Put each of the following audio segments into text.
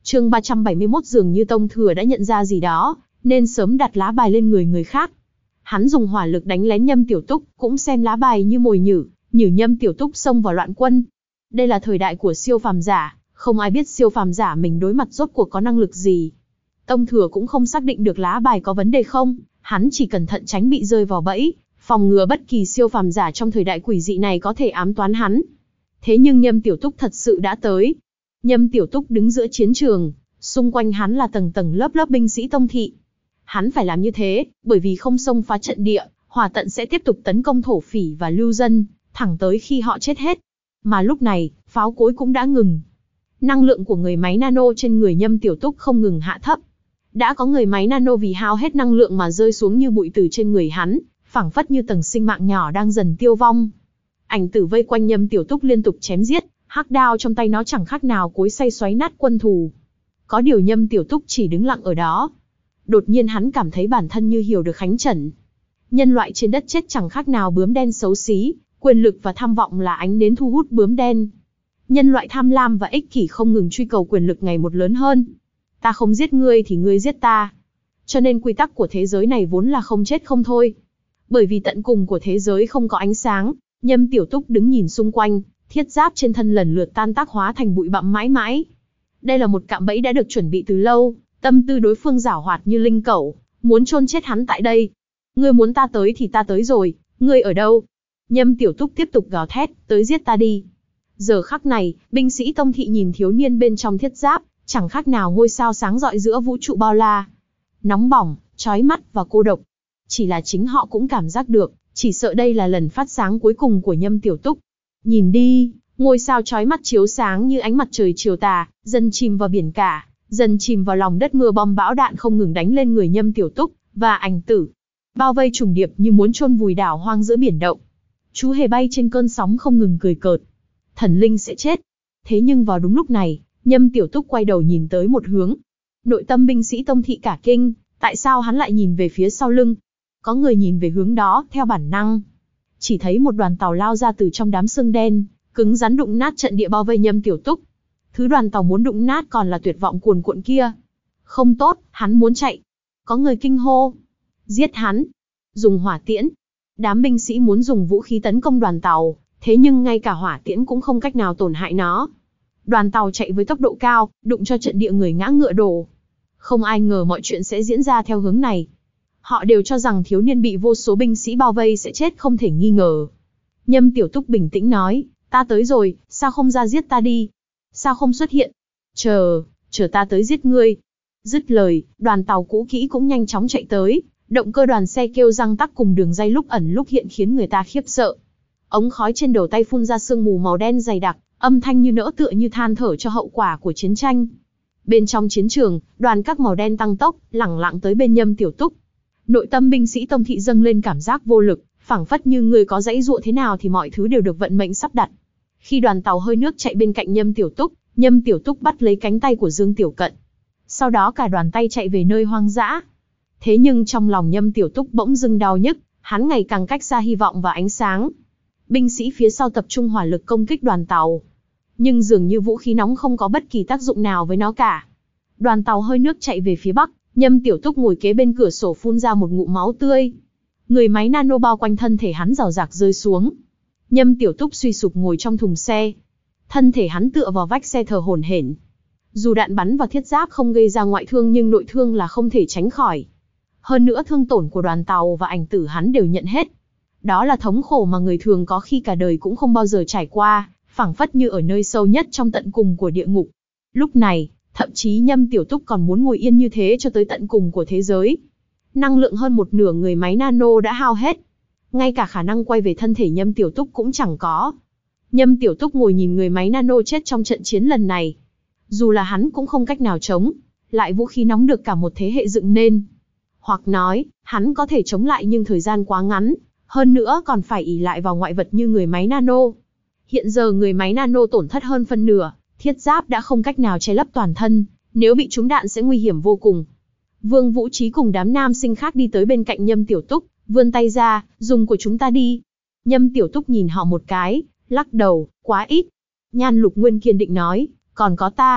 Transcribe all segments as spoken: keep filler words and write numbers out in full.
Chương ba trăm bảy mươi mốt dường như Tông Thừa đã nhận ra gì đó, nên sớm đặt lá bài lên người người khác. Hắn dùng hỏa lực đánh lén Nhâm Tiểu Túc, cũng xem lá bài như mồi nhử, nhử Nhâm Tiểu Túc xông vào loạn quân. Đây là thời đại của siêu phàm giả, không ai biết siêu phàm giả mình đối mặt rốt cuộc có năng lực gì. Tông Thừa cũng không xác định được lá bài có vấn đề không, hắn chỉ cẩn thận tránh bị rơi vào bẫy, phòng ngừa bất kỳ siêu phàm giả trong thời đại quỷ dị này có thể ám toán hắn. Thế nhưng Nhâm Tiểu Túc thật sự đã tới. Nhâm Tiểu Túc đứng giữa chiến trường, xung quanh hắn là tầng tầng lớp lớp binh sĩ Tông thị. Hắn phải làm như thế, bởi vì không xông phá trận địa, Hỏa Tận sẽ tiếp tục tấn công thổ phỉ và lưu dân, thẳng tới khi họ chết hết. Mà lúc này, pháo cối cũng đã ngừng. Năng lượng của người máy nano trên người Nhâm Tiểu Túc không ngừng hạ thấp. Đã có người máy nano vì hao hết năng lượng mà rơi xuống như bụi từ trên người hắn, phảng phất như tầng sinh mạng nhỏ đang dần tiêu vong. Ảnh tử vây quanh Nhâm Tiểu Túc liên tục chém giết, hắc đao trong tay nó chẳng khác nào cối xay xoáy nát quân thù. Có điều Nhâm Tiểu Túc chỉ đứng lặng ở đó. Đột nhiên hắn cảm thấy bản thân như hiểu được khánh trần. Nhân loại trên đất chết chẳng khác nào bướm đen xấu xí, quyền lực và tham vọng là ánh nến thu hút bướm đen. Nhân loại tham lam và ích kỷ không ngừng truy cầu quyền lực ngày một lớn hơn. Ta không giết ngươi thì ngươi giết ta. Cho nên quy tắc của thế giới này vốn là không chết không thôi. Bởi vì tận cùng của thế giới không có ánh sáng, Nhâm Tiểu Túc đứng nhìn xung quanh, thiết giáp trên thân lần lượt tan tác hóa thành bụi bặm mãi mãi. Đây là một cạm bẫy đã được chuẩn bị từ lâu, tâm tư đối phương giảo hoạt như linh cẩu, muốn chôn chết hắn tại đây. Ngươi muốn ta tới thì ta tới rồi, ngươi ở đâu? Nhâm Tiểu Túc tiếp tục gào thét, tới giết ta đi. Giờ khắc này, binh sĩ Tông thị nhìn thiếu niên bên trong thiết giáp, chẳng khác nào ngôi sao sáng rọi giữa vũ trụ bao la. Nóng bỏng, chói mắt và cô độc. Chỉ là chính họ cũng cảm giác được, chỉ sợ đây là lần phát sáng cuối cùng của Nhâm Tiểu Túc. Nhìn đi, ngôi sao chói mắt chiếu sáng như ánh mặt trời chiều tà, dần chìm vào biển cả, dần chìm vào lòng đất, mưa bom bão đạn không ngừng đánh lên người Nhâm Tiểu Túc và ảnh tử. Bao vây trùng điệp như muốn chôn vùi đảo hoang giữa biển động. Chú hề bay trên cơn sóng không ngừng cười cợt. Thần linh sẽ chết. Thế nhưng vào đúng lúc này, Nhâm Tiểu Túc quay đầu nhìn tới một hướng. Nội tâm binh sĩ Tông thị cả kinh, tại sao hắn lại nhìn về phía sau lưng? Có người nhìn về hướng đó, theo bản năng. Chỉ thấy một đoàn tàu lao ra từ trong đám sương đen, cứng rắn đụng nát trận địa bao vây Nhâm Tiểu Túc. Thứ đoàn tàu muốn đụng nát còn là tuyệt vọng cuồn cuộn kia. Không tốt, hắn muốn chạy. Có người kinh hô. Giết hắn. Dùng hỏa tiễn. Đám binh sĩ muốn dùng vũ khí tấn công đoàn tàu, thế nhưng ngay cả hỏa tiễn cũng không cách nào tổn hại nó. Đoàn tàu chạy với tốc độ cao, đụng cho trận địa người ngã ngựa đổ. Không ai ngờ mọi chuyện sẽ diễn ra theo hướng này. Họ đều cho rằng thiếu niên bị vô số binh sĩ bao vây sẽ chết không thể nghi ngờ. Nhâm Tiểu Túc bình tĩnh nói, ta tới rồi, sao không ra giết ta đi? Sao không xuất hiện? Chờ, chờ ta tới giết ngươi. Dứt lời, đoàn tàu cũ kỹ cũng nhanh chóng chạy tới. Động cơ đoàn xe kêu răng tắc cùng đường ray lúc ẩn lúc hiện khiến người ta khiếp sợ. Ống khói trên đầu tay phun ra sương mù màu đen dày đặc, âm thanh như nỡ tựa như than thở cho hậu quả của chiến tranh. Bên trong chiến trường, đoàn các màu đen tăng tốc, lẳng lặng tới bên Nhâm Tiểu Túc. Nội tâm binh sĩ Tông thị dâng lên cảm giác vô lực, phảng phất như người có dãy dụa thế nào thì mọi thứ đều được vận mệnh sắp đặt. Khi đoàn tàu hơi nước chạy bên cạnh Nhâm Tiểu Túc, Nhâm Tiểu Túc bắt lấy cánh tay của Dương Tiểu Cận. Sau đó cả đoàn tay chạy về nơi hoang dã. Thế nhưng trong lòng Nhâm Tiểu Túc bỗng dưng đau nhức, hắn ngày càng cách xa hy vọng và ánh sáng. Binh sĩ phía sau tập trung hỏa lực công kích đoàn tàu. Nhưng dường như vũ khí nóng không có bất kỳ tác dụng nào với nó cả. Đoàn tàu hơi nước chạy về phía bắc, Nhâm Tiểu Túc ngồi kế bên cửa sổ phun ra một ngụm máu tươi. Người máy nano bao quanh thân thể hắn rào rạc rơi xuống. Nhâm Tiểu Túc suy sụp ngồi trong thùng xe. Thân thể hắn tựa vào vách xe thở hổn hển. Dù đạn bắn vào thiết giáp không gây ra ngoại thương nhưng nội thương là không thể tránh khỏi. Hơn nữa thương tổn của đoàn tàu và ảnh tử hắn đều nhận hết. Đó là thống khổ mà người thường có khi cả đời cũng không bao giờ trải qua, phảng phất như ở nơi sâu nhất trong tận cùng của địa ngục. Lúc này, thậm chí Nhâm Tiểu Túc còn muốn ngồi yên như thế cho tới tận cùng của thế giới. Năng lượng hơn một nửa người máy nano đã hao hết. Ngay cả khả năng quay về thân thể Nhâm Tiểu Túc cũng chẳng có. Nhâm Tiểu Túc ngồi nhìn người máy nano chết trong trận chiến lần này. Dù là hắn cũng không cách nào chống, lại vũ khí nóng được cả một thế hệ dựng nên. Hoặc nói, hắn có thể chống lại nhưng thời gian quá ngắn, hơn nữa còn phải ỷ lại vào ngoại vật như người máy nano. Hiện giờ người máy nano tổn thất hơn phân nửa, thiết giáp đã không cách nào che lấp toàn thân, nếu bị trúng đạn sẽ nguy hiểm vô cùng. Vương Vũ Trí cùng đám nam sinh khác đi tới bên cạnh Nhâm Tiểu Túc, vươn tay ra, dùng của chúng ta đi. Nhâm Tiểu Túc nhìn họ một cái, lắc đầu, quá ít. Nhan Lục Nguyên kiên định nói, còn có ta.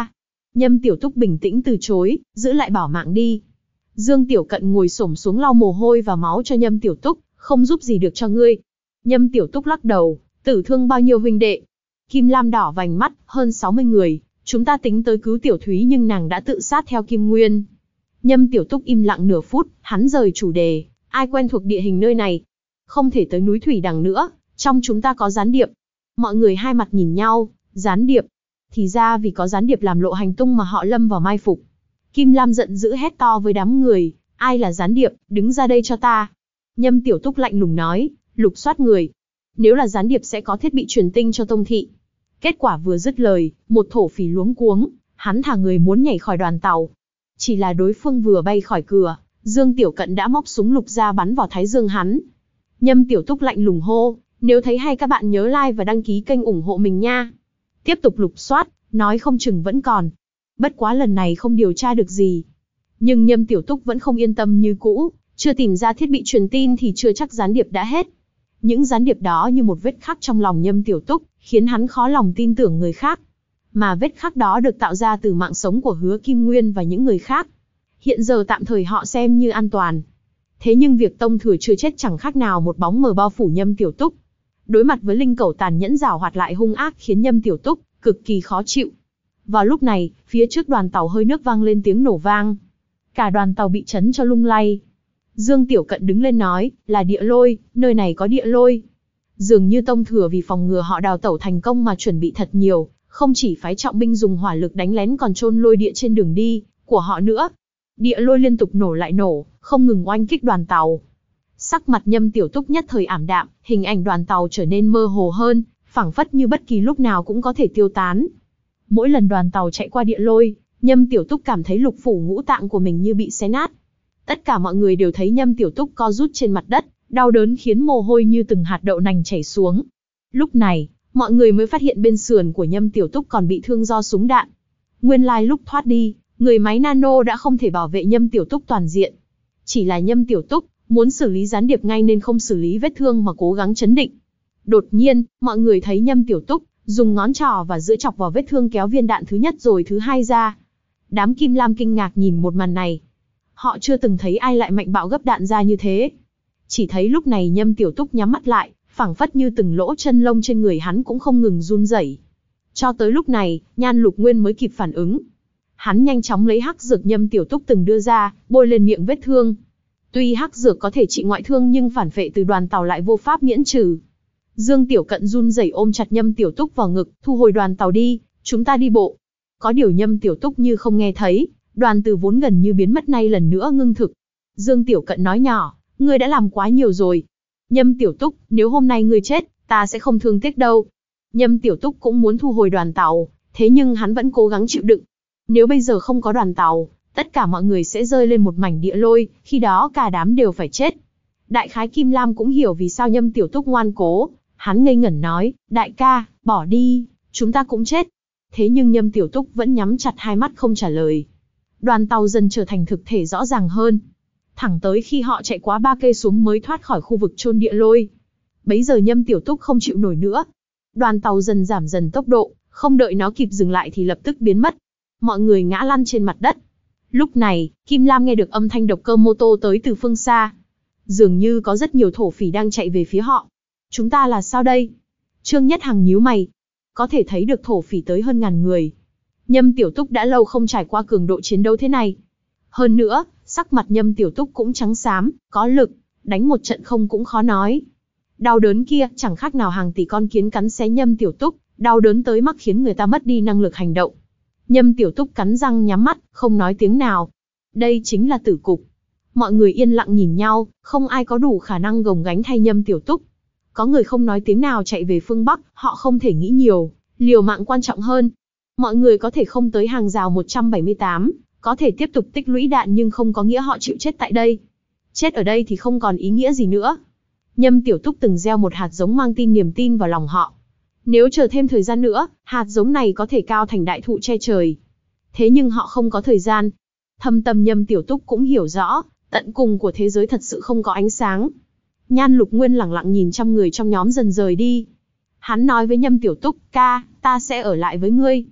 Nhâm Tiểu Túc bình tĩnh từ chối, giữ lại bảo mạng đi. Dương Tiểu Cận ngồi xổm xuống lau mồ hôi và máu cho Nhâm Tiểu Túc, không giúp gì được cho ngươi. Nhâm Tiểu Túc lắc đầu, tử thương bao nhiêu huynh đệ. Kim Lam đỏ vành mắt, hơn sáu mươi người, chúng ta tính tới cứu Tiểu Thúy nhưng nàng đã tự sát theo Kim Nguyên. Nhâm Tiểu Túc im lặng nửa phút, hắn rời chủ đề, ai quen thuộc địa hình nơi này? Không thể tới núi Thủy Đằng nữa, trong chúng ta có gián điệp. Mọi người hai mặt nhìn nhau, gián điệp. Thì ra vì có gián điệp làm lộ hành tung mà họ lâm vào mai phục. Kim Lam giận dữ hét to với đám người, ai là gián điệp, đứng ra đây cho ta. Nhâm Tiểu Túc lạnh lùng nói, lục soát người. Nếu là gián điệp sẽ có thiết bị truyền tinh cho Tông Thị. Kết quả vừa dứt lời, một thổ phỉ luống cuống, hắn thả người muốn nhảy khỏi đoàn tàu. Chỉ là đối phương vừa bay khỏi cửa, Dương Tiểu Cận đã móc súng lục ra bắn vào thái dương hắn. Nhâm Tiểu Túc lạnh lùng hô, nếu thấy hay các bạn nhớ like và đăng ký kênh ủng hộ mình nha. Tiếp tục lục soát, nói không chừng vẫn còn. Bất quá lần này không điều tra được gì. Nhưng Nhâm Tiểu Túc vẫn không yên tâm như cũ, chưa tìm ra thiết bị truyền tin thì chưa chắc gián điệp đã hết. Những gián điệp đó như một vết khắc trong lòng Nhâm Tiểu Túc, khiến hắn khó lòng tin tưởng người khác. Mà vết khắc đó được tạo ra từ mạng sống của Hứa Kim Nguyên và những người khác. Hiện giờ tạm thời họ xem như an toàn. Thế nhưng việc Tông Thừa chưa chết chẳng khác nào một bóng mờ bao phủ Nhâm Tiểu Túc. Đối mặt với linh cẩu tàn nhẫn giảo hoạt lại hung ác khiến Nhâm Tiểu Túc cực kỳ khó chịu. Vào lúc này, phía trước đoàn tàu hơi nước vang lên tiếng nổ vang. Cả đoàn tàu bị chấn cho lung lay. Dương Tiểu Cận đứng lên nói, là địa lôi, nơi này có địa lôi. Dường như Tông Thừa vì phòng ngừa họ đào tẩu thành công mà chuẩn bị thật nhiều, không chỉ phái trọng binh dùng hỏa lực đánh lén còn chôn lôi địa trên đường đi của họ nữa. Địa lôi liên tục nổ lại nổ, không ngừng oanh kích đoàn tàu. Sắc mặt Nhâm Tiểu Túc nhất thời ảm đạm, hình ảnh đoàn tàu trở nên mơ hồ hơn, phảng phất như bất kỳ lúc nào cũng có thể tiêu tán. Mỗi lần đoàn tàu chạy qua địa lôi, Nhâm Tiểu Túc cảm thấy lục phủ ngũ tạng của mình như bị xé nát. Tất cả mọi người đều thấy Nhâm Tiểu Túc co rút trên mặt đất, đau đớn khiến mồ hôi như từng hạt đậu nành chảy xuống. Lúc này, mọi người mới phát hiện bên sườn của Nhâm Tiểu Túc còn bị thương do súng đạn. Nguyên lai lúc thoát đi, người máy nano đã không thể bảo vệ Nhâm Tiểu Túc toàn diện. Chỉ là Nhâm Tiểu Túc muốn xử lý gián điệp ngay nên không xử lý vết thương mà cố gắng chấn định. Đột nhiên, mọi người thấy Nhâm Tiểu Túc dùng ngón trỏ và giữa chọc vào vết thương kéo viên đạn thứ nhất rồi thứ hai ra. Đám Kim Lam kinh ngạc nhìn một màn này. Họ chưa từng thấy ai lại mạnh bạo gấp đạn ra như thế. Chỉ thấy lúc này Nhâm Tiểu Túc nhắm mắt lại, phảng phất như từng lỗ chân lông trên người hắn cũng không ngừng run rẩy. Cho tới lúc này, Nhan Lục Nguyên mới kịp phản ứng. Hắn nhanh chóng lấy hắc dược Nhâm Tiểu Túc từng đưa ra, bôi lên miệng vết thương. Tuy hắc dược có thể trị ngoại thương nhưng phản phệ từ đoàn tàu lại vô pháp miễn trừ. Dương Tiểu Cận run rẩy ôm chặt Nhâm Tiểu Túc vào ngực, thu hồi đoàn tàu đi, chúng ta đi bộ. Có điều Nhâm Tiểu Túc như không nghe thấy, đoàn từ vốn gần như biến mất nay lần nữa ngưng thực. Dương Tiểu Cận nói nhỏ, ngươi đã làm quá nhiều rồi. Nhâm Tiểu Túc, nếu hôm nay ngươi chết, ta sẽ không thương tiếc đâu. Nhâm Tiểu Túc cũng muốn thu hồi đoàn tàu, thế nhưng hắn vẫn cố gắng chịu đựng. Nếu bây giờ không có đoàn tàu, tất cả mọi người sẽ rơi lên một mảnh địa lôi, khi đó cả đám đều phải chết. Đại khái Kim Lam cũng hiểu vì sao Nhâm Tiểu Túc ngoan cố, hắn ngây ngẩn nói, đại ca, bỏ đi, chúng ta cũng chết. Thế nhưng Nhâm Tiểu Túc vẫn nhắm chặt hai mắt không trả lời. Đoàn tàu dần trở thành thực thể rõ ràng hơn. Thẳng tới khi họ chạy quá ba cây xuống mới thoát khỏi khu vực chôn địa lôi. Bấy giờ Nhâm Tiểu Túc không chịu nổi nữa. Đoàn tàu dần giảm dần tốc độ, không đợi nó kịp dừng lại thì lập tức biến mất. Mọi người ngã lăn trên mặt đất. Lúc này, Kim Lam nghe được âm thanh độc cơ mô tô tới từ phương xa. Dường như có rất nhiều thổ phỉ đang chạy về phía họ. Chúng ta là sao đây? Trương Nhất Hằng nhíu mày. Có thể thấy được thổ phỉ tới hơn ngàn người. Nhâm Tiểu Túc đã lâu không trải qua cường độ chiến đấu thế này. Hơn nữa, sắc mặt Nhâm Tiểu Túc cũng trắng xám, có lực, đánh một trận không cũng khó nói. Đau đớn kia chẳng khác nào hàng tỷ con kiến cắn xé Nhâm Tiểu Túc, đau đớn tới mức khiến người ta mất đi năng lực hành động. Nhâm Tiểu Túc cắn răng nhắm mắt, không nói tiếng nào. Đây chính là tử cục. Mọi người yên lặng nhìn nhau, không ai có đủ khả năng gồng gánh thay Nhâm Tiểu Túc. Có người không nói tiếng nào chạy về phương Bắc, họ không thể nghĩ nhiều, liều mạng quan trọng hơn. Mọi người có thể không tới hàng rào một trăm bảy mươi tám, có thể tiếp tục tích lũy đạn nhưng không có nghĩa họ chịu chết tại đây. Chết ở đây thì không còn ý nghĩa gì nữa. Nhâm Tiểu Túc từng gieo một hạt giống mang tin niềm tin vào lòng họ. Nếu chờ thêm thời gian nữa, hạt giống này có thể cao thành đại thụ che trời. Thế nhưng họ không có thời gian. Thâm tâm Nhâm Tiểu Túc cũng hiểu rõ, tận cùng của thế giới thật sự không có ánh sáng. Nhan Lục Nguyên lẳng lặng nhìn trăm người trong nhóm dần rời đi. Hắn nói với Nhâm Tiểu Túc, ca, ta sẽ ở lại với ngươi.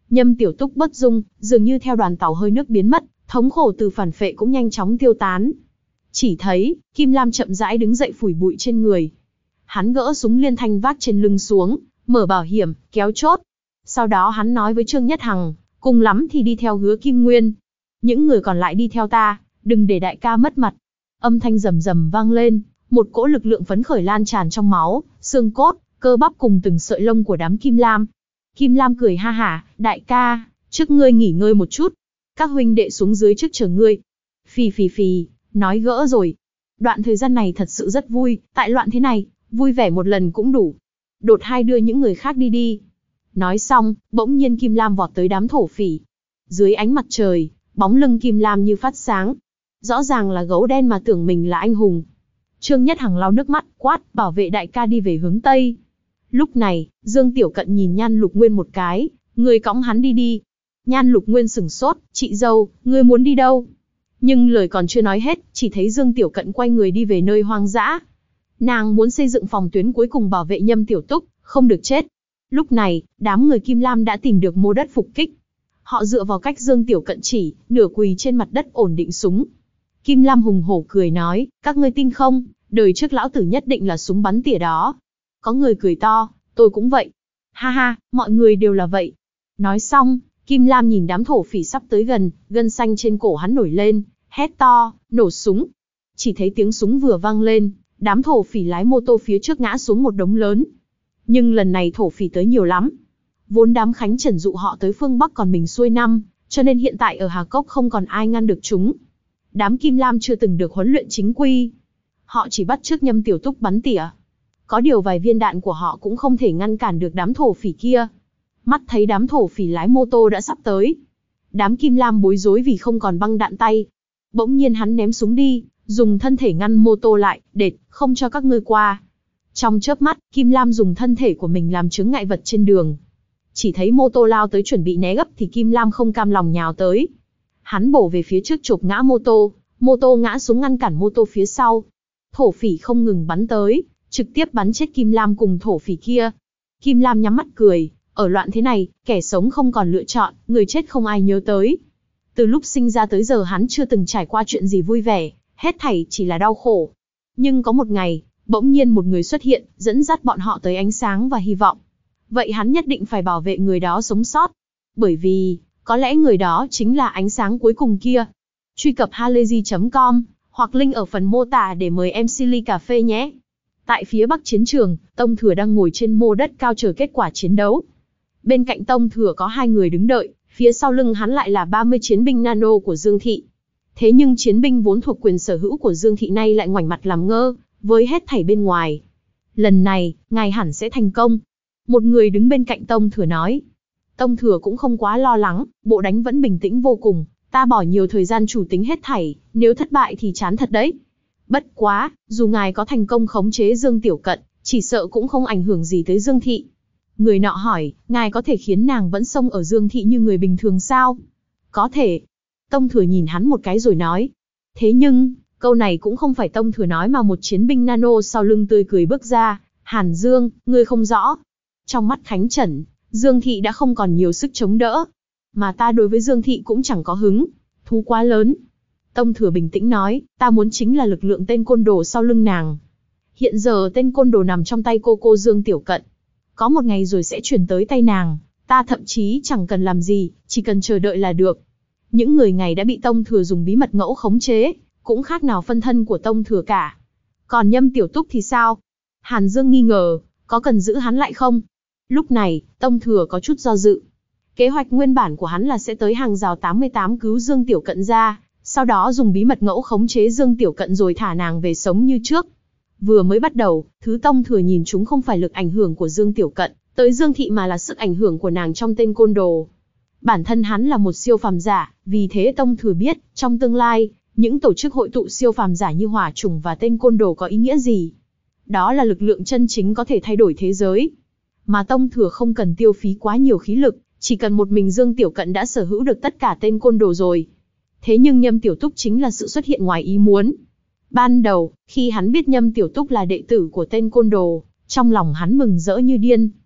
Nhâm Tiểu Túc bất dung, dường như theo đoàn tàu hơi nước biến mất, thống khổ từ phản phệ cũng nhanh chóng tiêu tán. Chỉ thấy, Kim Lam chậm rãi đứng dậy phủi bụi trên người. Hắn gỡ súng liên thanh vác trên lưng xuống, mở bảo hiểm, kéo chốt. Sau đó hắn nói với Trương Nhất Hằng, cùng lắm thì đi theo Hứa Kim Nguyên. Những người còn lại đi theo ta, đừng để đại ca mất mặt. Âm thanh rầm rầm vang lên, một cỗ lực lượng phấn khởi lan tràn trong máu, xương cốt, cơ bắp cùng từng sợi lông của đám Kim Lam. Kim Lam cười ha hả, đại ca, trước ngươi nghỉ ngơi một chút. Các huynh đệ xuống dưới trước chờ ngươi. Phì phì phì, nói gỡ rồi. Đoạn thời gian này thật sự rất vui, tại loạn thế này, vui vẻ một lần cũng đủ. Đột hai đưa những người khác đi đi. Nói xong, bỗng nhiên Kim Lam vọt tới đám thổ phỉ. Dưới ánh mặt trời, bóng lưng Kim Lam như phát sáng. Rõ ràng là gấu đen mà tưởng mình là anh hùng. Trương Nhất Hằng lau nước mắt, quát, bảo vệ đại ca đi về hướng Tây. Lúc này, Dương Tiểu Cận nhìn Nhan Lục Nguyên một cái, người cõng hắn đi đi. Nhan Lục Nguyên sửng sốt, chị dâu, ngươi muốn đi đâu? Nhưng lời còn chưa nói hết, chỉ thấy Dương Tiểu Cận quay người đi về nơi hoang dã. Nàng muốn xây dựng phòng tuyến cuối cùng bảo vệ Nhâm Tiểu Túc, không được chết. Lúc này, đám người Kim Lam đã tìm được mô đất phục kích. Họ dựa vào cách Dương Tiểu Cận chỉ, nửa quỳ trên mặt đất ổn định súng. Kim Lam hùng hổ cười nói, các ngươi tin không, đời trước lão tử nhất định là súng bắn tỉa đó. Có người cười to, tôi cũng vậy. Ha ha, mọi người đều là vậy. Nói xong, Kim Lam nhìn đám thổ phỉ sắp tới gần, gân xanh trên cổ hắn nổi lên, hét to, nổ súng. Chỉ thấy tiếng súng vừa vang lên, đám thổ phỉ lái mô tô phía trước ngã xuống một đống lớn. Nhưng lần này thổ phỉ tới nhiều lắm. Vốn đám Khánh Trần dụ họ tới phương Bắc còn mình xuôi năm, cho nên hiện tại ở Hà Cốc không còn ai ngăn được chúng. Đám Kim Lam chưa từng được huấn luyện chính quy. Họ chỉ bắt chước Nhâm Tiểu Túc bắn tỉa. Có điều vài viên đạn của họ cũng không thể ngăn cản được đám thổ phỉ kia. Mắt thấy đám thổ phỉ lái mô tô đã sắp tới. Đám Kim Lam bối rối vì không còn băng đạn tay. Bỗng nhiên hắn ném súng đi, dùng thân thể ngăn mô tô lại, đệt, không cho các ngươi qua. Trong chớp mắt, Kim Lam dùng thân thể của mình làm chướng ngại vật trên đường. Chỉ thấy mô tô lao tới chuẩn bị né gấp thì Kim Lam không cam lòng nhào tới. Hắn bổ về phía trước chộp ngã mô tô, mô tô ngã xuống ngăn cản mô tô phía sau. Thổ phỉ không ngừng bắn tới, trực tiếp bắn chết Kim Lam cùng thổ phỉ kia. Kim Lam nhắm mắt cười, ở loạn thế này, kẻ sống không còn lựa chọn, người chết không ai nhớ tới. Từ lúc sinh ra tới giờ hắn chưa từng trải qua chuyện gì vui vẻ, hết thảy chỉ là đau khổ. Nhưng có một ngày, bỗng nhiên một người xuất hiện, dẫn dắt bọn họ tới ánh sáng và hy vọng. Vậy hắn nhất định phải bảo vệ người đó sống sót. Bởi vì, có lẽ người đó chính là ánh sáng cuối cùng kia. Truy cập halayzi chấm com, hoặc link ở phần mô tả để mời em xê ly cà phê nhé. Tại phía bắc chiến trường, Tông Thừa đang ngồi trên mô đất cao chờ kết quả chiến đấu. Bên cạnh Tông Thừa có hai người đứng đợi, phía sau lưng hắn lại là ba mươi chiến binh nano của Dương Thị. Thế nhưng chiến binh vốn thuộc quyền sở hữu của Dương Thị nay lại ngoảnh mặt làm ngơ, với hết thảy bên ngoài. Lần này, ngài hẳn sẽ thành công. Một người đứng bên cạnh Tông Thừa nói. Tông Thừa cũng không quá lo lắng, bộ đánh vẫn bình tĩnh vô cùng. Ta bỏ nhiều thời gian chủ tính hết thảy, nếu thất bại thì chán thật đấy. Bất quá, dù ngài có thành công khống chế Dương Tiểu Cận, chỉ sợ cũng không ảnh hưởng gì tới Dương Thị. Người nọ hỏi, ngài có thể khiến nàng vẫn sống ở Dương Thị như người bình thường sao? Có thể. Tông Thừa nhìn hắn một cái rồi nói. Thế nhưng, câu này cũng không phải Tông Thừa nói mà một chiến binh nano sau lưng tươi cười bước ra. Hàn Dương, ngươi không rõ. Trong mắt Khánh Trần, Dương Thị đã không còn nhiều sức chống đỡ. Mà ta đối với Dương Thị cũng chẳng có hứng. Thú quá lớn. Tông Thừa bình tĩnh nói, ta muốn chính là lực lượng tên côn đồ sau lưng nàng. Hiện giờ tên côn đồ nằm trong tay cô cô Dương Tiểu Cận. Có một ngày rồi sẽ chuyển tới tay nàng, ta thậm chí chẳng cần làm gì, chỉ cần chờ đợi là được. Những người này đã bị Tông Thừa dùng bí mật ngẫu khống chế, cũng khác nào phân thân của Tông Thừa cả. Còn Nhâm Tiểu Túc thì sao? Hàn Dương nghi ngờ, có cần giữ hắn lại không? Lúc này, Tông Thừa có chút do dự. Kế hoạch nguyên bản của hắn là sẽ tới hàng rào tám mươi tám cứu Dương Tiểu Cận ra, sau đó dùng bí mật ngẫu khống chế Dương Tiểu Cận rồi thả nàng về sống như trước. Vừa mới bắt đầu, thứ Tông Thừa nhìn chúng không phải lực ảnh hưởng của Dương Tiểu Cận tới Dương Thị mà là sức ảnh hưởng của nàng trong tên côn đồ. Bản thân hắn là một siêu phàm giả, vì thế Tông Thừa biết, trong tương lai, những tổ chức hội tụ siêu phàm giả như Hỏa Trùng và tên côn đồ có ý nghĩa gì. Đó là lực lượng chân chính có thể thay đổi thế giới. Mà Tông Thừa không cần tiêu phí quá nhiều khí lực, chỉ cần một mình Dương Tiểu Cận đã sở hữu được tất cả tên côn đồ rồi. Thế nhưng Nhâm Tiểu Túc chính là sự xuất hiện ngoài ý muốn. Ban đầu, khi hắn biết Nhâm Tiểu Túc là đệ tử của tên côn đồ, trong lòng hắn mừng rỡ như điên.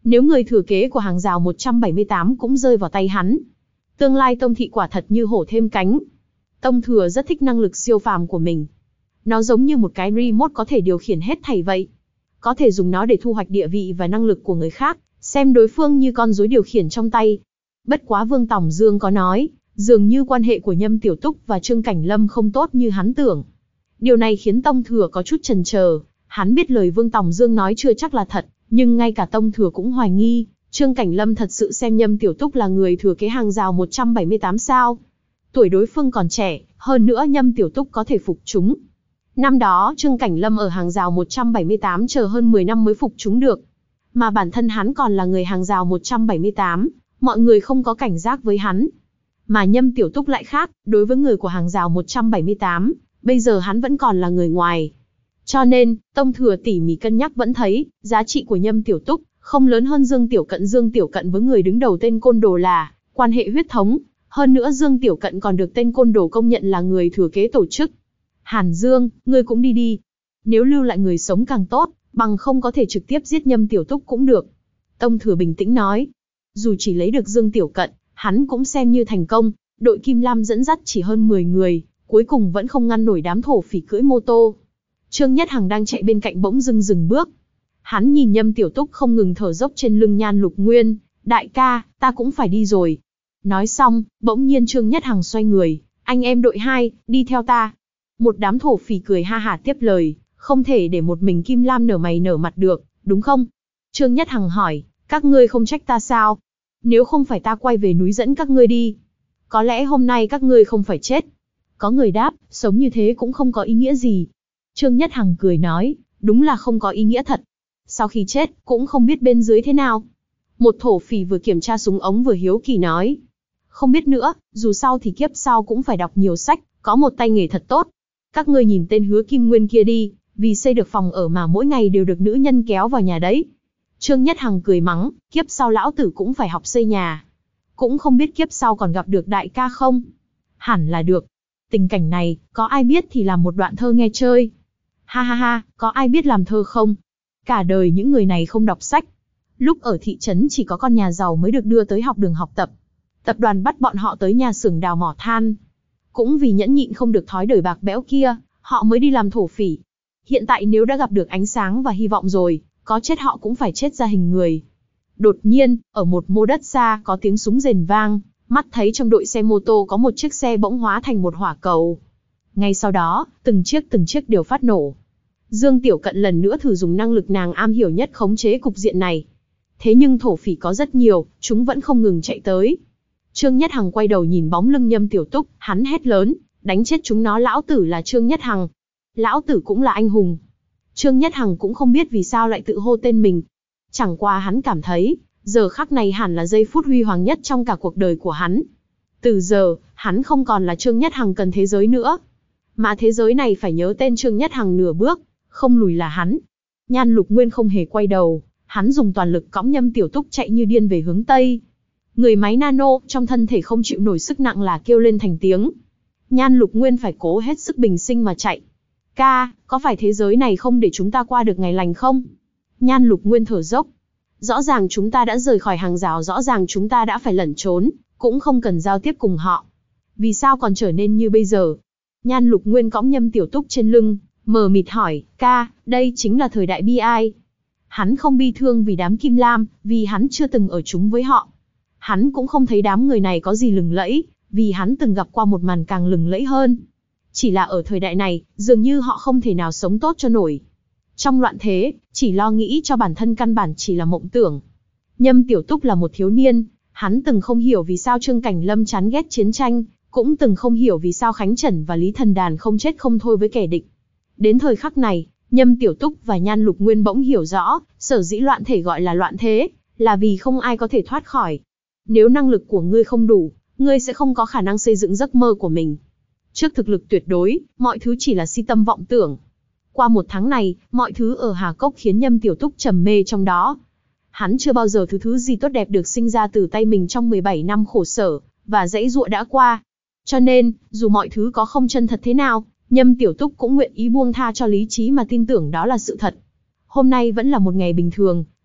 Nếu người thừa kế của hàng rào một trăm bảy mươi tám cũng rơi vào tay hắn, tương lai tông thị quả thật như hổ thêm cánh. Tông thừa rất thích năng lực siêu phàm của mình. Nó giống như một cái remote có thể điều khiển hết thảy vậy. Có thể dùng nó để thu hoạch địa vị và năng lực của người khác, xem đối phương như con rối điều khiển trong tay. Bất quá Vương Tòng Dương có nói, dường như quan hệ của Nhâm Tiểu Túc và Trương Cảnh Lâm không tốt như hắn tưởng. Điều này khiến Tông Thừa có chút chần chờ. Hắn biết lời Vương Tòng Dương nói chưa chắc là thật, nhưng ngay cả Tông Thừa cũng hoài nghi, Trương Cảnh Lâm thật sự xem Nhâm Tiểu Túc là người thừa kế hàng rào một trăm bảy mươi tám sao. Tuổi đối phương còn trẻ, hơn nữa Nhâm Tiểu Túc có thể phục chúng. Năm đó Trương Cảnh Lâm ở hàng rào một trăm bảy mươi tám chờ hơn mười năm mới phục chúng được. Mà bản thân hắn còn là người hàng rào một trăm bảy mươi tám, mọi người không có cảnh giác với hắn. Mà Nhâm Tiểu Túc lại khác, đối với người của hàng rào một trăm bảy mươi tám, bây giờ hắn vẫn còn là người ngoài. Cho nên, Tông Thừa tỉ mỉ cân nhắc vẫn thấy, giá trị của Nhâm Tiểu Túc không lớn hơn Dương Tiểu Cận. Dương Tiểu Cận với người đứng đầu tên côn đồ là quan hệ huyết thống, hơn nữa Dương Tiểu Cận còn được tên côn đồ công nhận là người thừa kế tổ chức. Hàn Dương, ngươi cũng đi đi. Nếu lưu lại người sống càng tốt, bằng không có thể trực tiếp giết Nhâm Tiểu Túc cũng được. Tông Thừa bình tĩnh nói. Dù chỉ lấy được Dương Tiểu Cận, hắn cũng xem như thành công. Đội Kim Lam dẫn dắt chỉ hơn mười người, cuối cùng vẫn không ngăn nổi đám thổ phỉ cưỡi mô tô. Trương Nhất Hằng đang chạy bên cạnh bỗng dưng dừng bước. Hắn nhìn Nhâm Tiểu Túc không ngừng thở dốc trên lưng Nhan Lục Nguyên. Đại ca, ta cũng phải đi rồi. Nói xong, bỗng nhiên Trương Nhất Hằng xoay người. Anh em đội hai, đi theo ta. Một đám thổ phỉ cười ha hả tiếp lời. Không thể để một mình Kim Lam nở mày nở mặt được, đúng không? Trương Nhất Hằng hỏi, các ngươi không trách ta sao? Nếu không phải ta quay về núi dẫn các ngươi đi, có lẽ hôm nay các ngươi không phải chết. Có người đáp, sống như thế cũng không có ý nghĩa gì. Trương Nhất Hằng cười nói, đúng là không có ý nghĩa thật. Sau khi chết, cũng không biết bên dưới thế nào. Một thổ phỉ vừa kiểm tra súng ống vừa hiếu kỳ nói. Không biết nữa, dù sao thì kiếp sau cũng phải đọc nhiều sách, có một tay nghề thật tốt. Các ngươi nhìn tên Hứa Kim Nguyên kia đi, vì xây được phòng ở mà mỗi ngày đều được nữ nhân kéo vào nhà đấy. Trương Nhất Hằng cười mắng, kiếp sau lão tử cũng phải học xây nhà. Cũng không biết kiếp sau còn gặp được đại ca không? Hẳn là được. Tình cảnh này, có ai biết thì làm một đoạn thơ nghe chơi. Ha ha ha, có ai biết làm thơ không? Cả đời những người này không đọc sách. Lúc ở thị trấn chỉ có con nhà giàu mới được đưa tới học đường học tập. Tập đoàn bắt bọn họ tới nhà xưởng đào mỏ than. Cũng vì nhẫn nhịn không được thói đời bạc bẽo kia, họ mới đi làm thổ phỉ. Hiện tại nếu đã gặp được ánh sáng và hy vọng rồi, có chết họ cũng phải chết ra hình người. Đột nhiên, ở một mô đất xa có tiếng súng rền vang, mắt thấy trong đội xe mô tô có một chiếc xe bỗng hóa thành một hỏa cầu. Ngay sau đó, từng chiếc từng chiếc đều phát nổ. Dương Tiểu Cận lần nữa thử dùng năng lực nàng am hiểu nhất khống chế cục diện này. Thế nhưng thổ phỉ có rất nhiều, chúng vẫn không ngừng chạy tới. Trương Nhất Hằng quay đầu nhìn bóng lưng Nhâm Tiểu Túc, hắn hét lớn, đánh chết chúng nó, lão tử là Trương Nhất Hằng. Lão tử cũng là anh hùng. Trương Nhất Hằng cũng không biết vì sao lại tự hô tên mình. Chẳng qua hắn cảm thấy, giờ khắc này hẳn là giây phút huy hoàng nhất trong cả cuộc đời của hắn. Từ giờ, hắn không còn là Trương Nhất Hằng cần thế giới nữa. Mà thế giới này phải nhớ tên Trương Nhất Hằng nửa bước, không lùi là hắn. Nhan Lục Nguyên không hề quay đầu, hắn dùng toàn lực cõng Nhâm Tiểu Túc chạy như điên về hướng Tây. Người máy nano trong thân thể không chịu nổi sức nặng là kêu lên thành tiếng. Nhan Lục Nguyên phải cố hết sức bình sinh mà chạy. Ca, có phải thế giới này không để chúng ta qua được ngày lành không? Nhan Lục Nguyên thở dốc. Rõ ràng chúng ta đã rời khỏi hàng rào, rõ ràng chúng ta đã phải lẩn trốn, cũng không cần giao tiếp cùng họ. Vì sao còn trở nên như bây giờ? Nhan Lục Nguyên cõng Nhâm Tiểu Túc trên lưng, mờ mịt hỏi, ca, đây chính là thời đại bi ai. Hắn không bi thương vì đám Kim Lam, vì hắn chưa từng ở chung với họ. Hắn cũng không thấy đám người này có gì lừng lẫy, vì hắn từng gặp qua một màn càng lừng lẫy hơn. Chỉ là ở thời đại này, dường như họ không thể nào sống tốt cho nổi. Trong loạn thế, chỉ lo nghĩ cho bản thân căn bản chỉ là mộng tưởng. Nhâm Tiểu Túc là một thiếu niên, hắn từng không hiểu vì sao Trương Cảnh Lâm chán ghét chiến tranh, cũng từng không hiểu vì sao Khánh Trần và Lý Thần Đàn không chết không thôi với kẻ địch. Đến thời khắc này, Nhâm Tiểu Túc và Nhan Lục Nguyên bỗng hiểu rõ, sở dĩ loạn thể gọi là loạn thế, là vì không ai có thể thoát khỏi. Nếu năng lực của ngươi không đủ, ngươi sẽ không có khả năng xây dựng giấc mơ của mình. Trước thực lực tuyệt đối, mọi thứ chỉ là si tâm vọng tưởng. Qua một tháng này, mọi thứ ở Hà Cốc khiến Nhâm Tiểu Túc trầm mê trong đó. Hắn chưa bao giờ thứ thứ gì tốt đẹp được sinh ra từ tay mình trong mười bảy năm khổ sở, và dãy giụa đã qua. Cho nên, dù mọi thứ có không chân thật thế nào, Nhâm Tiểu Túc cũng nguyện ý buông tha cho lý trí mà tin tưởng đó là sự thật. Hôm nay vẫn là một ngày bình thường,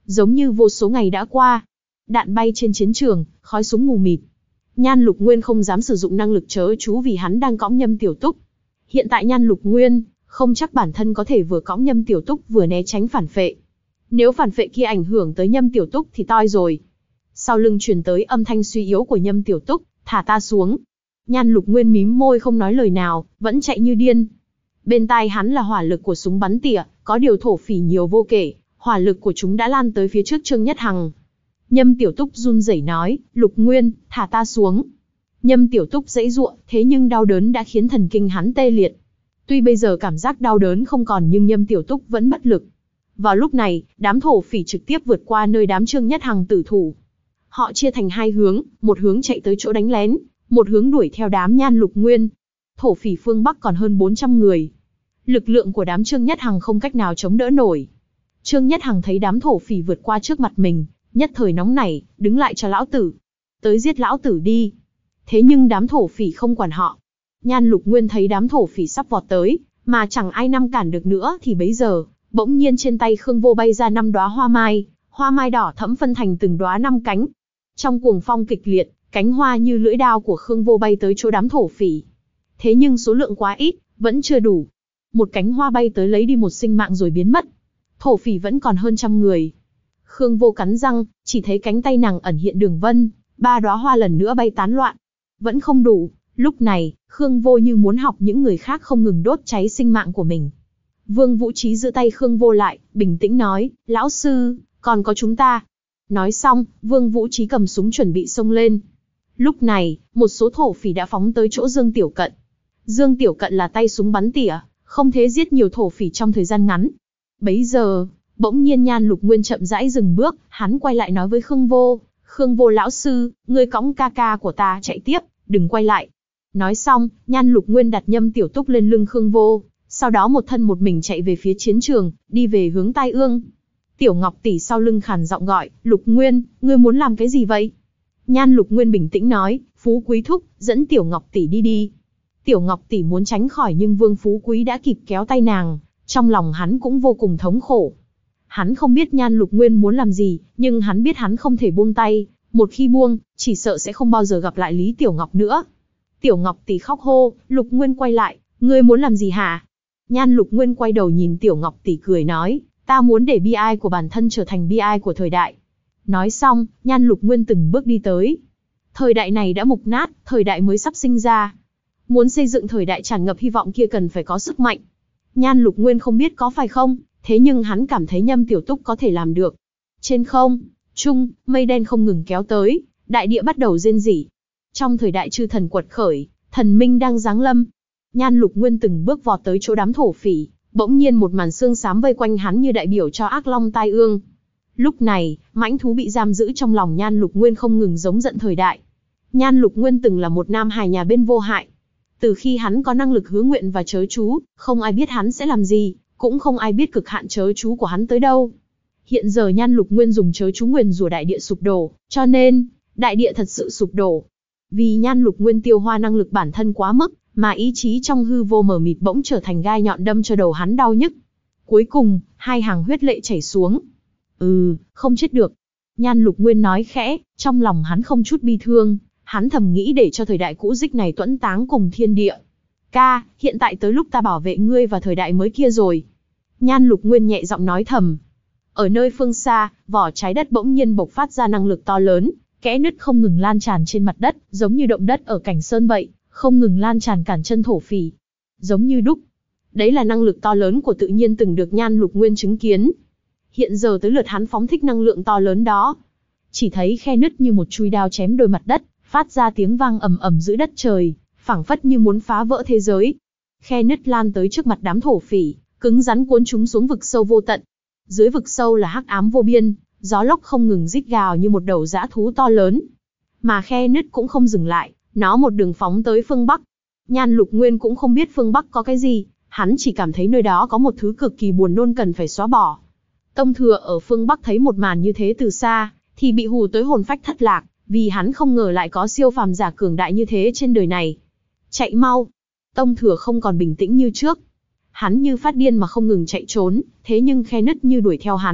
giống như vô số ngày đã qua. Đạn bay trên chiến trường, khói súng mù mịt. Nhan Lục Nguyên không dám sử dụng năng lực chớ chú vì hắn đang cõng Nhâm Tiểu Túc. Hiện tại Nhan Lục Nguyên không chắc bản thân có thể vừa cõng Nhâm Tiểu Túc vừa né tránh phản phệ. Nếu phản phệ kia ảnh hưởng tới Nhâm Tiểu Túc thì toi rồi. Sau lưng truyền tới âm thanh suy yếu của Nhâm Tiểu Túc, thả ta xuống. Nhan Lục Nguyên mím môi không nói lời nào, vẫn chạy như điên. Bên tai hắn là hỏa lực của súng bắn tỉa, có điều thổ phỉ nhiều vô kể, hỏa lực của chúng đã lan tới phía trước Trương Nhất Hằng. Nhâm Tiểu Túc run rẩy nói, Lục Nguyên, thả ta xuống. Nhâm Tiểu Túc giãy giụa, thế nhưng đau đớn đã khiến thần kinh hắn tê liệt. Tuy bây giờ cảm giác đau đớn không còn nhưng Nhâm Tiểu Túc vẫn bất lực. Vào lúc này, đám thổ phỉ trực tiếp vượt qua nơi đám Trương Nhất Hằng tử thủ. Họ chia thành hai hướng, một hướng chạy tới chỗ đánh lén, một hướng đuổi theo đám Nhan Lục Nguyên. Thổ phỉ phương Bắc còn hơn bốn trăm người. Lực lượng của đám Trương Nhất Hằng không cách nào chống đỡ nổi. Trương Nhất Hằng thấy đám thổ phỉ vượt qua trước mặt mình, nhất thời nóng nảy, đứng lại cho lão tử. Tới giết lão tử đi. Thế nhưng đám thổ phỉ không quản họ. Nhan Lục Nguyên thấy đám thổ phỉ sắp vọt tới, mà chẳng ai ngăn cản được nữa thì bấy giờ, bỗng nhiên trên tay Khương Vô bay ra năm đóa hoa mai, hoa mai đỏ thẫm phân thành từng đóa năm cánh. Trong cuồng phong kịch liệt, cánh hoa như lưỡi đao của Khương Vô bay tới chỗ đám thổ phỉ. Thế nhưng số lượng quá ít, vẫn chưa đủ. Một cánh hoa bay tới lấy đi một sinh mạng rồi biến mất. Thổ phỉ vẫn còn hơn trăm người. Khương Vô cắn răng, chỉ thấy cánh tay nàng ẩn hiện đường vân, ba đóa hoa lần nữa bay tán loạn. Vẫn không đủ, lúc này, Khương Vô như muốn học những người khác không ngừng đốt cháy sinh mạng của mình. Vương Vũ Trí giữ tay Khương Vô lại, bình tĩnh nói, lão sư, còn có chúng ta. Nói xong, Vương Vũ Trí cầm súng chuẩn bị xông lên. Lúc này, một số thổ phỉ đã phóng tới chỗ Dương Tiểu Cận. Dương Tiểu Cận là tay súng bắn tỉa, không thể giết nhiều thổ phỉ trong thời gian ngắn. Bấy giờ, bỗng nhiên Nhan Lục Nguyên chậm rãi dừng bước, hắn quay lại nói với Khương Vô, Khương Vô lão sư, ngươi cõng ca ca của ta chạy tiếp, đừng quay lại. Nói xong, Nhan Lục Nguyên đặt Nhâm Tiểu Túc lên lưng Khương Vô, sau đó một thân một mình chạy về phía chiến trường, đi về hướng Tai Ương. Tiểu Ngọc tỷ sau lưng khàn giọng gọi, Lục Nguyên, ngươi muốn làm cái gì vậy? Nhan Lục Nguyên bình tĩnh nói, Phú Quý thúc, dẫn Tiểu Ngọc tỷ đi đi. Tiểu Ngọc tỷ muốn tránh khỏi nhưng Vương Phú Quý đã kịp kéo tay nàng, trong lòng hắn cũng vô cùng thống khổ. Hắn không biết Nhan Lục Nguyên muốn làm gì, nhưng hắn biết hắn không thể buông tay, một khi buông, chỉ sợ sẽ không bao giờ gặp lại Lý Tiểu Ngọc nữa. Tiểu Ngọc tỷ khóc hô, Lục Nguyên quay lại, ngươi muốn làm gì hả? Nhan Lục Nguyên quay đầu nhìn Tiểu Ngọc tỷ cười nói, ta muốn để bi ai của bản thân trở thành bi ai của thời đại. Nói xong, Nhan Lục Nguyên từng bước đi tới. Thời đại này đã mục nát, thời đại mới sắp sinh ra. Muốn xây dựng thời đại tràn ngập hy vọng kia cần phải có sức mạnh. Nhan Lục Nguyên không biết có phải không, thế nhưng hắn cảm thấy Nhâm Tiểu Túc có thể làm được. Trên không, trung, mây đen không ngừng kéo tới, đại địa bắt đầu rên rỉ. Trong thời đại chư thần quật khởi, thần minh đang giáng lâm. Nhan Lục Nguyên từng bước vọt tới chỗ đám thổ phỉ, bỗng nhiên một màn xương xám vây quanh hắn như đại biểu cho ác long tai ương. Lúc này, mãnh thú bị giam giữ trong lòng Nhan Lục Nguyên không ngừng giống giận thời đại. Nhan Lục Nguyên từng là một nam hài nhà bên vô hại. Từ khi hắn có năng lực hứa nguyện và chớ chú, không ai biết hắn sẽ làm gì, cũng không ai biết cực hạn chớ chú của hắn tới đâu. Hiện giờ Nhan Lục Nguyên dùng chớ chú nguyền rủa đại địa sụp đổ, cho nên, đại địa thật sự sụp đổ. Vì Nhan Lục Nguyên tiêu hoa năng lực bản thân quá mức, mà ý chí trong hư vô mờ mịt bỗng trở thành gai nhọn đâm cho đầu hắn đau nhức. Cuối cùng, hai hàng huyết lệ chảy xuống. Ừ, không chết được. Nhan Lục Nguyên nói khẽ, trong lòng hắn không chút bi thương, hắn thầm nghĩ để cho thời đại cũ dích này tuẫn táng cùng thiên địa. Ca, hiện tại tới lúc ta bảo vệ ngươi và thời đại mới kia rồi. Nhan Lục Nguyên nhẹ giọng nói thầm. Ở nơi phương xa, vỏ trái đất bỗng nhiên bộc phát ra năng lực to lớn, kẽ nứt không ngừng lan tràn trên mặt đất, giống như động đất ở Cảnh Sơn vậy, không ngừng lan tràn cản chân thổ phỉ. Giống như đúc. Đấy là năng lực to lớn của tự nhiên từng được Nhan Lục Nguyên chứng kiến. Hiện giờ tới lượt hắn phóng thích năng lượng to lớn đó. Chỉ thấy khe nứt như một chuôi đao chém đôi mặt đất, phát ra tiếng vang ầm ầm giữa đất trời, phảng phất như muốn phá vỡ thế giới. Khe nứt lan tới trước mặt đám thổ phỉ, cứng rắn cuốn chúng xuống vực sâu vô tận. Dưới vực sâu là hắc ám vô biên, gió lốc không ngừng rít gào như một đầu dã thú to lớn. Mà khe nứt cũng không dừng lại, nó một đường phóng tới phương Bắc. Nhan Lục Nguyên cũng không biết phương Bắc có cái gì, hắn chỉ cảm thấy nơi đó có một thứ cực kỳ buồn nôn cần phải xóa bỏ. Tông Thừa ở phương Bắc thấy một màn như thế từ xa, thì bị hù tới hồn phách thất lạc, vì hắn không ngờ lại có siêu phàm giả cường đại như thế trên đời này. Chạy mau! Tông Thừa không còn bình tĩnh như trước. Hắn như phát điên mà không ngừng chạy trốn, thế nhưng khe nứt như đuổi theo hắn,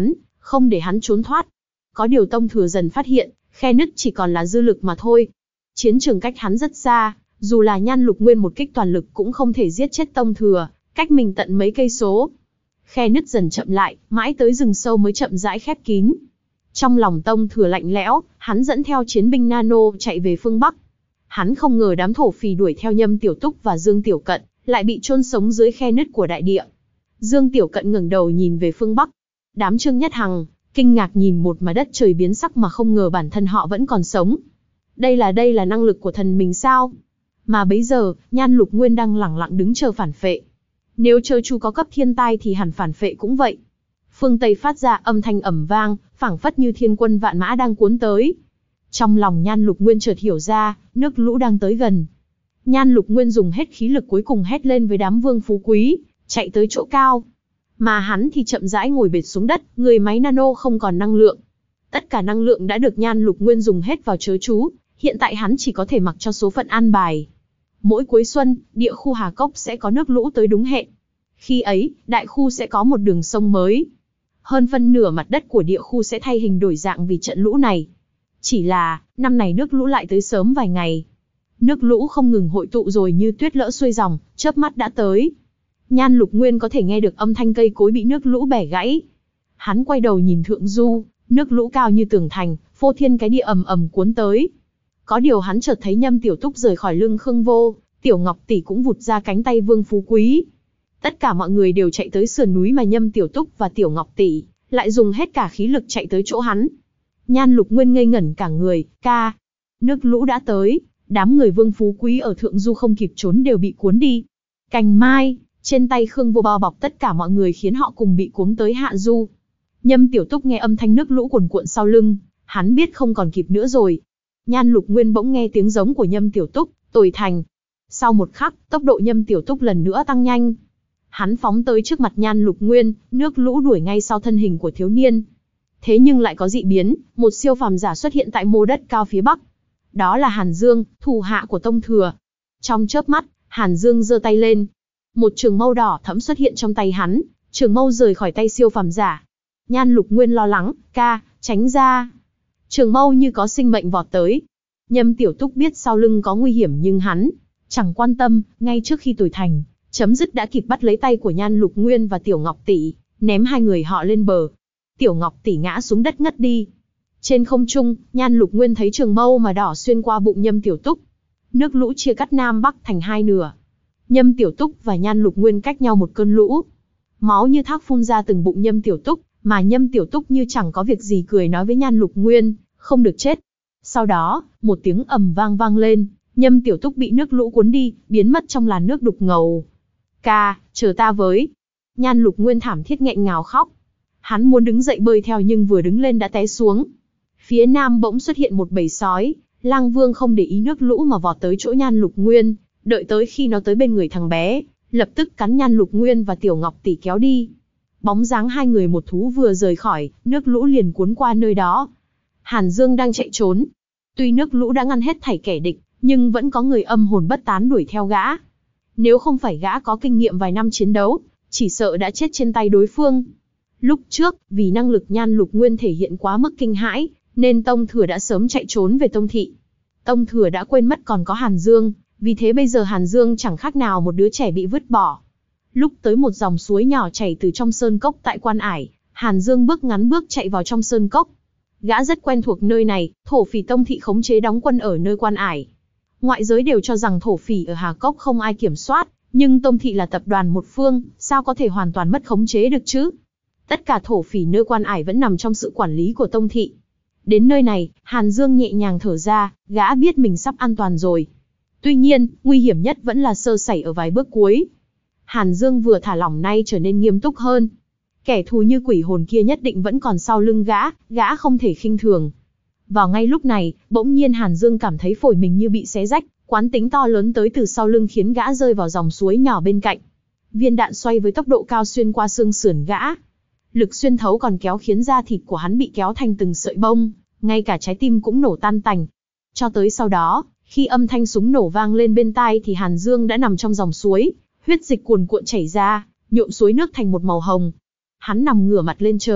không để hắn trốn thoát. Có điều Tông Thừa dần phát hiện, khe nứt chỉ còn là dư lực mà thôi. Chiến trường cách hắn rất xa, dù là Nhan Lục Nguyên một kích toàn lực cũng không thể giết chết Tông Thừa, cách mình tận mấy cây số. Khe nứt dần chậm lại, mãi tới rừng sâu mới chậm rãi khép kín. Trong lòng Tông Thừa lạnh lẽo, hắn dẫn theo chiến binh nano chạy về phương Bắc. Hắn không ngờ đám thổ phỉ đuổi theo Nhâm Tiểu Túc và Dương Tiểu Cận, lại bị chôn sống dưới khe nứt của đại địa. Dương Tiểu Cận ngẩng đầu nhìn về phương Bắc. Đám Trương Nhất Hằng kinh ngạc nhìn một mà đất trời biến sắc mà không ngờ bản thân họ vẫn còn sống. Đây là đây là năng lực của thần mình sao? Mà bấy giờ, Nhan Lục Nguyên đang lẳng lặng đứng chờ phản phệ. Nếu Chớ Chú có cấp thiên tai thì hẳn phản phệ cũng vậy. Phương Tây phát ra âm thanh ầm vang, phảng phất như thiên quân vạn mã đang cuốn tới. Trong lòng Nhan Lục Nguyên chợt hiểu ra, nước lũ đang tới gần. Nhan Lục Nguyên dùng hết khí lực cuối cùng hét lên với đám vương phú quý, chạy tới chỗ cao. Mà hắn thì chậm rãi ngồi bệt xuống đất, người máy nano không còn năng lượng. Tất cả năng lượng đã được Nhan Lục Nguyên dùng hết vào Chớ Chú, hiện tại hắn chỉ có thể mặc cho số phận an bài. Mỗi cuối xuân, địa khu Hà Cốc sẽ có nước lũ tới đúng hẹn. Khi ấy, đại khu sẽ có một đường sông mới. Hơn phân nửa mặt đất của địa khu sẽ thay hình đổi dạng vì trận lũ này. Chỉ là, năm này nước lũ lại tới sớm vài ngày. Nước lũ không ngừng hội tụ rồi như tuyết lỡ xuôi dòng, chớp mắt đã tới. Nhan Lục Nguyên có thể nghe được âm thanh cây cối bị nước lũ bẻ gãy. Hắn quay đầu nhìn thượng du, nước lũ cao như tường thành, phô thiên cái địa ầm ầm cuốn tới. Có điều hắn chợt thấy Nhâm Tiểu Túc rời khỏi lưng Khương Vô, Tiểu Ngọc tỷ cũng vụt ra cánh tay Vương Phú Quý. Tất cả mọi người đều chạy tới sườn núi mà Nhâm Tiểu Túc và Tiểu Ngọc tỷ lại dùng hết cả khí lực chạy tới chỗ hắn. Nhan Lục Nguyên ngây ngẩn cả người, ca. Nước lũ đã tới, đám người Vương Phú Quý ở thượng du không kịp trốn đều bị cuốn đi. Cành mai, trên tay Khương Vô bao bọc tất cả mọi người khiến họ cùng bị cuống tới hạ du. Nhâm Tiểu Túc nghe âm thanh nước lũ cuồn cuộn sau lưng, hắn biết không còn kịp nữa rồi. Nhan Lục Nguyên bỗng nghe tiếng giống của Nhâm Tiểu Túc, Tồi Thành. Sau một khắc, tốc độ Nhâm Tiểu Túc lần nữa tăng nhanh. Hắn phóng tới trước mặt Nhan Lục Nguyên, nước lũ đuổi ngay sau thân hình của thiếu niên. Thế nhưng lại có dị biến, một siêu phàm giả xuất hiện tại mô đất cao phía bắc. Đó là Hàn Dương, thủ hạ của Tông Thừa. Trong chớp mắt, Hàn Dương giơ tay lên. Một trường mâu đỏ thẫm xuất hiện trong tay hắn, trường mâu rời khỏi tay siêu phàm giả. Nhan Lục Nguyên lo lắng, ca, tránh ra. Trường mâu như có sinh mệnh vọt tới. Nhâm Tiểu Túc biết sau lưng có nguy hiểm nhưng hắn chẳng quan tâm, ngay trước khi Tồi Thành chấm dứt đã kịp bắt lấy tay của Nhan Lục Nguyên và Tiểu Ngọc tỷ, ném hai người họ lên bờ. Tiểu Ngọc tỷ ngã xuống đất ngất đi. Trên không trung, Nhan Lục Nguyên thấy trường mâu mà đỏ xuyên qua bụng Nhâm Tiểu Túc. Nước lũ chia cắt Nam Bắc thành hai nửa. Nhâm Tiểu Túc và Nhan Lục Nguyên cách nhau một cơn lũ. Máu như thác phun ra từng bụng Nhâm Tiểu Túc, mà Nhâm Tiểu Túc như chẳng có việc gì cười nói với Nhan Lục Nguyên, không được chết. Sau đó, một tiếng ầm vang vang lên, Nhâm Tiểu Túc bị nước lũ cuốn đi, biến mất trong làn nước đục ngầu. Ca, chờ ta với. Nhan Lục Nguyên thảm thiết nghẹn ngào khóc. Hắn muốn đứng dậy bơi theo nhưng vừa đứng lên đã té xuống. Phía nam bỗng xuất hiện một bầy sói, Lang Vương không để ý nước lũ mà vọt tới chỗ Nhan Lục Nguyên, đợi tới khi nó tới bên người thằng bé, lập tức cắn Nhan Lục Nguyên và Tiểu Ngọc tỷ kéo đi. Bóng dáng hai người một thú vừa rời khỏi, nước lũ liền cuốn qua nơi đó. Hàn Dương đang chạy trốn. Tuy nước lũ đã ngăn hết thảy kẻ địch, nhưng vẫn có người âm hồn bất tán đuổi theo gã. Nếu không phải gã có kinh nghiệm vài năm chiến đấu, chỉ sợ đã chết trên tay đối phương. Lúc trước, vì năng lực Nhan Lục Nguyên thể hiện quá mức kinh hãi, nên Tông Thừa đã sớm chạy trốn về Tông Thị. Tông Thừa đã quên mất còn có Hàn Dương, vì thế bây giờ Hàn Dương chẳng khác nào một đứa trẻ bị vứt bỏ. Lúc tới một dòng suối nhỏ chảy từ trong sơn cốc tại Quan Ải, Hàn Dương bước ngắn bước chạy vào trong sơn cốc. Gã rất quen thuộc nơi này, thổ phỉ Tông Thị khống chế đóng quân ở nơi Quan Ải. Ngoại giới đều cho rằng thổ phỉ ở Hà Cốc không ai kiểm soát, nhưng Tông Thị là tập đoàn một phương, sao có thể hoàn toàn mất khống chế được chứ? Tất cả thổ phỉ nơi Quan Ải vẫn nằm trong sự quản lý của Tông Thị. Đến nơi này, Hàn Dương nhẹ nhàng thở ra, gã biết mình sắp an toàn rồi. Tuy nhiên, nguy hiểm nhất vẫn là sơ sẩy ở vài bước cuối. Hàn Dương vừa thả lỏng nay trở nên nghiêm túc hơn. Kẻ thù như quỷ hồn kia nhất định vẫn còn sau lưng gã, gã không thể khinh thường. Vào ngay lúc này, bỗng nhiên Hàn Dương cảm thấy phổi mình như bị xé rách, quán tính to lớn tới từ sau lưng khiến gã rơi vào dòng suối nhỏ bên cạnh. Viên đạn xoay với tốc độ cao xuyên qua xương sườn gã. Lực xuyên thấu còn kéo khiến da thịt của hắn bị kéo thành từng sợi bông, ngay cả trái tim cũng nổ tan tành. Cho tới sau đó, khi âm thanh súng nổ vang lên bên tai thì Hàn Dương đã nằm trong dòng suối, huyết dịch cuồn cuộn chảy ra, nhuộm suối nước thành một màu hồng. Hắn nằm ngửa mặt lên trời,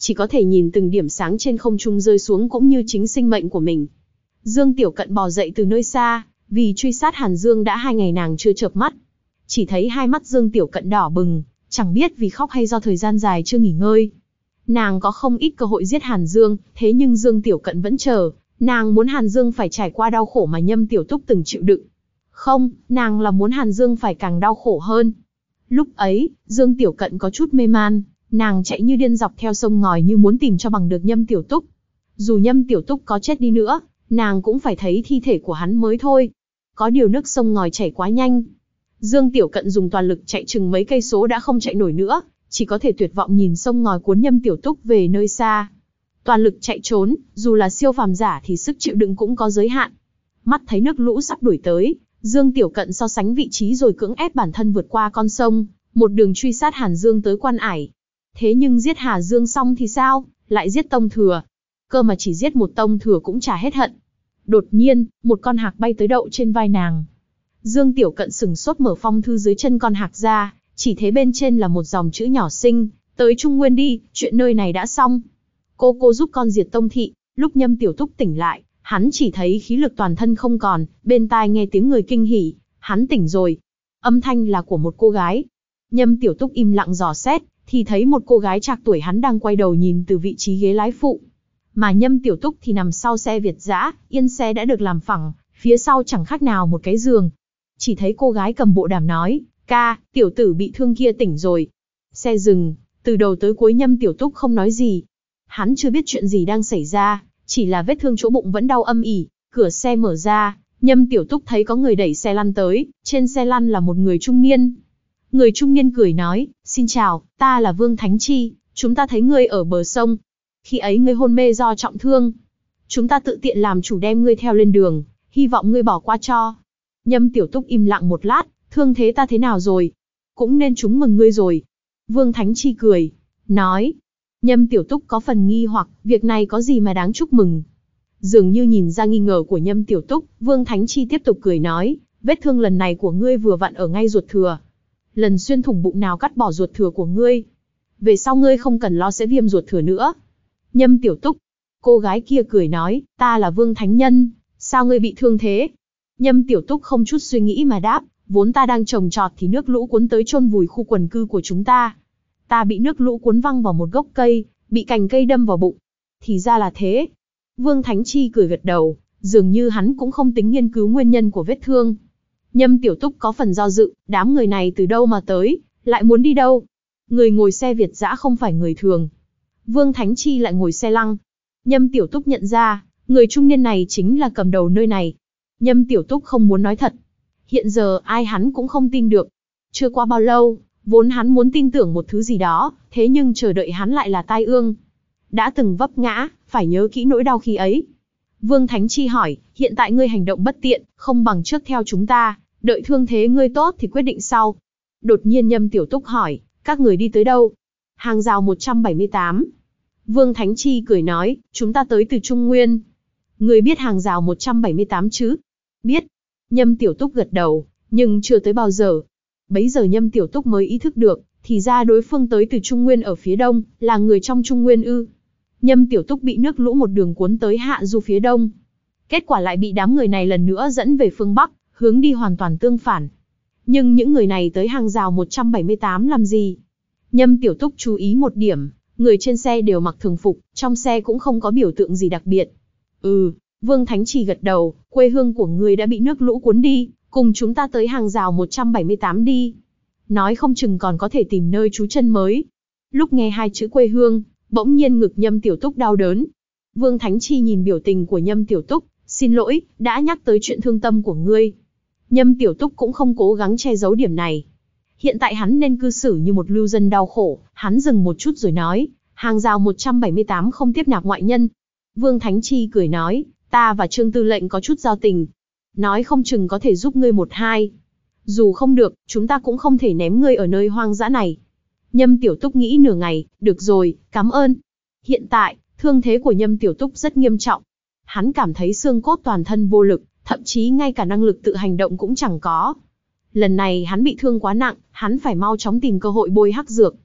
chỉ có thể nhìn từng điểm sáng trên không trung rơi xuống cũng như chính sinh mệnh của mình. Dương Tiểu Cận bò dậy từ nơi xa, vì truy sát Hàn Dương đã hai ngày nàng chưa chợp mắt. Chỉ thấy hai mắt Dương Tiểu Cận đỏ bừng, chẳng biết vì khóc hay do thời gian dài chưa nghỉ ngơi. Nàng có không ít cơ hội giết Hàn Dương, thế nhưng Dương Tiểu Cận vẫn chờ, nàng muốn Hàn Dương phải trải qua đau khổ mà Nhâm Tiểu Túc từng chịu đựng. Không, nàng là muốn Hàn Dương phải càng đau khổ hơn. Lúc ấy, Dương Tiểu Cận có chút mê man, nàng chạy như điên dọc theo sông ngòi như muốn tìm cho bằng được Nhâm Tiểu Túc. Dù Nhâm Tiểu Túc có chết đi nữa, nàng cũng phải thấy thi thể của hắn mới thôi. Có điều nước sông ngòi chảy quá nhanh. Dương Tiểu Cận dùng toàn lực chạy chừng mấy cây số đã không chạy nổi nữa, chỉ có thể tuyệt vọng nhìn sông ngòi cuốn Nhâm Tiểu Túc về nơi xa. Toàn lực chạy trốn, dù là siêu phàm giả thì sức chịu đựng cũng có giới hạn. Mắt thấy nước lũ sắp đuổi tới, Dương Tiểu Cận so sánh vị trí rồi cưỡng ép bản thân vượt qua con sông, một đường truy sát Hàn Dương tới Quan Ải. Thế nhưng giết Hà Dương xong thì sao, lại giết Tông Thừa. Cơ mà chỉ giết một Tông Thừa cũng chả hết hận. Đột nhiên, một con hạc bay tới đậu trên vai nàng. Dương Tiểu Cận sừng sốt mở phong thư dưới chân con hạc ra, chỉ thấy bên trên là một dòng chữ nhỏ xinh, tới Trung Nguyên đi, chuyện nơi này đã xong. Cô cô giúp con diệt Tông thị. Lúc Nhâm Tiểu Túc tỉnh lại, hắn chỉ thấy khí lực toàn thân không còn, bên tai nghe tiếng người kinh hỉ, hắn tỉnh rồi. Âm thanh là của một cô gái. Nhâm Tiểu Túc im lặng dò xét, thì thấy một cô gái trạc tuổi hắn đang quay đầu nhìn từ vị trí ghế lái phụ. Mà Nhâm Tiểu Túc thì nằm sau xe Việt dã, yên xe đã được làm phẳng, phía sau chẳng khác nào một cái giường. Chỉ thấy cô gái cầm bộ đàm nói, ca, tiểu tử bị thương kia tỉnh rồi. Xe dừng, từ đầu tới cuối Nhâm Tiểu Túc không nói gì. Hắn chưa biết chuyện gì đang xảy ra, chỉ là vết thương chỗ bụng vẫn đau âm ỉ. Cửa xe mở ra, Nhâm Tiểu Túc thấy có người đẩy xe lăn tới, trên xe lăn là một người trung niên. Người trung niên cười nói, xin chào, ta là Vương Thánh Chi, chúng ta thấy ngươi ở bờ sông. Khi ấy ngươi hôn mê do trọng thương. Chúng ta tự tiện làm chủ đem ngươi theo lên đường, hy vọng ngươi bỏ qua cho. Nhâm Tiểu Túc im lặng một lát, thương thế ta thế nào rồi? Cũng nên chúng mừng ngươi rồi. Vương Thánh Chi cười, nói. Nhâm Tiểu Túc có phần nghi hoặc, việc này có gì mà đáng chúc mừng. Dường như nhìn ra nghi ngờ của Nhâm Tiểu Túc, Vương Thánh Chi tiếp tục cười nói, vết thương lần này của ngươi vừa vặn ở ngay ruột thừa. Lần xuyên thủng bụng nào cắt bỏ ruột thừa của ngươi. Về sau ngươi không cần lo sẽ viêm ruột thừa nữa. Nhâm Tiểu Túc. Cô gái kia cười nói, ta là Vương Thánh Nhân, sao ngươi bị thương thế? Nhâm Tiểu Túc không chút suy nghĩ mà đáp, vốn ta đang trồng trọt thì nước lũ cuốn tới chôn vùi khu quần cư của chúng ta. Ta bị nước lũ cuốn văng vào một gốc cây, bị cành cây đâm vào bụng. Thì ra là thế. Vương Thánh Chi cười gật đầu, dường như hắn cũng không tính nghiên cứu nguyên nhân của vết thương. Nhâm Tiểu Túc có phần do dự, đám người này từ đâu mà tới, lại muốn đi đâu? Người ngồi xe Việt dã không phải người thường. Vương Thánh Chi lại ngồi xe lăng. Nhâm Tiểu Túc nhận ra, người trung niên này chính là cầm đầu nơi này. Nhâm Tiểu Túc không muốn nói thật. Hiện giờ ai hắn cũng không tin được. Chưa qua bao lâu, vốn hắn muốn tin tưởng một thứ gì đó, thế nhưng chờ đợi hắn lại là tai ương. Đã từng vấp ngã, phải nhớ kỹ nỗi đau khi ấy. Vương Thánh Chi hỏi, hiện tại ngươi hành động bất tiện, không bằng trước theo chúng ta, đợi thương thế ngươi tốt thì quyết định sau. Đột nhiên Nhâm Tiểu Túc hỏi, các người đi tới đâu? Hàng rào một trăm bảy mươi tám. Vương Thánh Chi cười nói, chúng ta tới từ Trung Nguyên. Ngươi biết hàng rào một trăm bảy mươi tám chứ? Biết. Nhâm Tiểu Túc gật đầu, nhưng chưa tới bao giờ. Bấy giờ Nhâm Tiểu Túc mới ý thức được, thì ra đối phương tới từ Trung Nguyên ở phía đông, là người trong Trung Nguyên ư. Nhâm Tiểu Túc bị nước lũ một đường cuốn tới Hạ Du phía đông. Kết quả lại bị đám người này lần nữa dẫn về phương Bắc, hướng đi hoàn toàn tương phản. Nhưng những người này tới hàng rào một trăm bảy mươi tám làm gì? Nhâm Tiểu Túc chú ý một điểm, người trên xe đều mặc thường phục, trong xe cũng không có biểu tượng gì đặc biệt. Ừ, Vương Thánh Chỉ gật đầu, quê hương của người đã bị nước lũ cuốn đi, cùng chúng ta tới hàng rào một trăm bảy mươi tám đi. Nói không chừng còn có thể tìm nơi trú chân mới. Lúc nghe hai chữ quê hương, bỗng nhiên ngực Nhâm Tiểu Túc đau đớn. Vương Thánh Chi nhìn biểu tình của Nhâm Tiểu Túc, xin lỗi, đã nhắc tới chuyện thương tâm của ngươi. Nhâm Tiểu Túc cũng không cố gắng che giấu điểm này. Hiện tại hắn nên cư xử như một lưu dân đau khổ, hắn dừng một chút rồi nói, hàng rào một trăm bảy mươi tám không tiếp nạp ngoại nhân. Vương Thánh Chi cười nói, ta và Trương Tư lệnh có chút giao tình. Nói không chừng có thể giúp ngươi một hai. Dù không được, chúng ta cũng không thể ném ngươi ở nơi hoang dã này. Nhâm Tiểu Túc nghĩ nửa ngày, được rồi, cảm ơn. Hiện tại, thương thế của Nhâm Tiểu Túc rất nghiêm trọng. Hắn cảm thấy xương cốt toàn thân vô lực, thậm chí ngay cả năng lực tự hành động cũng chẳng có. Lần này hắn bị thương quá nặng, hắn phải mau chóng tìm cơ hội bôi hắc dược.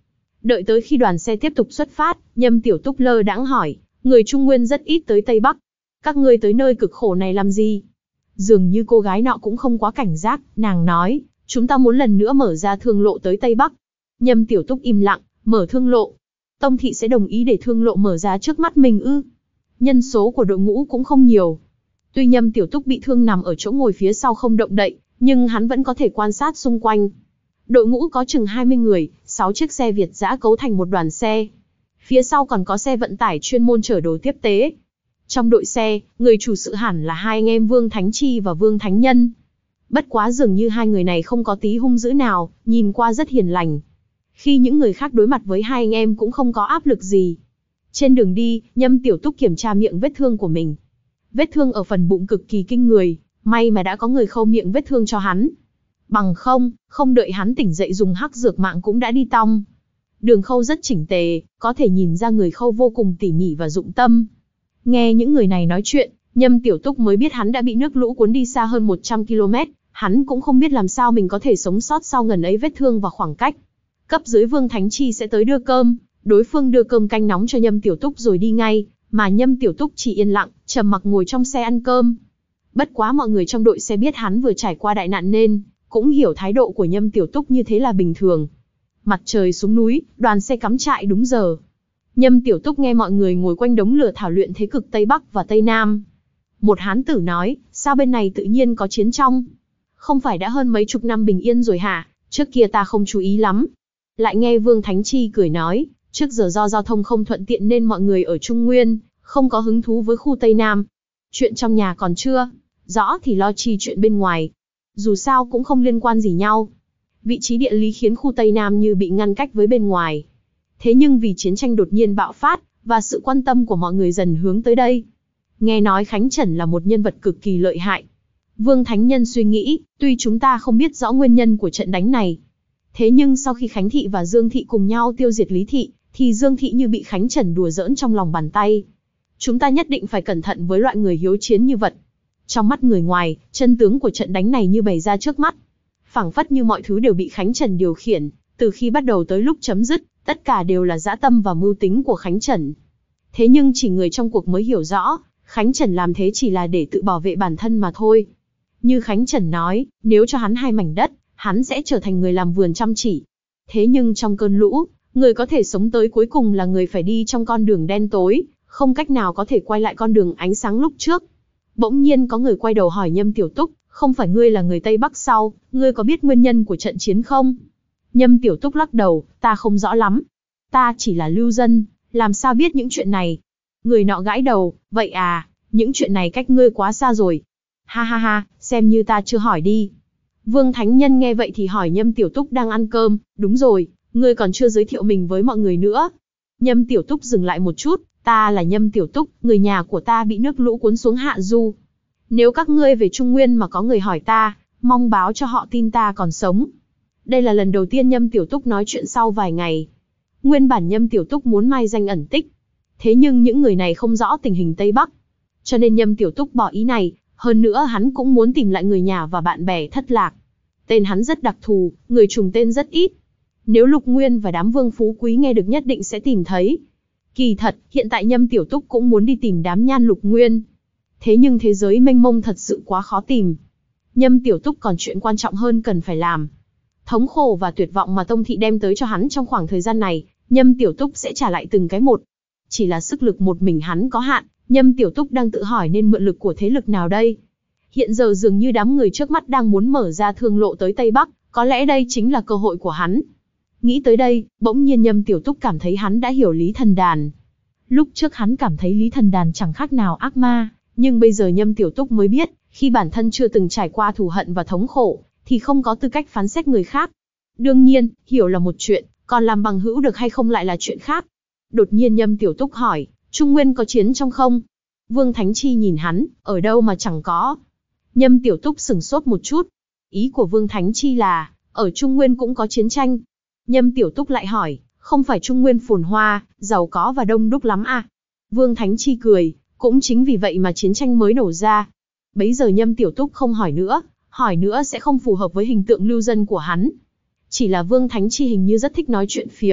Đợi tới khi đoàn xe tiếp tục xuất phát, Nhâm Tiểu Túc lơ đãng hỏi, người Trung Nguyên rất ít tới Tây Bắc. Các ngươi tới nơi cực khổ này làm gì? Dường như cô gái nọ cũng không quá cảnh giác, nàng nói, chúng ta muốn lần nữa mở ra thương lộ tới Tây Bắc. Nhâm Tiểu Túc im lặng, mở thương lộ. Tông thị sẽ đồng ý để thương lộ mở ra trước mắt mình ư? Nhân số của đội ngũ cũng không nhiều. Tuy Nhâm Tiểu Túc bị thương nằm ở chỗ ngồi phía sau không động đậy, nhưng hắn vẫn có thể quan sát xung quanh. Đội ngũ có chừng hai mươi người, sáu chiếc xe Việt dã cấu thành một đoàn xe. Phía sau còn có xe vận tải chuyên môn chở đồ tiếp tế. Trong đội xe, người chủ sự hẳn là hai anh em Vương Thánh Chi và Vương Thánh Nhân. Bất quá dường như hai người này không có tí hung dữ nào, nhìn qua rất hiền lành. Khi những người khác đối mặt với hai anh em cũng không có áp lực gì. Trên đường đi, Nhâm Tiểu Túc kiểm tra miệng vết thương của mình. Vết thương ở phần bụng cực kỳ kinh người, may mà đã có người khâu miệng vết thương cho hắn. Bằng không, không đợi hắn tỉnh dậy dùng hắc dược mạng cũng đã đi tong. Đường khâu rất chỉnh tề, có thể nhìn ra người khâu vô cùng tỉ mỉ và dụng tâm. Nghe những người này nói chuyện, Nhâm Tiểu Túc mới biết hắn đã bị nước lũ cuốn đi xa hơn một trăm ki lô mét, hắn cũng không biết làm sao mình có thể sống sót sau ngần ấy vết thương và khoảng cách. Cấp dưới Vương Thánh Chi sẽ tới đưa cơm, đối phương đưa cơm canh nóng cho Nhâm Tiểu Túc rồi đi ngay, mà Nhâm Tiểu Túc chỉ yên lặng, trầm mặc ngồi trong xe ăn cơm. Bất quá mọi người trong đội xe biết hắn vừa trải qua đại nạn nên cũng hiểu thái độ của Nhâm Tiểu Túc như thế là bình thường. Mặt trời xuống núi, đoàn xe cắm trại đúng giờ. Nhâm Tiểu Túc nghe mọi người ngồi quanh đống lửa thảo luận thế cực Tây Bắc và Tây Nam. Một hán tử nói, sao bên này tự nhiên có chiến trong? Không phải đã hơn mấy chục năm bình yên rồi hả? Trước kia ta không chú ý lắm. Lại nghe Vương Thánh Chi cười nói, trước giờ do giao thông không thuận tiện nên mọi người ở Trung Nguyên không có hứng thú với khu Tây Nam. Chuyện trong nhà còn chưa rõ thì lo chi chuyện bên ngoài. Dù sao cũng không liên quan gì nhau. Vị trí địa lý khiến khu Tây Nam như bị ngăn cách với bên ngoài. Thế nhưng vì chiến tranh đột nhiên bạo phát, và sự quan tâm của mọi người dần hướng tới đây. Nghe nói Khánh Trần là một nhân vật cực kỳ lợi hại. Vương Thánh Nhân suy nghĩ, tuy chúng ta không biết rõ nguyên nhân của trận đánh này. Thế nhưng sau khi Khánh Thị và Dương Thị cùng nhau tiêu diệt Lý Thị, thì Dương Thị như bị Khánh Trần đùa giỡn trong lòng bàn tay. Chúng ta nhất định phải cẩn thận với loại người hiếu chiến như vậy. Trong mắt người ngoài, chân tướng của trận đánh này như bày ra trước mắt. Phảng phất như mọi thứ đều bị Khánh Trần điều khiển, từ khi bắt đầu tới lúc chấm dứt, tất cả đều là dã tâm và mưu tính của Khánh Trần. Thế nhưng chỉ người trong cuộc mới hiểu rõ, Khánh Trần làm thế chỉ là để tự bảo vệ bản thân mà thôi. Như Khánh Trần nói, nếu cho hắn hai mảnh đất, hắn sẽ trở thành người làm vườn chăm chỉ. Thế nhưng trong cơn lũ, người có thể sống tới cuối cùng là người phải đi trong con đường đen tối, không cách nào có thể quay lại con đường ánh sáng lúc trước. Bỗng nhiên có người quay đầu hỏi Nhâm Tiểu Túc, không phải ngươi là người Tây Bắc sao, ngươi có biết nguyên nhân của trận chiến không? Nhâm Tiểu Túc lắc đầu, ta không rõ lắm. Ta chỉ là lưu dân, làm sao biết những chuyện này? Người nọ gãi đầu, vậy à, những chuyện này cách ngươi quá xa rồi. Ha ha ha, xem như ta chưa hỏi đi. Vương Thánh Nhân nghe vậy thì hỏi Nhâm Tiểu Túc đang ăn cơm, đúng rồi, ngươi còn chưa giới thiệu mình với mọi người nữa. Nhâm Tiểu Túc dừng lại một chút, ta là Nhâm Tiểu Túc, người nhà của ta bị nước lũ cuốn xuống Hạ Du. Nếu các ngươi về Trung Nguyên mà có người hỏi ta, mong báo cho họ tin ta còn sống. Đây là lần đầu tiên Nhâm Tiểu Túc nói chuyện sau vài ngày. Nguyên bản Nhâm Tiểu Túc muốn mai danh ẩn tích. Thế nhưng những người này không rõ tình hình Tây Bắc. Cho nên Nhâm Tiểu Túc bỏ ý này, hơn nữa hắn cũng muốn tìm lại người nhà và bạn bè thất lạc. Tên hắn rất đặc thù, người trùng tên rất ít. Nếu Lục Nguyên và đám vương phú quý nghe được nhất định sẽ tìm thấy. Kỳ thật, hiện tại Nhâm Tiểu Túc cũng muốn đi tìm đám nhan Lục Nguyên. Thế nhưng thế giới mênh mông thật sự quá khó tìm. Nhâm Tiểu Túc còn chuyện quan trọng hơn cần phải làm. Thống khổ và tuyệt vọng mà Tông Thị đem tới cho hắn trong khoảng thời gian này, Nhâm Tiểu Túc sẽ trả lại từng cái một. Chỉ là sức lực một mình hắn có hạn, Nhâm Tiểu Túc đang tự hỏi nên mượn lực của thế lực nào đây. Hiện giờ dường như đám người trước mắt đang muốn mở ra thương lộ tới Tây Bắc, có lẽ đây chính là cơ hội của hắn. Nghĩ tới đây, bỗng nhiên Nhâm Tiểu Túc cảm thấy hắn đã hiểu Lý Thần Đàn. Lúc trước hắn cảm thấy Lý Thần Đàn chẳng khác nào ác ma, nhưng bây giờ Nhâm Tiểu Túc mới biết, khi bản thân chưa từng trải qua thù hận và thống khổ, thì không có tư cách phán xét người khác. Đương nhiên, hiểu là một chuyện, còn làm bằng hữu được hay không lại là chuyện khác. Đột nhiên Nhâm Tiểu Túc hỏi, Trung Nguyên có chiến trong không? Vương Thánh Chi nhìn hắn, ở đâu mà chẳng có. Nhâm Tiểu Túc sửng sốt một chút. Ý của Vương Thánh Chi là, ở Trung Nguyên cũng có chiến tranh. Nhâm Tiểu Túc lại hỏi, không phải Trung Nguyên phồn hoa, giàu có và đông đúc lắm à? Vương Thánh Chi cười, cũng chính vì vậy mà chiến tranh mới nổ ra. Bấy giờ Nhâm Tiểu Túc không hỏi nữa, hỏi nữa sẽ không phù hợp với hình tượng lưu dân của hắn. Chỉ là Vương Thánh Chi hình như rất thích nói chuyện phiếm,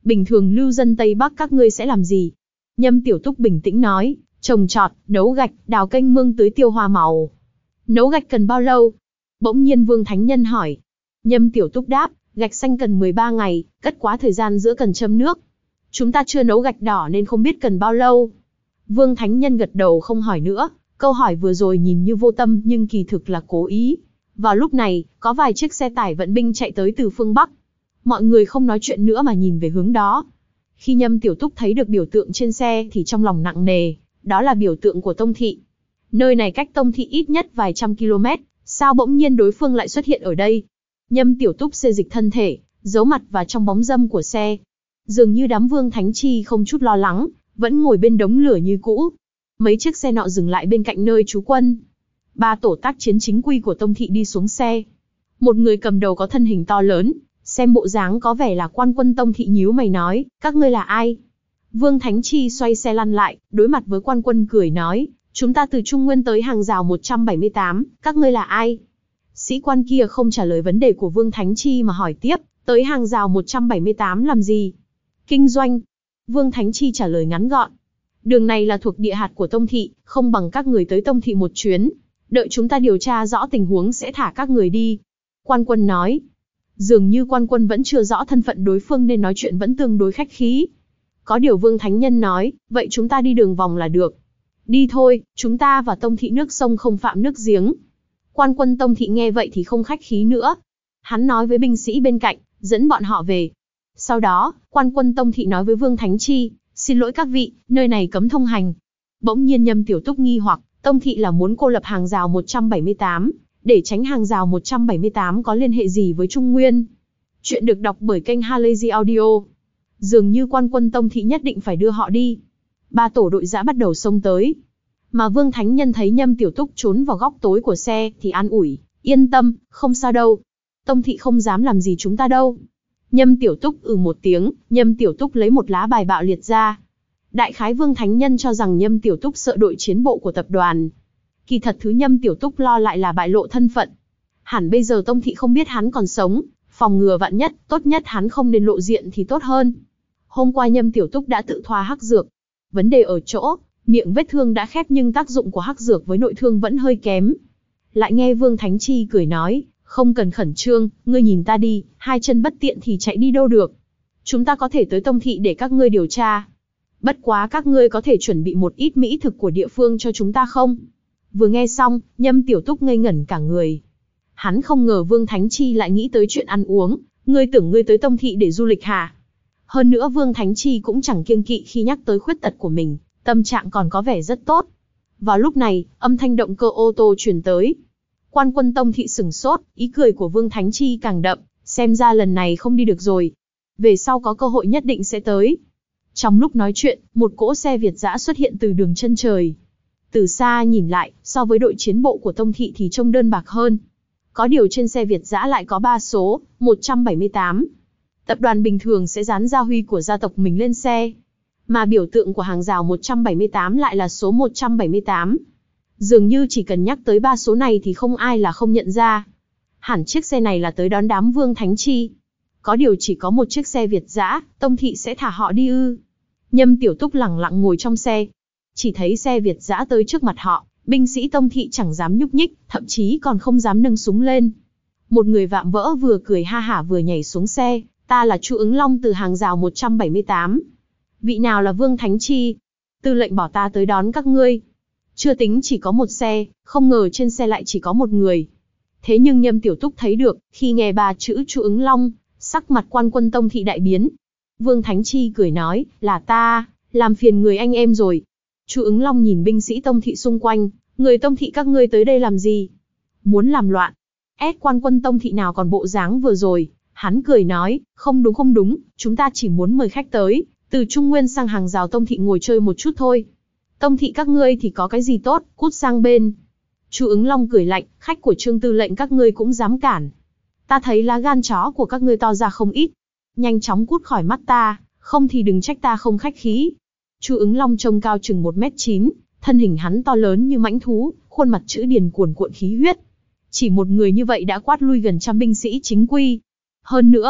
Bình thường lưu dân Tây Bắc các ngươi sẽ làm gì? Nhâm Tiểu Túc bình tĩnh nói, trồng trọt, nấu gạch, đào kênh mương tưới tiêu hoa màu. Nấu gạch cần bao lâu? Bỗng nhiên Vương Thánh Nhân hỏi. Nhâm Tiểu Túc đáp, gạch xanh cần mười ba ngày, cất quá thời gian giữa cần châm nước. Chúng ta chưa nấu gạch đỏ nên không biết cần bao lâu. Vương Thánh Nhân gật đầu không hỏi nữa, câu hỏi vừa rồi nhìn như vô tâm nhưng kỳ thực là cố ý. Vào lúc này, có vài chiếc xe tải vận binh chạy tới từ phương Bắc. Mọi người không nói chuyện nữa mà nhìn về hướng đó. Khi Nhâm Tiểu Túc thấy được biểu tượng trên xe thì trong lòng nặng nề, đó là biểu tượng của Tông Thị. Nơi này cách Tông Thị ít nhất vài trăm km, sao bỗng nhiên đối phương lại xuất hiện ở đây? Nhâm Tiểu Túc xê dịch thân thể, giấu mặt vào trong bóng râm của xe. Dường như đám Vương Thánh Chi không chút lo lắng, vẫn ngồi bên đống lửa như cũ. Mấy chiếc xe nọ dừng lại bên cạnh nơi trú quân. Ba tổ tác chiến chính quy của Tông Thị đi xuống xe. Một người cầm đầu có thân hình to lớn, xem bộ dáng có vẻ là quan quân Tông Thị, nhíu mày nói, các ngươi là ai? Vương Thánh Chi xoay xe lăn lại, đối mặt với quan quân cười nói, chúng ta từ Trung Nguyên tới hàng rào một trăm bảy mươi tám, các ngươi là ai? Sĩ quan kia không trả lời vấn đề của Vương Thánh Chi mà hỏi tiếp, tới hàng rào một trăm bảy mươi tám làm gì? Kinh doanh. Vương Thánh Chi trả lời ngắn gọn. Đường này là thuộc địa hạt của Tông Thị, không bằng các người tới Tông Thị một chuyến. Đợi chúng ta điều tra rõ tình huống sẽ thả các người đi. Quan quân nói. Dường như quan quân vẫn chưa rõ thân phận đối phương nên nói chuyện vẫn tương đối khách khí. Có điều Vương Thánh Nhân nói, vậy chúng ta đi đường vòng là được. Đi thôi, chúng ta và Tông Thị nước sông không phạm nước giếng. Quan quân Tông Thị nghe vậy thì không khách khí nữa. Hắn nói với binh sĩ bên cạnh, dẫn bọn họ về. Sau đó, quan quân Tông Thị nói với Vương Thánh Chi, xin lỗi các vị, nơi này cấm thông hành. Bỗng nhiên Nhâm Tiểu Túc nghi hoặc, Tông Thị là muốn cô lập hàng rào một trăm bảy mươi tám, để tránh hàng rào một trăm bảy mươi tám có liên hệ gì với Trung Nguyên. Chuyện được đọc bởi kênh Halazy Audio. Dường như quan quân Tông Thị nhất định phải đưa họ đi. Ba tổ đội dã bắt đầu xông tới. Mà Vương Thánh Nhân thấy Nhâm Tiểu Túc trốn vào góc tối của xe thì an ủi, yên tâm, không sao đâu. Tông Thị không dám làm gì chúng ta đâu. Nhâm Tiểu Túc ừ một tiếng, Nhâm Tiểu Túc lấy một lá bài bạo liệt ra. Đại khái Vương Thánh Nhân cho rằng Nhâm Tiểu Túc sợ đội chiến bộ của tập đoàn. Kỳ thật thứ Nhâm Tiểu Túc lo lại là bại lộ thân phận. Hẳn bây giờ Tông Thị không biết hắn còn sống, phòng ngừa vạn nhất, tốt nhất hắn không nên lộ diện thì tốt hơn. Hôm qua Nhâm Tiểu Túc đã tự thoa hắc dược. Vấn đề ở chỗ, miệng vết thương đã khép nhưng tác dụng của hắc dược với nội thương vẫn hơi kém. Lại nghe Vương Thánh Chi cười nói, không cần khẩn trương, ngươi nhìn ta đi, hai chân bất tiện thì chạy đi đâu được. Chúng ta có thể tới Tông Thị để các ngươi điều tra. Bất quá các ngươi có thể chuẩn bị một ít mỹ thực của địa phương cho chúng ta không? Vừa nghe xong, Nhâm Tiểu Túc ngây ngẩn cả người. Hắn không ngờ Vương Thánh Chi lại nghĩ tới chuyện ăn uống, ngươi tưởng ngươi tới Tông Thị để du lịch hả? Hơn nữa Vương Thánh Chi cũng chẳng kiêng kỵ khi nhắc tới khuyết tật của mình, tâm trạng còn có vẻ rất tốt. Vào lúc này, âm thanh động cơ ô tô truyền tới. Quan quân Tông Thị sửng sốt, ý cười của Vương Thánh Chi càng đậm, xem ra lần này không đi được rồi. Về sau có cơ hội nhất định sẽ tới. Trong lúc nói chuyện, một cỗ xe Việt dã xuất hiện từ đường chân trời. Từ xa nhìn lại, so với đội chiến bộ của Tông Thị thì trông đơn bạc hơn. Có điều trên xe Việt dã lại có ba số, một trăm bảy mươi tám. Tập đoàn bình thường sẽ dán gia huy của gia tộc mình lên xe. Mà biểu tượng của hàng rào một trăm bảy mươi tám lại là số một trăm bảy mươi tám. Dường như chỉ cần nhắc tới ba số này thì không ai là không nhận ra. Hẳn chiếc xe này là tới đón đám Vương Thánh Chi. Có điều chỉ có một chiếc xe Việt dã, Tông Thị sẽ thả họ đi ư? Nhâm Tiểu Túc lẳng lặng ngồi trong xe. Chỉ thấy xe Việt dã tới trước mặt họ, binh sĩ Tông Thị chẳng dám nhúc nhích, thậm chí còn không dám nâng súng lên. Một người vạm vỡ vừa cười ha hả vừa nhảy xuống xe, ta là Chu Ứng Long từ hàng rào một trăm bảy mươi tám. Vị nào là Vương Thánh Chi? Tư lệnh bảo ta tới đón các ngươi. Chưa tính chỉ có một xe, không ngờ trên xe lại chỉ có một người. Thế nhưng Nhâm Tiểu Túc thấy được, khi nghe ba chữ Chu Ứng Long, sắc mặt quan quân Tông Thị đại biến. Vương Thánh Chi cười nói, là ta, làm phiền người anh em rồi. Chu Ứng Long nhìn binh sĩ Tông Thị xung quanh, người Tông Thị các ngươi tới đây làm gì? Muốn làm loạn. Ép quan quân Tông Thị nào còn bộ dáng vừa rồi, hắn cười nói, không đúng không đúng, chúng ta chỉ muốn mời khách tới, từ Trung Nguyên sang hàng rào Tông Thị ngồi chơi một chút thôi. Tông Thị các ngươi thì có cái gì tốt, cút sang bên. Chu Ứng Long cười lạnh, khách của Trương tư lệnh các ngươi cũng dám cản. Ta thấy lá gan chó của các ngươi to ra không ít. Nhanh chóng cút khỏi mắt ta, không thì đừng trách ta không khách khí. Chu Ứng Long trông cao chừng một mét chín, thân hình hắn to lớn như mãnh thú, khuôn mặt chữ điền cuồn cuộn khí huyết. Chỉ một người như vậy đã quát lui gần trăm binh sĩ chính quy. Hơn nữa,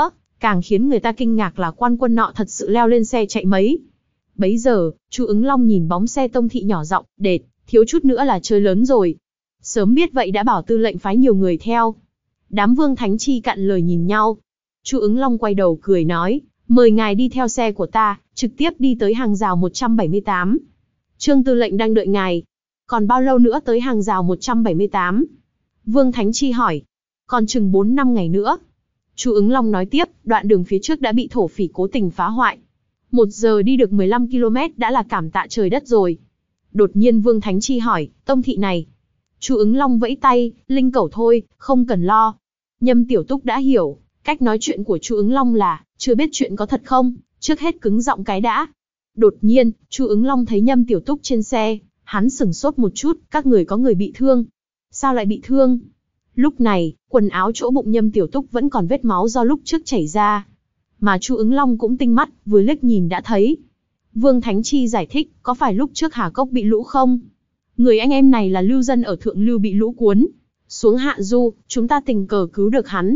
Càng khiến người ta kinh ngạc là quan quân nọ thật sự leo lên xe chạy mấy. Bấy giờ, Chu Ứng Long nhìn bóng xe Tông Thị nhỏ giọng, đệt, thiếu chút nữa là chơi lớn rồi. Sớm biết vậy đã bảo tư lệnh phái nhiều người theo. Đám Vương Thánh Chi cạn lời nhìn nhau. Chu Ứng Long quay đầu cười nói, mời ngài đi theo xe của ta, trực tiếp đi tới hàng rào một trăm bảy mươi tám. Trương tư lệnh đang đợi ngài. Còn bao lâu nữa tới hàng rào một trăm bảy mươi tám? Vương Thánh Chi hỏi. Còn chừng bốn năm ngày nữa. Chu Ứng Long nói tiếp, đoạn đường phía trước đã bị thổ phỉ cố tình phá hoại. Một giờ đi được mười lăm ki lô mét đã là cảm tạ trời đất rồi. Đột nhiên Vương Thánh Chi hỏi, Tông Thị này. Chu Ứng Long vẫy tay, linh cẩu thôi, không cần lo. Nhâm Tiểu Túc đã hiểu, cách nói chuyện của Chu Ứng Long là, chưa biết chuyện có thật không, trước hết cứng giọng cái đã. Đột nhiên, Chu Ứng Long thấy Nhâm Tiểu Túc trên xe, hắn sửng sốt một chút, các người có người bị thương. Sao lại bị thương? Lúc này, quần áo chỗ bụng Nhâm Tiểu Túc vẫn còn vết máu do lúc trước chảy ra. Mà Chu Ứng Long cũng tinh mắt, vừa liếc nhìn đã thấy. Vương Thánh Chi giải thích, có phải lúc trước Hà Cốc bị lũ không? Người anh em này là lưu dân ở Thượng Lưu bị lũ cuốn. Xuống Hạ Du, chúng ta tình cờ cứu được hắn.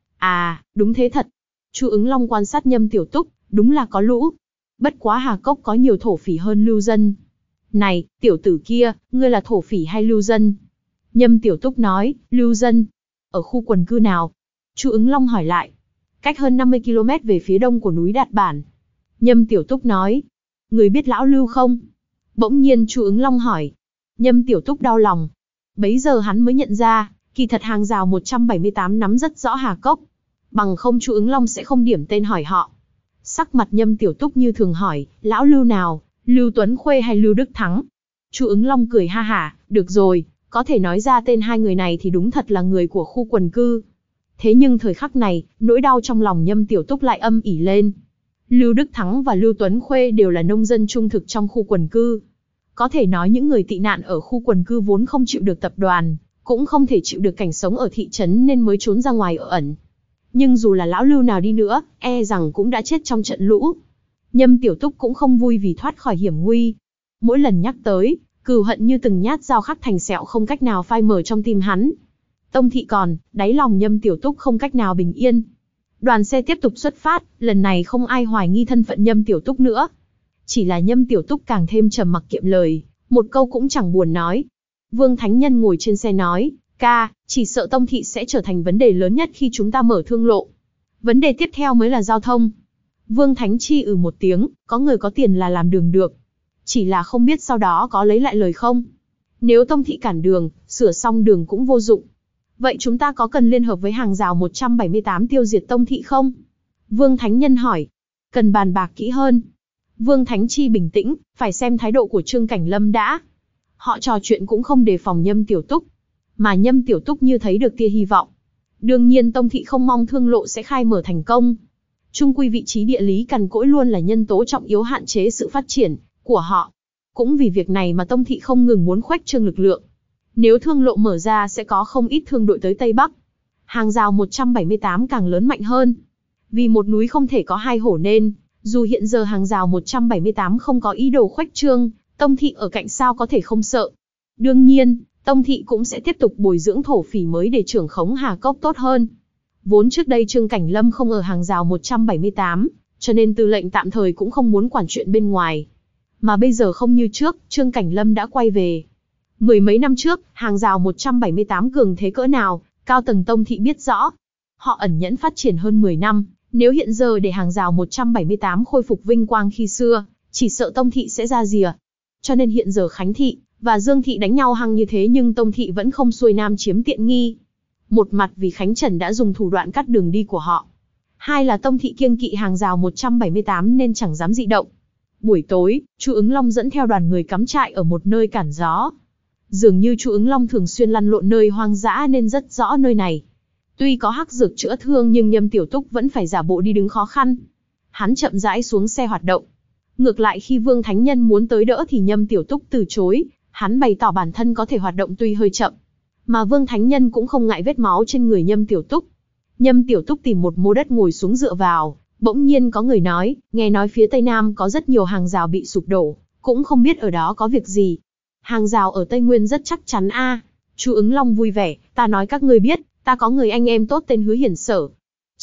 À, đúng thế thật. Chu Ứng Long quan sát Nhâm Tiểu Túc, đúng là có lũ. Bất quá Hà Cốc có nhiều thổ phỉ hơn lưu dân. Này, tiểu tử kia, ngươi là thổ phỉ hay lưu dân? Nhâm Tiểu Túc nói, lưu dân. Ở khu quần cư nào? Chu Ứng Long hỏi lại. Cách hơn năm mươi ki lô mét về phía đông của núi Đạt Bản. Nhâm Tiểu Túc nói. Người biết lão Lưu không? Bỗng nhiên Chu Ứng Long hỏi. Nhâm Tiểu Túc đau lòng. Bấy giờ hắn mới nhận ra, kỳ thật hàng rào một trăm bảy mươi tám nắm rất rõ Hà Cốc. Bằng không Chu Ứng Long sẽ không điểm tên hỏi họ. Sắc mặt Nhâm Tiểu Túc như thường hỏi, lão Lưu nào, Lưu Tuấn Khuê hay Lưu Đức Thắng? Chu Ứng Long cười ha hả, được rồi, có thể nói ra tên hai người này thì đúng thật là người của khu quần cư. Thế nhưng thời khắc này, nỗi đau trong lòng Nhâm Tiểu Túc lại âm ỉ lên. Lưu Đức Thắng và Lưu Tuấn Khuê đều là nông dân trung thực trong khu quần cư. Có thể nói những người tị nạn ở khu quần cư vốn không chịu được tập đoàn, cũng không thể chịu được cảnh sống ở thị trấn nên mới trốn ra ngoài ở ẩn. Nhưng dù là lão Lưu nào đi nữa, e rằng cũng đã chết trong trận lũ. Nhâm Tiểu Túc cũng không vui vì thoát khỏi hiểm nguy. Mỗi lần nhắc tới, cừu hận như từng nhát dao khắc thành sẹo không cách nào phai mờ trong tim hắn. Tông Thị còn, đáy lòng Nhâm Tiểu Túc không cách nào bình yên. Đoàn xe tiếp tục xuất phát, lần này không ai hoài nghi thân phận Nhâm Tiểu Túc nữa. Chỉ là Nhâm Tiểu Túc càng thêm trầm mặc kiệm lời, một câu cũng chẳng buồn nói. Vương Thánh Nhân ngồi trên xe nói, ca, chỉ sợ Tông Thị sẽ trở thành vấn đề lớn nhất khi chúng ta mở thương lộ. Vấn đề tiếp theo mới là giao thông. Vương Thánh Chi ừ một tiếng, có người có tiền là làm đường được. Chỉ là không biết sau đó có lấy lại lời không. Nếu Tông Thị cản đường, sửa xong đường cũng vô dụng. Vậy chúng ta có cần liên hợp với hàng rào một trăm bảy mươi tám tiêu diệt Tông Thị không? Vương Thánh Nhân hỏi. Cần bàn bạc kỹ hơn. Vương Thánh Chi bình tĩnh, phải xem thái độ của Trương Cảnh Lâm đã. Họ trò chuyện cũng không đề phòng Nhâm Tiểu Túc. Mà Nhâm Tiểu Túc như thấy được tia hy vọng. Đương nhiên Tông Thị không mong thương lộ sẽ khai mở thành công. Chung quy vị trí địa lý cằn cỗi luôn là nhân tố trọng yếu hạn chế sự phát triển của họ. Cũng vì việc này mà Tông Thị không ngừng muốn khuếch trương lực lượng. Nếu thương lộ mở ra sẽ có không ít thương đội tới Tây Bắc. Hàng rào một trăm bảy mươi tám càng lớn mạnh hơn. Vì một núi không thể có hai hổ nên, dù hiện giờ hàng rào một trăm bảy mươi tám không có ý đồ khuếch trương, Tông Thị ở cạnh sao có thể không sợ. Đương nhiên, Tông Thị cũng sẽ tiếp tục bồi dưỡng thổ phỉ mới để trưởng khống Hà Cốc tốt hơn. Vốn trước đây Trương Cảnh Lâm không ở hàng rào một trăm bảy mươi tám, cho nên tư lệnh tạm thời cũng không muốn quản chuyện bên ngoài. Mà bây giờ không như trước, Trương Cảnh Lâm đã quay về. Mười mấy năm trước, hàng rào một trăm bảy mươi tám cường thế cỡ nào, cao tầng Tông Thị biết rõ. Họ ẩn nhẫn phát triển hơn mười năm, nếu hiện giờ để hàng rào một trăm bảy mươi tám khôi phục vinh quang khi xưa, chỉ sợ Tông Thị sẽ ra rìa. Cho nên hiện giờ Khánh Thị và Dương Thị đánh nhau hăng như thế nhưng Tông Thị vẫn không xuôi nam chiếm tiện nghi. Một mặt vì Khánh Trần đã dùng thủ đoạn cắt đường đi của họ. Hai là Tông Thị kiêng kỵ hàng rào một trăm bảy mươi tám nên chẳng dám dị động. Buổi tối, Chu Ứng Long dẫn theo đoàn người cắm trại ở một nơi cản gió. Dường như Chu Ứng Long thường xuyên lăn lộn nơi hoang dã nên rất rõ nơi này. Tuy có hắc dược chữa thương nhưng Nhâm Tiểu Túc vẫn phải giả bộ đi đứng khó khăn. Hắn chậm rãi xuống xe hoạt động. Ngược lại khi Vương Thánh Nhân muốn tới đỡ thì Nhâm Tiểu Túc từ chối, hắn bày tỏ bản thân có thể hoạt động tuy hơi chậm. Mà Vương Thánh Nhân cũng không ngại vết máu trên người Nhâm Tiểu Túc. Nhâm Tiểu Túc tìm một mô đất ngồi xuống dựa vào, bỗng nhiên có người nói, nghe nói phía Tây Nam có rất nhiều hàng rào bị sụp đổ, cũng không biết ở đó có việc gì. Hàng rào ở Tây Nguyên rất chắc chắn a. Chu Ứng Long vui vẻ, ta nói các ngươi biết, ta có người anh em tốt tên Hứa Hiển Sở.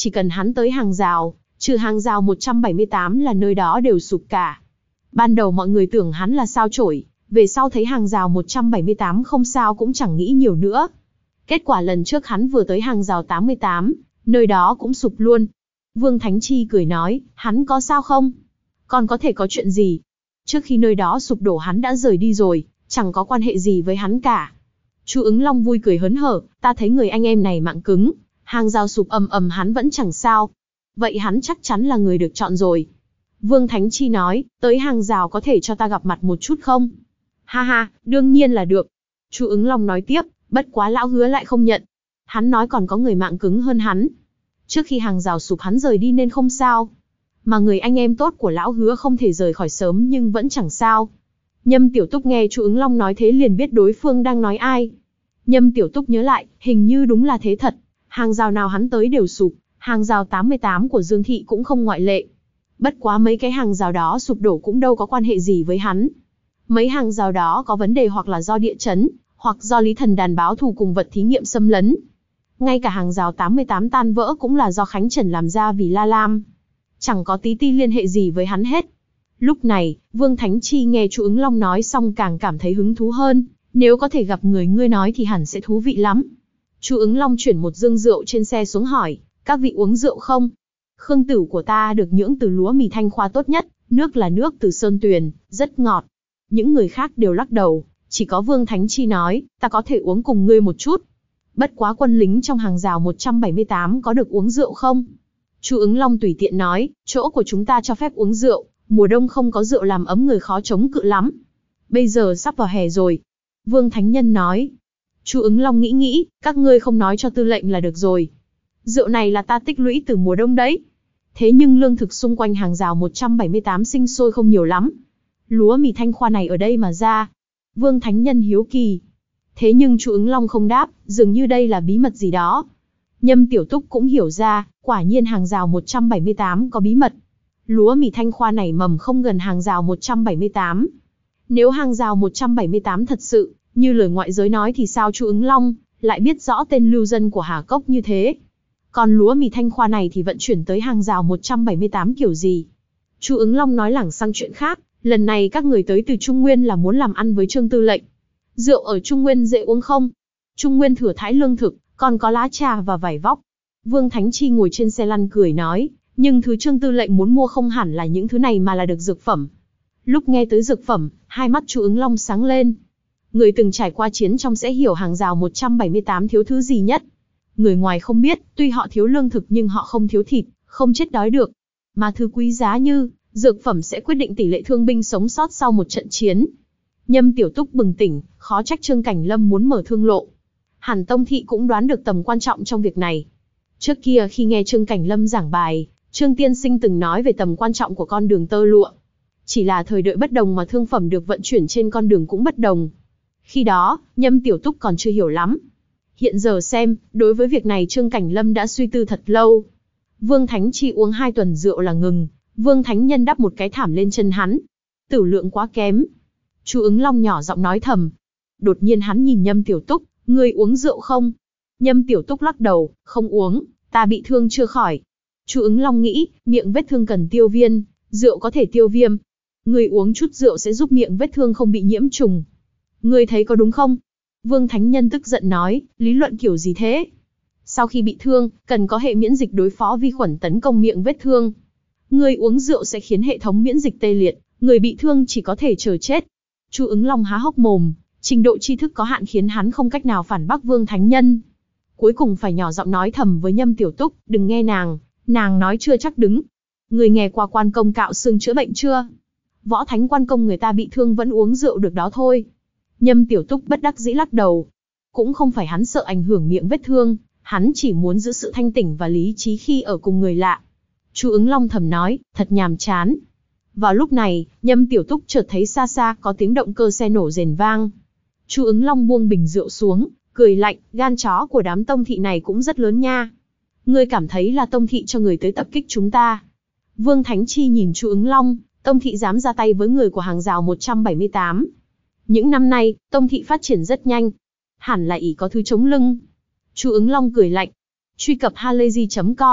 chỉ cần hắn tới hàng rào, trừ hàng rào một trăm bảy mươi tám là nơi đó đều sụp cả. Ban đầu mọi người tưởng hắn là sao chổi, về sau thấy hàng rào một trăm bảy mươi tám không sao cũng chẳng nghĩ nhiều nữa. Kết quả lần trước hắn vừa tới hàng rào tám mươi tám, nơi đó cũng sụp luôn. Vương Thánh Chi cười nói, hắn có sao không? Còn có thể có chuyện gì? Trước khi nơi đó sụp đổ hắn đã rời đi rồi, chẳng có quan hệ gì với hắn cả. Chu Ứng Long vui cười hớn hở, ta thấy người anh em này mạng cứng, hàng rào sụp ầm ầm hắn vẫn chẳng sao. Vậy hắn chắc chắn là người được chọn rồi. Vương Thánh Chi nói, tới hàng rào có thể cho ta gặp mặt một chút không? Ha ha, đương nhiên là được. Chu Ứng Long nói tiếp, bất quá lão hứa lại không nhận. Hắn nói còn có người mạng cứng hơn hắn. Trước khi hàng rào sụp hắn rời đi nên không sao. Mà người anh em tốt của lão hứa không thể rời khỏi sớm nhưng vẫn chẳng sao. Nhâm Tiểu Túc nghe Chu Ứng Long nói thế liền biết đối phương đang nói ai. Nhâm Tiểu Túc nhớ lại, hình như đúng là thế thật. Hàng rào nào hắn tới đều sụp, hàng rào tám mươi tám của Dương Thị cũng không ngoại lệ. Bất quá mấy cái hàng rào đó sụp đổ cũng đâu có quan hệ gì với hắn. Mấy hàng rào đó có vấn đề hoặc là do địa chấn, hoặc do Lý Thần Đàn báo thù cùng vật thí nghiệm xâm lấn. Ngay cả hàng rào tám mươi tám tan vỡ cũng là do Khánh Trần làm ra vì La Lam. Chẳng có tí ti liên hệ gì với hắn hết. Lúc này, Vương Thánh Chi nghe Chu Ứng Long nói xong càng cảm thấy hứng thú hơn. Nếu có thể gặp người ngươi nói thì hẳn sẽ thú vị lắm. Chu Ứng Long chuyển một dương rượu trên xe xuống hỏi, các vị uống rượu không? Khương Tửu của ta được nhưỡng từ lúa mì Thanh Khoa tốt nhất, nước là nước từ Sơn Tuyền, rất ngọt. Những người khác đều lắc đầu, chỉ có Vương Thánh Chi nói, ta có thể uống cùng ngươi một chút. Bất quá quân lính trong hàng rào một trăm bảy mươi tám có được uống rượu không? Chu Ứng Long tùy tiện nói, chỗ của chúng ta cho phép uống rượu, mùa đông không có rượu làm ấm người khó chống cự lắm. Bây giờ sắp vào hè rồi. Vương Thánh Nhân nói. Chu Ứng Long nghĩ nghĩ, các ngươi không nói cho tư lệnh là được rồi. Rượu này là ta tích lũy từ mùa đông đấy. Thế nhưng lương thực xung quanh hàng rào một trăm bảy mươi tám sinh sôi không nhiều lắm. Lúa mì Thanh Khoa này ở đây mà ra. Vương Thánh Nhân hiếu kỳ. Thế nhưng Chu Ứng Long không đáp, dường như đây là bí mật gì đó. Nhâm Tiểu Túc cũng hiểu ra, quả nhiên hàng rào một trăm bảy mươi tám có bí mật. Lúa mì Thanh Khoa này mầm không gần hàng rào một trăm bảy mươi tám. Nếu hàng rào một trăm bảy mươi tám thật sự, như lời ngoại giới nói thì sao Chu Ứng Long lại biết rõ tên lưu dân của Hà Cốc như thế? Còn lúa mì Thanh Khoa này thì vận chuyển tới hàng rào một trăm bảy mươi tám kiểu gì? Chu Ứng Long nói lảng sang chuyện khác, lần này các người tới từ Trung Nguyên là muốn làm ăn với Trương Tư lệnh. Rượu ở Trung Nguyên dễ uống không? Trung Nguyên thừa thãi lương thực, còn có lá trà và vải vóc. Vương Thánh Chi ngồi trên xe lăn cười nói, nhưng thứ Trương Tư lệnh muốn mua không hẳn là những thứ này mà là được dược phẩm. Lúc nghe tới dược phẩm, hai mắt Chu Ứng Long sáng lên. Người từng trải qua chiến trong sẽ hiểu hàng rào một trăm bảy mươi tám thiếu thứ gì nhất. Người ngoài không biết, tuy họ thiếu lương thực nhưng họ không thiếu thịt, không chết đói được. Mà thứ quý giá như dược phẩm sẽ quyết định tỷ lệ thương binh sống sót sau một trận chiến. Nhâm Tiểu Túc bừng tỉnh, khó trách Trương Cảnh Lâm muốn mở thương lộ. Hàn Tông Thị cũng đoán được tầm quan trọng trong việc này. Trước kia khi nghe Trương Cảnh Lâm giảng bài, Trương Tiên Sinh từng nói về tầm quan trọng của con đường tơ lụa. Chỉ là thời đợi bất đồng mà thương phẩm được vận chuyển trên con đường cũng bất đồng. Khi đó, Nhâm Tiểu Túc còn chưa hiểu lắm. Hiện giờ xem, đối với việc này Trương Cảnh Lâm đã suy tư thật lâu. Vương Thánh Chi uống hai tuần rượu là ngừng, Vương Thánh Nhân đắp một cái thảm lên chân hắn. Tử lượng quá kém. Chu Ứng Long nhỏ giọng nói thầm. Đột nhiên hắn nhìn Nhâm Tiểu Túc, ngươi uống rượu không? Nhâm Tiểu Túc lắc đầu, không uống, ta bị thương chưa khỏi. Chu Ứng Long nghĩ, miệng vết thương cần tiêu viên, rượu có thể tiêu viêm. Ngươi uống chút rượu sẽ giúp miệng vết thương không bị nhiễm trùng. Ngươi thấy có đúng không? Vương Thánh Nhân tức giận nói, lý luận kiểu gì thế? Sau khi bị thương, cần có hệ miễn dịch đối phó vi khuẩn tấn công miệng vết thương. Ngươi uống rượu sẽ khiến hệ thống miễn dịch tê liệt, người bị thương chỉ có thể chờ chết. Chu Ứng Long há hốc mồm, trình độ tri thức có hạn khiến hắn không cách nào phản bác Vương Thánh Nhân. Cuối cùng phải nhỏ giọng nói thầm với Nhâm Tiểu Túc, đừng nghe nàng, nàng nói chưa chắc đứng. Người nghe qua quan công cạo xương chữa bệnh chưa? Võ thánh quan công người ta bị thương vẫn uống rượu được đó thôi. Nhâm Tiểu Túc bất đắc dĩ lắc đầu. Cũng không phải hắn sợ ảnh hưởng miệng vết thương, hắn chỉ muốn giữ sự thanh tỉnh và lý trí khi ở cùng người lạ. Chu Ứng Long thầm nói, thật nhàm chán. Vào lúc này, Nhâm Tiểu Túc chợt thấy xa xa có tiếng động cơ xe nổ rền vang. Chu Ứng Long buông bình rượu xuống, cười lạnh, gan chó của đám Tông Thị này cũng rất lớn nha. Ngươi cảm thấy là Tông Thị cho người tới tập kích chúng ta? Vương Thánh Chi nhìn Chu Ứng Long, Tông Thị dám ra tay với người của hàng rào một trăm bảy mươi tám. Những năm nay, Tông Thị phát triển rất nhanh. Hẳn là ỷ có thứ chống lưng. Chu Ứng Long cười lạnh. Truy cập halayzi chấm com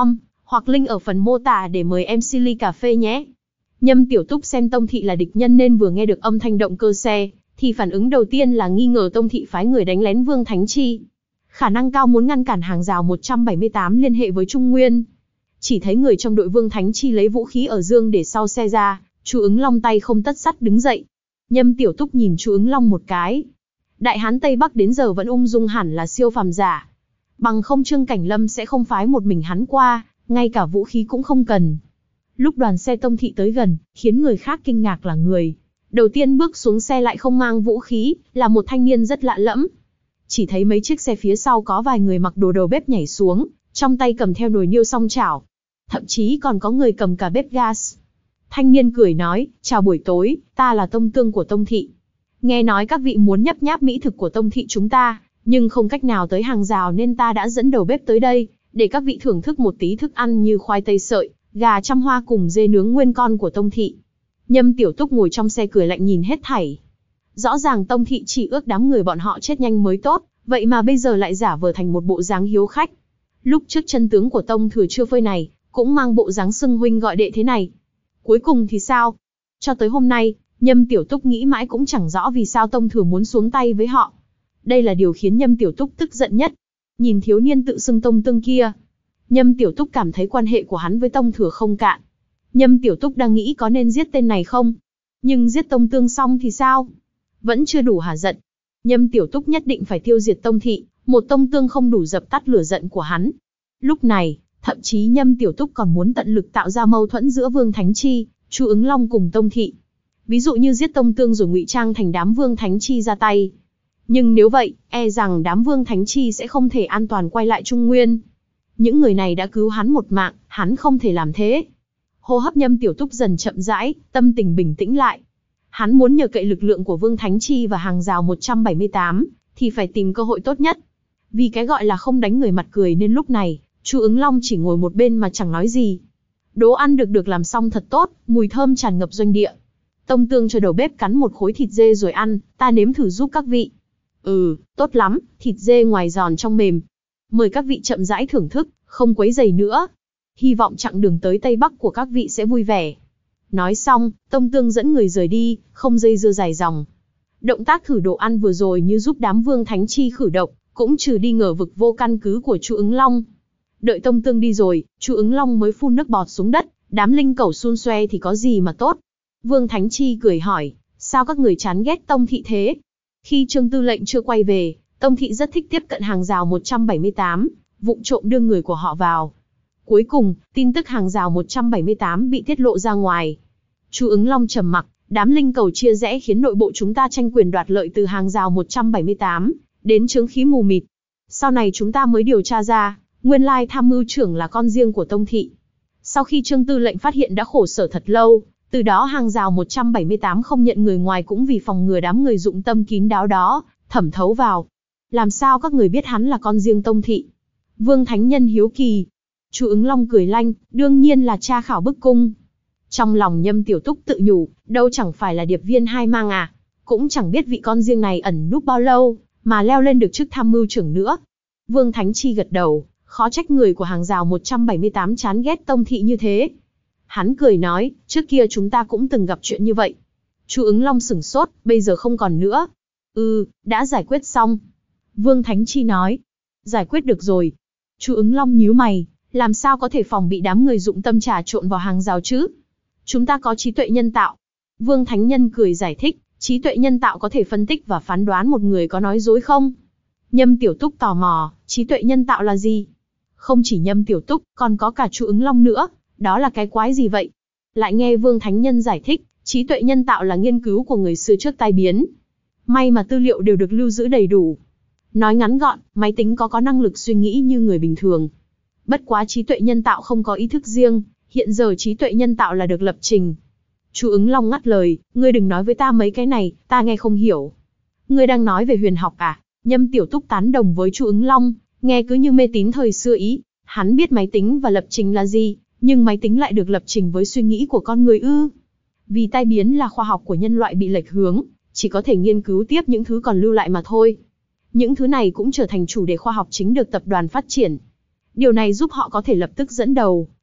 hoặc link ở phần mô tả để mời em xê ly cà phê nhé. Nhâm Tiểu Túc xem Tông Thị là địch nhân nên vừa nghe được âm thanh động cơ xe, thì phản ứng đầu tiên là nghi ngờ Tông Thị phái người đánh lén Vương Thánh Chi. Khả năng cao muốn ngăn cản hàng rào một trăm bảy mươi tám liên hệ với Trung Nguyên. Chỉ thấy người trong đội Vương Thánh Chi lấy vũ khí ở dương để sau xe ra, Chu Ứng Long tay không tất sắt đứng dậy. Nhâm Tiểu Túc nhìn Chu Ứng Long một cái. Đại hán Tây Bắc đến giờ vẫn ung dung hẳn là siêu phàm giả. Bằng không Trương Cảnh Lâm sẽ không phái một mình hắn qua, ngay cả vũ khí cũng không cần. Lúc đoàn xe Tông Thị tới gần, khiến người khác kinh ngạc là người đầu tiên bước xuống xe lại không mang vũ khí, là một thanh niên rất lạ lẫm. Chỉ thấy mấy chiếc xe phía sau có vài người mặc đồ đầu bếp nhảy xuống, trong tay cầm theo nồi niêu song chảo. Thậm chí còn có người cầm cả bếp gas. Thanh niên cười nói, chào buổi tối, ta là Tông Tương của Tông Thị. Nghe nói các vị muốn nhấp nháp mỹ thực của Tông Thị chúng ta, nhưng không cách nào tới hàng rào nên ta đã dẫn đầu bếp tới đây, để các vị thưởng thức một tí thức ăn như khoai tây sợi, gà trăm hoa cùng dê nướng nguyên con của Tông Thị. Nhâm Tiểu Túc ngồi trong xe cười lạnh nhìn hết thảy. Rõ ràng Tông Thị chỉ ước đám người bọn họ chết nhanh mới tốt, vậy mà bây giờ lại giả vờ thành một bộ dáng hiếu khách. Lúc trước chân tướng của Tông Thừa chưa phơi này, cũng mang bộ dáng xưng huynh gọi đệ thế này. Cuối cùng thì sao? Cho tới hôm nay, Nhâm Tiểu Túc nghĩ mãi cũng chẳng rõ vì sao Tông Thừa muốn xuống tay với họ. Đây là điều khiến Nhâm Tiểu Túc tức giận nhất. Nhìn thiếu niên tự xưng Tông Tương kia, Nhâm Tiểu Túc cảm thấy quan hệ của hắn với Tông Thừa không cạn. Nhâm Tiểu Túc đang nghĩ có nên giết tên này không? Nhưng giết Tông Tương xong thì sao? Vẫn chưa đủ hả giận. Nhâm Tiểu Túc nhất định phải tiêu diệt Tông Thị, một Tông Tương không đủ dập tắt lửa giận của hắn. Lúc này, thậm chí Nhâm Tiểu Túc còn muốn tận lực tạo ra mâu thuẫn giữa Vương Thánh Chi, Chu Ứng Long cùng Tông Thị. Ví dụ như giết Tông Tương rồi ngụy trang thành đám Vương Thánh Chi ra tay. Nhưng nếu vậy, e rằng đám Vương Thánh Chi sẽ không thể an toàn quay lại Trung Nguyên. Những người này đã cứu hắn một mạng, hắn không thể làm thế. Hô hấp Nhâm Tiểu Túc dần chậm rãi, tâm tình bình tĩnh lại. Hắn muốn nhờ cậy lực lượng của Vương Thánh Chi và hàng rào một trăm bảy mươi tám, thì phải tìm cơ hội tốt nhất. Vì cái gọi là không đánh người mặt cười nên lúc này, Chu Ứng Long chỉ ngồi một bên mà chẳng nói gì. Đồ ăn được được làm xong thật tốt, mùi thơm tràn ngập doanh địa. Tông Tương cho đầu bếp cắn một khối thịt dê rồi ăn, ta nếm thử giúp các vị. Ừ, tốt lắm, thịt dê ngoài giòn trong mềm. Mời các vị chậm rãi thưởng thức, không quấy rầy nữa. Hy vọng chặng đường tới Tây Bắc của các vị sẽ vui vẻ. Nói xong, Tông Tương dẫn người rời đi, không dây dưa dài dòng. Động tác thử đồ ăn vừa rồi như giúp đám Vương Thánh Chi khử độc, cũng trừ đi ngờ vực vô căn cứ của Chu Ứng Long. Đợi Tông Tương đi rồi, Chu Ứng Long mới phun nước bọt xuống đất, đám linh cẩu xun xoe thì có gì mà tốt. Vương Thánh Chi cười hỏi, sao các người chán ghét Tông Thị thế? Khi Trương Tư lệnh chưa quay về, Tông Thị rất thích tiếp cận hàng rào một trăm bảy mươi tám, vụng trộm đưa người của họ vào. Cuối cùng, tin tức hàng rào một trăm bảy mươi tám bị tiết lộ ra ngoài. Chu Ứng Long trầm mặc, đám linh cầu chia rẽ khiến nội bộ chúng ta tranh quyền đoạt lợi từ hàng rào một trăm bảy mươi tám, đến chướng khí mù mịt. Sau này chúng ta mới điều tra ra, nguyên lai tham mưu trưởng là con riêng của Tông Thị. Sau khi Trương Tư lệnh phát hiện đã khổ sở thật lâu, từ đó hàng rào một trăm bảy mươi tám không nhận người ngoài cũng vì phòng ngừa đám người dụng tâm kín đáo đó, thẩm thấu vào. Làm sao các người biết hắn là con riêng Tông Thị? Vương Thánh Nhân hiếu kỳ. Chu Ứng Long cười lanh, đương nhiên là tra khảo bức cung. Trong lòng Nhâm Tiểu Túc tự nhủ, đâu chẳng phải là điệp viên hai mang à, cũng chẳng biết vị con riêng này ẩn núp bao lâu, mà leo lên được chức tham mưu trưởng nữa. Vương Thánh Chi gật đầu, khó trách người của hàng rào một trăm bảy mươi tám chán ghét Tông Thị như thế. Hắn cười nói, trước kia chúng ta cũng từng gặp chuyện như vậy. Chu Ứng Long sửng sốt, bây giờ không còn nữa. Ừ, đã giải quyết xong. Vương Thánh Chi nói, giải quyết được rồi. Chu Ứng Long nhíu mày, làm sao có thể phòng bị đám người dụng tâm trà trộn vào hàng rào chứ? Chúng ta có trí tuệ nhân tạo. Vương Thánh Nhân cười giải thích, trí tuệ nhân tạo có thể phân tích và phán đoán một người có nói dối không? Nhâm Tiểu Túc tò mò, trí tuệ nhân tạo là gì? Không chỉ Nhâm Tiểu Túc, còn có cả Chu Ứng Long nữa, đó là cái quái gì vậy? Lại nghe Vương Thánh Nhân giải thích, trí tuệ nhân tạo là nghiên cứu của người xưa trước tai biến. May mà tư liệu đều được lưu giữ đầy đủ. Nói ngắn gọn, máy tính có có năng lực suy nghĩ như người bình thường. Bất quá trí tuệ nhân tạo không có ý thức riêng, hiện giờ trí tuệ nhân tạo là được lập trình. Chu Ứng Long ngắt lời, ngươi đừng nói với ta mấy cái này, ta nghe không hiểu. Ngươi đang nói về huyền học à? Nhâm Tiểu Túc tán đồng với Chu Ứng Long, nghe cứ như mê tín thời xưa ý. Hắn biết máy tính và lập trình là gì, nhưng máy tính lại được lập trình với suy nghĩ của con người ư? Vì tai biến là khoa học của nhân loại bị lệch hướng, chỉ có thể nghiên cứu tiếp những thứ còn lưu lại mà thôi. Những thứ này cũng trở thành chủ đề khoa học chính được tập đoàn phát triển. Điều này giúp họ có thể lập tức dẫn đầu,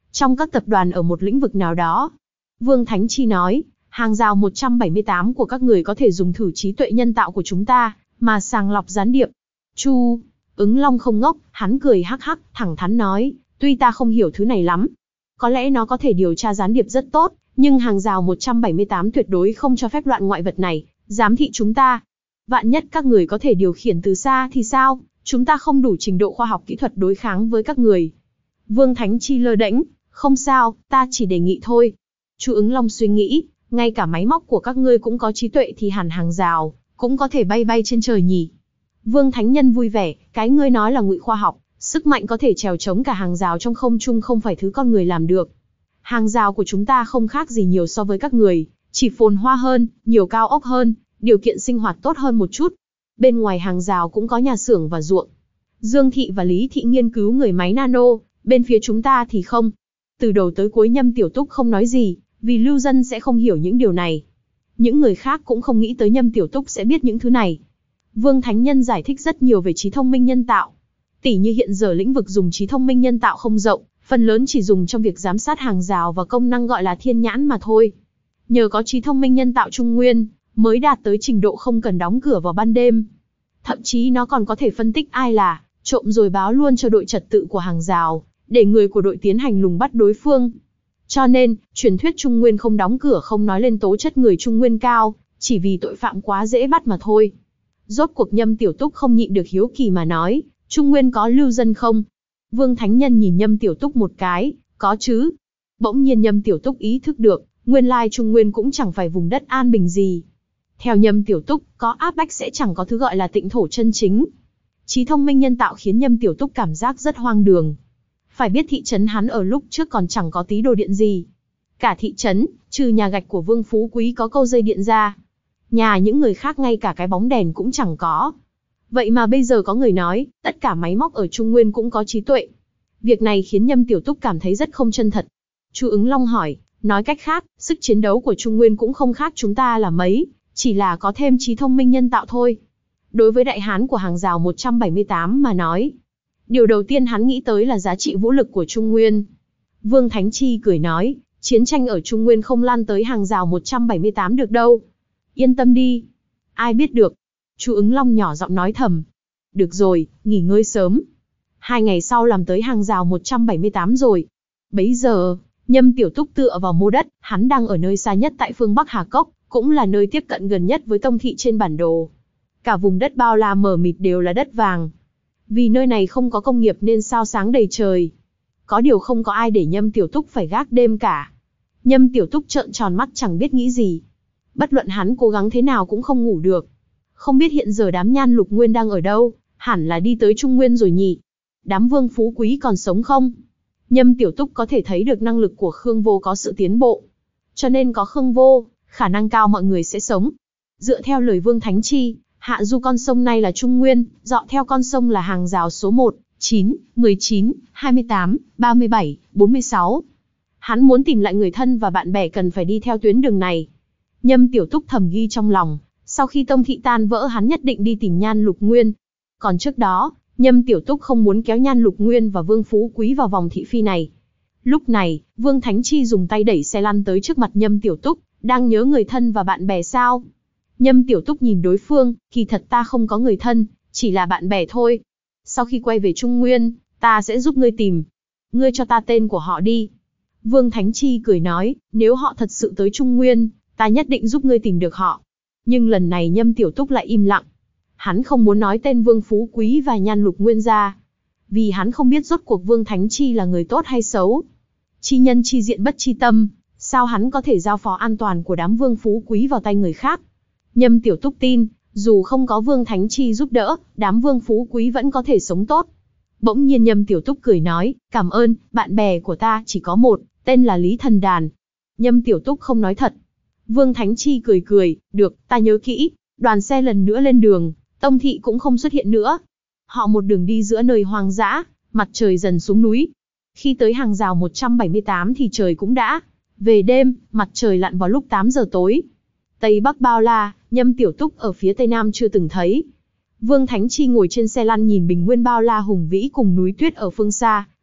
trong các tập đoàn ở một lĩnh vực nào đó. Vương Thánh Chi nói, hàng rào một trăm bảy mươi tám của các người có thể dùng thử trí tuệ nhân tạo của chúng ta, mà sàng lọc gián điệp. Chu Ứng Long không ngốc, hắn cười hắc hắc, thẳng thắn nói, tuy ta không hiểu thứ này lắm. Có lẽ nó có thể điều tra gián điệp rất tốt, nhưng hàng rào một trăm bảy mươi tám tuyệt đối không cho phép loại ngoại vật này giám thị chúng ta. Vạn nhất các người có thể điều khiển từ xa thì sao? Chúng ta không đủ trình độ khoa học kỹ thuật đối kháng với các người. Vương Thánh Chi lơ đễnh, không sao, ta chỉ đề nghị thôi. Chu Ứng Long suy nghĩ, ngay cả máy móc của các ngươi cũng có trí tuệ thì hẳn hàng rào cũng có thể bay bay trên trời nhỉ. Vương Thánh Nhân vui vẻ, cái ngươi nói là ngụy khoa học, sức mạnh có thể trèo chống cả hàng rào trong không trung không phải thứ con người làm được. Hàng rào của chúng ta không khác gì nhiều so với các người, chỉ phồn hoa hơn, nhiều cao ốc hơn, điều kiện sinh hoạt tốt hơn một chút. Bên ngoài hàng rào cũng có nhà xưởng và ruộng. Dương Thị và Lý Thị nghiên cứu người máy nano, bên phía chúng ta thì không. Từ đầu tới cuối Nhâm Tiểu Túc không nói gì, vì lưu dân sẽ không hiểu những điều này. Những người khác cũng không nghĩ tới Nhâm Tiểu Túc sẽ biết những thứ này. Vương Thánh Nhân giải thích rất nhiều về trí thông minh nhân tạo. Tỉ như hiện giờ lĩnh vực dùng trí thông minh nhân tạo không rộng, phần lớn chỉ dùng trong việc giám sát hàng rào và công năng gọi là thiên nhãn mà thôi. Nhờ có trí thông minh nhân tạo Trung Nguyên, mới đạt tới trình độ không cần đóng cửa vào ban đêm. Thậm chí nó còn có thể phân tích ai là trộm rồi báo luôn cho đội trật tự của hàng rào, để người của đội tiến hành lùng bắt đối phương. Cho nên, truyền thuyết Trung Nguyên không đóng cửa không nói lên tố chất người Trung Nguyên cao, chỉ vì tội phạm quá dễ bắt mà thôi. Rốt cuộc Nhâm Tiểu Túc không nhịn được hiếu kỳ mà nói, Trung Nguyên có lưu dân không? Vương Thánh Nhân nhìn Nhâm Tiểu Túc một cái, có chứ. Bỗng nhiên Nhâm Tiểu Túc ý thức được, nguyên lai Trung Nguyên cũng chẳng phải vùng đất an bình gì. Theo Nhâm Tiểu Túc, có áp bách sẽ chẳng có thứ gọi là tịnh thổ chân chính. Trí thông minh nhân tạo khiến Nhâm Tiểu Túc cảm giác rất hoang đường. Phải biết thị trấn hắn ở lúc trước còn chẳng có tí đồ điện gì. Cả thị trấn, trừ nhà gạch của Vương Phú Quý có câu dây điện ra. Nhà những người khác ngay cả cái bóng đèn cũng chẳng có. Vậy mà bây giờ có người nói, tất cả máy móc ở Trung Nguyên cũng có trí tuệ. Việc này khiến Nhâm Tiểu Túc cảm thấy rất không chân thật. Chu Ứng Long hỏi, nói cách khác, sức chiến đấu của Trung Nguyên cũng không khác chúng ta là mấy, chỉ là có thêm trí thông minh nhân tạo thôi. Đối với đại hán của hàng rào một trăm bảy mươi tám mà nói, điều đầu tiên hắn nghĩ tới là giá trị vũ lực của Trung Nguyên. Vương Thánh Chi cười nói, chiến tranh ở Trung Nguyên không lan tới hàng rào một trăm bảy mươi tám được đâu. Yên tâm đi. Ai biết được. Chu Ứng Long nhỏ giọng nói thầm. Được rồi, nghỉ ngơi sớm. Hai ngày sau làm tới hàng rào một trăm bảy mươi tám rồi. Bấy giờ, Nhâm Tiểu Túc tựa vào mô đất, hắn đang ở nơi xa nhất tại phương Bắc Hà Cốc, cũng là nơi tiếp cận gần nhất với Tông Thị trên bản đồ. Cả vùng đất bao la mờ mịt đều là đất vàng. Vì nơi này không có công nghiệp nên sao sáng đầy trời. Có điều không có ai để Nhâm Tiểu Túc phải gác đêm cả. Nhâm Tiểu Túc trợn tròn mắt chẳng biết nghĩ gì. Bất luận hắn cố gắng thế nào cũng không ngủ được. Không biết hiện giờ đám Nhan Lục Nguyên đang ở đâu, hẳn là đi tới Trung Nguyên rồi nhỉ. Đám Vương Phú Quý còn sống không? Nhâm Tiểu Túc có thể thấy được năng lực của Khương Vô có sự tiến bộ. Cho nên có Khương Vô, khả năng cao mọi người sẽ sống. Dựa theo lời Vương Thánh Chi, hạ du con sông này là Trung Nguyên, dọ theo con sông là hàng rào số một, chín, mười chín, hai mươi tám, ba mươi bảy, bốn mươi sáu. Hắn muốn tìm lại người thân và bạn bè cần phải đi theo tuyến đường này. Nhâm Tiểu Túc thầm ghi trong lòng, sau khi Tông Thị tan vỡ hắn nhất định đi tìm Nhan Lục Nguyên. Còn trước đó, Nhâm Tiểu Túc không muốn kéo Nhan Lục Nguyên và Vương Phú Quý vào vòng thị phi này. Lúc này, Vương Thánh Chi dùng tay đẩy xe lăn tới trước mặt Nhâm Tiểu Túc, đang nhớ người thân và bạn bè sao? Nhâm Tiểu Túc nhìn đối phương, kỳ thật ta không có người thân, chỉ là bạn bè thôi. Sau khi quay về Trung Nguyên, ta sẽ giúp ngươi tìm. Ngươi cho ta tên của họ đi. Vương Thánh Chi cười nói, nếu họ thật sự tới Trung Nguyên, ta nhất định giúp ngươi tìm được họ. Nhưng lần này Nhâm Tiểu Túc lại im lặng. Hắn không muốn nói tên Vương Phú Quý và Nhan Lục Nguyên ra. Vì hắn không biết rốt cuộc Vương Thánh Chi là người tốt hay xấu. Chi nhân chi diện bất chi tâm, sao hắn có thể giao phó an toàn của đám Vương Phú Quý vào tay người khác. Nhâm Tiểu Túc tin, dù không có Vương Thánh Chi giúp đỡ, đám Vương Phú Quý vẫn có thể sống tốt. Bỗng nhiên Nhâm Tiểu Túc cười nói, cảm ơn, bạn bè của ta chỉ có một, tên là Lý Thần Đàn. Nhâm Tiểu Túc không nói thật. Vương Thánh Chi cười cười, được, ta nhớ kỹ. Đoàn xe lần nữa lên đường, Tông Thị cũng không xuất hiện nữa. Họ một đường đi giữa nơi hoang dã, mặt trời dần xuống núi. Khi tới hàng rào một trăm bảy mươi tám thì trời cũng đã về đêm, mặt trời lặn vào lúc tám giờ tối. Tây Bắc bao la, Nhâm Tiểu Túc ở phía Tây Nam chưa từng thấy. Vương Thánh Chi ngồi trên xe lăn nhìn bình nguyên bao la hùng vĩ cùng núi tuyết ở phương xa,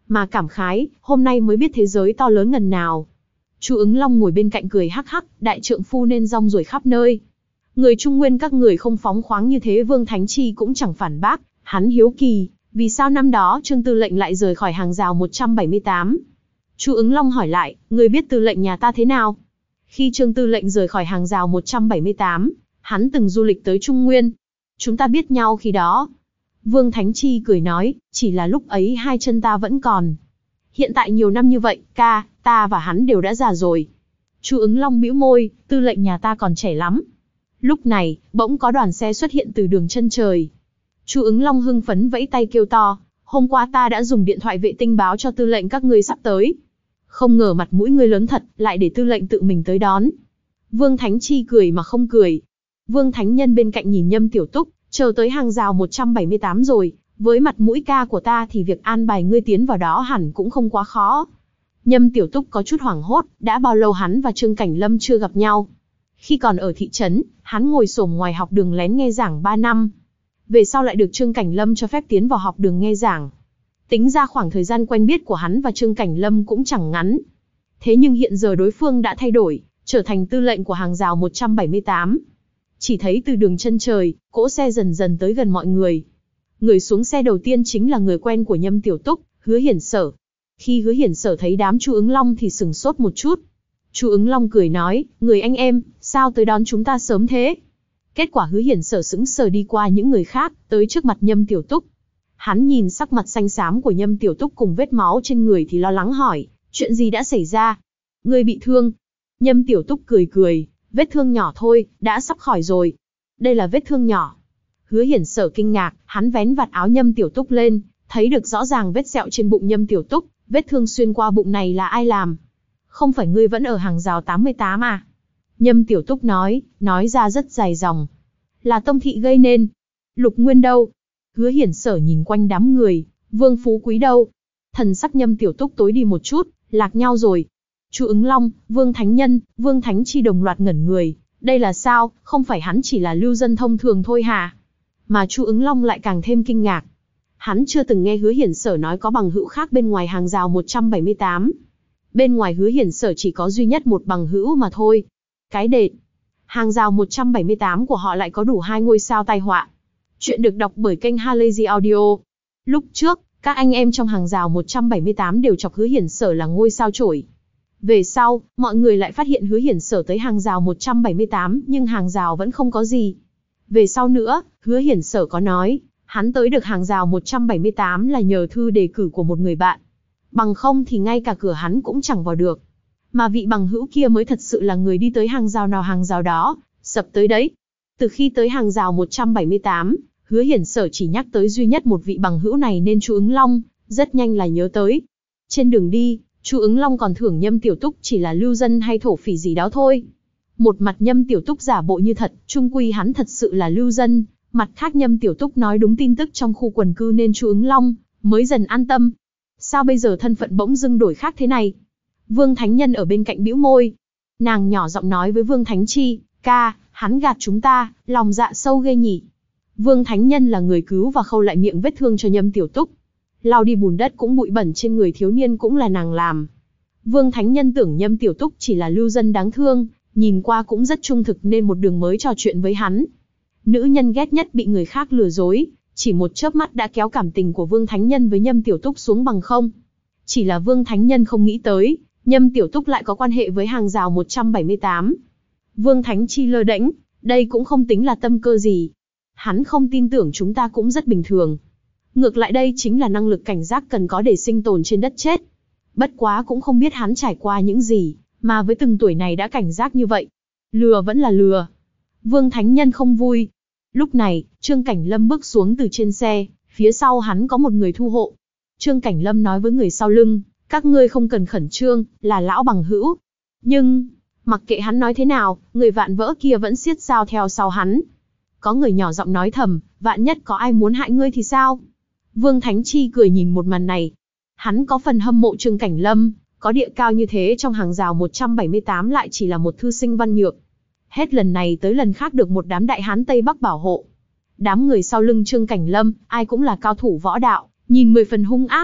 mà cảm khái, hôm nay mới biết thế giới to lớn ngần nào. Chu Ứng Long ngồi bên cạnh cười hắc hắc, đại trượng phu nên rong ruổi khắp nơi. Người Trung Nguyên các người không phóng khoáng như thế, Vương Thánh Chi cũng chẳng phản bác, hắn hiếu kỳ, vì sao năm đó Trương Tư lệnh lại rời khỏi hàng rào một trăm bảy mươi tám? Chu Ứng Long hỏi lại, người biết Tư lệnh nhà ta thế nào? Khi Trương Tư lệnh rời khỏi hàng rào một trăm bảy mươi tám, hắn từng du lịch tới Trung Nguyên. Chúng ta biết nhau khi đó. Vương Thánh Chi cười nói, chỉ là lúc ấy hai chân ta vẫn còn. Hiện tại nhiều năm như vậy, ca, ta và hắn đều đã già rồi. Chu Ứng Long bĩu môi, Tư lệnh nhà ta còn trẻ lắm. Lúc này, bỗng có đoàn xe xuất hiện từ đường chân trời. Chu Ứng Long hưng phấn vẫy tay kêu to, hôm qua ta đã dùng điện thoại vệ tinh báo cho Tư lệnh các ngươi sắp tới. Không ngờ mặt mũi ngươi lớn thật, lại để Tư lệnh tự mình tới đón. Vương Thánh Chi cười mà không cười. Vương Thánh Nhân bên cạnh nhìn Nhâm Tiểu Túc, chờ tới hàng rào một trăm bảy mươi tám rồi, với mặt mũi ca của ta thì việc an bài ngươi tiến vào đó hẳn cũng không quá khó. Nhâm Tiểu Túc có chút hoảng hốt, đã bao lâu hắn và Trương Cảnh Lâm chưa gặp nhau. Khi còn ở thị trấn, hắn ngồi xổm ngoài học đường lén nghe giảng ba năm. Về sau lại được Trương Cảnh Lâm cho phép tiến vào học đường nghe giảng. Tính ra khoảng thời gian quen biết của hắn và Trương Cảnh Lâm cũng chẳng ngắn. Thế nhưng hiện giờ đối phương đã thay đổi, trở thành tư lệnh của hàng rào một trăm bảy mươi tám. Chỉ thấy từ đường chân trời, cỗ xe dần dần tới gần mọi người. Người xuống xe đầu tiên chính là người quen của Nhâm Tiểu Túc, Hứa Hiển Sở. Khi Hứa Hiển Sở thấy đám Chu Ứng Long thì sừng sốt một chút. Chu Ứng Long cười nói, người anh em, sao tới đón chúng ta sớm thế? Kết quả Hứa Hiển Sở sững sờ đi qua những người khác, tới trước mặt Nhâm Tiểu Túc. Hắn nhìn sắc mặt xanh xám của Nhâm Tiểu Túc cùng vết máu trên người thì lo lắng hỏi, chuyện gì đã xảy ra? Ngươi bị thương? Nhâm Tiểu Túc cười cười, vết thương nhỏ thôi, đã sắp khỏi rồi. Đây là vết thương nhỏ. Hứa Hiển Sở kinh ngạc, hắn vén vạt áo Nhâm Tiểu Túc lên, thấy được rõ ràng vết sẹo trên bụng Nhâm Tiểu Túc, vết thương xuyên qua bụng này là ai làm? Không phải ngươi vẫn ở hàng rào tám mươi tám à? Nhâm Tiểu Túc nói, nói ra rất dài dòng. Là Tông Thị gây nên. Lục Nguyên đâu? Hứa Hiển Sở nhìn quanh đám người, Vương Phú Quý đâu? Thần sắc Nhâm Tiểu Túc tối đi một chút, lạc nhau rồi. Chu Ứng Long, Vương Thánh Nhân, Vương Thánh Chi đồng loạt ngẩn người. Đây là sao, không phải hắn chỉ là lưu dân thông thường thôi hả? Mà Chu Ứng Long lại càng thêm kinh ngạc. Hắn chưa từng nghe Hứa Hiển Sở nói có bằng hữu khác bên ngoài hàng rào một trăm bảy mươi tám. Bên ngoài Hứa Hiển Sở chỉ có duy nhất một bằng hữu mà thôi. Cái đệt. Hàng rào một trăm bảy mươi tám của họ lại có đủ hai ngôi sao tai họa. Chuyện được đọc bởi kênh Halazy Audio. Lúc trước, các anh em trong hàng rào một trăm bảy mươi tám đều chọc Hứa Hiển Sở là ngôi sao chổi. Về sau, mọi người lại phát hiện Hứa Hiển Sở tới hàng rào một trăm bảy mươi tám nhưng hàng rào vẫn không có gì. Về sau nữa, Hứa Hiển Sở có nói, hắn tới được hàng rào một trăm bảy mươi tám là nhờ thư đề cử của một người bạn. Bằng không thì ngay cả cửa hắn cũng chẳng vào được. Mà vị bằng hữu kia mới thật sự là người đi tới hàng rào nào hàng rào đó, sập tới đấy. Từ khi tới hàng rào một trăm bảy mươi tám, Hứa Hiển Sở chỉ nhắc tới duy nhất một vị bằng hữu này nên Chu Ứng Long rất nhanh là nhớ tới. Trên đường đi, Chu Ứng Long còn thưởng Nhâm Tiểu Túc chỉ là lưu dân hay thổ phỉ gì đó thôi. Một mặt Nhâm Tiểu Túc giả bộ như thật, chung quy hắn thật sự là lưu dân, mặt khác Nhâm Tiểu Túc nói đúng tin tức trong khu quần cư nên Chu Ứng Long mới dần an tâm. Sao bây giờ thân phận bỗng dưng đổi khác thế này? Vương Thánh Nhân ở bên cạnh bĩu môi. Nàng nhỏ giọng nói với Vương Thánh Chi, ca, hắn gạt chúng ta, lòng dạ sâu ghê nhỉ. Vương Thánh Nhân là người cứu và khâu lại miệng vết thương cho Nhâm Tiểu Túc. Lau đi bùn đất cũng bụi bẩn trên người thiếu niên cũng là nàng làm. Vương Thánh Nhân tưởng Nhâm Tiểu Túc chỉ là lưu dân đáng thương, nhìn qua cũng rất trung thực nên một đường mới trò chuyện với hắn. Nữ nhân ghét nhất bị người khác lừa dối, chỉ một chớp mắt đã kéo cảm tình của Vương Thánh Nhân với Nhâm Tiểu Túc xuống bằng không. Chỉ là Vương Thánh Nhân không nghĩ tới, Nhâm Tiểu Túc lại có quan hệ với hàng rào một trăm bảy mươi tám. Vương Thánh Chi lơ đễnh, đây cũng không tính là tâm cơ gì. Hắn không tin tưởng chúng ta cũng rất bình thường. Ngược lại đây chính là năng lực cảnh giác cần có để sinh tồn trên đất chết. Bất quá cũng không biết hắn trải qua những gì, mà với từng tuổi này đã cảnh giác như vậy. Lừa vẫn là lừa. Vương Thánh Nhân không vui. Lúc này, Trương Cảnh Lâm bước xuống từ trên xe, phía sau hắn có một người thu hộ. Trương Cảnh Lâm nói với người sau lưng, các ngươi không cần khẩn trương, là lão bằng hữu. Nhưng, mặc kệ hắn nói thế nào, người vạn vỡ kia vẫn siết dao theo sau hắn. Có người nhỏ giọng nói thầm, vạn nhất có ai muốn hại ngươi thì sao? Vương Thánh Chi cười nhìn một màn này. Hắn có phần hâm mộ Trương Cảnh Lâm, có địa cao như thế trong hàng rào một trăm bảy mươi tám lại chỉ là một thư sinh văn nhược. Hết lần này tới lần khác được một đám đại hán Tây Bắc bảo hộ. Đám người sau lưng Trương Cảnh Lâm, ai cũng là cao thủ võ đạo, nhìn mười phần hung ác.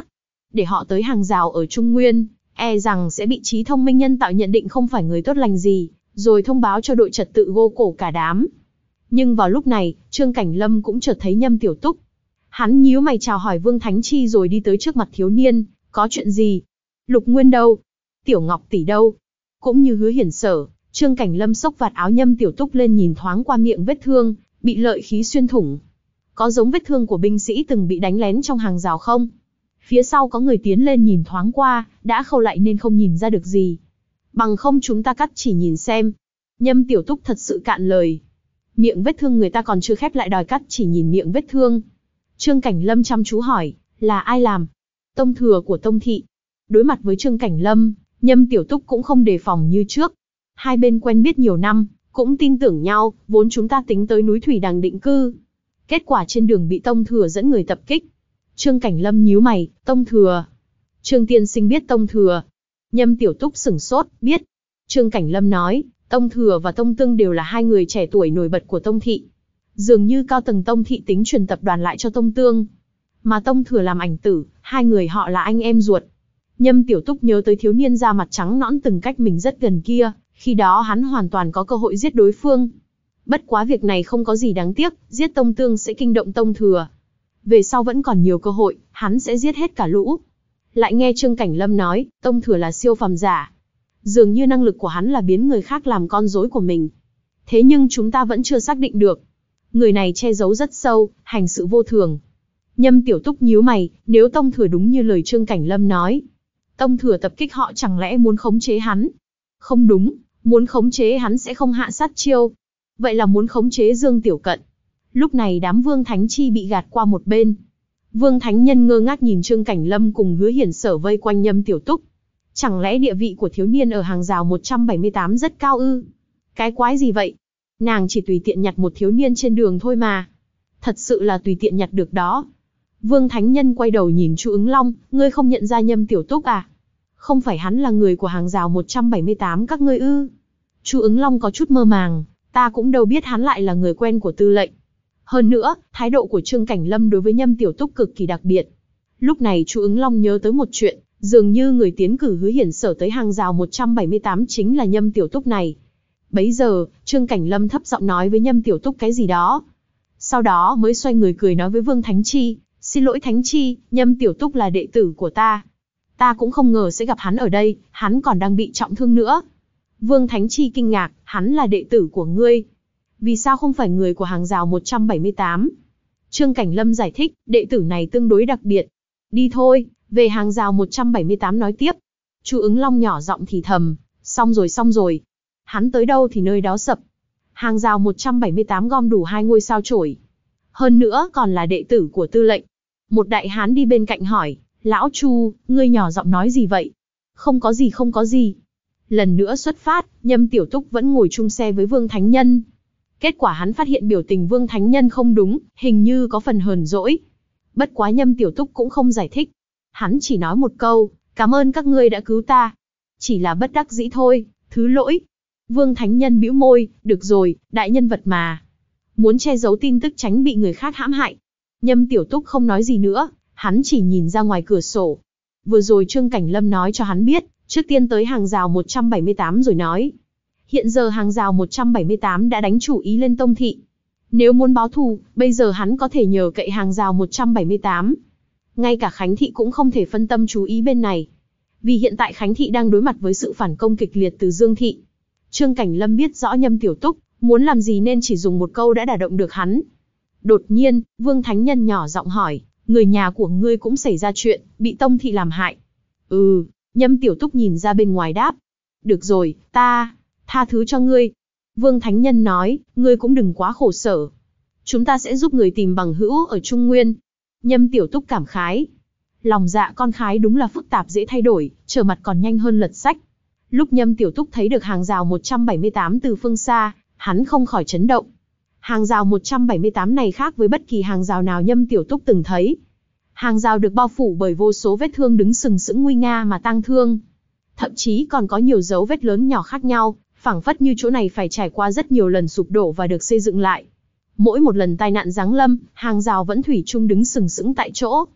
để họ tới hàng rào ở Trung Nguyên, e rằng sẽ bị trí thông minh nhân tạo nhận định không phải người tốt lành gì, rồi thông báo cho đội trật tự gô cổ cả đám. Nhưng vào lúc này, Trương Cảnh Lâm cũng chợt thấy Nhâm Tiểu Túc. Hắn nhíu mày chào hỏi Vương Thánh Chi rồi đi tới trước mặt thiếu niên, có chuyện gì? Lục Nguyên đâu? Tiểu Ngọc tỷ đâu? Cũng như Hứa Hiển Sở, Trương Cảnh Lâm xốc vạt áo Nhâm Tiểu Túc lên nhìn thoáng qua miệng vết thương, bị lợi khí xuyên thủng. Có giống vết thương của binh sĩ từng bị đánh lén trong hàng rào không? Phía sau có người tiến lên nhìn thoáng qua, đã khâu lại nên không nhìn ra được gì. Bằng không chúng ta cắt chỉ nhìn xem. Nhâm Tiểu Túc thật sự cạn lời. Miệng vết thương người ta còn chưa khép lại đòi cắt chỉ nhìn miệng vết thương. Trương Cảnh Lâm chăm chú hỏi, là ai làm? Tông thừa của Tông thị. Đối mặt với Trương Cảnh Lâm, Nhâm Tiểu Túc cũng không đề phòng như trước. Hai bên quen biết nhiều năm, cũng tin tưởng nhau, vốn chúng ta tính tới núi Thủy Đằng định cư. Kết quả trên đường bị Tông thừa dẫn người tập kích. Trương Cảnh Lâm nhíu mày, Tông thừa. Trương tiên sinh biết Tông thừa. Nhâm Tiểu Túc sửng sốt, biết. Trương Cảnh Lâm nói, Tông thừa và Tông Tương đều là hai người trẻ tuổi nổi bật của Tông thị. Dường như cao tầng Tông thị tính truyền tập đoàn lại cho Tông Tương. Mà Tông thừa làm ảnh tử, hai người họ là anh em ruột. Nhâm Tiểu Túc nhớ tới thiếu niên da mặt trắng nõn từng cách mình rất gần kia, khi đó hắn hoàn toàn có cơ hội giết đối phương. Bất quá việc này không có gì đáng tiếc, giết Tông Tương sẽ kinh động Tông thừa. Về sau vẫn còn nhiều cơ hội, hắn sẽ giết hết cả lũ. Lại nghe Trương Cảnh Lâm nói, Tông thừa là siêu phàm giả. Dường như năng lực của hắn là biến người khác làm con rối của mình. Thế nhưng chúng ta vẫn chưa xác định được. Người này che giấu rất sâu, hành sự vô thường. Nhâm Tiểu Túc nhíu mày, nếu Tông thừa đúng như lời Trương Cảnh Lâm nói. Tông thừa tập kích họ chẳng lẽ muốn khống chế hắn? Không đúng, muốn khống chế hắn sẽ không hạ sát chiêu. Vậy là muốn khống chế Dương Tiểu Cận. Lúc này đám Vương Thánh Chi bị gạt qua một bên. Vương Thánh Nhân ngơ ngác nhìn Trương Cảnh Lâm cùng Hứa Hiển Sở vây quanh Nhâm Tiểu Túc. Chẳng lẽ địa vị của thiếu niên ở hàng rào một trăm bảy mươi tám rất cao ư? Cái quái gì vậy? Nàng chỉ tùy tiện nhặt một thiếu niên trên đường thôi mà. Thật sự là tùy tiện nhặt được đó. Vương Thánh Nhân quay đầu nhìn Chu Ứng Long, ngươi không nhận ra Nhâm Tiểu Túc à? Không phải hắn là người của hàng rào một trăm bảy mươi tám các ngươi ư? Chu Ứng Long có chút mơ màng, ta cũng đâu biết hắn lại là người quen của tư lệnh. Hơn nữa, thái độ của Trương Cảnh Lâm đối với Nhâm Tiểu Túc cực kỳ đặc biệt. Lúc này Chu Ứng Long nhớ tới một chuyện, dường như người tiến cử Hứa Hiển Sở tới hàng rào một trăm bảy mươi tám chính là Nhâm Tiểu Túc này. Bấy giờ, Trương Cảnh Lâm thấp giọng nói với Nhâm Tiểu Túc cái gì đó. Sau đó mới xoay người cười nói với Vương Thánh Chi, xin lỗi Thánh Chi, Nhâm Tiểu Túc là đệ tử của ta. Ta cũng không ngờ sẽ gặp hắn ở đây, hắn còn đang bị trọng thương nữa. Vương Thánh Chi kinh ngạc, hắn là đệ tử của ngươi. Vì sao không phải người của hàng rào một trăm bảy mươi tám? Trương Cảnh Lâm giải thích, đệ tử này tương đối đặc biệt. Đi thôi, về hàng rào một trăm bảy mươi tám nói tiếp. Chu Ứng Long nhỏ giọng thì thầm, xong rồi xong rồi. Hắn tới đâu thì nơi đó sập. Hàng rào một trăm bảy mươi tám gom đủ hai ngôi sao chổi. Hơn nữa còn là đệ tử của tư lệnh. Một đại hán đi bên cạnh hỏi, lão Chu, ngươi nhỏ giọng nói gì vậy? Không có gì không có gì. Lần nữa xuất phát, Nhâm Tiểu Túc vẫn ngồi chung xe với Vương Thánh Nhân. Kết quả hắn phát hiện biểu tình Vương Thánh Nhân không đúng, hình như có phần hờn dỗi. Bất quá Nhâm Tiểu Túc cũng không giải thích. Hắn chỉ nói một câu, cảm ơn các ngươi đã cứu ta. Chỉ là bất đắc dĩ thôi, thứ lỗi. Vương Thánh Nhân bĩu môi, được rồi, đại nhân vật mà. Muốn che giấu tin tức tránh bị người khác hãm hại. Nhâm Tiểu Túc không nói gì nữa, hắn chỉ nhìn ra ngoài cửa sổ. Vừa rồi Trương Cảnh Lâm nói cho hắn biết, trước tiên tới hàng rào một trăm bảy mươi tám rồi nói. Hiện giờ hàng rào một trăm bảy mươi tám đã đánh chủ ý lên Tông thị. Nếu muốn báo thù, bây giờ hắn có thể nhờ cậy hàng rào một trăm bảy mươi tám. Ngay cả Khánh thị cũng không thể phân tâm chú ý bên này. Vì hiện tại Khánh thị đang đối mặt với sự phản công kịch liệt từ Dương thị. Trương Cảnh Lâm biết rõ Nhâm Tiểu Túc muốn làm gì nên chỉ dùng một câu đã đả động được hắn. Đột nhiên, Vương Thánh Nhân nhỏ giọng hỏi, người nhà của ngươi cũng xảy ra chuyện, bị Tông thị làm hại. Ừ, Nhâm Tiểu Túc nhìn ra bên ngoài đáp. Được rồi, ta tha thứ cho ngươi. Vương Thánh Nhân nói, ngươi cũng đừng quá khổ sở. Chúng ta sẽ giúp người tìm bằng hữu ở Trung Nguyên. Nhâm Tiểu Túc cảm khái. Lòng dạ con khái đúng là phức tạp dễ thay đổi, trở mặt còn nhanh hơn lật sách. Lúc Nhâm Tiểu Túc thấy được hàng rào một trăm bảy mươi tám từ phương xa, hắn không khỏi chấn động. Hàng rào một trăm bảy mươi tám này khác với bất kỳ hàng rào nào Nhâm Tiểu Túc từng thấy. Hàng rào được bao phủ bởi vô số vết thương đứng sừng sững nguy nga mà tang thương. Thậm chí còn có nhiều dấu vết lớn nhỏ khác nhau, phảng phất như chỗ này phải trải qua rất nhiều lần sụp đổ và được xây dựng lại. Mỗi một lần tai nạn giáng lâm, hàng rào vẫn thủy chung đứng sừng sững tại chỗ.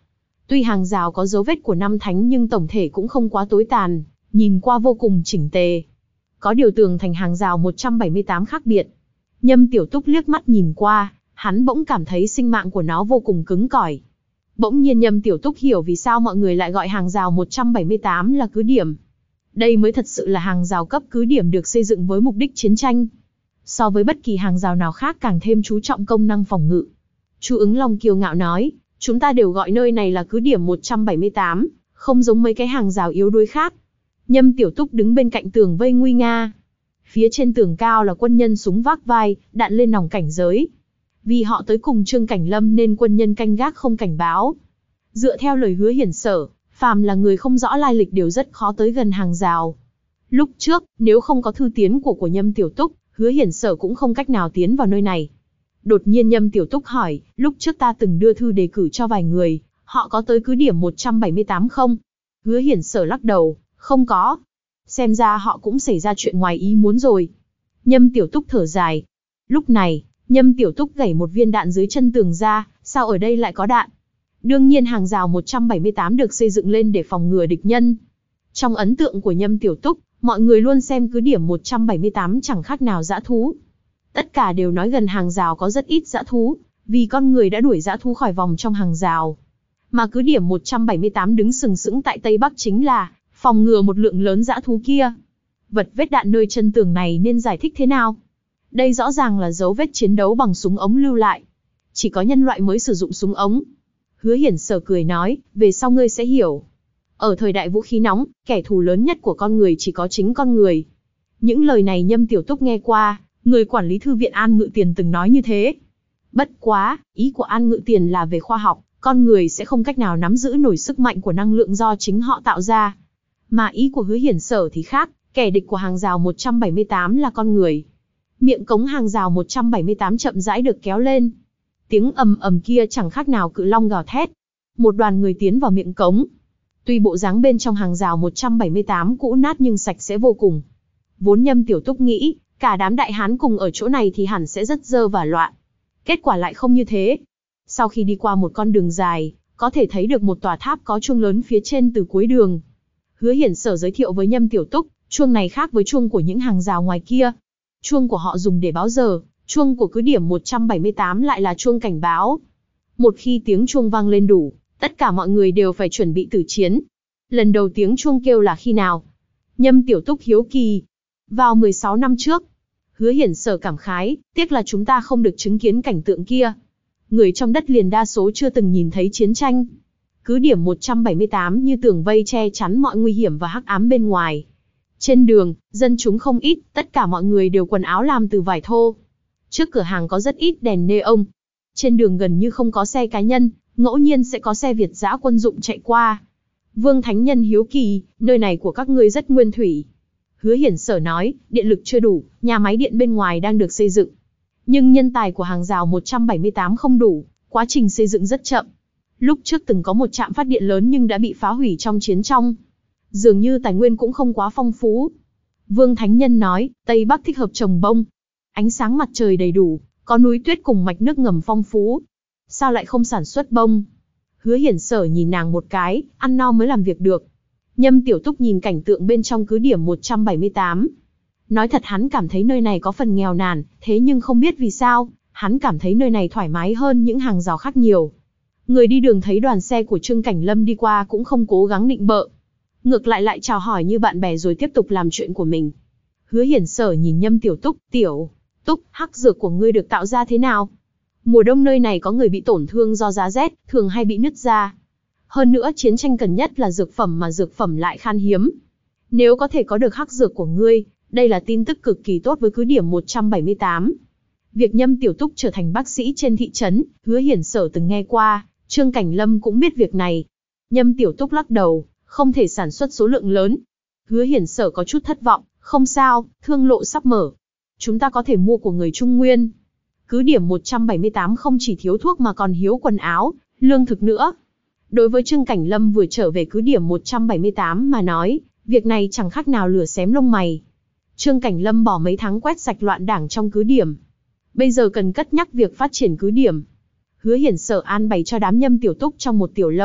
Tuy hàng rào có dấu vết của năm thánh nhưng tổng thể cũng không quá tối tàn, nhìn qua vô cùng chỉnh tề. Có điều tường thành hàng rào một trăm bảy mươi tám khác biệt. Nhâm Tiểu Túc liếc mắt nhìn qua, hắn bỗng cảm thấy sinh mạng của nó vô cùng cứng cỏi. Bỗng nhiên Nhâm Tiểu Túc hiểu vì sao mọi người lại gọi hàng rào một trăm bảy mươi tám là cứ điểm. Đây mới thật sự là hàng rào cấp cứ điểm được xây dựng với mục đích chiến tranh. So với bất kỳ hàng rào nào khác càng thêm chú trọng công năng phòng ngự. Chu Ứng Long kiêu ngạo nói, chúng ta đều gọi nơi này là cứ điểm một trăm bảy mươi tám, không giống mấy cái hàng rào yếu đuối khác. Nhâm Tiểu Túc đứng bên cạnh tường vây nguy nga. Phía trên tường cao là quân nhân súng vác vai, đạn lên nòng cảnh giới. Vì họ tới cùng Trương Cảnh Lâm nên quân nhân canh gác không cảnh báo. Dựa theo lời Hứa Hiển Sở, phàm là người không rõ lai lịch đều rất khó tới gần hàng rào. Lúc trước, nếu không có thư tiến của của Nhâm Tiểu Túc, Hứa Hiển Sở cũng không cách nào tiến vào nơi này. Đột nhiên Nhâm Tiểu Túc hỏi, lúc trước ta từng đưa thư đề cử cho vài người, họ có tới cứ điểm một trăm bảy mươi tám không? Hứa Hiển Sở lắc đầu, không có. Xem ra họ cũng xảy ra chuyện ngoài ý muốn rồi. Nhâm Tiểu Túc thở dài. Lúc này, Nhâm Tiểu Túc gảy một viên đạn dưới chân tường ra, sao ở đây lại có đạn? Đương nhiên hàng rào một trăm bảy mươi tám được xây dựng lên để phòng ngừa địch nhân. Trong ấn tượng của Nhâm Tiểu Túc, mọi người luôn xem cứ điểm một trăm bảy mươi tám chẳng khác nào dã thú. Tất cả đều nói gần hàng rào có rất ít dã thú, vì con người đã đuổi dã thú khỏi vòng trong hàng rào. Mà cứ điểm một trăm bảy mươi tám đứng sừng sững tại Tây Bắc chính là phòng ngừa một lượng lớn dã thú kia. Vật vết đạn nơi chân tường này nên giải thích thế nào? Đây rõ ràng là dấu vết chiến đấu bằng súng ống lưu lại. Chỉ có nhân loại mới sử dụng súng ống. Hứa Hiển Sở cười nói, về sau ngươi sẽ hiểu. Ở thời đại vũ khí nóng, kẻ thù lớn nhất của con người chỉ có chính con người. Những lời này Nhâm Tiểu Túc nghe qua, người quản lý thư viện An Ngự Tiền từng nói như thế. Bất quá, ý của An Ngự Tiền là về khoa học, con người sẽ không cách nào nắm giữ nổi sức mạnh của năng lượng do chính họ tạo ra. Mà ý của Hứa Hiển Sở thì khác, kẻ địch của hàng rào một trăm bảy mươi tám là con người. Miệng cống hàng rào một trăm bảy mươi tám chậm rãi được kéo lên. Tiếng ầm ầm kia chẳng khác nào cự long gào thét. Một đoàn người tiến vào miệng cống. Tuy bộ dáng bên trong hàng rào một trăm bảy mươi tám cũ nát nhưng sạch sẽ vô cùng. Vốn Nhâm Tiểu Túc nghĩ, cả đám đại hán cùng ở chỗ này thì hẳn sẽ rất dơ và loạn. Kết quả lại không như thế. Sau khi đi qua một con đường dài, có thể thấy được một tòa tháp có chuông lớn phía trên từ cuối đường. Hứa Hiển Sở giới thiệu với Nhâm Tiểu Túc, chuông này khác với chuông của những hàng rào ngoài kia. Chuông của họ dùng để báo giờ, chuông của cứ điểm một trăm bảy mươi tám lại là chuông cảnh báo. Một khi tiếng chuông vang lên đủ, tất cả mọi người đều phải chuẩn bị tử chiến. Lần đầu tiếng chuông kêu là khi nào? Nhâm Tiểu Túc hiếu kỳ. Vào mười sáu năm trước. Hứa Hiển Sở cảm khái, tiếc là chúng ta không được chứng kiến cảnh tượng kia. Người trong đất liền đa số chưa từng nhìn thấy chiến tranh. Cứ điểm một trăm bảy mươi tám như tường vây che chắn mọi nguy hiểm và hắc ám bên ngoài. Trên đường, dân chúng không ít, tất cả mọi người đều quần áo làm từ vải thô. Trước cửa hàng có rất ít đèn neon. Trên đường gần như không có xe cá nhân, ngẫu nhiên sẽ có xe Việt dã quân dụng chạy qua. Vương Thánh Nhân hiếu kỳ, nơi này của các ngươi rất nguyên thủy. Hứa Hiển Sở nói, điện lực chưa đủ, nhà máy điện bên ngoài đang được xây dựng. Nhưng nhân tài của hàng rào một trăm bảy mươi tám không đủ, quá trình xây dựng rất chậm. Lúc trước từng có một trạm phát điện lớn nhưng đã bị phá hủy trong chiến trong. Dường như tài nguyên cũng không quá phong phú. Vương Thánh Nhân nói, Tây Bắc thích hợp trồng bông. Ánh sáng mặt trời đầy đủ, có núi tuyết cùng mạch nước ngầm phong phú. Sao lại không sản xuất bông? Hứa Hiển Sở nhìn nàng một cái, ăn no mới làm việc được. Nhâm Tiểu Túc nhìn cảnh tượng bên trong cứ điểm một trăm bảy mươi tám. Nói thật hắn cảm thấy nơi này có phần nghèo nàn, thế nhưng không biết vì sao, hắn cảm thấy nơi này thoải mái hơn những hàng rào khác nhiều. Người đi đường thấy đoàn xe của Trương Cảnh Lâm đi qua cũng không cố gắng nịnh bợ. Ngược lại lại chào hỏi như bạn bè rồi tiếp tục làm chuyện của mình. Hứa Hiển Sở nhìn Nhâm Tiểu Túc, Tiểu Túc, hắc dược của ngươi được tạo ra thế nào? Mùa đông nơi này có người bị tổn thương do giá rét, thường hay bị nứt da. Hơn nữa chiến tranh cần nhất là dược phẩm mà dược phẩm lại khan hiếm. Nếu có thể có được hắc dược của ngươi, đây là tin tức cực kỳ tốt với cứ điểm một trăm bảy mươi tám. Việc Nhâm Tiểu Túc trở thành bác sĩ trên thị trấn, Hứa Hiển Sở từng nghe qua, Trương Cảnh Lâm cũng biết việc này. Nhâm Tiểu Túc lắc đầu, không thể sản xuất số lượng lớn. Hứa Hiển Sở có chút thất vọng, không sao, thương lộ sắp mở. Chúng ta có thể mua của người Trung Nguyên. Cứ điểm một trăm bảy mươi tám không chỉ thiếu thuốc mà còn thiếu quần áo, lương thực nữa. Đối với Trương Cảnh Lâm vừa trở về cứ điểm một trăm bảy mươi tám mà nói, việc này chẳng khác nào lửa xém lông mày. Trương Cảnh Lâm bỏ mấy tháng quét sạch loạn đảng trong cứ điểm. Bây giờ cần cất nhắc việc phát triển cứ điểm. Hứa Hiển Sở an bày cho đám Nhâm Tiểu Túc trong một tiểu lâu,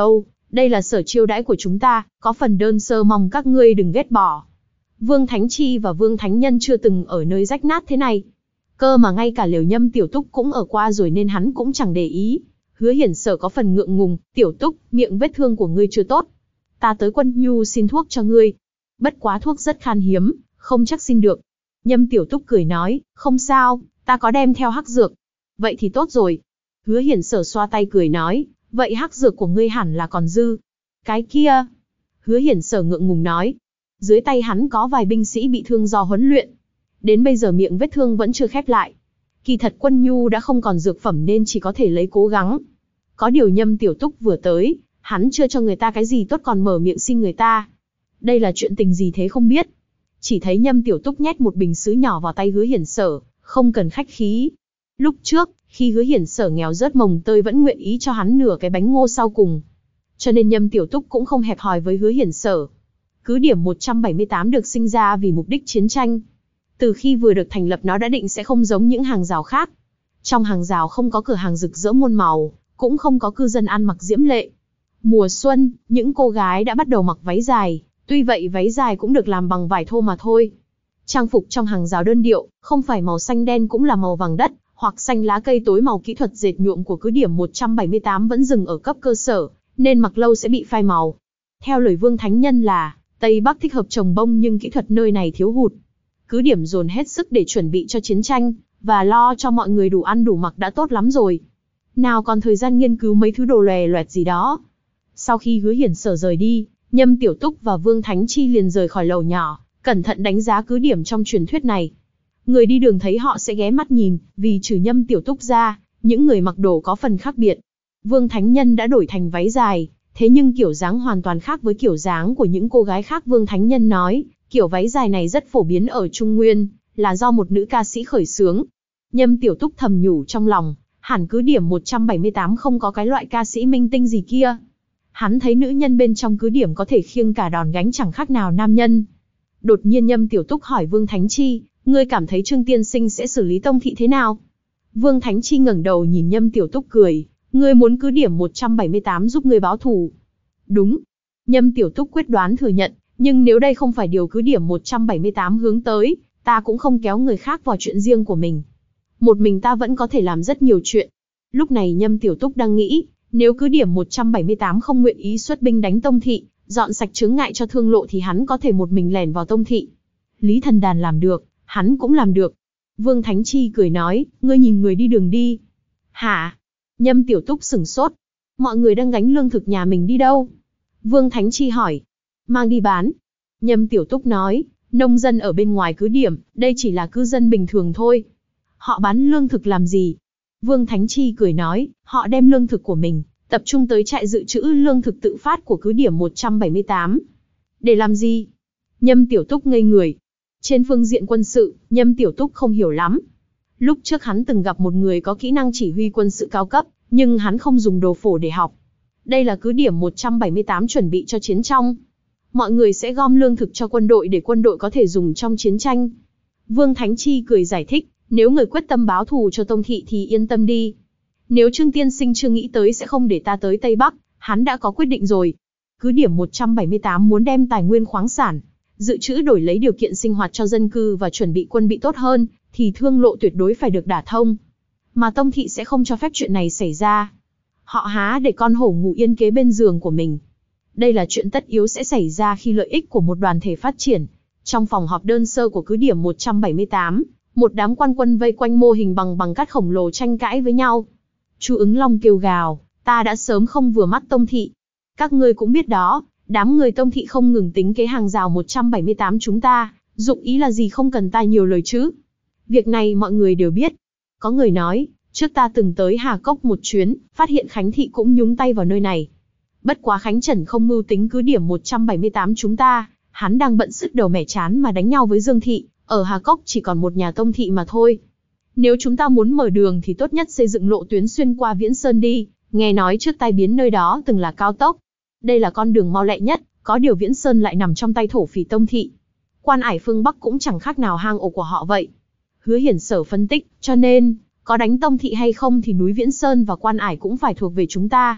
Đây là sở chiêu đãi của chúng ta, có phần đơn sơ mong các ngươi đừng ghét bỏ. Vương Thánh Chi và Vương Thánh Nhân chưa từng ở nơi rách nát thế này. Cơ mà ngay cả Liều Nhâm Tiểu Túc cũng ở qua rồi nên hắn cũng chẳng để ý. Hứa Hiển Sở có phần ngượng ngùng, Tiểu Túc, miệng vết thương của ngươi chưa tốt. Ta tới Quân Nhu xin thuốc cho ngươi. Bất quá thuốc rất khan hiếm, không chắc xin được. Nhâm Tiểu Túc cười nói, không sao, ta có đem theo hắc dược. Vậy thì tốt rồi. Hứa Hiển Sở xoa tay cười nói, vậy hắc dược của ngươi hẳn là còn dư. Cái kia. Hứa Hiển Sở ngượng ngùng nói. Dưới tay hắn có vài binh sĩ bị thương do huấn luyện. Đến bây giờ miệng vết thương vẫn chưa khép lại. Kỳ thật Quân Nhu đã không còn dược phẩm nên chỉ có thể lấy cố gắng. Có điều Nhâm Tiểu Túc vừa tới, hắn chưa cho người ta cái gì tốt còn mở miệng xin người ta. Đây là chuyện tình gì thế không biết. Chỉ thấy Nhâm Tiểu Túc nhét một bình sứ nhỏ vào tay Hứa Hiển Sở, không cần khách khí. Lúc trước, khi Hứa Hiển Sở nghèo rớt mồng tơi vẫn nguyện ý cho hắn nửa cái bánh ngô sau cùng. Cho nên Nhâm Tiểu Túc cũng không hẹp hòi với Hứa Hiển Sở. Cứ điểm một trăm bảy mươi tám được sinh ra vì mục đích chiến tranh. Từ khi vừa được thành lập nó đã định sẽ không giống những hàng rào khác. Trong hàng rào không có cửa hàng rực rỡ muôn màu, cũng không có cư dân ăn mặc diễm lệ. Mùa xuân, những cô gái đã bắt đầu mặc váy dài, tuy vậy váy dài cũng được làm bằng vải thô mà thôi. Trang phục trong hàng rào đơn điệu, không phải màu xanh đen cũng là màu vàng đất, hoặc xanh lá cây tối màu. Kỹ thuật dệt nhuộm của cứ điểm một trăm bảy mươi tám vẫn dừng ở cấp cơ sở, nên mặc lâu sẽ bị phai màu. Theo lời Vương Thánh Nhân là, Tây Bắc thích hợp trồng bông nhưng kỹ thuật nơi này thiếu hụt. Cứ điểm dồn hết sức để chuẩn bị cho chiến tranh, và lo cho mọi người đủ ăn đủ mặc đã tốt lắm rồi. Nào còn thời gian nghiên cứu mấy thứ đồ lòe loẹt gì đó. Sau khi Hứa Hiển Sở rời đi, Nhâm Tiểu Túc và Vương Thánh Chi liền rời khỏi lầu nhỏ, cẩn thận đánh giá cứ điểm trong truyền thuyết này. Người đi đường thấy họ sẽ ghé mắt nhìn, vì trừ Nhâm Tiểu Túc ra, những người mặc đồ có phần khác biệt. Vương Thánh Nhân đã đổi thành váy dài, thế nhưng kiểu dáng hoàn toàn khác với kiểu dáng của những cô gái khác. Vương Thánh Nhân nói, kiểu váy dài này rất phổ biến ở Trung Nguyên, là do một nữ ca sĩ khởi xướng. Nhâm Tiểu Túc thầm nhủ trong lòng, hẳn cứ điểm một trăm bảy mươi tám không có cái loại ca sĩ minh tinh gì kia. Hắn thấy nữ nhân bên trong cứ điểm có thể khiêng cả đòn gánh chẳng khác nào nam nhân. Đột nhiên Nhâm Tiểu Túc hỏi Vương Thánh Chi, ngươi cảm thấy Trương Tiên Sinh sẽ xử lý Tông Thị thế nào? Vương Thánh Chi ngẩng đầu nhìn Nhâm Tiểu Túc cười, ngươi muốn cứ điểm một trăm bảy mươi tám giúp ngươi báo thù. Đúng. Nhâm Tiểu Túc quyết đoán thừa nhận, nhưng nếu đây không phải điều cứ điểm một trăm bảy mươi tám hướng tới, ta cũng không kéo người khác vào chuyện riêng của mình. Một mình ta vẫn có thể làm rất nhiều chuyện. Lúc này Nhâm Tiểu Túc đang nghĩ, nếu cứ điểm một trăm bảy mươi tám không nguyện ý xuất binh đánh Tông Thị, dọn sạch chướng ngại cho thương lộ thì hắn có thể một mình lẻn vào Tông Thị. Lý Thần Đàn làm được, hắn cũng làm được. Vương Thánh Chi cười nói, ngươi nhìn người đi đường đi. Hả? Nhâm Tiểu Túc sửng sốt. Mọi người đang gánh lương thực nhà mình đi đâu? Vương Thánh Chi hỏi. Mang đi bán. Nhâm Tiểu Túc nói, nông dân ở bên ngoài cứ điểm, đây chỉ là cư dân bình thường thôi. Họ bán lương thực làm gì? Vương Thánh Chi cười nói, họ đem lương thực của mình, tập trung tới trại dự trữ lương thực tự phát của cứ điểm một trăm bảy mươi tám. Để làm gì? Nhâm Tiểu Túc ngây người. Trên phương diện quân sự, Nhâm Tiểu Túc không hiểu lắm. Lúc trước hắn từng gặp một người có kỹ năng chỉ huy quân sự cao cấp, nhưng hắn không dùng đồ phổ để học. Đây là cứ điểm một trăm bảy mươi tám chuẩn bị cho chiến trong. Mọi người sẽ gom lương thực cho quân đội để quân đội có thể dùng trong chiến tranh. Vương Thánh Chi cười giải thích, nếu người quyết tâm báo thù cho Tông Thị thì yên tâm đi. Nếu Trương Tiên Sinh chưa nghĩ tới sẽ không để ta tới Tây Bắc, hắn đã có quyết định rồi. Cứ điểm một trăm bảy mươi tám muốn đem tài nguyên khoáng sản, dự trữ đổi lấy điều kiện sinh hoạt cho dân cư và chuẩn bị quân bị tốt hơn, thì thương lộ tuyệt đối phải được đả thông. Mà Tông Thị sẽ không cho phép chuyện này xảy ra. Họ há để con hổ ngủ yên kế bên giường của mình. Đây là chuyện tất yếu sẽ xảy ra khi lợi ích của một đoàn thể phát triển. Trong phòng họp đơn sơ của cứ điểm một trăm bảy mươi tám, một đám quan quân vây quanh mô hình bằng bằng cát khổng lồ tranh cãi với nhau. Chu Ứng Long kêu gào, ta đã sớm không vừa mắt Tông Thị. Các ngươi cũng biết đó, đám người Tông Thị không ngừng tính kế hàng rào một trăm bảy mươi tám chúng ta, dụng ý là gì không cần ta nhiều lời chứ. Việc này mọi người đều biết. Có người nói, trước ta từng tới Hà Cốc một chuyến, phát hiện Khánh Thị cũng nhúng tay vào nơi này. Bất quá Khánh Trần không mưu tính cứ điểm một trăm bảy mươi tám chúng ta, hắn đang bận sứt đầu mẻ chán mà đánh nhau với Dương Thị, ở Hà Cốc chỉ còn một nhà Tông Thị mà thôi. Nếu chúng ta muốn mở đường thì tốt nhất xây dựng lộ tuyến xuyên qua Viễn Sơn đi, nghe nói trước tai biến nơi đó từng là cao tốc. Đây là con đường mau lẹ nhất, có điều Viễn Sơn lại nằm trong tay thổ phỉ Tông Thị. Quan Ải phương Bắc cũng chẳng khác nào hang ổ của họ vậy. Hứa Hiển Sở phân tích, cho nên, có đánh Tông Thị hay không thì núi Viễn Sơn và Quan Ải cũng phải thuộc về chúng ta.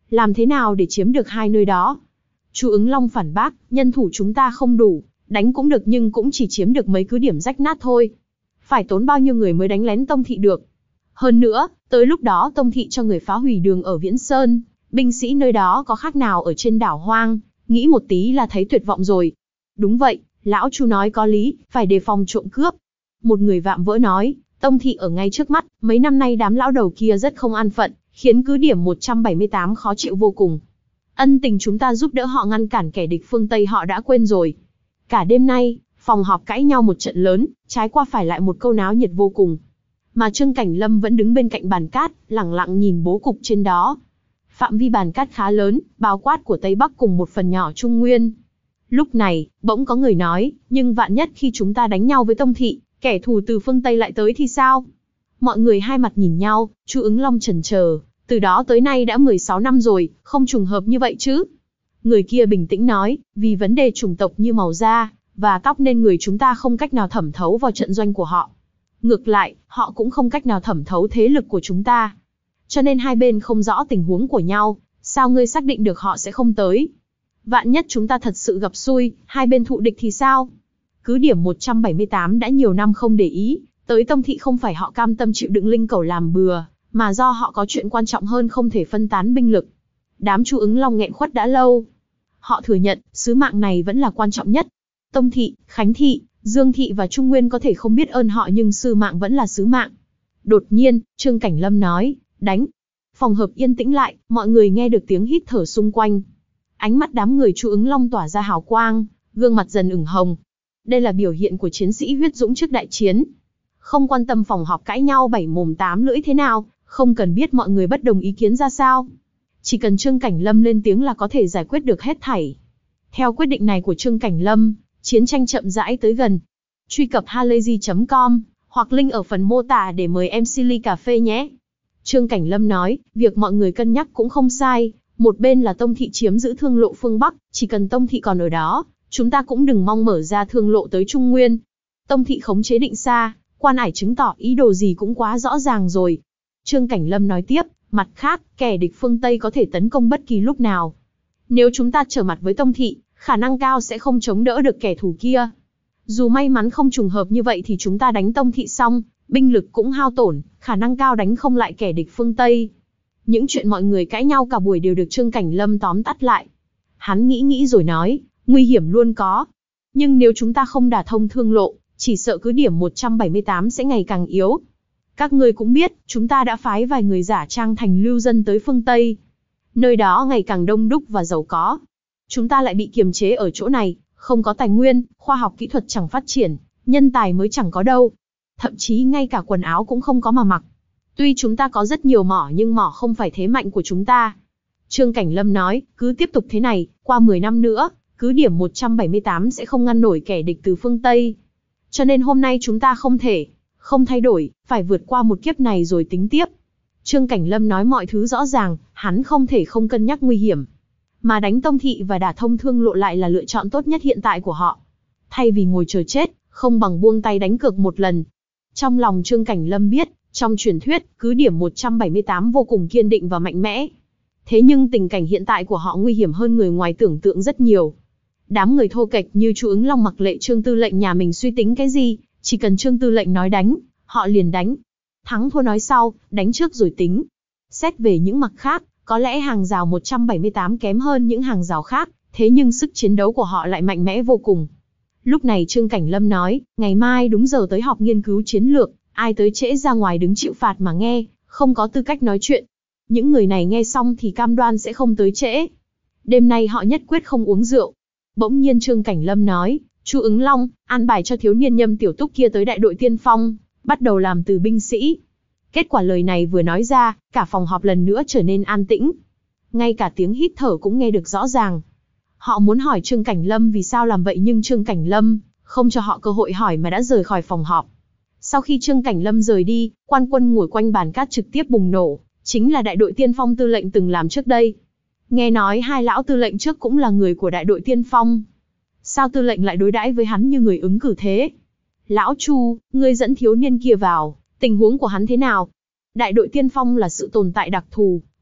Làm thế nào để chiếm được hai nơi đó? Chu Ứng Long phản bác, nhân thủ chúng ta không đủ, đánh cũng được nhưng cũng chỉ chiếm được mấy cứ điểm rách nát thôi. Phải tốn bao nhiêu người mới đánh lén Tông Thị được? Hơn nữa, tới lúc đó Tông Thị cho người phá hủy đường ở Viễn Sơn, binh sĩ nơi đó có khác nào ở trên đảo hoang, nghĩ một tí là thấy tuyệt vọng rồi. Đúng vậy, lão Chu nói có lý, phải đề phòng trộm cướp. Một người vạm vỡ nói, Tông Thị ở ngay trước mắt, mấy năm nay đám lão đầu kia rất không an phận, khiến cứ điểm một trăm bảy mươi tám khó chịu vô cùng. Ân tình chúng ta giúp đỡ họ ngăn cản kẻ địch phương Tây họ đã quên rồi. Cả đêm nay, phòng họp cãi nhau một trận lớn, trái qua phải lại một câu náo nhiệt vô cùng. Mà Trương Cảnh Lâm vẫn đứng bên cạnh bàn cát, lẳng lặng nhìn bố cục trên đó. Phạm vi bàn cát khá lớn, bao quát của Tây Bắc cùng một phần nhỏ Trung Nguyên. Lúc này, bỗng có người nói, nhưng vạn nhất khi chúng ta đánh nhau với Tông Thị, kẻ thù từ phương Tây lại tới thì sao? Mọi người hai mặt nhìn nhau, Chu Ứng Long chần chờ, từ đó tới nay đã mười sáu năm rồi, không trùng hợp như vậy chứ? Người kia bình tĩnh nói, vì vấn đề chủng tộc như màu da và tóc nên người chúng ta không cách nào thẩm thấu vào trận doanh của họ. Ngược lại, họ cũng không cách nào thẩm thấu thế lực của chúng ta. Cho nên hai bên không rõ tình huống của nhau, sao ngươi xác định được họ sẽ không tới? Vạn nhất chúng ta thật sự gặp xui, hai bên thụ địch thì sao? Cứ điểm một trăm bảy mươi tám đã nhiều năm không để ý, tới Tông Thị không phải họ cam tâm chịu đựng linh cẩu làm bừa, mà do họ có chuyện quan trọng hơn không thể phân tán binh lực. Đám Chu Ứng Long nghẹn khuất đã lâu. Họ thừa nhận, sứ mạng này vẫn là quan trọng nhất. Tông Thị, Khánh Thị, Dương Thị và Trung Nguyên có thể không biết ơn họ nhưng sứ mạng vẫn là sứ mạng. Đột nhiên, Trương Cảnh Lâm nói, đánh. Phòng họp yên tĩnh lại, mọi người nghe được tiếng hít thở xung quanh. Ánh mắt đám người Chu Ứng Long tỏa ra hào quang, gương mặt dần ửng hồng. Đây là biểu hiện của chiến sĩ huyết dũng trước đại chiến. Không quan tâm phòng họp cãi nhau bảy mồm tám lưỡi thế nào, không cần biết mọi người bất đồng ý kiến ra sao. Chỉ cần Trương Cảnh Lâm lên tiếng là có thể giải quyết được hết thảy. Theo quyết định này của Trương Cảnh Lâm, chiến tranh chậm rãi tới gần. Truy cập halayzi chấm com hoặc link ở phần mô tả để mời em xê ly cà phê nhé. Trương Cảnh Lâm nói, việc mọi người cân nhắc cũng không sai. Một bên là Tông Thị chiếm giữ thương lộ phương Bắc, chỉ cần Tông Thị còn ở đó, chúng ta cũng đừng mong mở ra thương lộ tới Trung Nguyên. Tông Thị khống chế Định Sa, Quan Ải chứng tỏ ý đồ gì cũng quá rõ ràng rồi. Trương Cảnh Lâm nói tiếp, mặt khác, kẻ địch phương Tây có thể tấn công bất kỳ lúc nào. Nếu chúng ta trở mặt với Tông Thị, khả năng cao sẽ không chống đỡ được kẻ thù kia. Dù may mắn không trùng hợp như vậy thì chúng ta đánh Tông Thị xong, binh lực cũng hao tổn, khả năng cao đánh không lại kẻ địch phương Tây. Những chuyện mọi người cãi nhau cả buổi đều được Trương Cảnh Lâm tóm tắt lại. Hắn nghĩ nghĩ rồi nói, nguy hiểm luôn có. Nhưng nếu chúng ta không đả thông thương lộ, chỉ sợ cứ điểm một trăm bảy mươi tám sẽ ngày càng yếu. Các ngươi cũng biết, chúng ta đã phái vài người giả trang thành lưu dân tới phương Tây. Nơi đó ngày càng đông đúc và giàu có. Chúng ta lại bị kiềm chế ở chỗ này, không có tài nguyên, khoa học kỹ thuật chẳng phát triển, nhân tài mới chẳng có đâu. Thậm chí ngay cả quần áo cũng không có mà mặc. Tuy chúng ta có rất nhiều mỏ nhưng mỏ không phải thế mạnh của chúng ta. Trương Cảnh Lâm nói, cứ tiếp tục thế này, qua mười năm nữa, cứ điểm một trăm bảy mươi tám sẽ không ngăn nổi kẻ địch từ phương Tây. Cho nên hôm nay chúng ta không thể, không thay đổi, phải vượt qua một kiếp này rồi tính tiếp. Trương Cảnh Lâm nói mọi thứ rõ ràng, hắn không thể không cân nhắc nguy hiểm. Mà đánh Tông Thị và đả thông thương lộ lại là lựa chọn tốt nhất hiện tại của họ. Thay vì ngồi chờ chết, không bằng buông tay đánh cược một lần. Trong lòng Trương Cảnh Lâm biết, trong truyền thuyết, cứ điểm một trăm bảy mươi tám vô cùng kiên định và mạnh mẽ. Thế nhưng tình cảnh hiện tại của họ nguy hiểm hơn người ngoài tưởng tượng rất nhiều. Đám người thô kệch như Chu Ứng Long mặc lệ Trương Tư lệnh nhà mình suy tính cái gì, chỉ cần Trương Tư lệnh nói đánh, họ liền đánh. Thắng thua nói sau, đánh trước rồi tính. Xét về những mặt khác, có lẽ hàng rào một trăm bảy mươi tám kém hơn những hàng rào khác, thế nhưng sức chiến đấu của họ lại mạnh mẽ vô cùng. Lúc này Trương Cảnh Lâm nói, ngày mai đúng giờ tới họp nghiên cứu chiến lược, ai tới trễ ra ngoài đứng chịu phạt mà nghe, không có tư cách nói chuyện. Những người này nghe xong thì cam đoan sẽ không tới trễ. Đêm nay họ nhất quyết không uống rượu. Bỗng nhiên Trương Cảnh Lâm nói, Chu Ứng Long, an bài cho thiếu niên Nhâm Tiểu Túc kia tới đại đội tiên phong, bắt đầu làm từ binh sĩ. Kết quả lời này vừa nói ra, cả phòng họp lần nữa trở nên an tĩnh. Ngay cả tiếng hít thở cũng nghe được rõ ràng. Họ muốn hỏi Trương Cảnh Lâm vì sao làm vậy nhưng Trương Cảnh Lâm không cho họ cơ hội hỏi mà đã rời khỏi phòng họp. Sau khi Trương Cảnh Lâm rời đi, quan quân ngồi quanh bàn cát trực tiếp bùng nổ, chính là đại đội tiên phong tư lệnh từng làm trước đây. Nghe nói hai lão tư lệnh trước cũng là người của đại đội tiên phong. Sao tư lệnh lại đối đãi với hắn như người ứng cử thế? Lão Chu, ngươi dẫn thiếu niên kia vào, tình huống của hắn thế nào? Đại đội tiên phong là sự tồn tại đặc thù,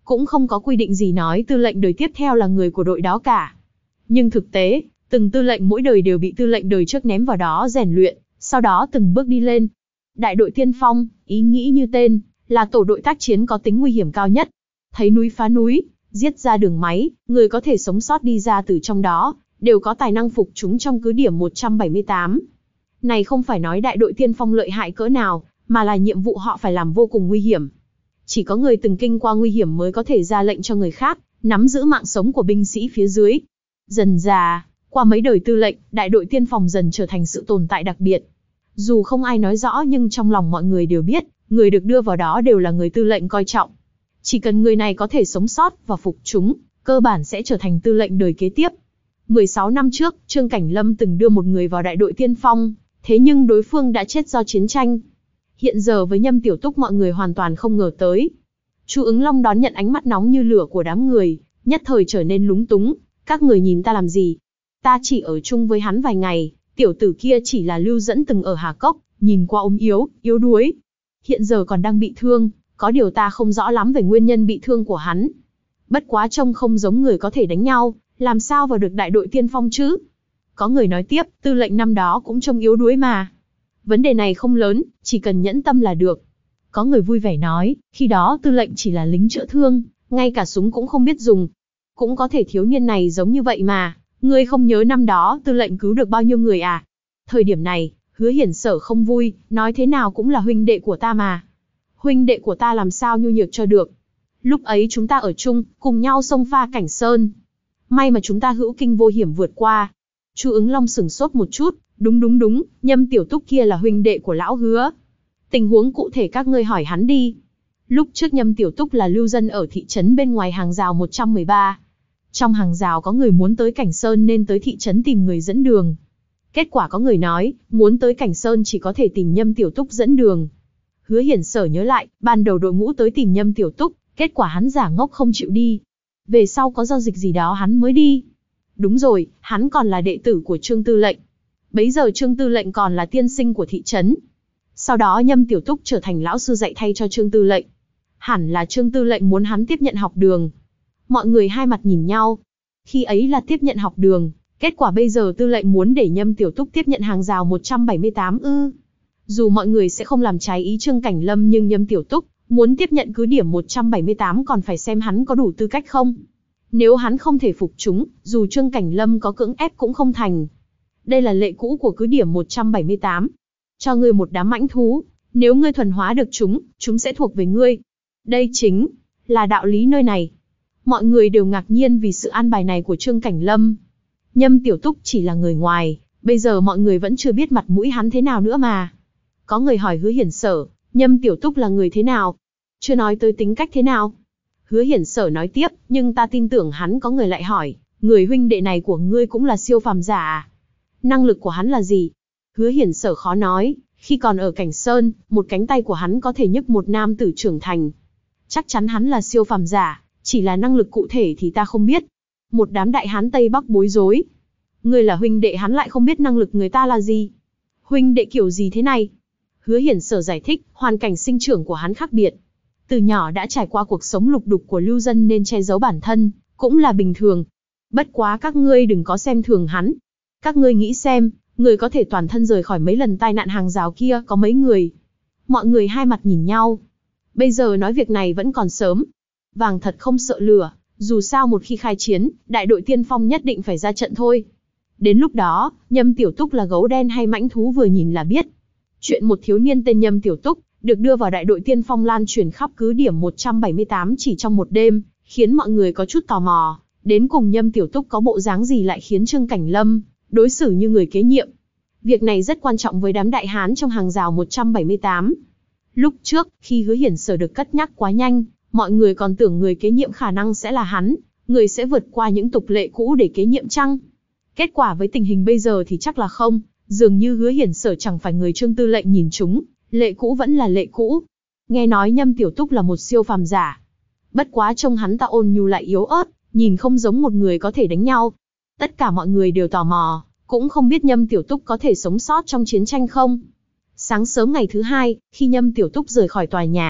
cũng không có quy định gì nói tư lệnh đời tiếp theo là người của đội đó cả. Nhưng thực tế, từng tư lệnh mỗi đời đều bị tư lệnh đời trước ném vào đó rèn luyện, sau đó từng bước đi lên. Đại đội tiên phong, ý nghĩ như tên, là tổ đội tác chiến có tính nguy hiểm cao nhất. Thấy núi phá núi, giết ra đường máy, người có thể sống sót đi ra từ trong đó, đều có tài năng phục chúng trong cứ điểm một trăm bảy mươi tám. Này không phải nói đại đội tiên phong lợi hại cỡ nào, mà là nhiệm vụ họ phải làm vô cùng nguy hiểm. Chỉ có người từng kinh qua nguy hiểm mới có thể ra lệnh cho người khác, nắm giữ mạng sống của binh sĩ phía dưới. Dần dà, qua mấy đời tư lệnh, đại đội tiên phong dần trở thành sự tồn tại đặc biệt. Dù không ai nói rõ nhưng trong lòng mọi người đều biết, người được đưa vào đó đều là người tư lệnh coi trọng. Chỉ cần người này có thể sống sót và phục chúng, cơ bản sẽ trở thành tư lệnh đời kế tiếp. mười sáu năm trước, Trương Cảnh Lâm từng đưa một người vào đại đội tiên phong, thế nhưng đối phương đã chết do chiến tranh. Hiện giờ với Nhâm Tiểu Túc mọi người hoàn toàn không ngờ tới. Chu Ứng Long đón nhận ánh mắt nóng như lửa của đám người, nhất thời trở nên lúng túng. Các người nhìn ta làm gì? Ta chỉ ở chung với hắn vài ngày, tiểu tử kia chỉ là lưu dẫn từng ở Hà Cốc, nhìn qua ốm yếu, yếu đuối. Hiện giờ còn đang bị thương, có điều ta không rõ lắm về nguyên nhân bị thương của hắn. Bất quá trông không giống người có thể đánh nhau, làm sao vào được đại đội tiên phong chứ? Có người nói tiếp, tư lệnh năm đó cũng trông yếu đuối mà. Vấn đề này không lớn, chỉ cần nhẫn tâm là được. Có người vui vẻ nói, khi đó tư lệnh chỉ là lính chữa thương, ngay cả súng cũng không biết dùng. Cũng có thể thiếu niên này giống như vậy mà, ngươi không nhớ năm đó tư lệnh cứu được bao nhiêu người à? Thời điểm này, Hứa Hiển Sở không vui, nói thế nào cũng là huynh đệ của ta mà. Huynh đệ của ta làm sao nhu nhược cho được. Lúc ấy chúng ta ở chung, cùng nhau xông pha Cảnh Sơn. May mà chúng ta hữu kinh vô hiểm vượt qua. Chu Ứng Long sửng sốt một chút, đúng đúng đúng, Nhâm Tiểu Túc kia là huynh đệ của lão Hứa. Tình huống cụ thể các ngươi hỏi hắn đi. Lúc trước Nhâm Tiểu Túc là lưu dân ở thị trấn bên ngoài hàng rào một trăm mười ba. Trong hàng rào có người muốn tới Cảnh Sơn nên tới thị trấn tìm người dẫn đường. Kết quả có người nói, muốn tới Cảnh Sơn chỉ có thể tìm Nhâm Tiểu Túc dẫn đường. Hứa Hiển Sở nhớ lại, ban đầu đội ngũ tới tìm Nhâm Tiểu Túc, kết quả hắn giả ngốc không chịu đi. Về sau có giao dịch gì đó hắn mới đi. Đúng rồi, hắn còn là đệ tử của Trương Tư lệnh. Bấy giờ Trương Tư lệnh còn là tiên sinh của thị trấn. Sau đó Nhâm Tiểu Túc trở thành lão sư dạy thay cho Trương Tư lệnh. Hẳn là Trương Tư lệnh muốn hắn tiếp nhận học đường. Mọi người hai mặt nhìn nhau. Khi ấy là tiếp nhận học đường, kết quả bây giờ Tư lệnh muốn để Nhâm Tiểu Túc tiếp nhận hàng rào một trăm bảy mươi tám ư. Dù mọi người sẽ không làm trái ý Trương Cảnh Lâm nhưng Nhâm Tiểu Túc muốn tiếp nhận cứ điểm một trăm bảy mươi tám còn phải xem hắn có đủ tư cách không. Nếu hắn không thể phục chúng, dù Trương Cảnh Lâm có cưỡng ép cũng không thành. Đây là lệ cũ của cứ điểm một trăm bảy mươi tám. Cho ngươi một đám mãnh thú, nếu ngươi thuần hóa được chúng, chúng sẽ thuộc về ngươi. Đây chính là đạo lý nơi này. Mọi người đều ngạc nhiên vì sự an bài này của Trương Cảnh Lâm. Nhâm Tiểu Túc chỉ là người ngoài, bây giờ mọi người vẫn chưa biết mặt mũi hắn thế nào nữa mà. Có người hỏi Hứa Hiển Sở, Nhâm Tiểu Túc là người thế nào? Chưa nói tới tính cách thế nào? Hứa Hiển Sở nói tiếp, nhưng ta tin tưởng hắn. Có người lại hỏi, người huynh đệ này của ngươi cũng là siêu phàm giả à? Năng lực của hắn là gì? Hứa Hiển Sở khó nói, khi còn ở Cảnh Sơn, một cánh tay của hắn có thể nhấc một nam tử trưởng thành. Chắc chắn hắn là siêu phàm giả, chỉ là năng lực cụ thể thì ta không biết. Một đám đại hán Tây Bắc bối rối. Ngươi là huynh đệ hắn lại không biết năng lực người ta là gì? Huynh đệ kiểu gì thế này? Hứa Hiển Sở giải thích, hoàn cảnh sinh trưởng của hắn khác biệt. Từ nhỏ đã trải qua cuộc sống lục đục của lưu dân nên che giấu bản thân, cũng là bình thường. Bất quá các ngươi đừng có xem thường hắn. Các ngươi nghĩ xem, người có thể toàn thân rời khỏi mấy lần tai nạn hàng rào kia có mấy người? Mọi người hai mặt nhìn nhau. Bây giờ nói việc này vẫn còn sớm. Vàng thật không sợ lửa, dù sao một khi khai chiến, đại đội tiên phong nhất định phải ra trận thôi. Đến lúc đó, Nhâm Tiểu Túc là gấu đen hay mãnh thú vừa nhìn là biết. Chuyện một thiếu niên tên Nhâm Tiểu Túc được đưa vào đại đội tiên phong lan truyền khắp cứ điểm một trăm bảy mươi tám chỉ trong một đêm, khiến mọi người có chút tò mò. Đến cùng Nhâm Tiểu Túc có bộ dáng gì lại khiến Trương Cảnh Lâm đối xử như người kế nhiệm. Việc này rất quan trọng với đám đại hán trong hàng rào một trăm bảy mươi tám. Lúc trước, khi Hứa Hiển Sở được cất nhắc quá nhanh, mọi người còn tưởng người kế nhiệm khả năng sẽ là hắn, người sẽ vượt qua những tục lệ cũ để kế nhiệm chăng? Kết quả với tình hình bây giờ thì chắc là không, dường như Hứa Hiển Sở chẳng phải người Trương Tư lệnh nhìn chúng, lệ cũ vẫn là lệ cũ. Nghe nói Nhâm Tiểu Túc là một siêu phàm giả. Bất quá trông hắn ta ôn nhu lại yếu ớt, nhìn không giống một người có thể đánh nhau. Tất cả mọi người đều tò mò, cũng không biết Nhâm Tiểu Túc có thể sống sót trong chiến tranh không. Sáng sớm ngày thứ hai, khi Nhâm Tiểu Túc rời khỏi tòa nhà,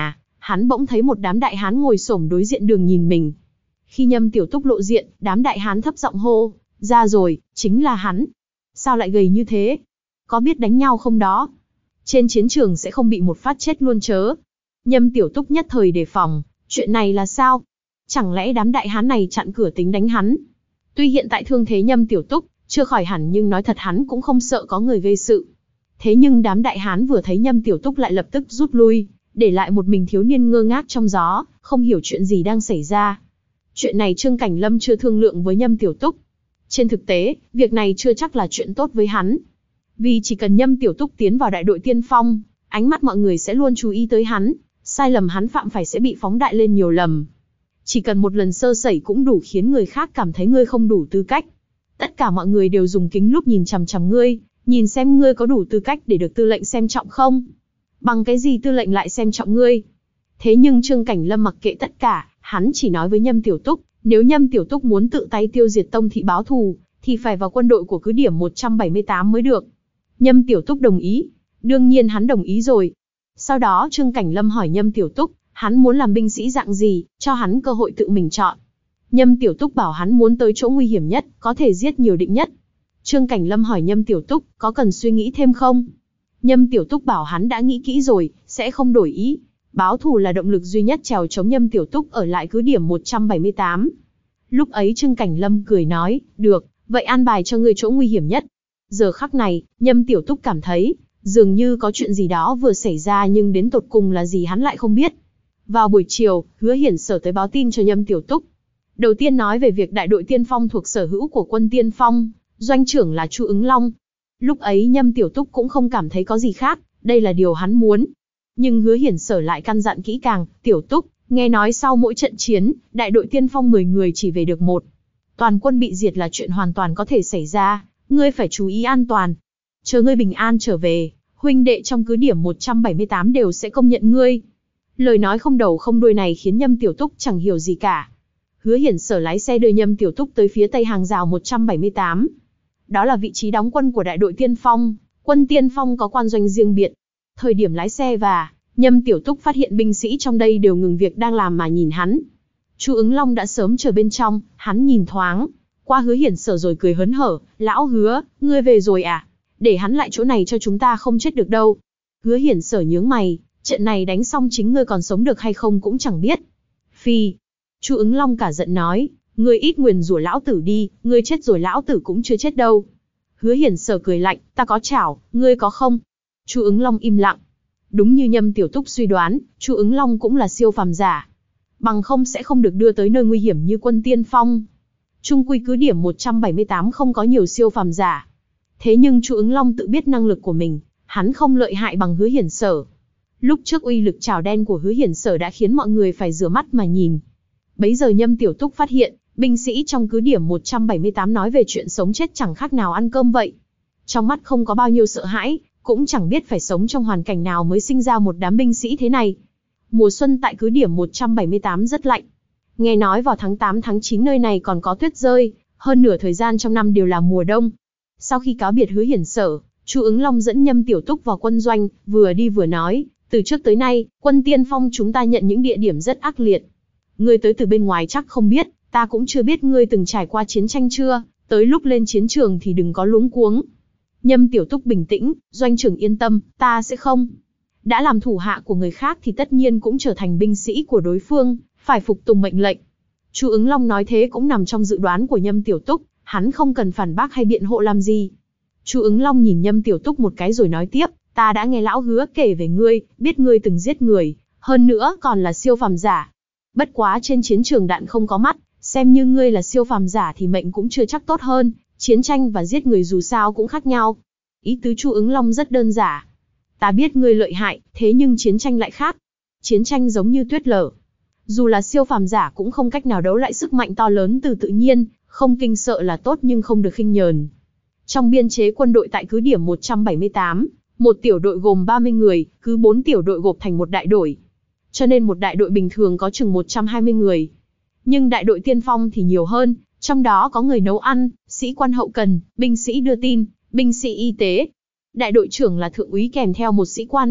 hắn bỗng thấy một đám đại hán ngồi xổm đối diện đường nhìn mình. Khi Nhâm Tiểu Túc lộ diện, đám đại hán thấp giọng hô, ra rồi, chính là hắn. Sao lại gầy như thế? Có biết đánh nhau không đó? Trên chiến trường sẽ không bị một phát chết luôn chớ. Nhâm Tiểu Túc nhất thời đề phòng, chuyện này là sao? Chẳng lẽ đám đại hán này chặn cửa tính đánh hắn? Tuy hiện tại thương thế Nhâm Tiểu Túc chưa khỏi hẳn, nhưng nói thật hắn cũng không sợ có người gây sự. Thế nhưng đám đại hán vừa thấy Nhâm Tiểu Túc lại lập tức rút lui, để lại một mình thiếu niên ngơ ngác trong gió, không hiểu chuyện gì đang xảy ra. Chuyện này Trương Cảnh Lâm chưa thương lượng với Nhâm Tiểu Túc. Trên thực tế, việc này chưa chắc là chuyện tốt với hắn. Vì chỉ cần Nhâm Tiểu Túc tiến vào đại đội tiên phong, ánh mắt mọi người sẽ luôn chú ý tới hắn, sai lầm hắn phạm phải sẽ bị phóng đại lên nhiều lầm. Chỉ cần một lần sơ sẩy cũng đủ khiến người khác cảm thấy ngươi không đủ tư cách. Tất cả mọi người đều dùng kính lúp nhìn chằm chằm ngươi, nhìn xem ngươi có đủ tư cách để được tư lệnh xem trọng không. Bằng cái gì tư lệnh lại xem trọng ngươi? Thế nhưng Trương Cảnh Lâm mặc kệ tất cả, hắn chỉ nói với Nhâm Tiểu Túc, nếu Nhâm Tiểu Túc muốn tự tay tiêu diệt Tông thị báo thù, thì phải vào quân đội của cứ điểm một trăm bảy mươi tám mới được. Nhâm Tiểu Túc đồng ý. Đương nhiên hắn đồng ý rồi. Sau đó Trương Cảnh Lâm hỏi Nhâm Tiểu Túc, hắn muốn làm binh sĩ dạng gì, cho hắn cơ hội tự mình chọn. Nhâm Tiểu Túc bảo hắn muốn tới chỗ nguy hiểm nhất, có thể giết nhiều địch nhất. Trương Cảnh Lâm hỏi Nhâm Tiểu Túc, có cần suy nghĩ thêm không? Nhâm Tiểu Túc bảo hắn đã nghĩ kỹ rồi, sẽ không đổi ý. Báo thù là động lực duy nhất trèo chống Nhâm Tiểu Túc ở lại cứ điểm một trăm bảy mươi tám. Lúc ấy Trương Cảnh Lâm cười nói, được, vậy an bài cho ngươi chỗ nguy hiểm nhất. Giờ khắc này, Nhâm Tiểu Túc cảm thấy, dường như có chuyện gì đó vừa xảy ra, nhưng đến tột cùng là gì hắn lại không biết. Vào buổi chiều, Hứa Hiển Sở tới báo tin cho Nhâm Tiểu Túc. Đầu tiên nói về việc đại đội tiên phong thuộc sở hữu của quân tiên phong, doanh trưởng là Chu Ứng Long. Lúc ấy Nhâm Tiểu Túc cũng không cảm thấy có gì khác, đây là điều hắn muốn. Nhưng Hứa Hiển Sở lại căn dặn kỹ càng, Tiểu Túc, nghe nói sau mỗi trận chiến, đại đội tiên phong mười người chỉ về được một. Toàn quân bị diệt là chuyện hoàn toàn có thể xảy ra, ngươi phải chú ý an toàn. Chờ ngươi bình an trở về, huynh đệ trong cứ điểm một trăm bảy mươi tám đều sẽ công nhận ngươi. Lời nói không đầu không đuôi này khiến Nhâm Tiểu Túc chẳng hiểu gì cả. Hứa Hiển Sở lái xe đưa Nhâm Tiểu Túc tới phía tây hàng rào một trăm bảy mươi tám. Đó là vị trí đóng quân của đại đội tiên phong, quân tiên phong có quan doanh riêng biệt. Thời điểm lái xe và, Nhâm Tiểu Túc phát hiện binh sĩ trong đây đều ngừng việc đang làm mà nhìn hắn. Chu Ứng Long đã sớm chờ bên trong, hắn nhìn thoáng qua Hứa Hiển Sở rồi cười hớn hở, lão Hứa, ngươi về rồi à? Để hắn lại chỗ này cho chúng ta không chết được đâu. Hứa Hiển Sở nhướng mày, trận này đánh xong chính ngươi còn sống được hay không cũng chẳng biết. Phi. Chu Ứng Long cả giận nói, ngươi ít nguyền rủa lão tử đi, ngươi chết rồi lão tử cũng chưa chết đâu. Hứa Hiển Sở cười lạnh, ta có chảo, ngươi có không? Chu Ứng Long im lặng. Đúng như Nhâm Tiểu Túc suy đoán, Chu Ứng Long cũng là siêu phàm giả. Bằng không sẽ không được đưa tới nơi nguy hiểm như quân tiên phong. Chung quy cứ điểm một trăm bảy mươi tám không có nhiều siêu phàm giả. Thế nhưng Chu Ứng Long tự biết năng lực của mình, hắn không lợi hại bằng Hứa Hiển Sở. Lúc trước uy lực chảo đen của Hứa Hiển Sở đã khiến mọi người phải rửa mắt mà nhìn. Bấy giờ Nhâm Tiểu Túc phát hiện, binh sĩ trong cứ điểm một trăm bảy mươi tám nói về chuyện sống chết chẳng khác nào ăn cơm vậy. Trong mắt không có bao nhiêu sợ hãi, cũng chẳng biết phải sống trong hoàn cảnh nào mới sinh ra một đám binh sĩ thế này. Mùa xuân tại cứ điểm một trăm bảy mươi tám rất lạnh. Nghe nói vào tháng tám tháng chín nơi này còn có tuyết rơi, hơn nửa thời gian trong năm đều là mùa đông. Sau khi cáo biệt Hứa Hiển Sở, Chu Ứng Long dẫn Nhâm Tiểu Túc vào quân doanh, vừa đi vừa nói, từ trước tới nay, quân tiên phong chúng ta nhận những địa điểm rất ác liệt. Ngươi tới từ bên ngoài chắc không biết, ta cũng chưa biết ngươi từng trải qua chiến tranh chưa, tới lúc lên chiến trường thì đừng có luống cuống. Nhâm Tiểu Túc bình tĩnh, doanh trưởng yên tâm, ta sẽ không. Đã làm thủ hạ của người khác thì tất nhiên cũng trở thành binh sĩ của đối phương, phải phục tùng mệnh lệnh. Chu Ứng Long nói thế cũng nằm trong dự đoán của Nhâm Tiểu Túc, hắn không cần phản bác hay biện hộ làm gì. Chu Ứng Long nhìn Nhâm Tiểu Túc một cái rồi nói tiếp, ta đã nghe lão Hứa kể về ngươi, biết ngươi từng giết người, hơn nữa còn là siêu phàm giả. Bất quá trên chiến trường đạn không có mắt, xem như ngươi là siêu phàm giả thì mệnh cũng chưa chắc tốt hơn, chiến tranh và giết người dù sao cũng khác nhau. Ý tứ Chu Ứng Long rất đơn giản. Ta biết ngươi lợi hại, thế nhưng chiến tranh lại khác. Chiến tranh giống như tuyết lở. Dù là siêu phàm giả cũng không cách nào đấu lại sức mạnh to lớn từ tự nhiên, không kinh sợ là tốt nhưng không được khinh nhờn. Trong biên chế quân đội tại cứ điểm một trăm bảy mươi tám, một tiểu đội gồm ba mươi người, cứ bốn tiểu đội gộp thành một đại đội. Cho nên một đại đội bình thường có chừng một trăm hai mươi người. Nhưng đại đội tiên phong thì nhiều hơn, trong đó có người nấu ăn, sĩ quan hậu cần, binh sĩ đưa tin, binh sĩ y tế. Đại đội trưởng là thượng úy kèm theo một sĩ quan là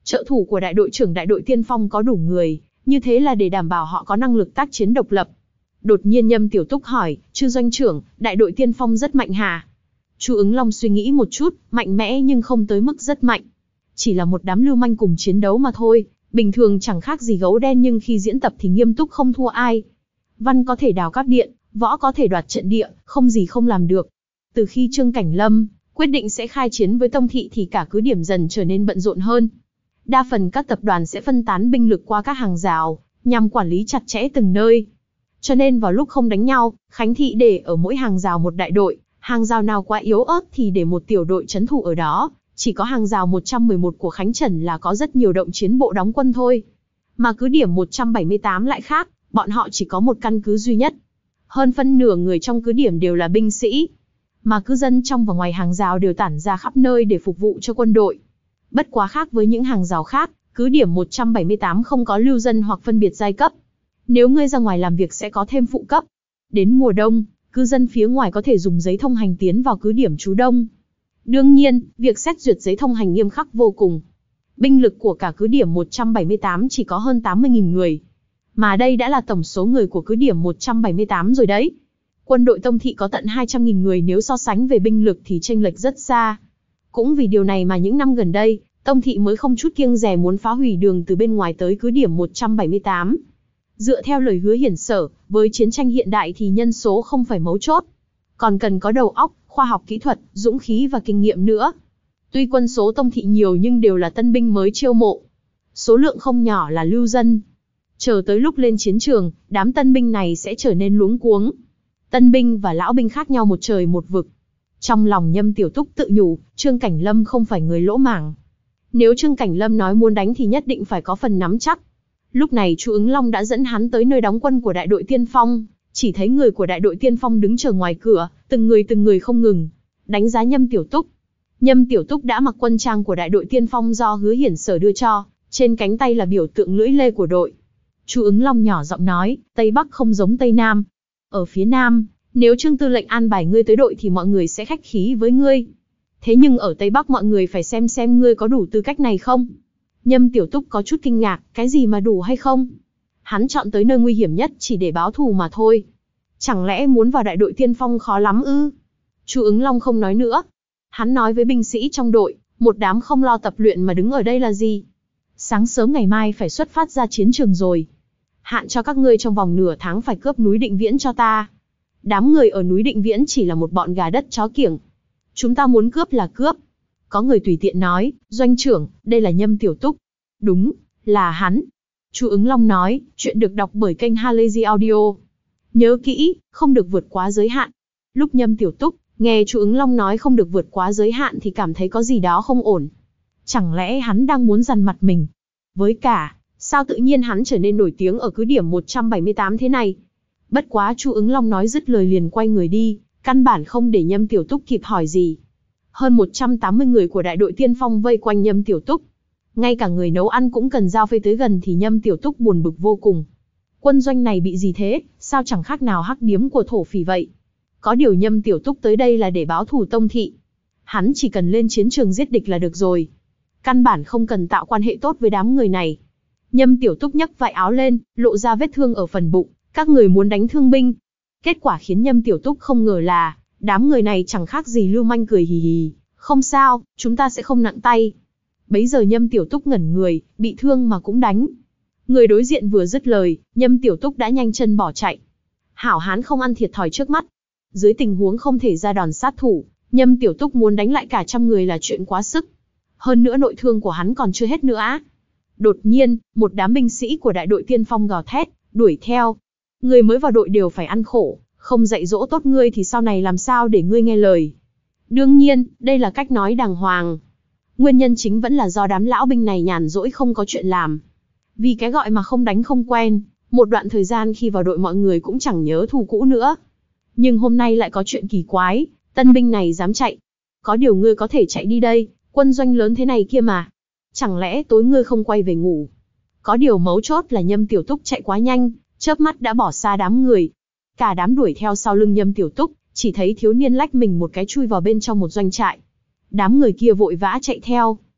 Trợ thủ của đại đội trưởng đại đội tiên phong có đủ người, như thế là để đảm bảo họ có năng lực tác chiến độc lập. Đột nhiên Nhâm Tiểu Túc hỏi, chư doanh trưởng, đại đội tiên phong rất mạnh hả? Chu Ứng Long suy nghĩ một chút, mạnh mẽ nhưng không tới mức rất mạnh. Chỉ là một đám lưu manh cùng chiến đấu mà thôi, bình thường chẳng khác gì gấu đen nhưng khi diễn tập thì nghiêm túc không thua ai. Văn có thể đào cáp điện, võ có thể đoạt trận địa, không gì không làm được. Từ khi Trương Cảnh Lâm quyết định sẽ khai chiến với Tông Thị thì cả cứ điểm dần trở nên bận rộn hơn. Đa phần các tập đoàn sẽ phân tán binh lực qua các hàng rào, nhằm quản lý chặt chẽ từng nơi. Cho nên vào lúc không đánh nhau, Khánh Thị để ở mỗi hàng rào một đại đội, hàng rào nào quá yếu ớt thì để một tiểu đội trấn thủ ở đó. Chỉ có hàng rào một trăm mười một của Khánh Trần là có rất nhiều động chiến bộ đóng quân thôi. Mà cứ điểm một trăm bảy mươi tám lại khác, bọn họ chỉ có một căn cứ duy nhất. Hơn phân nửa người trong cứ điểm đều là binh sĩ. Mà cư dân trong và ngoài hàng rào đều tản ra khắp nơi để phục vụ cho quân đội. Bất quá khác với những hàng rào khác, cứ điểm một trăm bảy mươi tám không có lưu dân hoặc phân biệt giai cấp. Nếu ngươi ra ngoài làm việc sẽ có thêm phụ cấp. Đến mùa đông, cư dân phía ngoài có thể dùng giấy thông hành tiến vào cứ điểm trú đông. Đương nhiên, việc xét duyệt giấy thông hành nghiêm khắc vô cùng. Binh lực của cả cứ điểm một trăm bảy mươi tám chỉ có hơn tám mươi nghìn người. Mà đây đã là tổng số người của cứ điểm một trăm bảy mươi tám rồi đấy. Quân đội Tông Thị có tận hai trăm nghìn người, nếu so sánh về binh lực thì chênh lệch rất xa. Cũng vì điều này mà những năm gần đây, Tông Thị mới không chút kiêng dè muốn phá hủy đường từ bên ngoài tới cứ điểm một trăm bảy mươi tám. Dựa theo lời hứa Hiển Sở, với chiến tranh hiện đại thì nhân số không phải mấu chốt. Còn cần có đầu óc, khoa học kỹ thuật, dũng khí và kinh nghiệm nữa. Tuy quân số Tông Thị nhiều nhưng đều là tân binh mới chiêu mộ. Số lượng không nhỏ là lưu dân. Chờ tới lúc lên chiến trường, đám tân binh này sẽ trở nên luống cuống. Tân binh và lão binh khác nhau một trời một vực. Trong lòng Nhâm Tiểu Túc tự nhủ, Trương Cảnh Lâm không phải người lỗ mãng. Nếu Trương Cảnh Lâm nói muốn đánh thì nhất định phải có phần nắm chắc. Lúc này Chu Ứng Long đã dẫn hắn tới nơi đóng quân của đại đội tiên phong, chỉ thấy người của đại đội tiên phong đứng chờ ngoài cửa, từng người từng người không ngừng đánh giá Nhâm Tiểu Túc. Nhâm Tiểu Túc đã mặc quân trang của đại đội tiên phong do Hứa Hiển Sở đưa cho, trên cánh tay là biểu tượng lưỡi lê của đội. Chu Ứng Long nhỏ giọng nói, Tây Bắc không giống Tây Nam. Ở phía Nam, nếu Trương Tư lệnh an bài ngươi tới đội thì mọi người sẽ khách khí với ngươi. Thế nhưng ở Tây Bắc mọi người phải xem xem ngươi có đủ tư cách này không. Nhâm Tiểu Túc có chút kinh ngạc, cái gì mà đủ hay không? Hắn chọn tới nơi nguy hiểm nhất chỉ để báo thù mà thôi. Chẳng lẽ muốn vào đại đội tiên phong khó lắm ư? Chu Ứng Long không nói nữa. Hắn nói với binh sĩ trong đội, một đám không lo tập luyện mà đứng ở đây là gì? Sáng sớm ngày mai phải xuất phát ra chiến trường rồi. Hạn cho các ngươi trong vòng nửa tháng phải cướp núi Định Viễn cho ta. Đám người ở núi Định Viễn chỉ là một bọn gà đất chó kiểng. Chúng ta muốn cướp là cướp. Có người tùy tiện nói, doanh trưởng, đây là Nhâm Tiểu Túc. Đúng, là hắn. Chu Ứng Long nói, chuyện được đọc bởi kênh Halazy Audio. Nhớ kỹ, không được vượt quá giới hạn. Lúc Nhâm Tiểu Túc nghe Chu Ứng Long nói không được vượt quá giới hạn thì cảm thấy có gì đó không ổn. Chẳng lẽ hắn đang muốn dằn mặt mình? Với cả, sao tự nhiên hắn trở nên nổi tiếng ở cứ điểm một trăm bảy mươi tám thế này? Bất quá Chu Ứng Long nói dứt lời liền quay người đi, căn bản không để Nhâm Tiểu Túc kịp hỏi gì. Hơn một trăm tám mươi người của đại đội tiên phong vây quanh Nhâm Tiểu Túc. Ngay cả người nấu ăn cũng cần giao phê tới gần thì Nhâm Tiểu Túc buồn bực vô cùng. Quân doanh này bị gì thế, sao chẳng khác nào hắc điếm của thổ phỉ vậy? Có điều Nhâm Tiểu Túc tới đây là để báo thù Tông Thị. Hắn chỉ cần lên chiến trường giết địch là được rồi. Căn bản không cần tạo quan hệ tốt với đám người này. Nhâm Tiểu Túc nhấc vải áo lên, lộ ra vết thương ở phần bụng. Các người muốn đánh thương binh. Kết quả khiến Nhâm Tiểu Túc không ngờ là, đám người này chẳng khác gì lưu manh cười hì hì. Không sao, chúng ta sẽ không nặng tay. Bấy giờ Nhâm Tiểu Túc ngẩn người, bị thương mà cũng đánh. Người đối diện vừa dứt lời, Nhâm Tiểu Túc đã nhanh chân bỏ chạy. Hảo hán không ăn thiệt thòi trước mắt. Dưới tình huống không thể ra đòn sát thủ, Nhâm Tiểu Túc muốn đánh lại cả trăm người là chuyện quá sức. Hơn nữa nội thương của hắn còn chưa hết nữa á. Đột nhiên, một đám binh sĩ của đại đội tiên phong gào thét, đuổi theo. Người mới vào đội đều phải ăn khổ, không dạy dỗ tốt ngươi thì sau này làm sao để ngươi nghe lời. Đương nhiên, đây là cách nói đàng hoàng. Nguyên nhân chính vẫn là do đám lão binh này nhàn rỗi không có chuyện làm. Vì cái gọi mà không đánh không quen, một đoạn thời gian khi vào đội mọi người cũng chẳng nhớ thù cũ nữa. Nhưng hôm nay lại có chuyện kỳ quái, tân binh này dám chạy. Có điều ngươi có thể chạy đi đây, quân doanh lớn thế này kia mà. Chẳng lẽ tối ngươi không quay về ngủ? Có điều mấu chốt là Nhâm Tiểu Túc chạy quá nhanh, chớp mắt đã bỏ xa đám người. Cả đám đuổi theo sau lưng Nhâm Tiểu Túc, chỉ thấy thiếu niên lách mình một cái chui vào bên trong một doanh trại. Đám người kia vội vã chạy theo.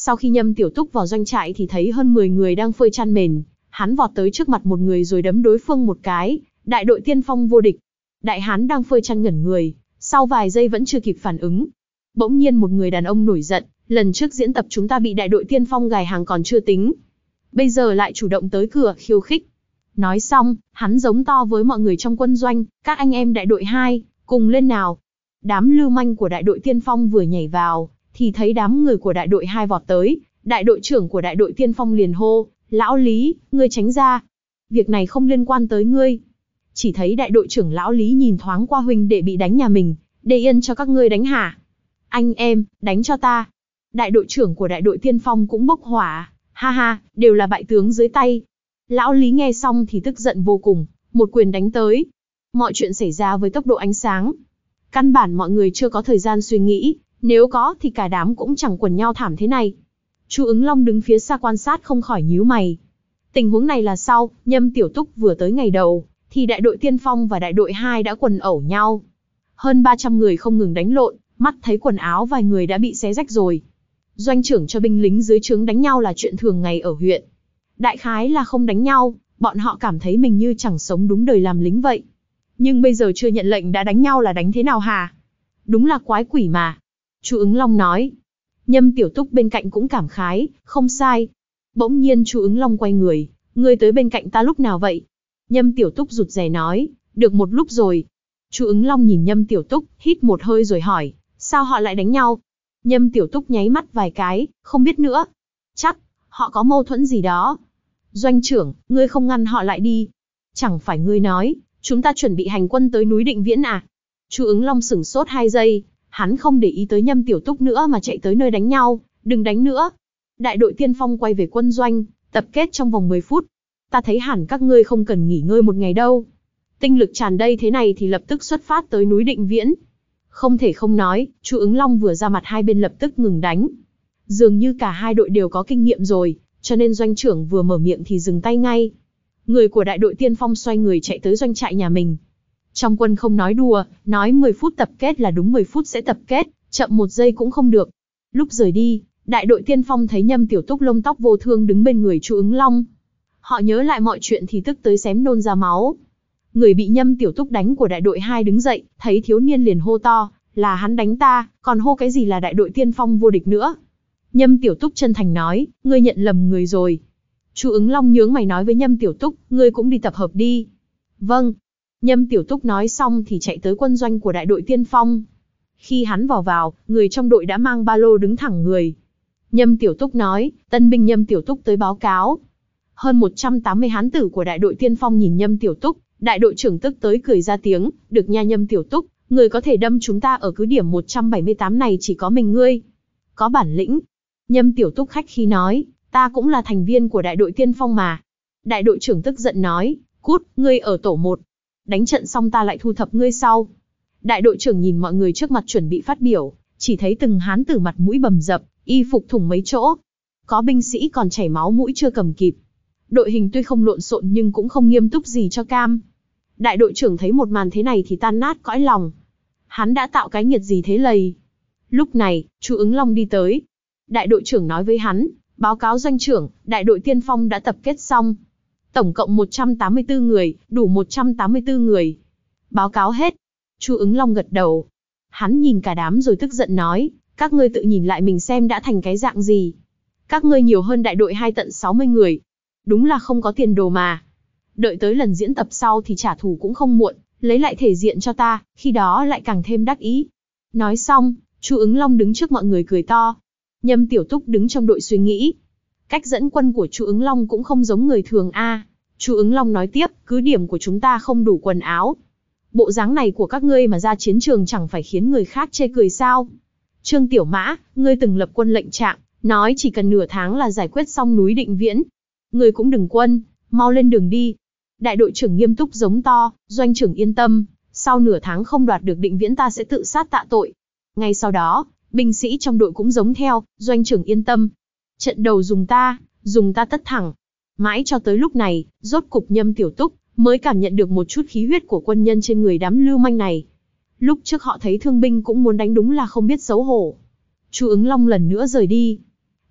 Sau khi Nhâm Tiểu Túc vào doanh trại thì thấy hơn mười người đang phơi chăn mền, hắn vọt tới trước mặt một người rồi đấm đối phương một cái, đại đội tiên phong vô địch. Đại hán đang phơi chăn ngẩn người, sau vài giây vẫn chưa kịp phản ứng. Bỗng nhiên một người đàn ông nổi giận, lần trước diễn tập chúng ta bị đại đội tiên phong gài hàng còn chưa tính, bây giờ lại chủ động tới cửa khiêu khích. Nói xong, hắn giống to với mọi người trong quân doanh, các anh em đại đội hai, cùng lên nào. Đám lưu manh của đại đội tiên phong vừa nhảy vào, thì thấy đám người của đại đội hai vọt tới, đại đội trưởng của đại đội tiên phong liền hô, lão Lý, ngươi tránh ra. Việc này không liên quan tới ngươi. Chỉ thấy đại đội trưởng lão Lý nhìn thoáng qua huynh đệ bị đánh nhà mình, để yên cho các ngươi đánh hả? Anh em, đánh cho ta. Đại đội trưởng của đại đội tiên phong cũng bốc hỏa, ha ha, đều là bại tướng dưới tay. Lão Lý nghe xong thì tức giận vô cùng, một quyền đánh tới. Mọi chuyện xảy ra với tốc độ ánh sáng. Căn bản mọi người chưa có thời gian suy nghĩ, nếu có thì cả đám cũng chẳng quần nhau thảm thế này. Chu Ứng Long đứng phía xa quan sát không khỏi nhíu mày. Tình huống này là sau, Nhâm Tiểu Túc vừa tới ngày đầu, thì đại đội tiên phong và đại đội hai đã quần ẩu nhau. Hơn ba trăm người không ngừng đánh lộn, mắt thấy quần áo vài người đã bị xé rách rồi. Doanh trưởng cho binh lính dưới trướng đánh nhau là chuyện thường ngày ở huyện. Đại khái là không đánh nhau, bọn họ cảm thấy mình như chẳng sống đúng đời làm lính vậy. Nhưng bây giờ chưa nhận lệnh đã đánh nhau là đánh thế nào hả? Đúng là quái quỷ mà. Chu Ứng Long nói. Nhâm Tiểu Túc bên cạnh cũng cảm khái, không sai. Bỗng nhiên Chu Ứng Long quay người, ngươi tới bên cạnh ta lúc nào vậy? Nhâm Tiểu Túc rụt rè nói, được một lúc rồi. Chu Ứng Long nhìn Nhâm Tiểu Túc, hít một hơi rồi hỏi, sao họ lại đánh nhau? Nhâm Tiểu Túc nháy mắt vài cái, không biết nữa. Chắc, họ có mâu thuẫn gì đó. Doanh trưởng, ngươi không ngăn họ lại đi. Chẳng phải ngươi nói, chúng ta chuẩn bị hành quân tới núi Định Viễn à? Chu Ứng Long sửng sốt hai giây, hắn không để ý tới Nhâm Tiểu Túc nữa mà chạy tới nơi đánh nhau, đừng đánh nữa. Đại đội tiên phong quay về quân doanh, tập kết trong vòng mười phút. Ta thấy hẳn các ngươi không cần nghỉ ngơi một ngày đâu. Tinh lực tràn đầy thế này thì lập tức xuất phát tới núi Định Viễn. Không thể không nói, Chu Ứng Long vừa ra mặt hai bên lập tức ngừng đánh. Dường như cả hai đội đều có kinh nghiệm rồi, cho nên doanh trưởng vừa mở miệng thì dừng tay ngay. Người của đại đội tiên phong xoay người chạy tới doanh trại nhà mình. Trong quân không nói đùa, nói mười phút tập kết là đúng mười phút sẽ tập kết, chậm một giây cũng không được. Lúc rời đi, đại đội tiên phong thấy Nhâm Tiểu Túc lông tóc vô thương đứng bên người Chu Ứng Long. Họ nhớ lại mọi chuyện thì tức tới xém nôn ra máu. Người bị Nhâm Tiểu Túc đánh của đại đội hai đứng dậy, thấy thiếu niên liền hô to, là hắn đánh ta, còn hô cái gì là đại đội tiên phong vô địch nữa. Nhâm Tiểu Túc chân thành nói, ngươi nhận lầm người rồi. Chu Ứng Long nhướng mày nói với Nhâm Tiểu Túc, ngươi cũng đi tập hợp đi. Vâng. Nhâm Tiểu Túc nói xong thì chạy tới quân doanh của đại đội tiên phong. Khi hắn vào vào, người trong đội đã mang ba lô đứng thẳng người. Nhâm Tiểu Túc nói, tân binh Nhâm Tiểu Túc tới báo cáo. Hơn một trăm tám mươi hán tử của đại đội tiên phong nhìn Nhâm Tiểu Túc, đại đội trưởng tức tới cười ra tiếng, được nha Nhâm Tiểu Túc, người có thể đâm chúng ta ở cứ điểm một trăm bảy mươi tám này chỉ có mình ngươi. Có bản lĩnh. Nhâm Tiểu Túc khách khí nói, ta cũng là thành viên của đại đội tiên phong mà. Đại đội trưởng tức giận nói, cút, ngươi ở tổ một. Đánh trận xong ta lại thu thập ngươi sau. Đại đội trưởng nhìn mọi người trước mặt chuẩn bị phát biểu, chỉ thấy từng hán tử mặt mũi bầm dập, y phục thủng mấy chỗ. Có binh sĩ còn chảy máu mũi chưa cầm kịp. Đội hình tuy không lộn xộn nhưng cũng không nghiêm túc gì cho cam. Đại đội trưởng thấy một màn thế này thì tan nát cõi lòng. Hắn đã tạo cái nghiệt gì thế lầy. Lúc này, Chu Ứng Long đi tới. Đại đội trưởng nói với hắn, báo cáo doanh trưởng, đại đội tiên phong đã tập kết xong. Tổng cộng một trăm tám mươi tư người, đủ một trăm tám mươi tư người. Báo cáo hết. Chu Ứng Long gật đầu. Hắn nhìn cả đám rồi tức giận nói, các ngươi tự nhìn lại mình xem đã thành cái dạng gì. Các ngươi nhiều hơn đại đội hai tận sáu mươi người. Đúng là không có tiền đồ mà. Đợi tới lần diễn tập sau thì trả thù cũng không muộn, lấy lại thể diện cho ta, khi đó lại càng thêm đắc ý. Nói xong, Chu Ứng Long đứng trước mọi người cười to. Nhâm Tiểu Túc đứng trong đội suy nghĩ. Cách dẫn quân của Chu Ứng Long cũng không giống người thường a. Chu Ứng Long nói tiếp, cứ điểm của chúng ta không đủ quần áo. Bộ dáng này của các ngươi mà ra chiến trường chẳng phải khiến người khác chê cười sao? Trương Tiểu Mã, ngươi từng lập quân lệnh trạng, nói chỉ cần nửa tháng là giải quyết xong núi Định Viễn. Ngươi cũng đừng quân, mau lên đường đi. Đại đội trưởng nghiêm túc giống to, doanh trưởng yên tâm, sau nửa tháng không đoạt được Định Viễn ta sẽ tự sát tạ tội. Ngay sau đó, binh sĩ trong đội cũng giống theo, doanh trưởng yên tâm. Trận đầu dùng ta, dùng ta tất thẳng. Mãi cho tới lúc này, rốt cục Nhâm Tiểu Túc mới cảm nhận được một chút khí huyết của quân nhân trên người đám lưu manh này. Lúc trước họ thấy thương binh cũng muốn đánh đúng là không biết xấu hổ. Chu Ứng Long lần nữa rời đi.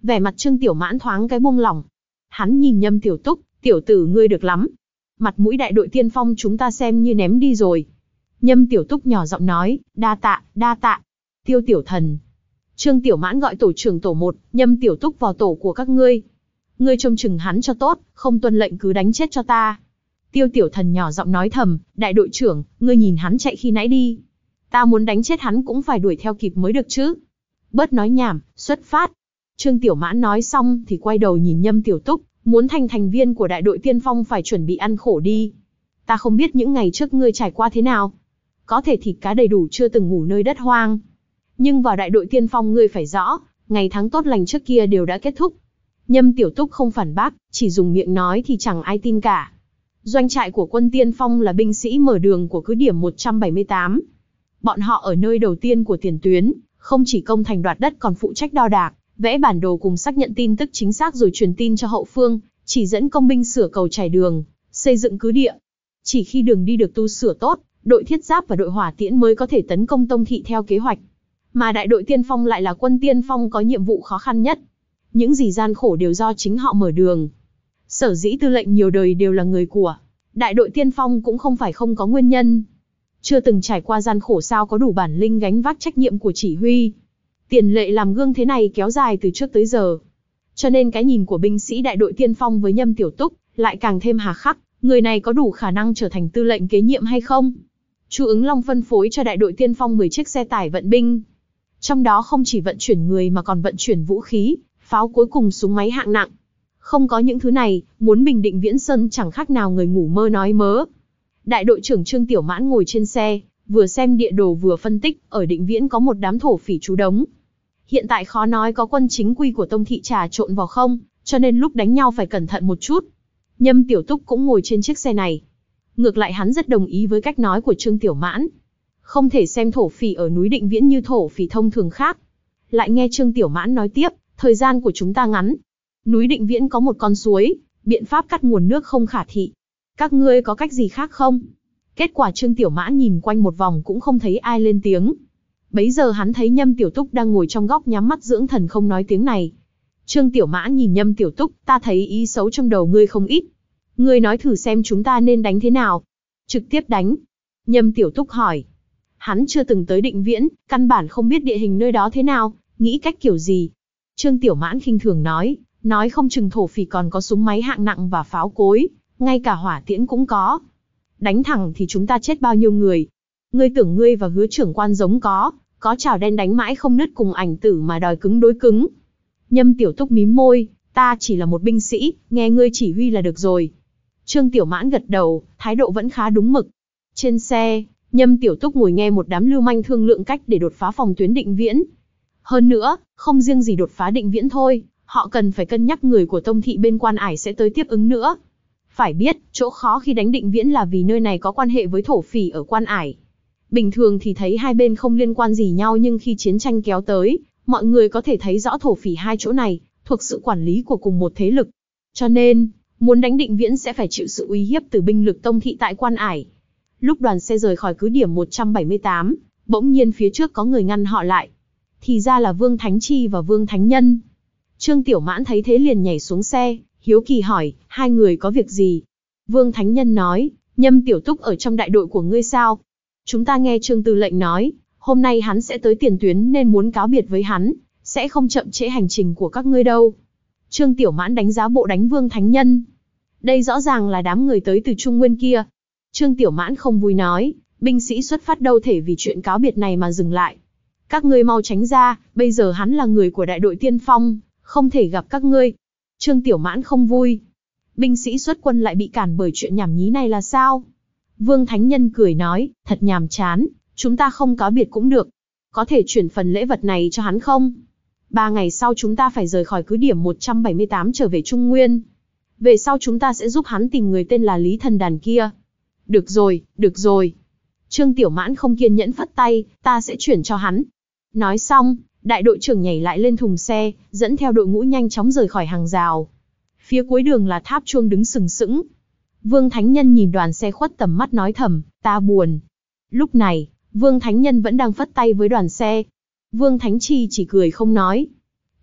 Vẻ mặt Trương Tiểu Mãn thoáng cái buông lỏng. Hắn nhìn Nhâm Tiểu Túc, tiểu tử ngươi được lắm. Mặt mũi đại đội tiên phong chúng ta xem như ném đi rồi. Nhâm Tiểu Túc nhỏ giọng nói, đa tạ, đa tạ. Tiêu Tiểu Thần. Trương Tiểu Mãn gọi tổ trưởng tổ một, Nhâm Tiểu Túc vào tổ của các ngươi. Ngươi trông chừng hắn cho tốt, không tuân lệnh cứ đánh chết cho ta. Tiêu Tiểu Thần nhỏ giọng nói thầm, đại đội trưởng, ngươi nhìn hắn chạy khi nãy đi. Ta muốn đánh chết hắn cũng phải đuổi theo kịp mới được chứ. Bớt nói nhảm, xuất phát. Trương Tiểu Mãn nói xong thì quay đầu nhìn Nhâm Tiểu Túc, muốn thành thành viên của đại đội tiên phong phải chuẩn bị ăn khổ đi. Ta không biết những ngày trước ngươi trải qua thế nào. Có thể thịt cá đầy đủ chưa từng ngủ nơi đất hoang. Nhưng vào đại đội tiên phong ngươi phải rõ, ngày tháng tốt lành trước kia đều đã kết thúc. Nhâm Tiểu Túc không phản bác, chỉ dùng miệng nói thì chẳng ai tin cả. Doanh trại của quân tiên phong là binh sĩ mở đường của cứ điểm một trăm bảy mươi tám. Bọn họ ở nơi đầu tiên của tiền tuyến, không chỉ công thành đoạt đất còn phụ trách đo đạc, vẽ bản đồ cùng xác nhận tin tức chính xác rồi truyền tin cho hậu phương, chỉ dẫn công binh sửa cầu trải đường, xây dựng cứ địa. Chỉ khi đường đi được tu sửa tốt, đội thiết giáp và đội hỏa tiễn mới có thể tấn công Tông Thị theo kế hoạch. Mà đại đội tiên phong lại là quân tiên phong có nhiệm vụ khó khăn nhất. Những gì gian khổ đều do chính họ mở đường. Sở dĩ tư lệnh nhiều đời đều là người của đại đội tiên phong cũng không phải không có nguyên nhân. Chưa từng trải qua gian khổ sao có đủ bản lĩnh gánh vác trách nhiệm của chỉ huy. Tiền lệ làm gương thế này kéo dài từ trước tới giờ. Cho nên cái nhìn của binh sĩ đại đội tiên phong với Nhâm Tiểu Túc lại càng thêm hà khắc, người này có đủ khả năng trở thành tư lệnh kế nhiệm hay không? Chu Ứng Long phân phối cho đại đội tiên phong mười chiếc xe tải vận binh. Trong đó không chỉ vận chuyển người mà còn vận chuyển vũ khí, pháo cuối cùng súng máy hạng nặng. Không có những thứ này, muốn bình định Viễn Sơn chẳng khác nào người ngủ mơ nói mớ. Đại đội trưởng Trương Tiểu Mãn ngồi trên xe, vừa xem địa đồ vừa phân tích, ở Định Viễn có một đám thổ phỉ trú đóng. Hiện tại khó nói có quân chính quy của Tông Thị trà trộn vào không, cho nên lúc đánh nhau phải cẩn thận một chút. Nhâm Tiểu Túc cũng ngồi trên chiếc xe này. Ngược lại hắn rất đồng ý với cách nói của Trương Tiểu Mãn. Không thể xem thổ phỉ ở núi Định Viễn như thổ phỉ thông thường khác. Lại nghe Trương Tiểu Mãn nói tiếp, thời gian của chúng ta ngắn. Núi Định Viễn có một con suối, biện pháp cắt nguồn nước không khả thị. Các ngươi có cách gì khác không? Kết quả Trương Tiểu Mãn nhìn quanh một vòng cũng không thấy ai lên tiếng. Bấy giờ hắn thấy Nhâm Tiểu Túc đang ngồi trong góc nhắm mắt dưỡng thần không nói tiếng này. Trương Tiểu Mãn nhìn Nhâm Tiểu Túc, ta thấy ý xấu trong đầu ngươi không ít. Ngươi nói thử xem chúng ta nên đánh thế nào? Trực tiếp đánh. Nhâm Tiểu Túc hỏi. Hắn chưa từng tới Định Viễn, căn bản không biết địa hình nơi đó thế nào, nghĩ cách kiểu gì. Trương Tiểu Mãn khinh thường nói, nói không chừng thổ phỉ còn có súng máy hạng nặng và pháo cối, ngay cả hỏa tiễn cũng có. Đánh thẳng thì chúng ta chết bao nhiêu người. Ngươi tưởng ngươi và Hứa trưởng quan giống có, có chảo đen đánh mãi không nứt cùng Ảnh Tử mà đòi cứng đối cứng. Nhâm Tiểu Túc mím môi, ta chỉ là một binh sĩ, nghe ngươi chỉ huy là được rồi. Trương Tiểu Mãn gật đầu, thái độ vẫn khá đúng mực. Trên xe, Nhâm Tiểu Túc ngồi nghe một đám lưu manh thương lượng cách để đột phá phòng tuyến Định Viễn. Hơn nữa, không riêng gì đột phá Định Viễn thôi, họ cần phải cân nhắc người của Tông Thị bên Quan Ải sẽ tới tiếp ứng nữa. Phải biết, chỗ khó khi đánh Định Viễn là vì nơi này có quan hệ với thổ phỉ ở Quan Ải. Bình thường thì thấy hai bên không liên quan gì nhau nhưng khi chiến tranh kéo tới, mọi người có thể thấy rõ thổ phỉ hai chỗ này, thuộc sự quản lý của cùng một thế lực. Cho nên, muốn đánh Định Viễn sẽ phải chịu sự uy hiếp từ binh lực Tông Thị tại Quan Ải. Lúc đoàn xe rời khỏi cứ điểm một trăm bảy mươi tám, bỗng nhiên phía trước có người ngăn họ lại. Thì ra là Vương Thánh Chi và Vương Thánh Nhân. Trương Tiểu Mãn thấy thế liền nhảy xuống xe, hiếu kỳ hỏi, hai người có việc gì? Vương Thánh Nhân nói, Nhâm Tiểu Túc ở trong đại đội của ngươi sao? Chúng ta nghe Trương Tư lệnh nói, hôm nay hắn sẽ tới tiền tuyến nên muốn cáo biệt với hắn, sẽ không chậm trễ hành trình của các ngươi đâu. Trương Tiểu Mãn đánh giá bộ đánh Vương Thánh Nhân. Đây rõ ràng là đám người tới từ Trung Nguyên kia. Trương Tiểu Mãn không vui nói, binh sĩ xuất phát đâu thể vì chuyện cáo biệt này mà dừng lại. Các ngươi mau tránh ra, bây giờ hắn là người của đại đội tiên phong, không thể gặp các ngươi. Trương Tiểu Mãn không vui. Binh sĩ xuất quân lại bị cản bởi chuyện nhảm nhí này là sao? Vương Thánh Nhân cười nói, thật nhàm chán, chúng ta không cáo biệt cũng được. Có thể chuyển phần lễ vật này cho hắn không? Ba ngày sau chúng ta phải rời khỏi cứ điểm một trăm bảy mươi tám trở về Trung Nguyên. Về sau chúng ta sẽ giúp hắn tìm người tên là Lý Thần Đàn kia. Được rồi, được rồi. Trương Tiểu Mãn không kiên nhẫn phất tay, ta sẽ chuyển cho hắn. Nói xong, đại đội trưởng nhảy lại lên thùng xe, dẫn theo đội ngũ nhanh chóng rời khỏi hàng rào. Phía cuối đường là tháp chuông đứng sừng sững. Vương Thánh Nhân nhìn đoàn xe khuất tầm mắt nói thầm, ta buồn. Lúc này, Vương Thánh Nhân vẫn đang phất tay với đoàn xe. Vương Thánh Chi chỉ cười không nói.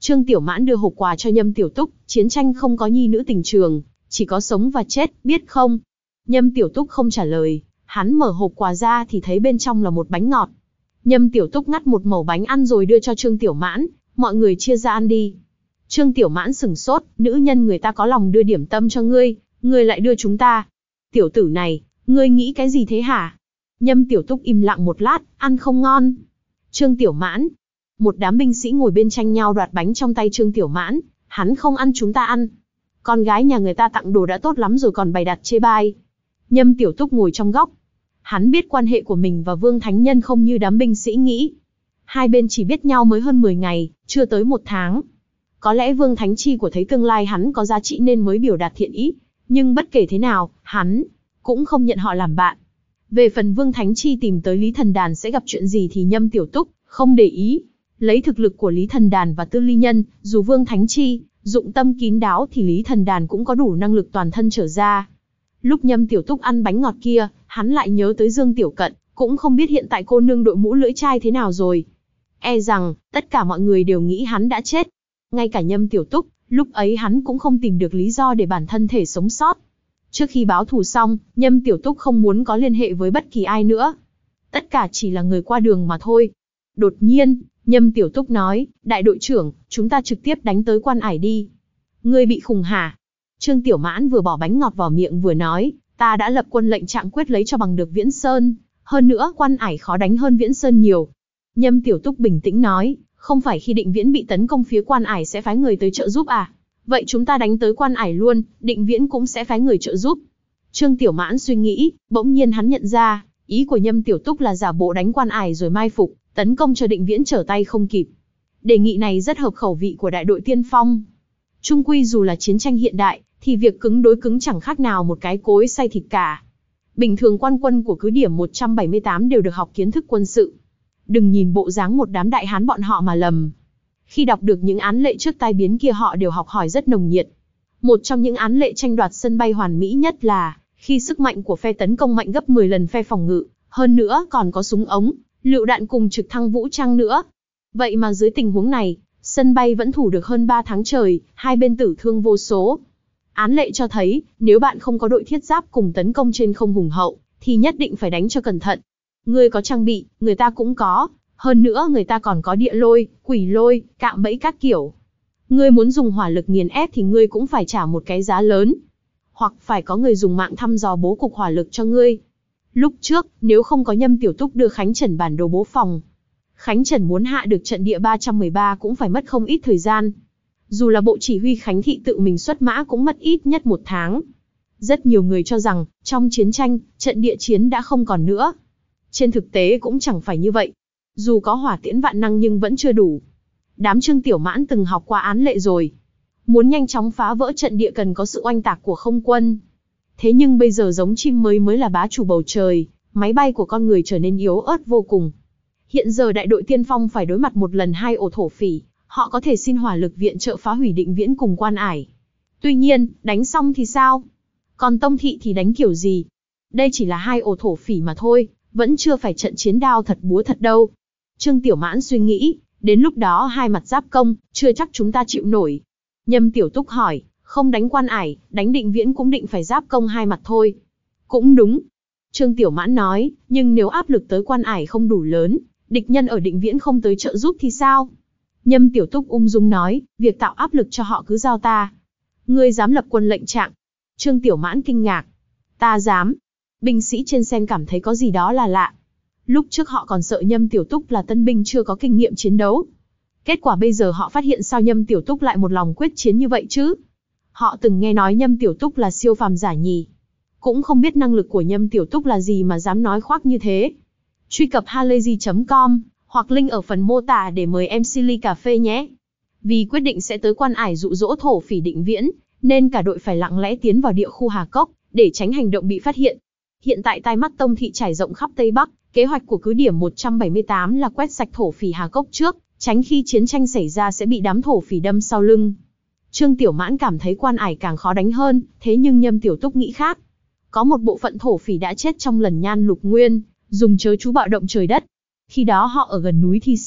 Trương Tiểu Mãn đưa hộp quà cho Nhâm Tiểu Túc, chiến tranh không có nhi nữ tình trường, chỉ có sống và chết, biết không? Nhâm Tiểu Túc không trả lời, hắn mở hộp quà ra thì thấy bên trong là một bánh ngọt. Nhâm Tiểu Túc ngắt một mẩu bánh ăn rồi đưa cho Trương Tiểu Mãn, mọi người chia ra ăn đi. Trương Tiểu Mãn sửng sốt, nữ nhân người ta có lòng đưa điểm tâm cho ngươi, ngươi lại đưa chúng ta. Tiểu tử này, ngươi nghĩ cái gì thế hả? Nhâm Tiểu Túc im lặng một lát, ăn không ngon. Trương Tiểu Mãn. Một đám binh sĩ ngồi bên tranh nhau đoạt bánh trong tay Trương Tiểu Mãn, hắn không ăn chúng ta ăn. Con gái nhà người ta tặng đồ đã tốt lắm rồi còn bày đặt chê bai. Nhâm Tiểu Túc ngồi trong góc. Hắn biết quan hệ của mình và Vương Thánh Nhân không như đám binh sĩ nghĩ. Hai bên chỉ biết nhau mới hơn mười ngày, chưa tới một tháng. Có lẽ Vương Thánh Chi của thấy tương lai hắn có giá trị nên mới biểu đạt thiện ý. Nhưng bất kể thế nào, hắn cũng không nhận họ làm bạn. Về phần Vương Thánh Chi tìm tới Lý Thần Đàn sẽ gặp chuyện gì thì Nhâm Tiểu Túc không để ý. Lấy thực lực của Lý Thần Đàn và Tư Ly Nhân, dù Vương Thánh Chi dụng tâm kín đáo thì Lý Thần Đàn cũng có đủ năng lực toàn thân trở ra. Lúc Nhâm Tiểu Túc ăn bánh ngọt kia, hắn lại nhớ tới Dương Tiểu Cận, cũng không biết hiện tại cô nương đội mũ lưỡi chai thế nào rồi. E rằng, tất cả mọi người đều nghĩ hắn đã chết. Ngay cả Nhâm Tiểu Túc, lúc ấy hắn cũng không tìm được lý do để bản thân thể sống sót. Trước khi báo thù xong, Nhâm Tiểu Túc không muốn có liên hệ với bất kỳ ai nữa. Tất cả chỉ là người qua đường mà thôi. Đột nhiên, Nhâm Tiểu Túc nói, đại đội trưởng, chúng ta trực tiếp đánh tới Quan Ải đi. Ngươi bị khùng hả? Trương Tiểu Mãn vừa bỏ bánh ngọt vào miệng vừa nói, ta đã lập quân lệnh trạng quyết lấy cho bằng được Viễn Sơn. Hơn nữa Quan Ải khó đánh hơn Viễn Sơn nhiều. Nhâm Tiểu Túc bình tĩnh nói, không phải khi Định Viễn bị tấn công phía Quan Ải sẽ phái người tới trợ giúp à? Vậy chúng ta đánh tới Quan Ải luôn, Định Viễn cũng sẽ phái người trợ giúp. Trương Tiểu Mãn suy nghĩ, bỗng nhiên hắn nhận ra, ý của Nhâm Tiểu Túc là giả bộ đánh Quan Ải rồi mai phục, tấn công cho Định Viễn trở tay không kịp. Đề nghị này rất hợp khẩu vị của đại đội tiên phong. Trung quy dù là chiến tranh hiện đại, thì việc cứng đối cứng chẳng khác nào một cái cối xay thịt cả. Bình thường quan quân của cứ điểm một trăm bảy mươi tám đều được học kiến thức quân sự. Đừng nhìn bộ dáng một đám đại hán bọn họ mà lầm. Khi đọc được những án lệ trước tai biến kia họ đều học hỏi rất nồng nhiệt. Một trong những án lệ tranh đoạt sân bay hoàn mỹ nhất là, khi sức mạnh của phe tấn công mạnh gấp mười lần phe phòng ngự, hơn nữa còn có súng ống, lựu đạn cùng trực thăng vũ trang nữa. Vậy mà dưới tình huống này, sân bay vẫn thủ được hơn ba tháng trời, hai bên tử thương vô số. Án lệ cho thấy, nếu bạn không có đội thiết giáp cùng tấn công trên không hùng hậu, thì nhất định phải đánh cho cẩn thận. Ngươi có trang bị, người ta cũng có. Hơn nữa người ta còn có địa lôi, quỷ lôi, cạm bẫy các kiểu. Ngươi muốn dùng hỏa lực nghiền ép thì ngươi cũng phải trả một cái giá lớn. Hoặc phải có người dùng mạng thăm dò bố cục hỏa lực cho ngươi. Lúc trước, nếu không có Nhâm Tiểu Túc đưa Khánh Trần bản đồ bố phòng, Khánh Trần muốn hạ được trận địa ba trăm mười ba cũng phải mất không ít thời gian. Dù là bộ chỉ huy Khánh Thị tự mình xuất mã cũng mất ít nhất một tháng. Rất nhiều người cho rằng, trong chiến tranh, trận địa chiến đã không còn nữa. Trên thực tế cũng chẳng phải như vậy. Dù có hỏa tiễn vạn năng nhưng vẫn chưa đủ. Đám Trương Tiểu Mãn từng học qua án lệ rồi. Muốn nhanh chóng phá vỡ trận địa cần có sự oanh tạc của không quân. Thế nhưng bây giờ giống chim mới mới là bá chủ bầu trời, máy bay của con người trở nên yếu ớt vô cùng. Hiện giờ đại đội tiên phong phải đối mặt một lần hai ổ thổ phỉ, họ có thể xin hỏa lực viện trợ phá hủy Định Viễn cùng Quan Ải. Tuy nhiên, đánh xong thì sao? Còn Tông Thị thì đánh kiểu gì? Đây chỉ là hai ổ thổ phỉ mà thôi, vẫn chưa phải trận chiến đao thật búa thật đâu. Trương Tiểu Mãn suy nghĩ, đến lúc đó hai mặt giáp công, chưa chắc chúng ta chịu nổi. Nhâm Tiểu Túc hỏi, không đánh Quan Ải, đánh Định Viễn cũng định phải giáp công hai mặt thôi. Cũng đúng. Trương Tiểu Mãn nói, nhưng nếu áp lực tới Quan Ải không đủ lớn, địch nhân ở Định Viễn không tới trợ giúp thì sao? Nhâm Tiểu Túc ung dung nói, việc tạo áp lực cho họ cứ giao ta. Ngươi dám lập quân lệnh trạng? Trương Tiểu Mãn kinh ngạc. Ta dám. Binh sĩ trên xem cảm thấy có gì đó là lạ. Lúc trước họ còn sợ Nhâm Tiểu Túc là tân binh chưa có kinh nghiệm chiến đấu. Kết quả bây giờ họ phát hiện sao Nhâm Tiểu Túc lại một lòng quyết chiến như vậy chứ? Họ từng nghe nói Nhâm Tiểu Túc là siêu phàm giả nhì. Cũng không biết năng lực của Nhâm Tiểu Túc là gì mà dám nói khoác như thế. Truy cập halayzi chấm com hoặc link ở phần mô tả để mời em xê ly cà phê nhé. Vì quyết định sẽ tới Quan Ải dụ dỗ thổ phỉ Định Viễn, nên cả đội phải lặng lẽ tiến vào địa khu Hà Cốc, để tránh hành động bị phát hiện. Hiện tại tai mắt Tông Thị trải rộng khắp Tây Bắc, kế hoạch của cứ điểm một trăm bảy mươi tám là quét sạch thổ phỉ Hà Cốc trước, tránh khi chiến tranh xảy ra sẽ bị đám thổ phỉ đâm sau lưng. Trương Tiểu Mãn cảm thấy Quan Ải càng khó đánh hơn, thế nhưng Nhâm Tiểu Túc nghĩ khác. Có một bộ phận thổ phỉ đã chết trong lần Nhan Lục Nguyên, dùng chớ chú bạo động trời đất. Khi đó họ ở gần núi Thi Xiết,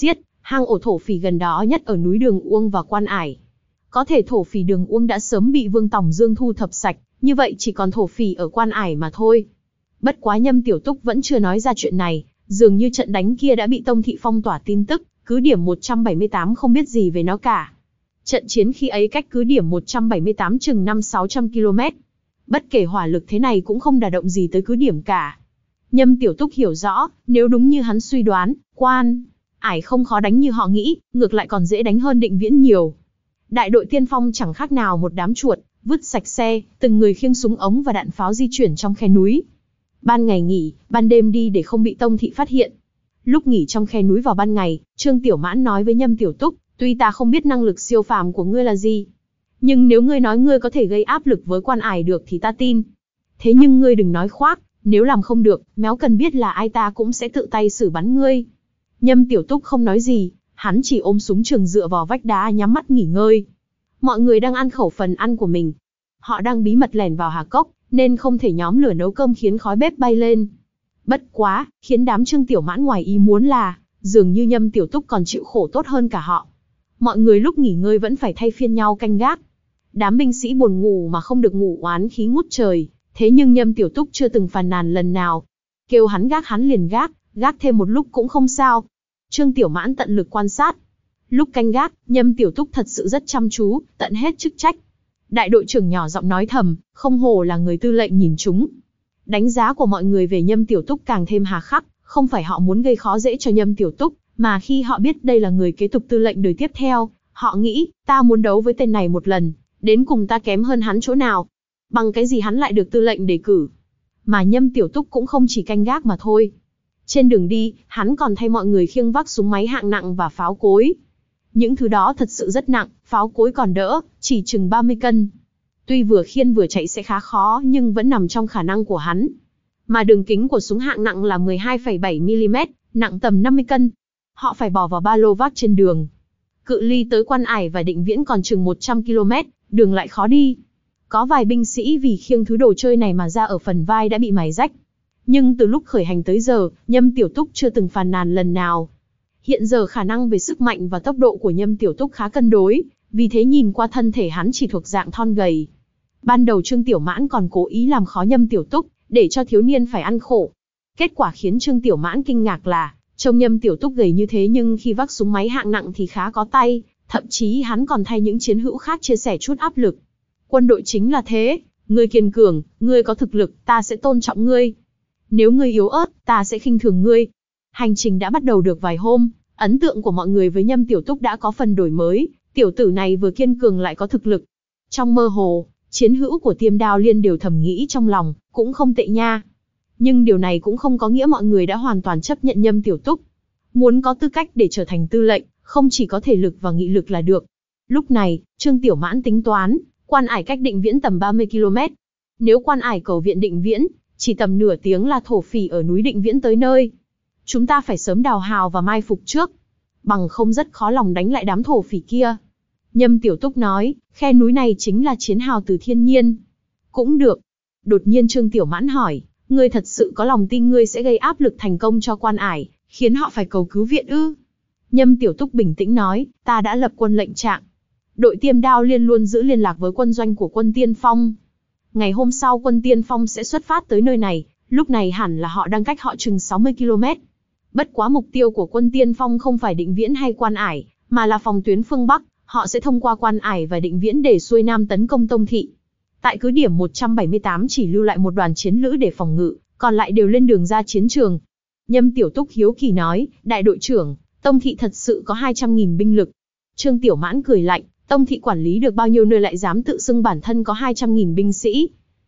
Hang ổ thổ phỉ gần đó nhất ở núi Đường Uông và Quan Ải. Có thể thổ phỉ Đường Uông đã sớm bị Vương Tòng Dương thu thập sạch, như vậy chỉ còn thổ phỉ ở Quan Ải mà thôi. Bất quá Nhâm Tiểu Túc vẫn chưa nói ra chuyện này, dường như trận đánh kia đã bị Tông Thị phong tỏa tin tức, cứ điểm một trăm bảy mươi tám không biết gì về nó cả. Trận chiến khi ấy cách cứ điểm một trăm bảy mươi tám chừng năm sáu trăm ki lô mét. Bất kể hỏa lực thế này cũng không đả động gì tới cứ điểm cả. Nhâm Tiểu Túc hiểu rõ, nếu đúng như hắn suy đoán, Quan Ải không khó đánh như họ nghĩ, ngược lại còn dễ đánh hơn Định Viễn nhiều. Đại đội tiên phong chẳng khác nào một đám chuột, vứt sạch xe, từng người khiêng súng ống và đạn pháo di chuyển trong khe núi. Ban ngày nghỉ, ban đêm đi để không bị Tông Thị phát hiện. Lúc nghỉ trong khe núi vào ban ngày, Trương Tiểu Mãn nói với Nhâm Tiểu Túc, tuy ta không biết năng lực siêu phàm của ngươi là gì, nhưng nếu ngươi nói ngươi có thể gây áp lực với Quan Ải được thì ta tin. Thế nhưng ngươi đừng nói khoác, nếu làm không được, méo cần biết là ai ta cũng sẽ tự tay xử bắn ngươi. Nhâm Tiểu Túc không nói gì, hắn chỉ ôm súng trường dựa vào vách đá nhắm mắt nghỉ ngơi. Mọi người đang ăn khẩu phần ăn của mình. Họ đang bí mật lẻn vào Hà Cốc, nên không thể nhóm lửa nấu cơm khiến khói bếp bay lên. Bất quá, khiến đám Trương Tiểu Mãn ngoài ý muốn là, dường như Nhâm Tiểu Túc còn chịu khổ tốt hơn cả họ. Mọi người lúc nghỉ ngơi vẫn phải thay phiên nhau canh gác. Đám binh sĩ buồn ngủ mà không được ngủ oán khí ngút trời, thế nhưng Nhâm Tiểu Túc chưa từng phàn nàn lần nào. Kêu hắn gác hắn liền gác, gác thêm một lúc cũng không sao. Trương Tiểu Mãn tận lực quan sát. Lúc canh gác, Nhâm Tiểu Túc thật sự rất chăm chú, tận hết chức trách. Đại đội trưởng nhỏ giọng nói thầm, không hổ là người tư lệnh nhìn chúng. Đánh giá của mọi người về Nhâm Tiểu Túc càng thêm hà khắc, không phải họ muốn gây khó dễ cho Nhâm Tiểu Túc, mà khi họ biết đây là người kế tục tư lệnh đời tiếp theo, họ nghĩ, ta muốn đấu với tên này một lần, đến cùng ta kém hơn hắn chỗ nào. Bằng cái gì hắn lại được tư lệnh đề cử. Mà Nhâm Tiểu Túc cũng không chỉ canh gác mà thôi. Trên đường đi, hắn còn thay mọi người khiêng vác súng máy hạng nặng và pháo cối. Những thứ đó thật sự rất nặng, pháo cối còn đỡ, chỉ chừng ba mươi cân. Tuy vừa khiêng vừa chạy sẽ khá khó nhưng vẫn nằm trong khả năng của hắn. Mà đường kính của súng hạng nặng là mười hai phẩy bảy mi li mét, nặng tầm năm mươi cân. Họ phải bỏ vào ba lô vác trên đường. Cự ly tới Quan Ải và Định Viễn còn chừng một trăm ki lô mét, đường lại khó đi. Có vài binh sĩ vì khiêng thứ đồ chơi này mà da ở phần vai đã bị mài rách. Nhưng từ lúc khởi hành tới giờ, Nhâm Tiểu Túc chưa từng phàn nàn lần nào. Hiện giờ khả năng về sức mạnh và tốc độ của Nhâm Tiểu Túc khá cân đối, vì thế nhìn qua thân thể hắn chỉ thuộc dạng thon gầy. Ban đầu Trương Tiểu Mãn còn cố ý làm khó Nhâm Tiểu Túc, để cho thiếu niên phải ăn khổ. Kết quả khiến Trương Tiểu Mãn kinh ngạc là, trông Nhâm Tiểu Túc gầy như thế nhưng khi vác súng máy hạng nặng thì khá có tay, thậm chí hắn còn thay những chiến hữu khác chia sẻ chút áp lực. Quân đội chính là thế, ngươi kiên cường, ngươi có thực lực, ta sẽ tôn trọng ngươi. Nếu ngươi yếu ớt, ta sẽ khinh thường ngươi. Hành trình đã bắt đầu được vài hôm, ấn tượng của mọi người với Nhâm Tiểu Túc đã có phần đổi mới, tiểu tử này vừa kiên cường lại có thực lực. Trong mơ hồ, chiến hữu của Tiêm Đao Liên đều thầm nghĩ trong lòng, cũng không tệ nha. Nhưng điều này cũng không có nghĩa mọi người đã hoàn toàn chấp nhận Nhâm Tiểu Túc. Muốn có tư cách để trở thành tư lệnh, không chỉ có thể lực và nghị lực là được. Lúc này, Trương Tiểu Mãn tính toán, Quan Ải cách Định Viễn tầm ba mươi ki lô mét. Nếu Quan Ải cầu viện Định Viễn, chỉ tầm nửa tiếng là thổ phỉ ở núi Định Viễn tới nơi. Chúng ta phải sớm đào hào và mai phục trước, bằng không rất khó lòng đánh lại đám thổ phỉ kia. Nhâm Tiểu Túc nói, khe núi này chính là chiến hào từ thiên nhiên. Cũng được. Đột nhiên Trương Tiểu Mãn hỏi, ngươi thật sự có lòng tin ngươi sẽ gây áp lực thành công cho Quan Ải, khiến họ phải cầu cứu viện ư? Nhâm Tiểu Túc bình tĩnh nói, ta đã lập quân lệnh trạng. Đội Tiêm Đao Liên luôn giữ liên lạc với quân doanh của quân Tiên Phong. Ngày hôm sau quân Tiên Phong sẽ xuất phát tới nơi này, lúc này hẳn là họ đang cách họ chừng sáu mươi ki lô mét. Bất quá mục tiêu của quân Tiên Phong không phải Định Viễn hay Quan Ải, mà là phòng tuyến phương Bắc, họ sẽ thông qua Quan Ải và Định Viễn để xuôi nam tấn công Tông Thị. Tại cứ điểm một trăm bảy mươi tám chỉ lưu lại một đoàn chiến lữ để phòng ngự, còn lại đều lên đường ra chiến trường. Nhâm Tiểu Túc hiếu kỳ nói, đại đội trưởng, Tông Thị thật sự có hai trăm nghìn binh lực. Trương Tiểu Mãn cười lạnh, Tông Thị quản lý được bao nhiêu nơi lại dám tự xưng bản thân có hai trăm nghìn binh sĩ?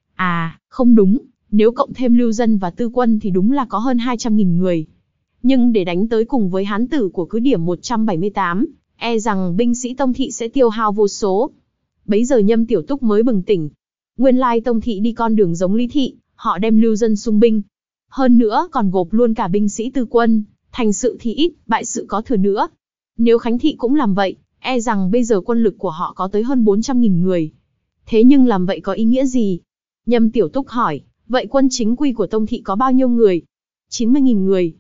À, không đúng, nếu cộng thêm lưu dân và tư quân thì đúng là có hơn hai trăm nghìn người. Nhưng để đánh tới cùng với hán tử của cứ điểm một trăm bảy mươi tám, e rằng binh sĩ Tông Thị sẽ tiêu hao vô số. Bấy giờ Nhâm Tiểu Túc mới bừng tỉnh. Nguyên lai Tông Thị đi con đường giống Lý Thị, họ đem lưu dân xung binh. Hơn nữa còn gộp luôn cả binh sĩ tư quân, thành sự thì ít, bại sự có thừa nữa. Nếu Khánh Thị cũng làm vậy, e rằng bây giờ quân lực của họ có tới hơn bốn trăm nghìn người. Thế nhưng làm vậy có ý nghĩa gì? Nhâm Tiểu Túc hỏi, vậy quân chính quy của Tông Thị có bao nhiêu người? chín mươi nghìn người.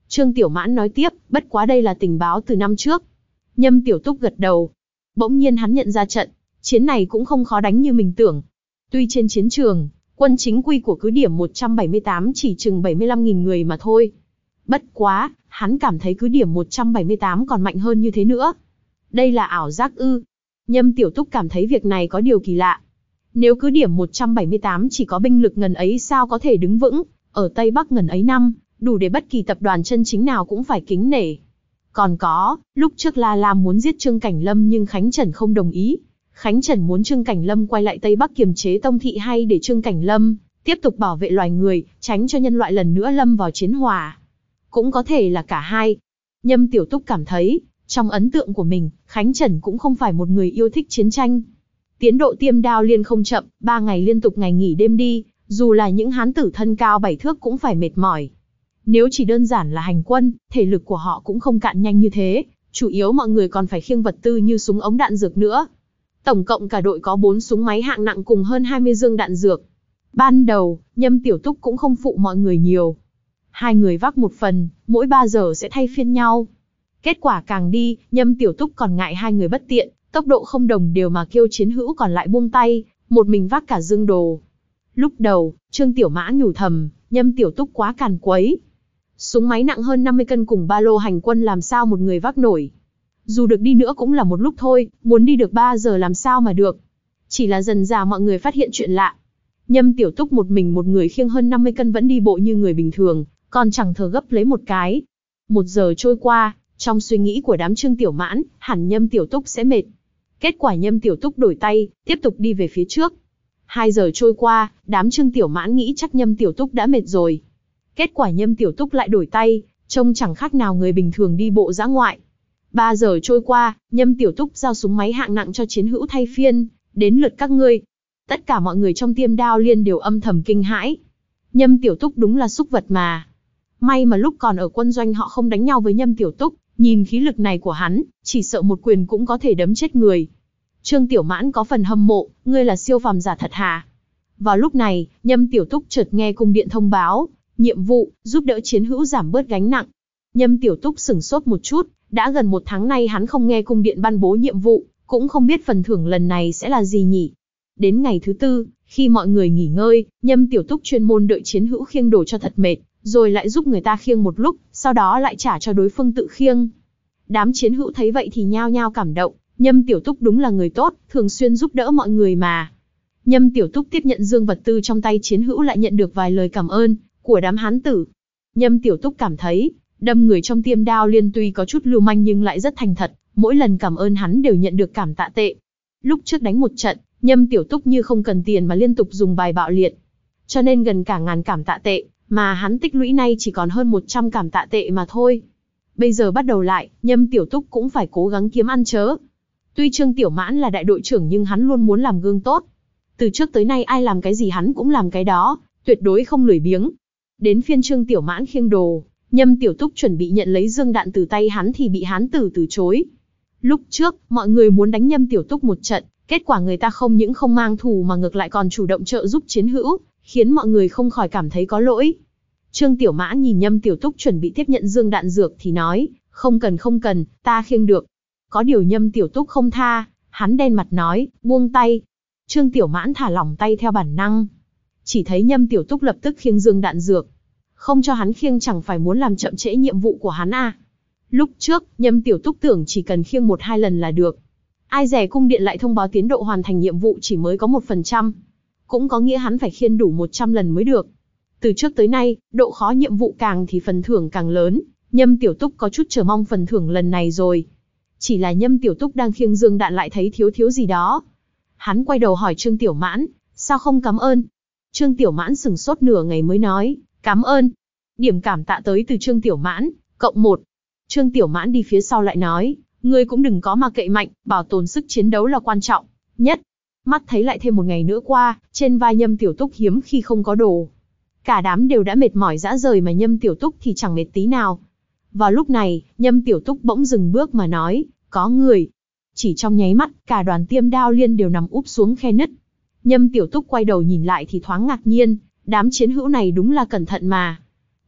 Trương Tiểu Mãn nói tiếp, bất quá đây là tình báo từ năm trước. Nhâm Tiểu Túc gật đầu. Bỗng nhiên hắn nhận ra trận chiến này cũng không khó đánh như mình tưởng. Tuy trên chiến trường, quân chính quy của cứ điểm một trăm bảy mươi tám chỉ chừng bảy mươi lăm nghìn người mà thôi. Bất quá, hắn cảm thấy cứ điểm một trăm bảy mươi tám còn mạnh hơn như thế nữa. Đây là ảo giác ư? Nhâm Tiểu Túc cảm thấy việc này có điều kỳ lạ. Nếu cứ điểm một trăm bảy mươi tám chỉ có binh lực ngần ấy sao có thể đứng vững, ở Tây Bắc ngần ấy năm, đủ để bất kỳ tập đoàn chân chính nào cũng phải kính nể. Còn có, lúc trước La Lam muốn giết Trương Cảnh Lâm nhưng Khánh Trần không đồng ý. Khánh Trần muốn Trương Cảnh Lâm quay lại Tây Bắc kiềm chế Tông Thị hay để Trương Cảnh Lâm tiếp tục bảo vệ loài người, tránh cho nhân loại lần nữa lâm vào chiến hỏa. Cũng có thể là cả hai. Nhâm Tiểu Túc cảm thấy, trong ấn tượng của mình, Khánh Trần cũng không phải một người yêu thích chiến tranh. Tiến độ Tiêm Đao Liên không chậm, ba ngày liên tục ngày nghỉ đêm đi, dù là những hán tử thân cao bảy thước cũng phải mệt mỏi. Nếu chỉ đơn giản là hành quân, thể lực của họ cũng không cạn nhanh như thế, chủ yếu mọi người còn phải khiêng vật tư như súng ống đạn dược nữa. Tổng cộng cả đội có bốn súng máy hạng nặng cùng hơn hai mươi dương đạn dược. Ban đầu, Nhâm Tiểu Túc cũng không phụ mọi người nhiều. Hai người vác một phần, mỗi ba giờ sẽ thay phiên nhau. Kết quả càng đi, Nhâm Tiểu Túc còn ngại hai người bất tiện, tốc độ không đồng đều mà kêu chiến hữu còn lại buông tay, một mình vác cả dương đồ. Lúc đầu, Trương Tiểu Mãn nhủ thầm, Nhâm Tiểu Túc quá càn quấy. Súng máy nặng hơn năm mươi cân cùng ba lô hành quân làm sao một người vác nổi. Dù được đi nữa cũng là một lúc thôi, muốn đi được ba giờ làm sao mà được. Chỉ là dần dà mọi người phát hiện chuyện lạ. Nhâm Tiểu Túc một mình một người khiêng hơn năm mươi cân vẫn đi bộ như người bình thường, còn chẳng thở gấp lấy một cái. Một giờ trôi qua, trong suy nghĩ của đám Trương Tiểu Mãn, hẳn Nhâm Tiểu Túc sẽ mệt. Kết quả Nhâm Tiểu Túc đổi tay, tiếp tục đi về phía trước. Hai giờ trôi qua, đám Trương Tiểu Mãn nghĩ chắc Nhâm Tiểu Túc đã mệt rồi. Kết quả Nhâm Tiểu Túc lại đổi tay, trông chẳng khác nào người bình thường đi bộ dã ngoại. Ba giờ trôi qua, Nhâm Tiểu Túc giao súng máy hạng nặng cho chiến hữu thay phiên, đến lượt các ngươi. Tất cả mọi người trong Tiêm Đao Liên đều âm thầm kinh hãi. Nhâm Tiểu Túc đúng là súc vật mà. May mà lúc còn ở quân doanh họ không đánh nhau với Nhâm Tiểu Túc, nhìn khí lực này của hắn, chỉ sợ một quyền cũng có thể đấm chết người. Trương Tiểu Mãn có phần hâm mộ, ngươi là siêu phàm giả thật hả? Vào lúc này, Nhâm Tiểu Túc chợt nghe cung điện thông báo, nhiệm vụ, giúp đỡ chiến hữu giảm bớt gánh nặng. Nhâm Tiểu Túc sửng sốt một chút, đã gần một tháng nay hắn không nghe cung điện ban bố nhiệm vụ, cũng không biết phần thưởng lần này sẽ là gì nhỉ. Đến ngày thứ tư, khi mọi người nghỉ ngơi, Nhâm Tiểu Túc chuyên môn đợi chiến hữu khiêng đồ cho thật mệt, rồi lại giúp người ta khiêng một lúc, sau đó lại trả cho đối phương tự khiêng. Đám chiến hữu thấy vậy thì nhao nhao cảm động, Nhâm Tiểu Túc đúng là người tốt, thường xuyên giúp đỡ mọi người mà. Nhâm Tiểu Túc tiếp nhận dương vật tư trong tay chiến hữu lại nhận được vài lời cảm ơn của đám hán tử. Nhâm Tiểu Túc cảm thấy, đâm người trong Tiêm Đao Liên tuy có chút lưu manh nhưng lại rất thành thật, mỗi lần cảm ơn hắn đều nhận được cảm tạ tệ. Lúc trước đánh một trận, Nhâm Tiểu Túc như không cần tiền mà liên tục dùng bài bạo liệt. Cho nên gần cả ngàn cảm tạ tệ, mà hắn tích lũy nay chỉ còn hơn một trăm cảm tạ tệ mà thôi. Bây giờ bắt đầu lại, Nhâm Tiểu Túc cũng phải cố gắng kiếm ăn chớ. Tuy Trương Tiểu Mãn là đại đội trưởng nhưng hắn luôn muốn làm gương tốt. Từ trước tới nay ai làm cái gì hắn cũng làm cái đó, tuyệt đối không lười biếng. Đến phiên Trương Tiểu Mãn khiêng đồ, Nhâm Tiểu Túc chuẩn bị nhận lấy dương đạn từ tay hắn thì bị hán tử từ chối. Lúc trước, mọi người muốn đánh Nhâm Tiểu Túc một trận, kết quả người ta không những không mang thù mà ngược lại còn chủ động trợ giúp chiến hữu, khiến mọi người không khỏi cảm thấy có lỗi. Trương Tiểu Mãn nhìn Nhâm Tiểu Túc chuẩn bị tiếp nhận dương đạn dược thì nói, không cần không cần, ta khiêng được. Có điều Nhâm Tiểu Túc không tha, hắn đen mặt nói, buông tay. Trương Tiểu Mãn thả lỏng tay theo bản năng. Chỉ thấy Nhâm Tiểu Túc lập tức khiêng dương đạn dược. Không cho hắn khiêng chẳng phải muốn làm chậm trễ nhiệm vụ của hắn à. Lúc trước, Nhâm Tiểu Túc tưởng chỉ cần khiêng một hai lần là được. Ai dè cung điện lại thông báo tiến độ hoàn thành nhiệm vụ chỉ mới có một phần trăm. Cũng có nghĩa hắn phải khiêng đủ một trăm lần mới được. Từ trước tới nay, độ khó nhiệm vụ càng thì phần thưởng càng lớn. Nhâm Tiểu Túc có chút chờ mong phần thưởng lần này rồi. Chỉ là Nhâm Tiểu Túc đang khiêng dương đạn lại thấy thiếu thiếu gì đó. Hắn quay đầu hỏi Trương Tiểu Mãn, sao không cảm ơn? Trương Tiểu Mãn sửng sốt nửa ngày mới nói, cảm ơn. Điểm cảm tạ tới từ Trương Tiểu Mãn, cộng một. Trương Tiểu Mãn đi phía sau lại nói, ngươi cũng đừng có mà cậy mạnh, bảo tồn sức chiến đấu là quan trọng nhất. Mắt thấy lại thêm một ngày nữa qua, trên vai Nhâm Tiểu Túc hiếm khi không có đồ. Cả đám đều đã mệt mỏi rã rời mà Nhâm Tiểu Túc thì chẳng mệt tí nào. Vào lúc này, Nhâm Tiểu Túc bỗng dừng bước mà nói, có người. Chỉ trong nháy mắt, cả đoàn Tiêm Đao Liên đều nằm úp xuống khe nứt. Nhâm Tiểu Túc quay đầu nhìn lại thì thoáng ngạc nhiên, đám chiến hữu này đúng là cẩn thận mà.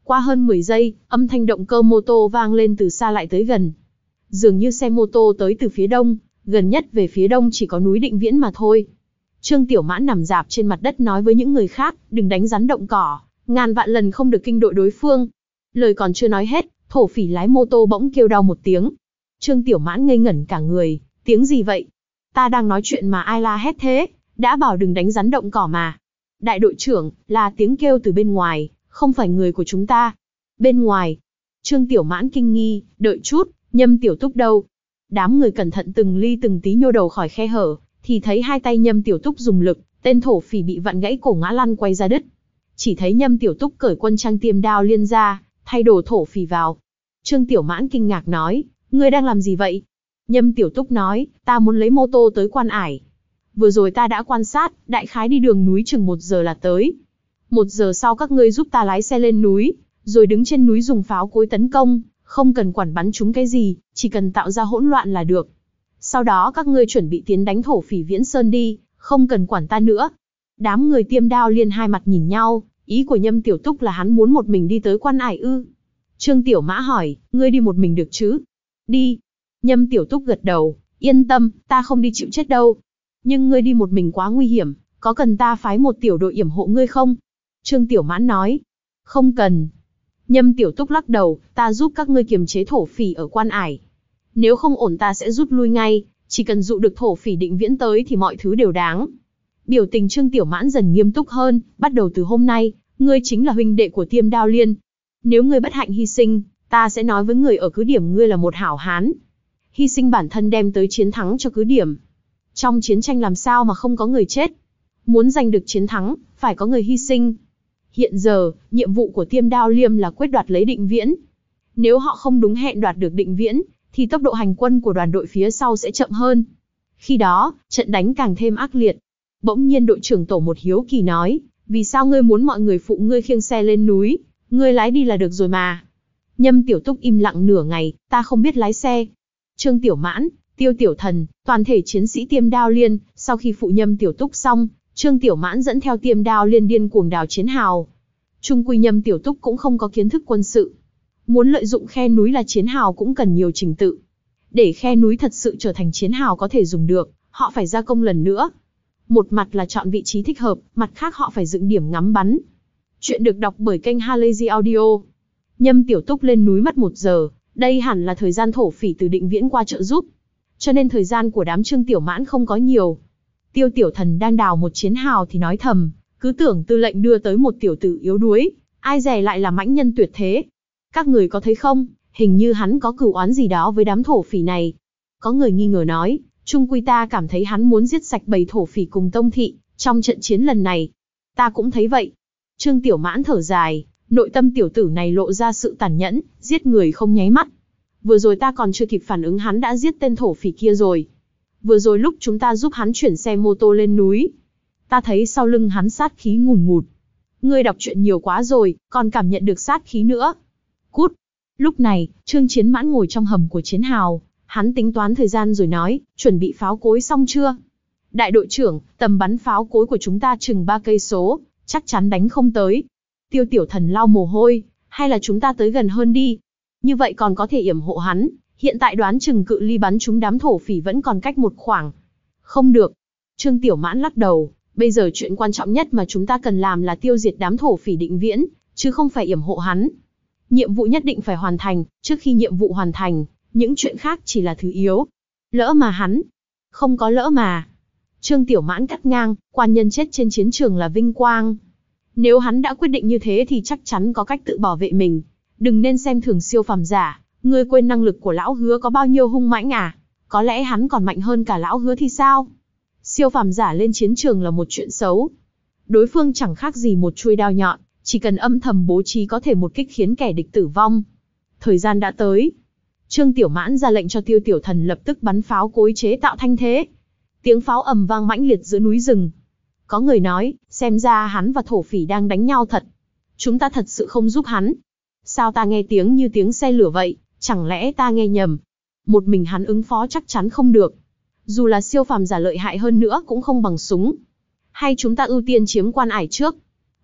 Qua hơn mười giây, âm thanh động cơ mô tô vang lên từ xa lại tới gần. Dường như xe mô tô tới từ phía đông, gần nhất về phía đông chỉ có núi Định Viễn mà thôi. Trương Tiểu Mãn nằm rạp trên mặt đất nói với những người khác, đừng đánh rắn động cỏ, ngàn vạn lần không được kinh đội đối phương. Lời còn chưa nói hết, thổ phỉ lái mô tô bỗng kêu đau một tiếng. Trương Tiểu Mãn ngây ngẩn cả người, tiếng gì vậy? Ta đang nói chuyện mà ai la hét thế, đã bảo đừng đánh rắn động cỏ mà. Đại đội trưởng, là tiếng kêu từ bên ngoài, không phải người của chúng ta. Bên ngoài. Trương Tiểu Mãn kinh nghi, đợi chút, Nhâm Tiểu Túc đâu? Đám người cẩn thận từng ly từng tí nhô đầu khỏi khe hở, thì thấy hai tay Nhâm Tiểu Túc dùng lực, tên thổ phỉ bị vặn gãy cổ ngã lăn quay ra đứt. Chỉ thấy Nhâm Tiểu Túc cởi quân trang tiêm đao liên ra, thay đồ thổ phỉ vào. Trương Tiểu Mãn kinh ngạc nói, ngươi đang làm gì vậy? Nhâm Tiểu Túc nói, ta muốn lấy mô tô tới Quan Ải. Vừa rồi ta đã quan sát, đại khái đi đường núi chừng một giờ là tới. Một giờ sau các ngươi giúp ta lái xe lên núi, rồi đứng trên núi dùng pháo cối tấn công, không cần quản bắn chúng cái gì, chỉ cần tạo ra hỗn loạn là được. Sau đó các ngươi chuẩn bị tiến đánh thổ phỉ Viễn Sơn đi, không cần quản ta nữa. Đám người tiêm đao liên hai mặt nhìn nhau, ý của Nhâm Tiểu Túc là hắn muốn một mình đi tới Quan Ải ư. Trương Tiểu Mã hỏi, ngươi đi một mình được chứ? Đi. Nhâm Tiểu Túc gật đầu, yên tâm, ta không đi chịu chết đâu. Nhưng ngươi đi một mình quá nguy hiểm, có cần ta phái một tiểu đội yểm hộ ngươi không? Trương Tiểu Mãn nói, không cần. Nhâm Tiểu Túc lắc đầu, ta giúp các ngươi kiềm chế thổ phỉ ở Quan Ải. Nếu không ổn ta sẽ rút lui ngay, chỉ cần dụ được thổ phỉ Định Viễn tới thì mọi thứ đều đáng. Biểu tình Trương Tiểu Mãn dần nghiêm túc hơn, bắt đầu từ hôm nay, ngươi chính là huynh đệ của Tiêm Đao Liên. Nếu ngươi bất hạnh hy sinh, ta sẽ nói với người ở cứ điểm ngươi là một hảo hán. Hy sinh bản thân đem tới chiến thắng cho cứ điểm. Trong chiến tranh làm sao mà không có người chết? Muốn giành được chiến thắng, phải có người hy sinh. Hiện giờ, nhiệm vụ của Tiêm Đao Liêm là quyết đoạt lấy Định Viễn. Nếu họ không đúng hẹn đoạt được Định Viễn, thì tốc độ hành quân của đoàn đội phía sau sẽ chậm hơn. Khi đó, trận đánh càng thêm ác liệt. Bỗng nhiên đội trưởng tổ một hiếu kỳ nói, vì sao ngươi muốn mọi người phụ ngươi khiêng xe lên núi, ngươi lái đi là được rồi mà. Nhâm Tiểu Túc im lặng nửa ngày, ta không biết lái xe. Trương Tiểu Mãn, Tiêu Tiểu Thần, toàn thể chiến sĩ Tiêm Đao Liên, sau khi phụ Nhâm Tiểu Túc xong, Trương Tiểu Mãn dẫn theo Tiêm Đao Liên điên cuồng đào chiến hào. Trung quy Nhâm Tiểu Túc cũng không có kiến thức quân sự. Muốn lợi dụng khe núi là chiến hào cũng cần nhiều trình tự. Để khe núi thật sự trở thành chiến hào có thể dùng được, họ phải gia công lần nữa. Một mặt là chọn vị trí thích hợp, mặt khác họ phải dựng điểm ngắm bắn. Chuyện được đọc bởi kênh Halazy Audio. Nhâm Tiểu Túc lên núi mất một giờ, đây hẳn là thời gian thổ phỉ từ Định Viễn qua trợ giúp. Cho nên thời gian của đám Trương Tiểu Mãn không có nhiều. Tiêu Tiểu Thần đang đào một chiến hào thì nói thầm, cứ tưởng tư lệnh đưa tới một tiểu tử yếu đuối, ai dè lại là mãnh nhân tuyệt thế. Các người có thấy không, hình như hắn có cửu oán gì đó với đám thổ phỉ này. Có người nghi ngờ nói, chung quy ta cảm thấy hắn muốn giết sạch bầy thổ phỉ cùng Tông Thị, trong trận chiến lần này. Ta cũng thấy vậy. Trương Tiểu Mãn thở dài, nội tâm tiểu tử này lộ ra sự tàn nhẫn, giết người không nháy mắt. Vừa rồi ta còn chưa kịp phản ứng hắn đã giết tên thổ phỉ kia rồi. Vừa rồi lúc chúng ta giúp hắn chuyển xe mô tô lên núi, ta thấy sau lưng hắn sát khí ngùn ngụt. Ngươi đọc truyện nhiều quá rồi, còn cảm nhận được sát khí nữa. Cút. Lúc này, Trương Chiến Mãn ngồi trong hầm của chiến hào, hắn tính toán thời gian rồi nói, chuẩn bị pháo cối xong chưa? Đại đội trưởng, tầm bắn pháo cối của chúng ta chừng ba cây số, chắc chắn đánh không tới. Tiêu Tiểu Thần lau mồ hôi, hay là chúng ta tới gần hơn đi. Như vậy còn có thể yểm hộ hắn, hiện tại đoán chừng cự ly bắn trúng đám thổ phỉ vẫn còn cách một khoảng. Không được. Trương Tiểu Mãn lắc đầu, bây giờ chuyện quan trọng nhất mà chúng ta cần làm là tiêu diệt đám thổ phỉ Định Viễn, chứ không phải yểm hộ hắn. Nhiệm vụ nhất định phải hoàn thành, trước khi nhiệm vụ hoàn thành, những chuyện khác chỉ là thứ yếu. Lỡ mà hắn... Không có lỡ mà. Trương Tiểu Mãn cắt ngang, quan nhân chết trên chiến trường là vinh quang. Nếu hắn đã quyết định như thế thì chắc chắn có cách tự bảo vệ mình. Đừng nên xem thường siêu phàm giả, ngươi quên năng lực của lão Hứa có bao nhiêu hung mãnh à? Có lẽ hắn còn mạnh hơn cả lão Hứa thì sao? Siêu phàm giả lên chiến trường là một chuyện xấu. Đối phương chẳng khác gì một chuôi đao nhọn, chỉ cần âm thầm bố trí có thể một kích khiến kẻ địch tử vong. Thời gian đã tới. Trương Tiểu Mãn ra lệnh cho Tiêu Tiểu Thần lập tức bắn pháo cối chế tạo thanh thế. Tiếng pháo ầm vang mãnh liệt giữa núi rừng. Có người nói, xem ra hắn và thổ phỉ đang đánh nhau thật. Chúng ta thật sự không giúp hắn. Sao ta nghe tiếng như tiếng xe lửa vậy, chẳng lẽ ta nghe nhầm? Một mình hắn ứng phó chắc chắn không được. Dù là siêu phàm giả lợi hại hơn nữa cũng không bằng súng. Hay chúng ta ưu tiên chiếm Quan Ải trước?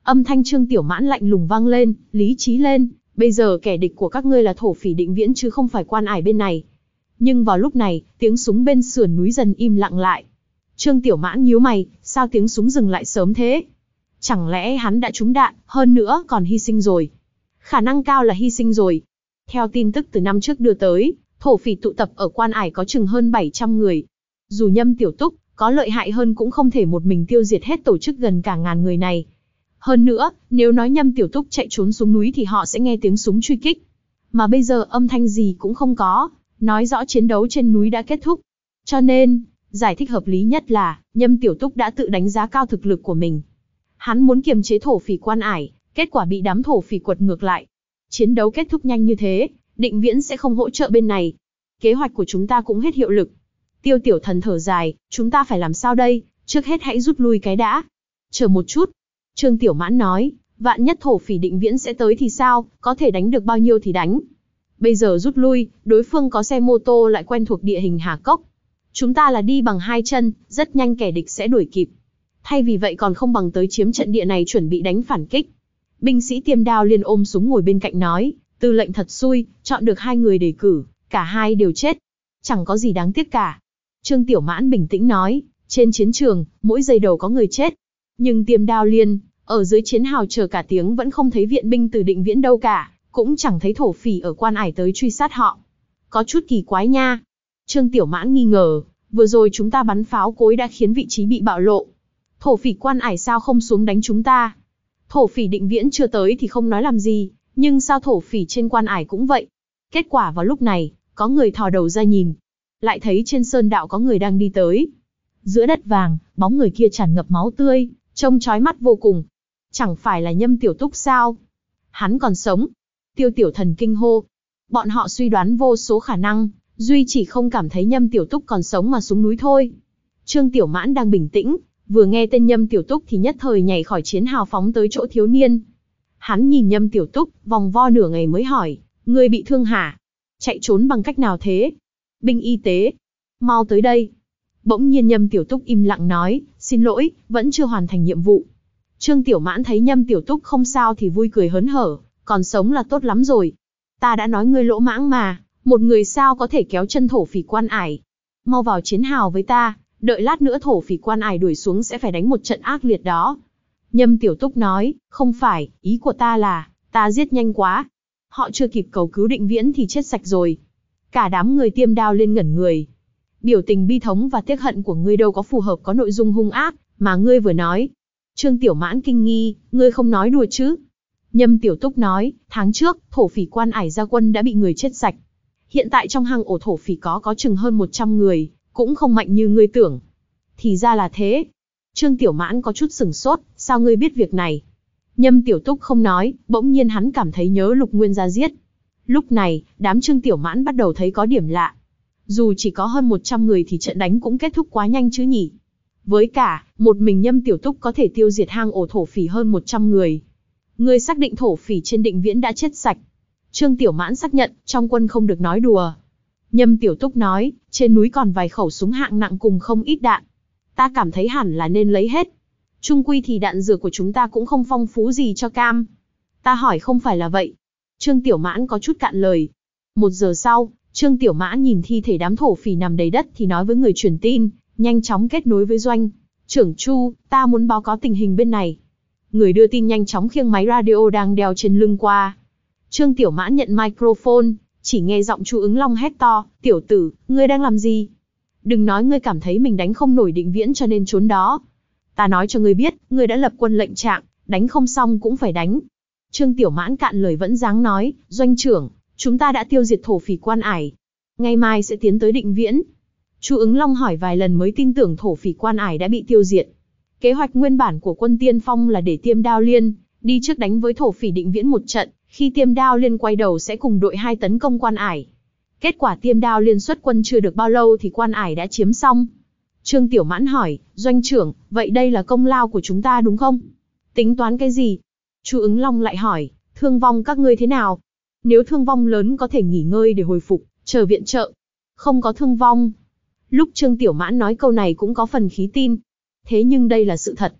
Âm thanh Trương Tiểu Mãn lạnh lùng vang lên, lý trí lên, bây giờ kẻ địch của các ngươi là thổ phỉ định viễn chứ không phải Quan Ải bên này. Nhưng vào lúc này, tiếng súng bên sườn núi dần im lặng lại. Trương Tiểu Mãn nhíu mày, sao tiếng súng dừng lại sớm thế? Chẳng lẽ hắn đã trúng đạn, hơn nữa còn hy sinh rồi? Khả năng cao là hy sinh rồi. Theo tin tức từ năm trước đưa tới, thổ phỉ tụ tập ở Quan Ải có chừng hơn bảy trăm người. Dù Nhâm Tiểu Túc có lợi hại hơn cũng không thể một mình tiêu diệt hết tổ chức gần cả ngàn người này. Hơn nữa, nếu nói Nhâm Tiểu Túc chạy trốn xuống núi thì họ sẽ nghe tiếng súng truy kích. Mà bây giờ âm thanh gì cũng không có, nói rõ chiến đấu trên núi đã kết thúc. Cho nên, giải thích hợp lý nhất là, Nhâm Tiểu Túc đã tự đánh giá cao thực lực của mình. Hắn muốn kiềm chế thổ phỉ Quan Ải, kết quả bị đám thổ phỉ quật ngược lại. Chiến đấu kết thúc nhanh như thế, định viễn sẽ không hỗ trợ bên này. Kế hoạch của chúng ta cũng hết hiệu lực. Tiêu Tiểu Thần thở dài, chúng ta phải làm sao đây, trước hết hãy rút lui cái đã. Chờ một chút. Trương Tiểu Mãn nói, vạn nhất thổ phỉ định viễn sẽ tới thì sao, có thể đánh được bao nhiêu thì đánh. Bây giờ rút lui, đối phương có xe mô tô lại quen thuộc địa hình Hà Cốc. Chúng ta là đi bằng hai chân, rất nhanh kẻ địch sẽ đuổi kịp. Thay vì vậy còn không bằng tới chiếm trận địa này chuẩn bị đánh phản kích. Binh sĩ Tiêm Đao Liên ôm súng ngồi bên cạnh nói, tư lệnh thật xui, chọn được hai người đề cử, cả hai đều chết. Chẳng có gì đáng tiếc cả. Trương Tiểu Mãn bình tĩnh nói, trên chiến trường, mỗi giây đầu có người chết. Nhưng Tiêm Đao Liên, ở dưới chiến hào chờ cả tiếng vẫn không thấy viện binh từ định viễn đâu cả, cũng chẳng thấy thổ phỉ ở Quan Ải tới truy sát họ. Có chút kỳ quái nha. Trương Tiểu Mãn nghi ngờ, vừa rồi chúng ta bắn pháo cối đã khiến vị trí bị bạo lộ. Thổ phỉ Quan Ải sao không xuống đánh chúng ta? Thổ phỉ định viễn chưa tới thì không nói làm gì, nhưng sao thổ phỉ trên Quan Ải cũng vậy? Kết quả vào lúc này, có người thò đầu ra nhìn. Lại thấy trên sơn đạo có người đang đi tới. Giữa đất vàng, bóng người kia tràn ngập máu tươi, trông chói mắt vô cùng. Chẳng phải là Nhâm Tiểu Túc sao? Hắn còn sống. Tiêu Tiểu Thần kinh hô. Bọn họ suy đoán vô số khả năng, duy chỉ không cảm thấy Nhâm Tiểu Túc còn sống mà xuống núi thôi. Trương Tiểu Mãn đang bình tĩnh, vừa nghe tên Nhâm Tiểu Túc thì nhất thời nhảy khỏi chiến hào phóng tới chỗ thiếu niên. Hắn nhìn Nhâm Tiểu Túc, vòng vo nửa ngày mới hỏi, ngươi bị thương hả? Chạy trốn bằng cách nào thế? Binh y tế. Mau tới đây. Bỗng nhiên Nhâm Tiểu Túc im lặng nói, xin lỗi, vẫn chưa hoàn thành nhiệm vụ. Trương Tiểu Mãn thấy Nhâm Tiểu Túc không sao thì vui cười hớn hở, còn sống là tốt lắm rồi. Ta đã nói ngươi lỗ mãng mà, một người sao có thể kéo chân thổ phỉ Quan Ải. Mau vào chiến hào với ta, đợi lát nữa thổ phỉ Quan Ải đuổi xuống sẽ phải đánh một trận ác liệt đó. Nhâm Tiểu Túc nói, không phải, ý của ta là, ta giết nhanh quá. Họ chưa kịp cầu cứu định viễn thì chết sạch rồi. Cả đám người Tiêm Đao Lên ngẩn người. Biểu tình bi thống và tiếc hận của ngươi đâu có phù hợp có nội dung hung ác mà ngươi vừa nói. Trương Tiểu Mãn kinh nghi, ngươi không nói đùa chứ? Nhâm Tiểu Túc nói, tháng trước, thổ phỉ Quan Ải ra quân đã bị người chết sạch. Hiện tại trong hang ổ thổ phỉ có có chừng hơn một trăm người, cũng không mạnh như ngươi tưởng. Thì ra là thế. Trương Tiểu Mãn có chút sửng sốt, sao ngươi biết việc này? Nhâm Tiểu Túc không nói, bỗng nhiên hắn cảm thấy nhớ Lục Nguyên Gia giết. Lúc này, đám Trương Tiểu Mãn bắt đầu thấy có điểm lạ. Dù chỉ có hơn một trăm người thì trận đánh cũng kết thúc quá nhanh chứ nhỉ? Với cả, một mình Nhâm Tiểu Túc có thể tiêu diệt hang ổ thổ phỉ hơn một trăm người. Ngươi xác định thổ phỉ trên định viễn đã chết sạch. Trương Tiểu Mãn xác nhận, trong quân không được nói đùa. Nhâm Tiểu Túc nói, trên núi còn vài khẩu súng hạng nặng cùng không ít đạn. Ta cảm thấy hẳn là nên lấy hết. Chung quy thì đạn dược của chúng ta cũng không phong phú gì cho cam. Ta hỏi không phải là vậy. Trương Tiểu Mãn có chút cạn lời. Một giờ sau, Trương Tiểu Mãn nhìn thi thể đám thổ phỉ nằm đầy đất thì nói với người truyền tin, nhanh chóng kết nối với Doanh. Trưởng Chu, ta muốn báo cáo tình hình bên này. Người đưa tin nhanh chóng khiêng máy radio đang đeo trên lưng qua. Trương Tiểu Mãn nhận microphone, chỉ nghe giọng Chu Ứng Long hét to, tiểu tử, ngươi đang làm gì? Đừng nói ngươi cảm thấy mình đánh không nổi định viễn cho nên trốn đó. Ta nói cho ngươi biết, ngươi đã lập quân lệnh trạng, đánh không xong cũng phải đánh. Trương Tiểu Mãn cạn lời vẫn dáng nói, Doanh trưởng, chúng ta đã tiêu diệt thổ phỉ Quan Ải. Ngày mai sẽ tiến tới định viễn. Chu Ứng Long hỏi vài lần mới tin tưởng thổ phỉ Quan Ải đã bị tiêu diệt. Kế hoạch nguyên bản của quân tiên phong là để Tiêm Đao Liên đi trước đánh với thổ phỉ định viễn một trận, khi Tiêm Đao Liên quay đầu sẽ cùng đội hai tấn công Quan Ải. Kết quả Tiêm Đao Liên xuất quân chưa được bao lâu thì Quan Ải đã chiếm xong. Trương Tiểu Mãn hỏi, Doanh trưởng, vậy đây là công lao của chúng ta đúng không? Tính toán cái gì? Chu Ứng Long lại hỏi, thương vong các ngươi thế nào? Nếu thương vong lớn có thể nghỉ ngơi để hồi phục, chờ viện trợ. Không có thương vong. Lúc Trương Tiểu Mãn nói câu này cũng có phần khí tin. Thế nhưng đây là sự thật.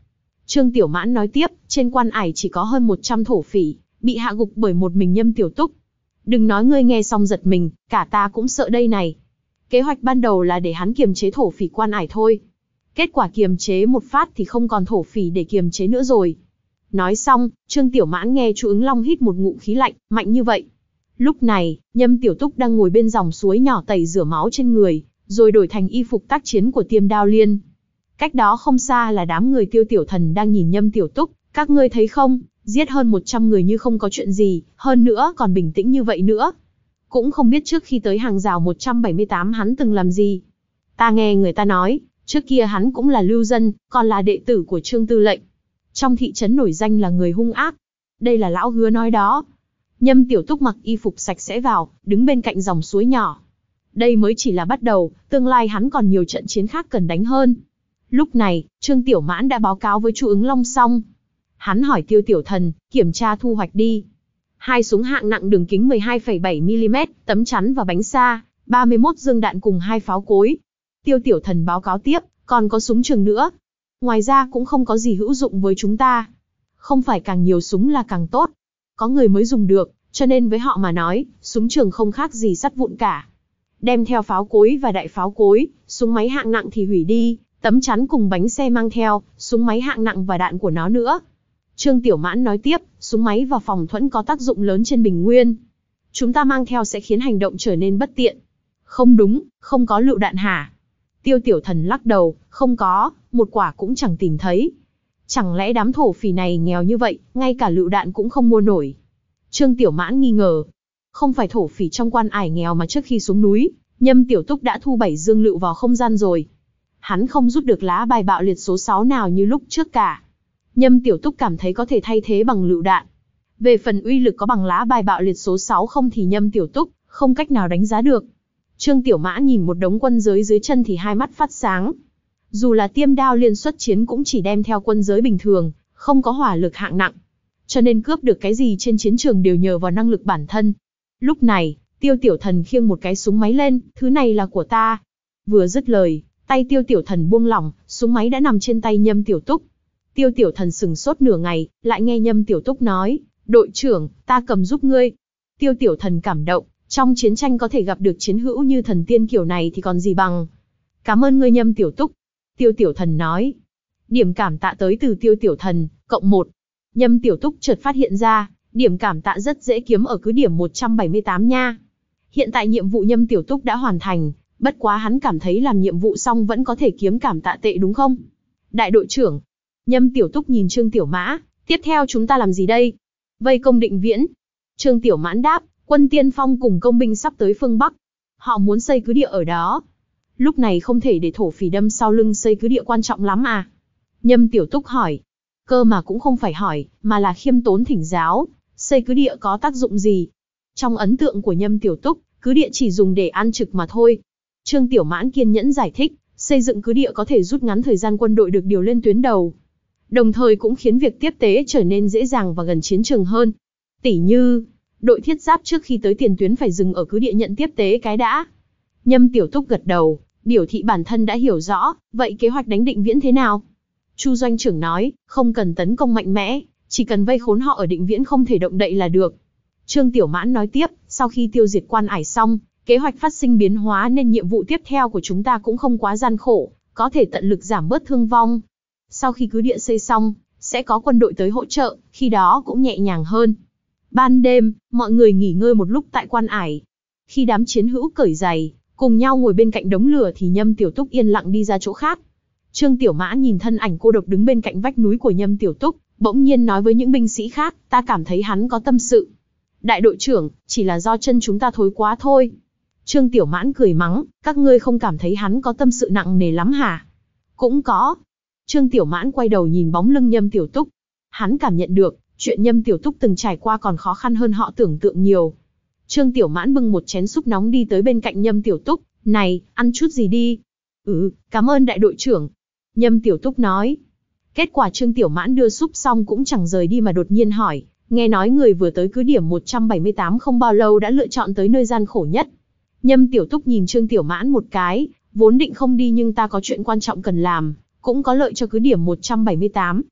Trương Tiểu Mãn nói tiếp, trên quan ải chỉ có hơn một trăm thổ phỉ, bị hạ gục bởi một mình Nhâm Tiểu Túc. Đừng nói ngươi nghe xong giật mình, cả ta cũng sợ đây này. Kế hoạch ban đầu là để hắn kiềm chế thổ phỉ quan ải thôi. Kết quả kiềm chế một phát thì không còn thổ phỉ để kiềm chế nữa rồi. Nói xong, Trương Tiểu Mãn nghe Chu Ứng Long hít một ngụm khí lạnh, mạnh như vậy. Lúc này, Nhâm Tiểu Túc đang ngồi bên dòng suối nhỏ tẩy rửa máu trên người, rồi đổi thành y phục tác chiến của Tiêm Đao Liên. Cách đó không xa là đám người Tiêu Tiểu Thần đang nhìn Nhâm Tiểu Túc, các ngươi thấy không, giết hơn một trăm người như không có chuyện gì, hơn nữa còn bình tĩnh như vậy nữa. Cũng không biết trước khi tới hàng rào một trăm bảy mươi tám hắn từng làm gì. Ta nghe người ta nói, trước kia hắn cũng là lưu dân, còn là đệ tử của Trương Tư lệnh. Trong thị trấn nổi danh là người hung ác. Đây là lão Hứa nói đó. Nhâm Tiểu Túc mặc y phục sạch sẽ vào, đứng bên cạnh dòng suối nhỏ. Đây mới chỉ là bắt đầu, tương lai hắn còn nhiều trận chiến khác cần đánh hơn. Lúc này, Trương Tiểu Mãn đã báo cáo với Chu Ứng Long xong. Hắn hỏi Tiêu Tiểu Thần, kiểm tra thu hoạch đi. Hai súng hạng nặng đường kính mười hai phẩy bảy mi li mét, tấm chắn và bánh xa, ba mươi mốt dương đạn cùng hai pháo cối. Tiêu Tiểu Thần báo cáo tiếp, còn có súng trường nữa. Ngoài ra cũng không có gì hữu dụng với chúng ta. Không phải càng nhiều súng là càng tốt. Có người mới dùng được, cho nên với họ mà nói, súng trường không khác gì sắt vụn cả. Đem theo pháo cối và đại pháo cối, súng máy hạng nặng thì hủy đi, tấm chắn cùng bánh xe mang theo, súng máy hạng nặng và đạn của nó nữa. Trương Tiểu Mãn nói tiếp, súng máy và phòng thuẫn có tác dụng lớn trên bình nguyên. Chúng ta mang theo sẽ khiến hành động trở nên bất tiện. Không đúng, không có lựu đạn hả? Tiêu Tiểu Thần lắc đầu, không có, một quả cũng chẳng tìm thấy. Chẳng lẽ đám thổ phỉ này nghèo như vậy, ngay cả lựu đạn cũng không mua nổi? Trương Tiểu Mãn nghi ngờ. Không phải thổ phỉ trong quan ải nghèo mà trước khi xuống núi, Nhâm Tiểu Túc đã thu bảy dương lựu vào không gian rồi. Hắn không rút được lá bài bạo liệt số sáu nào như lúc trước cả. Nhâm Tiểu Túc cảm thấy có thể thay thế bằng lựu đạn. Về phần uy lực có bằng lá bài bạo liệt số sáu không thì Nhâm Tiểu Túc không cách nào đánh giá được. Trương Tiểu Mãn nhìn một đống quân giới dưới chân thì hai mắt phát sáng. Dù là Tiêm Đao Liên xuất chiến cũng chỉ đem theo quân giới bình thường, không có hỏa lực hạng nặng. Cho nên cướp được cái gì trên chiến trường đều nhờ vào năng lực bản thân. Lúc này, Tiêu Tiểu Thần khiêng một cái súng máy lên, thứ này là của ta. Vừa dứt lời, tay Tiêu Tiểu Thần buông lỏng, súng máy đã nằm trên tay Nhâm Tiểu Túc. Tiêu Tiểu Thần sừng sốt nửa ngày, lại nghe Nhâm Tiểu Túc nói, đội trưởng, ta cầm giúp ngươi. Tiêu Tiểu Thần cảm động, trong chiến tranh có thể gặp được chiến hữu như thần tiên kiểu này thì còn gì bằng. Cảm ơn ngươi Nhâm Tiểu Túc. Tiêu Tiểu Thần nói. Điểm cảm tạ tới từ Tiêu Tiểu Thần, cộng một. Nhâm Tiểu Túc chợt phát hiện ra, điểm cảm tạ rất dễ kiếm ở cứ điểm một trăm bảy mươi tám nha. Hiện tại nhiệm vụ Nhâm Tiểu Túc đã hoàn thành, bất quá hắn cảm thấy làm nhiệm vụ xong vẫn có thể kiếm cảm tạ tệ đúng không? Đại đội trưởng. Nhâm Tiểu Túc nhìn Trương Tiểu Mã, tiếp theo chúng ta làm gì đây? Vây công Định Viễn. Trương Tiểu Mãn đáp, quân tiên phong cùng công binh sắp tới phương Bắc. Họ muốn xây cứ địa ở đó. Lúc này không thể để thổ phỉ đâm sau lưng xây cứ địa quan trọng lắm à? Nhâm Tiểu Túc hỏi. Cơ mà cũng không phải hỏi, mà là khiêm tốn thỉnh giáo, xây cứ địa có tác dụng gì? Trong ấn tượng của Nhâm Tiểu Túc, cứ địa chỉ dùng để ăn trực mà thôi. Trương Tiểu Mãn kiên nhẫn giải thích, xây dựng cứ địa có thể rút ngắn thời gian quân đội được điều lên tuyến đầu. Đồng thời cũng khiến việc tiếp tế trở nên dễ dàng và gần chiến trường hơn. Tỉ như, đội thiết giáp trước khi tới tiền tuyến phải dừng ở cứ địa nhận tiếp tế cái đã. Nhâm Tiểu Túc gật đầu, biểu thị bản thân đã hiểu rõ, vậy kế hoạch đánh Định Viễn thế nào? Chu doanh trưởng nói, không cần tấn công mạnh mẽ, chỉ cần vây khốn họ ở Định Viễn không thể động đậy là được. Trương Tiểu Mãn nói tiếp, sau khi tiêu diệt quan ải xong, kế hoạch phát sinh biến hóa nên nhiệm vụ tiếp theo của chúng ta cũng không quá gian khổ, có thể tận lực giảm bớt thương vong. Sau khi cứ địa xây xong, sẽ có quân đội tới hỗ trợ, khi đó cũng nhẹ nhàng hơn. Ban đêm, mọi người nghỉ ngơi một lúc tại quan ải. Khi đám chiến hữu cởi giày, cùng nhau ngồi bên cạnh đống lửa thì Nhâm Tiểu Túc yên lặng đi ra chỗ khác. Trương Tiểu Mã nhìn thân ảnh cô độc đứng bên cạnh vách núi của Nhâm Tiểu Túc, bỗng nhiên nói với những binh sĩ khác, ta cảm thấy hắn có tâm sự. Đại đội trưởng, chỉ là do chân chúng ta thối quá thôi. Trương Tiểu Mãn cười mắng, các ngươi không cảm thấy hắn có tâm sự nặng nề lắm hả? Cũng có. Trương Tiểu Mãn quay đầu nhìn bóng lưng Nhâm Tiểu Túc. Hắn cảm nhận được, chuyện Nhâm Tiểu Túc từng trải qua còn khó khăn hơn họ tưởng tượng nhiều. Trương Tiểu Mãn bưng một chén súp nóng đi tới bên cạnh Nhâm Tiểu Túc, này, ăn chút gì đi. Ừ, cảm ơn đại đội trưởng. Nhâm Tiểu Túc nói. Kết quả Trương Tiểu Mãn đưa súp xong cũng chẳng rời đi mà đột nhiên hỏi, nghe nói người vừa tới cứ điểm một trăm bảy mươi tám không bao lâu đã lựa chọn tới nơi gian khổ nhất. Nhâm Tiểu Túc nhìn Trương Tiểu Mãn một cái, vốn định không đi nhưng ta có chuyện quan trọng cần làm, cũng có lợi cho cứ điểm một trăm bảy mươi tám.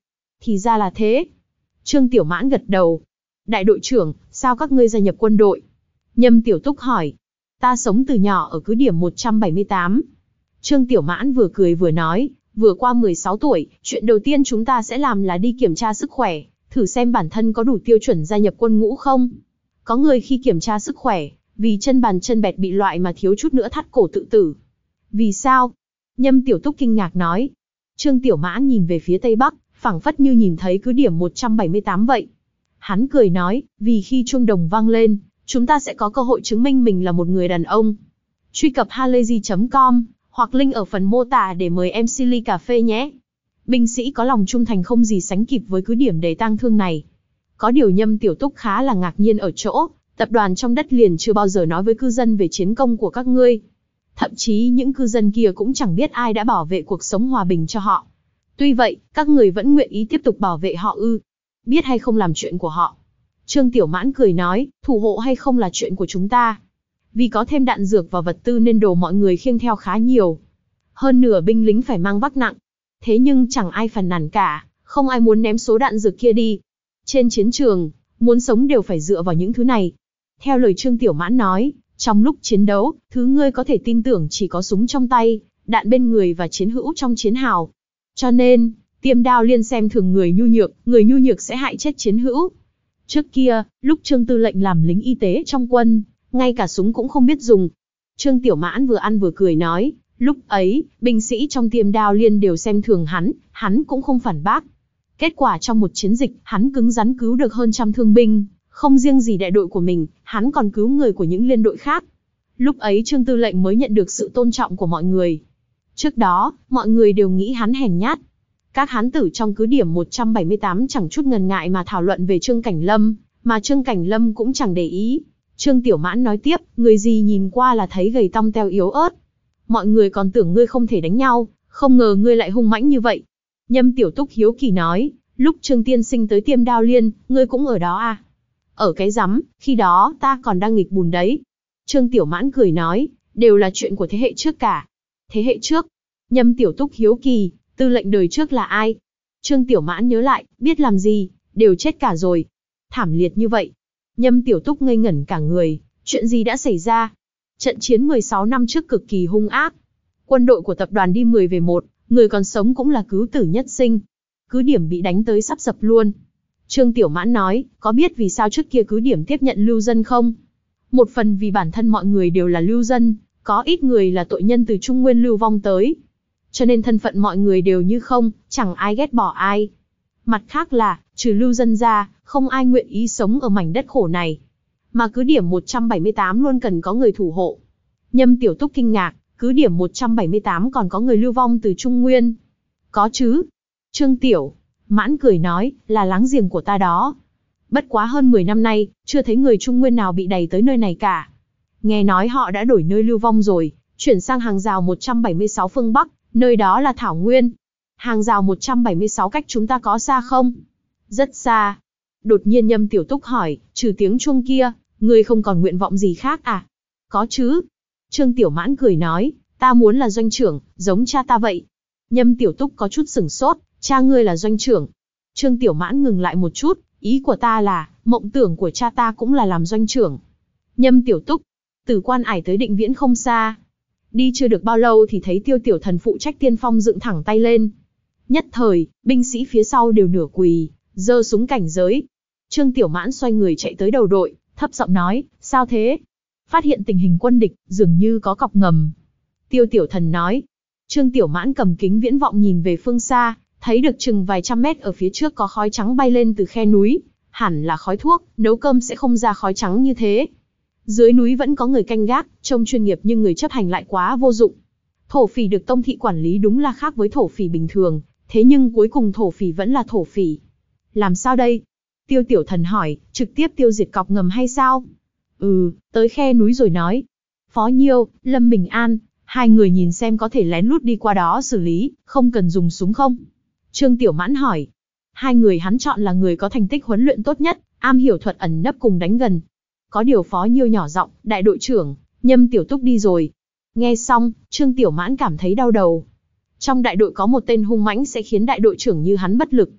Thì ra là thế. Trương Tiểu Mãn gật đầu. Đại đội trưởng, sao các ngươi gia nhập quân đội? Nhâm Tiểu Túc hỏi. Ta sống từ nhỏ ở cứ điểm một trăm bảy mươi tám. Trương Tiểu Mãn vừa cười vừa nói, vừa qua mười sáu tuổi, chuyện đầu tiên chúng ta sẽ làm là đi kiểm tra sức khỏe, thử xem bản thân có đủ tiêu chuẩn gia nhập quân ngũ không. Có người khi kiểm tra sức khỏe, vì chân bàn chân bẹt bị loại mà thiếu chút nữa thắt cổ tự tử. Vì sao? Nhâm Tiểu Túc kinh ngạc nói. Trương Tiểu Mãn nhìn về phía Tây Bắc, phảng phất như nhìn thấy cứ điểm một trăm bảy mươi tám vậy. Hắn cười nói, vì khi chuông đồng vang lên, chúng ta sẽ có cơ hội chứng minh mình là một người đàn ông. Truy cập halayzi chấm com, hoặc link ở phần mô tả để mời em xê ly cà phê nhé. Binh sĩ có lòng trung thành không gì sánh kịp với cứ điểm đầy tang thương này. Có điều Nhâm Tiểu Túc khá là ngạc nhiên ở chỗ, tập đoàn trong đất liền chưa bao giờ nói với cư dân về chiến công của các ngươi. Thậm chí những cư dân kia cũng chẳng biết ai đã bảo vệ cuộc sống hòa bình cho họ. Tuy vậy, các người vẫn nguyện ý tiếp tục bảo vệ họ ư? Biết hay không làm chuyện của họ. Trương Tiểu Mãn cười nói, thủ hộ hay không là chuyện của chúng ta. Vì có thêm đạn dược và vật tư nên đồ mọi người khiêng theo khá nhiều. Hơn nửa binh lính phải mang vác nặng. Thế nhưng chẳng ai phàn nàn cả, không ai muốn ném số đạn dược kia đi. Trên chiến trường, muốn sống đều phải dựa vào những thứ này. Theo lời Trương Tiểu Mãn nói, trong lúc chiến đấu, thứ ngươi có thể tin tưởng chỉ có súng trong tay, đạn bên người và chiến hữu trong chiến hào. Cho nên, Tiêm Đao Liên xem thường người nhu nhược, người nhu nhược sẽ hại chết chiến hữu. Trước kia, lúc Trương Tư lệnh làm lính y tế trong quân, ngay cả súng cũng không biết dùng. Trương Tiểu Mãn vừa ăn vừa cười nói, lúc ấy, binh sĩ trong Tiêm Đao Liên đều xem thường hắn, hắn cũng không phản bác. Kết quả trong một chiến dịch, hắn cứng rắn cứu được hơn trăm thương binh, không riêng gì đại đội của mình, hắn còn cứu người của những liên đội khác. Lúc ấy Trương Tư lệnh mới nhận được sự tôn trọng của mọi người. Trước đó, mọi người đều nghĩ hắn hèn nhát. Các hán tử trong cứ điểm một trăm bảy mươi tám chẳng chút ngần ngại mà thảo luận về Trương Cảnh Lâm, mà Trương Cảnh Lâm cũng chẳng để ý. Trương Tiểu Mãn nói tiếp, người gì nhìn qua là thấy gầy tong teo yếu ớt. Mọi người còn tưởng ngươi không thể đánh nhau, không ngờ ngươi lại hung mãnh như vậy. Nhâm Tiểu Túc hiếu kỳ nói, lúc Trương tiên sinh tới Tiêm Đao Liên, ngươi cũng ở đó à? Ở cái rắm, khi đó ta còn đang nghịch bùn đấy. Trương Tiểu Mãn cười nói, đều là chuyện của thế hệ trước cả. Thế hệ trước? Nhâm Tiểu Túc hiếu kỳ, tư lệnh đời trước là ai? Trương Tiểu Mãn nhớ lại, biết làm gì, đều chết cả rồi. Thảm liệt như vậy. Nhâm Tiểu Túc ngây ngẩn cả người, chuyện gì đã xảy ra? Trận chiến mười sáu năm trước cực kỳ hung ác. Quân đội của tập đoàn đi mười về một, người còn sống cũng là cứu tử nhất sinh. Cứ điểm bị đánh tới sắp sập luôn. Trương Tiểu Mãn nói, có biết vì sao trước kia cứ điểm tiếp nhận lưu dân không? Một phần vì bản thân mọi người đều là lưu dân, có ít người là tội nhân từ Trung Nguyên lưu vong tới. Cho nên thân phận mọi người đều như không, chẳng ai ghét bỏ ai. Mặt khác là, trừ lưu dân ra, không ai nguyện ý sống ở mảnh đất khổ này. Mà cứ điểm một trăm bảy mươi tám luôn cần có người thủ hộ. Nhâm Tiểu Túc kinh ngạc, cứ điểm một trăm bảy mươi tám còn có người lưu vong từ Trung Nguyên. Có chứ. Trương Tiểu Mãn cười nói, là láng giềng của ta đó. Bất quá hơn mười năm nay, chưa thấy người Trung Nguyên nào bị đày tới nơi này cả. Nghe nói họ đã đổi nơi lưu vong rồi, chuyển sang hàng rào một trăm bảy mươi sáu phương Bắc, nơi đó là Thảo Nguyên. Hàng rào một trăm bảy mươi sáu cách chúng ta có xa không? Rất xa. Đột nhiên Nhâm Tiểu Túc hỏi, trừ tiếng chuông kia, ngươi không còn nguyện vọng gì khác à? Có chứ. Trương Tiểu Mãn cười nói, ta muốn là doanh trưởng, giống cha ta vậy. Nhâm Tiểu Túc có chút sửng sốt, cha ngươi là doanh trưởng. Trương Tiểu Mãn ngừng lại một chút, ý của ta là, mộng tưởng của cha ta cũng là làm doanh trưởng. Nhâm Tiểu Túc, từ Quan Ải tới Định Viễn không xa. Đi chưa được bao lâu thì thấy Tiêu Tiểu Thần phụ trách tiên phong dựng thẳng tay lên. Nhất thời, binh sĩ phía sau đều nửa quỳ, giơ súng cảnh giới. Trương Tiểu Mãn xoay người chạy tới đầu đội, thấp giọng nói, sao thế? Phát hiện tình hình quân địch, dường như có cọc ngầm. Tiêu Tiểu Thần nói. Trương Tiểu Mãn cầm kính viễn vọng nhìn về phương xa, thấy được chừng vài trăm mét ở phía trước có khói trắng bay lên từ khe núi. Hẳn là khói thuốc, nấu cơm sẽ không ra khói trắng như thế. Dưới núi vẫn có người canh gác, trông chuyên nghiệp nhưng người chấp hành lại quá vô dụng. Thổ phỉ được Tông thị quản lý đúng là khác với thổ phỉ bình thường, thế nhưng cuối cùng thổ phỉ vẫn là thổ phỉ. Làm sao đây? Tiêu Tiểu Thần hỏi, trực tiếp tiêu diệt cọc ngầm hay sao? Ừ, tới khe núi rồi nói. Phó Nhiêu, Lâm Bình An, hai người nhìn xem có thể lén lút đi qua đó xử lý, không cần dùng súng không? Trương Tiểu Mãn hỏi. Hai người hắn chọn là người có thành tích huấn luyện tốt nhất, am hiểu thuật ẩn nấp cùng đánh gần. Có điều Phó Nhiêu nhỏ giọng, đại đội trưởng, Nhâm Tiểu Túc đi rồi. Nghe xong, Trương Tiểu Mãn cảm thấy đau đầu. Trong đại đội có một tên hung mãnh sẽ khiến đại đội trưởng như hắn bất lực.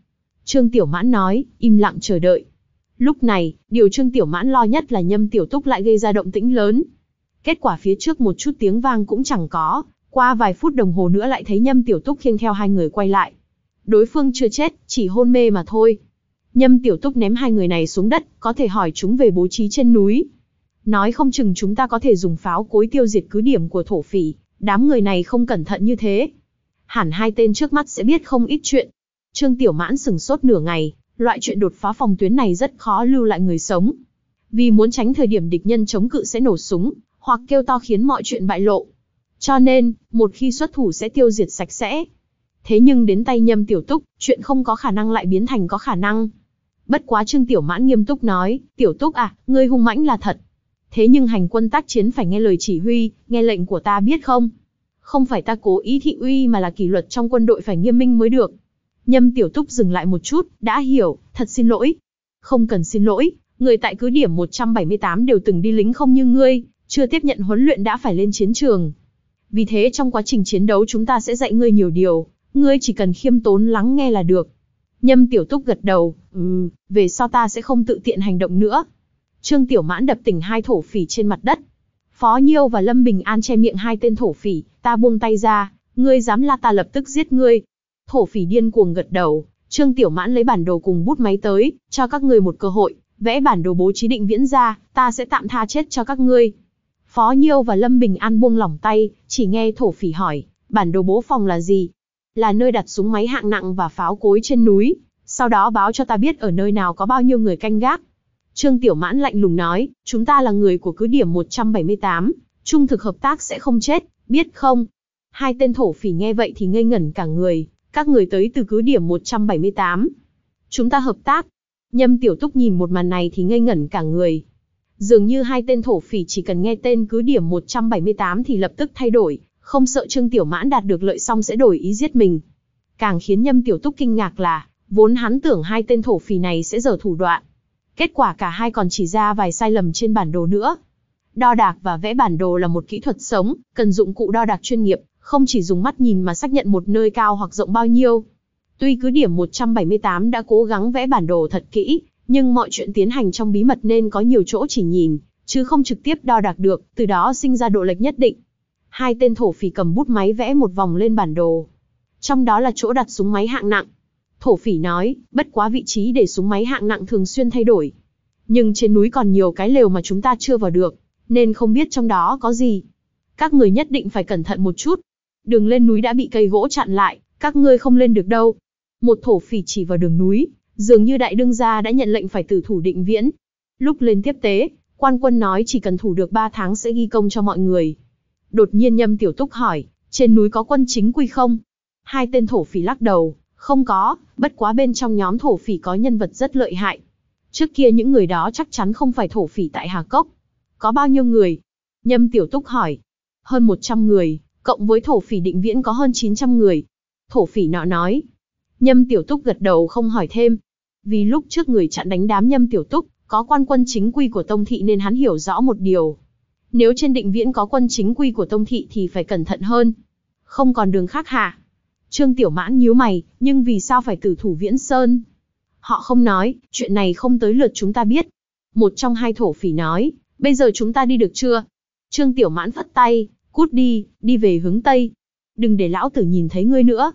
Trương Tiểu Mãn nói, im lặng chờ đợi. Lúc này, điều Trương Tiểu Mãn lo nhất là Nhâm Tiểu Túc lại gây ra động tĩnh lớn. Kết quả phía trước một chút tiếng vang cũng chẳng có, qua vài phút đồng hồ nữa lại thấy Nhâm Tiểu Túc khiêng theo hai người quay lại. Đối phương chưa chết, chỉ hôn mê mà thôi. Nhâm Tiểu Túc ném hai người này xuống đất, có thể hỏi chúng về bố trí trên núi. Nói không chừng chúng ta có thể dùng pháo cối tiêu diệt cứ điểm của thổ phỉ, đám người này không cẩn thận như thế. Hẳn hai tên trước mắt sẽ biết không ít chuyện. Trương Tiểu Mãn sửng sốt nửa ngày, loại chuyện đột phá phòng tuyến này rất khó lưu lại người sống. Vì muốn tránh thời điểm địch nhân chống cự sẽ nổ súng, hoặc kêu to khiến mọi chuyện bại lộ. Cho nên, một khi xuất thủ sẽ tiêu diệt sạch sẽ. Thế nhưng đến tay Nhâm Tiểu Túc, chuyện không có khả năng lại biến thành có khả năng. Bất quá Trương Tiểu Mãn nghiêm túc nói, Tiểu Túc à, ngươi hung mãnh là thật. Thế nhưng hành quân tác chiến phải nghe lời chỉ huy, nghe lệnh của ta biết không? Không phải ta cố ý thị uy mà là kỷ luật trong quân đội phải nghiêm minh mới được. Nhâm Tiểu Túc dừng lại một chút, đã hiểu, thật xin lỗi. Không cần xin lỗi, người tại cứ điểm một trăm bảy mươi tám đều từng đi lính không như ngươi, chưa tiếp nhận huấn luyện đã phải lên chiến trường. Vì thế trong quá trình chiến đấu chúng ta sẽ dạy ngươi nhiều điều, ngươi chỉ cần khiêm tốn lắng nghe là được. Nhâm Tiểu Túc gật đầu, ừ, về sau ta sẽ không tự tiện hành động nữa. Trương Tiểu Mãn đập tỉnh hai thổ phỉ trên mặt đất. Phó Nhiêu và Lâm Bình An che miệng hai tên thổ phỉ, ta buông tay ra, ngươi dám la ta lập tức giết ngươi. Thổ phỉ điên cuồng gật đầu, Trương Tiểu Mãn lấy bản đồ cùng bút máy tới, cho các ngươi một cơ hội, vẽ bản đồ bố trí định viễn ra, ta sẽ tạm tha chết cho các ngươi. Phó Nhiêu và Lâm Bình An buông lỏng tay, chỉ nghe thổ phỉ hỏi, bản đồ bố phòng là gì? Là nơi đặt súng máy hạng nặng và pháo cối trên núi, sau đó báo cho ta biết ở nơi nào có bao nhiêu người canh gác. Trương Tiểu Mãn lạnh lùng nói, chúng ta là người của cứ điểm một trăm bảy mươi tám, trung thực hợp tác sẽ không chết, biết không? Hai tên thổ phỉ nghe vậy thì ngây ngẩn cả người, các người tới từ cứ điểm một trăm bảy mươi tám. Chúng ta hợp tác. Nhâm Tiểu Túc nhìn một màn này thì ngây ngẩn cả người. Dường như hai tên thổ phỉ chỉ cần nghe tên cứ điểm một trăm bảy mươi tám thì lập tức thay đổi, không sợ Trương Tiểu Mãn đạt được lợi xong sẽ đổi ý giết mình. Càng khiến Nhâm Tiểu Túc kinh ngạc là, vốn hắn tưởng hai tên thổ phỉ này sẽ giở thủ đoạn. Kết quả cả hai còn chỉ ra vài sai lầm trên bản đồ nữa. Đo đạc và vẽ bản đồ là một kỹ thuật sống, cần dụng cụ đo đạc chuyên nghiệp, không chỉ dùng mắt nhìn mà xác nhận một nơi cao hoặc rộng bao nhiêu. Tuy cứ điểm một trăm bảy mươi tám đã cố gắng vẽ bản đồ thật kỹ, nhưng mọi chuyện tiến hành trong bí mật nên có nhiều chỗ chỉ nhìn, chứ không trực tiếp đo đạc được, từ đó sinh ra độ lệch nhất định. Hai tên thổ phỉ cầm bút máy vẽ một vòng lên bản đồ. Trong đó là chỗ đặt súng máy hạng nặng. Thổ phỉ nói, bất quá vị trí để súng máy hạng nặng thường xuyên thay đổi. Nhưng trên núi còn nhiều cái lều mà chúng ta chưa vào được, nên không biết trong đó có gì. Các người nhất định phải cẩn thận một chút. Đường lên núi đã bị cây gỗ chặn lại, các ngươi không lên được đâu. Một thổ phỉ chỉ vào đường núi, dường như đại đương gia đã nhận lệnh phải tử thủ định viễn. Lúc lên tiếp tế, quan quân nói chỉ cần thủ được ba tháng sẽ ghi công cho mọi người. Đột nhiên Nhâm Tiểu Túc hỏi, trên núi có quân chính quy không? Hai tên thổ phỉ lắc đầu, không có, bất quá bên trong nhóm thổ phỉ có nhân vật rất lợi hại. Trước kia những người đó chắc chắn không phải thổ phỉ tại Hà Cốc. Có bao nhiêu người? Nhâm Tiểu Túc hỏi. Hơn một trăm người, cộng với thổ phỉ định viễn có hơn chín trăm người. Thổ phỉ nọ nói. Nhâm Tiểu Túc gật đầu không hỏi thêm. Vì lúc trước người chặn đánh đám Nhâm Tiểu Túc, có quan quân chính quy của Tông Thị nên hắn hiểu rõ một điều. Nếu trên định viễn có quân chính quy của Tông Thị thì phải cẩn thận hơn. Không còn đường khác hả? Trương Tiểu Mãn nhíu mày, nhưng vì sao phải tử thủ Viễn Sơn? Họ không nói, chuyện này không tới lượt chúng ta biết. Một trong hai thổ phỉ nói, bây giờ chúng ta đi được chưa? Trương Tiểu Mãn phất tay, cút đi, đi về hướng Tây. Đừng để lão tử nhìn thấy ngươi nữa.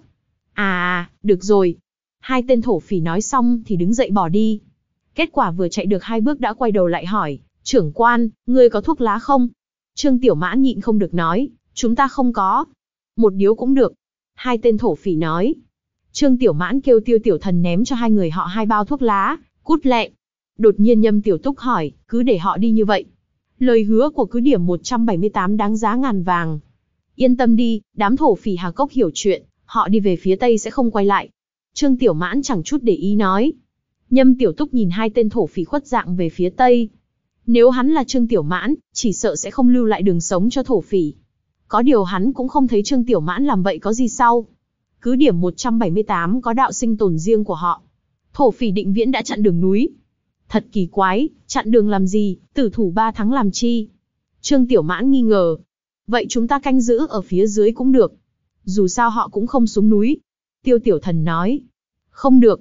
À, được rồi. Hai tên thổ phỉ nói xong thì đứng dậy bỏ đi. Kết quả vừa chạy được hai bước đã quay đầu lại hỏi, trưởng quan, ngươi có thuốc lá không? Trương Tiểu Mãn nhịn không được nói, chúng ta không có. Một điếu cũng được. Hai tên thổ phỉ nói. Trương Tiểu Mãn kêu Tiêu Tiểu Thần ném cho hai người họ hai bao thuốc lá, cút lẹ. Đột nhiên Nhâm Tiểu Túc hỏi, cứ để họ đi như vậy. Lời hứa của cứ điểm một trăm bảy mươi tám đáng giá ngàn vàng. Yên tâm đi, đám thổ phỉ Hà Cốc hiểu chuyện, họ đi về phía Tây sẽ không quay lại. Trương Tiểu Mãn chẳng chút để ý nói. Nhâm Tiểu Túc nhìn hai tên thổ phỉ khuất dạng về phía Tây. Nếu hắn là Trương Tiểu Mãn, chỉ sợ sẽ không lưu lại đường sống cho thổ phỉ. Có điều hắn cũng không thấy Trương Tiểu Mãn làm vậy có gì sau. Cứ điểm một trăm bảy mươi tám có đạo sinh tồn riêng của họ. Thổ phỉ định viễn đã chặn đường núi. Thật kỳ quái, chặn đường làm gì, tử thủ ba tháng làm chi? Trương Tiểu Mãn nghi ngờ. Vậy chúng ta canh giữ ở phía dưới cũng được. Dù sao họ cũng không xuống núi. Tiêu Tiểu Thần nói. Không được.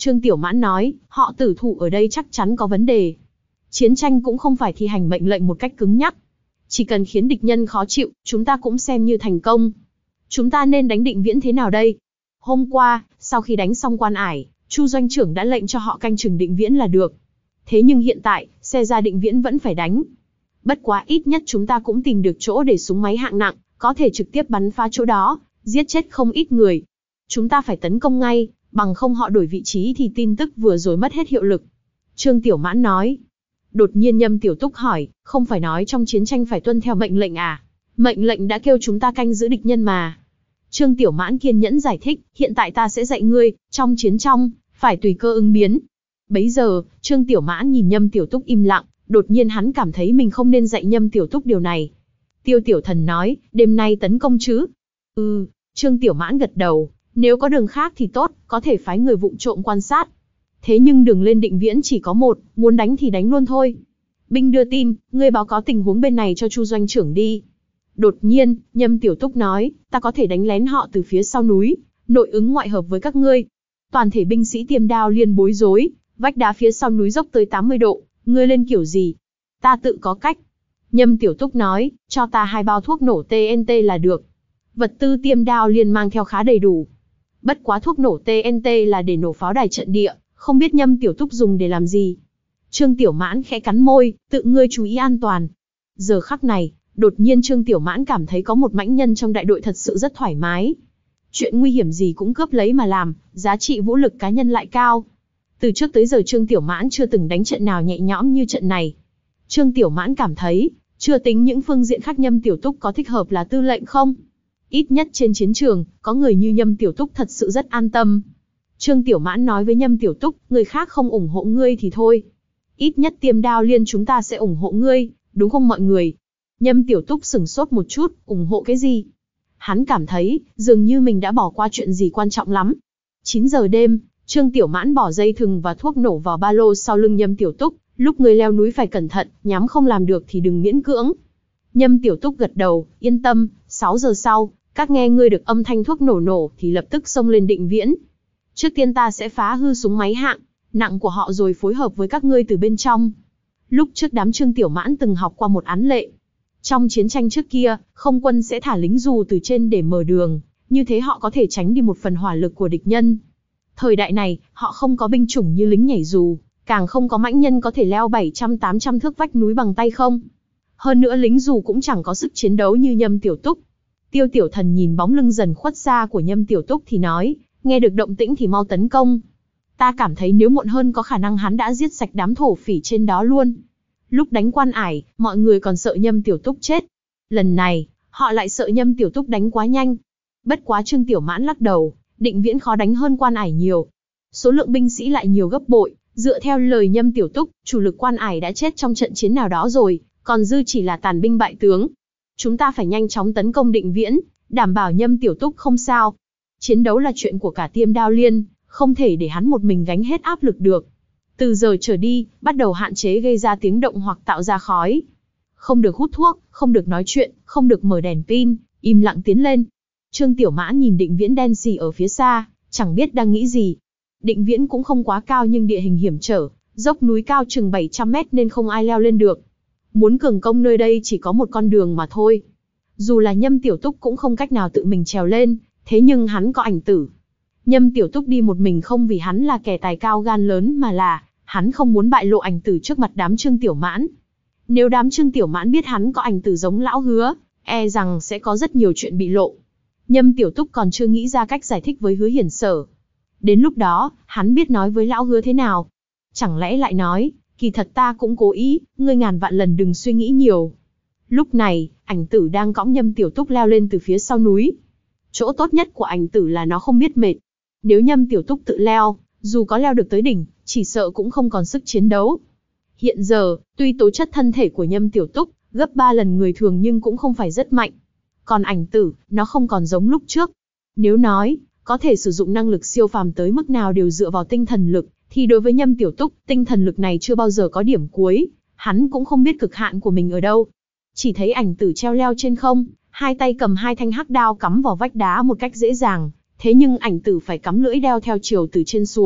Trương Tiểu Mãn nói, họ tử thủ ở đây chắc chắn có vấn đề. Chiến tranh cũng không phải thi hành mệnh lệnh một cách cứng nhắc. Chỉ cần khiến địch nhân khó chịu, chúng ta cũng xem như thành công. Chúng ta nên đánh Định Viễn thế nào đây? Hôm qua, sau khi đánh xong Quan Ải, Chu doanh trưởng đã lệnh cho họ canh chừng Định Viễn là được. Thế nhưng hiện tại, xe ra Định Viễn vẫn phải đánh. Bất quá ít nhất chúng ta cũng tìm được chỗ để súng máy hạng nặng, có thể trực tiếp bắn phá chỗ đó, giết chết không ít người. Chúng ta phải tấn công ngay, bằng không họ đổi vị trí thì tin tức vừa rồi mất hết hiệu lực. Trương Tiểu Mãn nói. Đột nhiên Nhâm Tiểu Túc hỏi, không phải nói trong chiến tranh phải tuân theo mệnh lệnh à? Mệnh lệnh đã kêu chúng ta canh giữ địch nhân mà. Trương Tiểu Mãn kiên nhẫn giải thích, hiện tại ta sẽ dạy ngươi, trong chiến trong, phải tùy cơ ứng biến. Bấy giờ, Trương Tiểu Mãn nhìn Nhâm Tiểu Túc im lặng, đột nhiên hắn cảm thấy mình không nên dạy Nhâm Tiểu Túc điều này. Tiêu Tiểu Thần nói, đêm nay tấn công chứ? Ừ, Trương Tiểu Mãn gật đầu, nếu có đường khác thì tốt, có thể phái người vụng trộm quan sát. Thế nhưng đường lên Định Viễn chỉ có một, muốn đánh thì đánh luôn thôi. Binh đưa tin, ngươi báo cáo tình huống bên này cho Chu doanh trưởng đi. Đột nhiên, Nhâm Tiểu Túc nói, ta có thể đánh lén họ từ phía sau núi, nội ứng ngoại hợp với các ngươi. Toàn thể binh sĩ Tiêm Đao Liên bối rối, vách đá phía sau núi dốc tới tám mươi độ, ngươi lên kiểu gì? Ta tự có cách. Nhâm Tiểu Túc nói, cho ta hai bao thuốc nổ T N T là được. Vật tư Tiêm Đao Liên mang theo khá đầy đủ. Bất quá thuốc nổ T N T là để nổ pháo đài trận địa, không biết Nhâm Tiểu Túc dùng để làm gì. Trương Tiểu Mãn khẽ cắn môi, tự ngươi chú ý an toàn. Giờ khắc này, đột nhiên Trương Tiểu Mãn cảm thấy có một mãnh nhân trong đại đội thật sự rất thoải mái. Chuyện nguy hiểm gì cũng cướp lấy mà làm, giá trị vũ lực cá nhân lại cao. Từ trước tới giờ Trương Tiểu Mãn chưa từng đánh trận nào nhẹ nhõm như trận này. Trương Tiểu Mãn cảm thấy, chưa tính những phương diện khác Nhâm Tiểu Túc có thích hợp là tư lệnh không? Ít nhất trên chiến trường, có người như Nhâm Tiểu Túc thật sự rất an tâm. Trương Tiểu Mãn nói với Nhâm Tiểu Túc, người khác không ủng hộ ngươi thì thôi. Ít nhất Tiêm Đao Liên chúng ta sẽ ủng hộ ngươi, đúng không mọi người? Nhâm Tiểu Túc sửng sốt một chút, ủng hộ cái gì? Hắn cảm thấy, dường như mình đã bỏ qua chuyện gì quan trọng lắm. chín giờ đêm, Trương Tiểu Mãn bỏ dây thừng và thuốc nổ vào ba lô sau lưng Nhâm Tiểu Túc, lúc người leo núi phải cẩn thận, nhắm không làm được thì đừng miễn cưỡng. Nhâm Tiểu Túc gật đầu, yên tâm, sáu giờ sau, các nghe ngươi được âm thanh thuốc nổ nổ thì lập tức xông lên Định Viễn. Trước tiên ta sẽ phá hư súng máy hạng nặng của họ rồi phối hợp với các ngươi từ bên trong. Lúc trước đám Trương Tiểu Mãn từng học qua một án lệ. Trong chiến tranh trước kia, không quân sẽ thả lính dù từ trên để mở đường, như thế họ có thể tránh đi một phần hỏa lực của địch nhân. Thời đại này, họ không có binh chủng như lính nhảy dù, càng không có mãnh nhân có thể leo bảy trăm tám trăm thước vách núi bằng tay không. Hơn nữa lính dù cũng chẳng có sức chiến đấu như Nhâm Tiểu Túc. Tiêu Tiểu Thần nhìn bóng lưng dần khuất xa của Nhâm Tiểu Túc thì nói, nghe được động tĩnh thì mau tấn công. Ta cảm thấy nếu muộn hơn có khả năng hắn đã giết sạch đám thổ phỉ trên đó luôn. Lúc đánh Quan Ải, mọi người còn sợ Nhâm Tiểu Túc chết. Lần này, họ lại sợ Nhâm Tiểu Túc đánh quá nhanh. Bất quá Trương Tiểu Mãn lắc đầu, Định Viễn khó đánh hơn Quan Ải nhiều. Số lượng binh sĩ lại nhiều gấp bội, dựa theo lời Nhâm Tiểu Túc, chủ lực Quan Ải đã chết trong trận chiến nào đó rồi, còn dư chỉ là tàn binh bại tướng. Chúng ta phải nhanh chóng tấn công Định Viễn, đảm bảo Nhâm Tiểu Túc không sao. Chiến đấu là chuyện của cả Tiêm Đao Liên, không thể để hắn một mình gánh hết áp lực được. Từ giờ trở đi, bắt đầu hạn chế gây ra tiếng động hoặc tạo ra khói. Không được hút thuốc, không được nói chuyện, không được mở đèn pin, im lặng tiến lên. Trương Tiểu Mãn nhìn Định Viễn đen xì ở phía xa, chẳng biết đang nghĩ gì. Định Viễn cũng không quá cao nhưng địa hình hiểm trở, dốc núi cao chừng bảy trăm mét nên không ai leo lên được. Muốn cường công nơi đây chỉ có một con đường mà thôi. Dù là Nhâm Tiểu Túc cũng không cách nào tự mình trèo lên, thế nhưng hắn có Ảnh Tử. Nhâm Tiểu Túc đi một mình không vì hắn là kẻ tài cao gan lớn mà là, hắn không muốn bại lộ Ảnh Tử trước mặt đám Trương Tiểu Mãn. Nếu đám Trương Tiểu Mãn biết hắn có Ảnh Tử giống lão Hứa, e rằng sẽ có rất nhiều chuyện bị lộ. Nhâm Tiểu Túc còn chưa nghĩ ra cách giải thích với Hứa Hiển Sở. Đến lúc đó, hắn biết nói với lão Hứa thế nào. Chẳng lẽ lại nói, kỳ thật ta cũng cố ý, ngươi ngàn vạn lần đừng suy nghĩ nhiều. Lúc này, Ảnh Tử đang cõng Nhâm Tiểu Túc leo lên từ phía sau núi. Chỗ tốt nhất của Ảnh Tử là nó không biết mệt. Nếu Nhâm Tiểu Túc tự leo, dù có leo được tới đỉnh, chỉ sợ cũng không còn sức chiến đấu. Hiện giờ, tuy tố chất thân thể của Nhâm Tiểu Túc gấp ba lần người thường nhưng cũng không phải rất mạnh. Còn Ảnh Tử, nó không còn giống lúc trước. Nếu nói, có thể sử dụng năng lực siêu phàm tới mức nào đều dựa vào tinh thần lực, thì đối với Nhâm Tiểu Túc, tinh thần lực này chưa bao giờ có điểm cuối, hắn cũng không biết cực hạn của mình ở đâu. Chỉ thấy Ảnh Tử treo leo trên không, hai tay cầm hai thanh hắc đao cắm vào vách đá một cách dễ dàng, thế nhưng Ảnh Tử phải cắm lưỡi đao theo chiều từ trên xuống,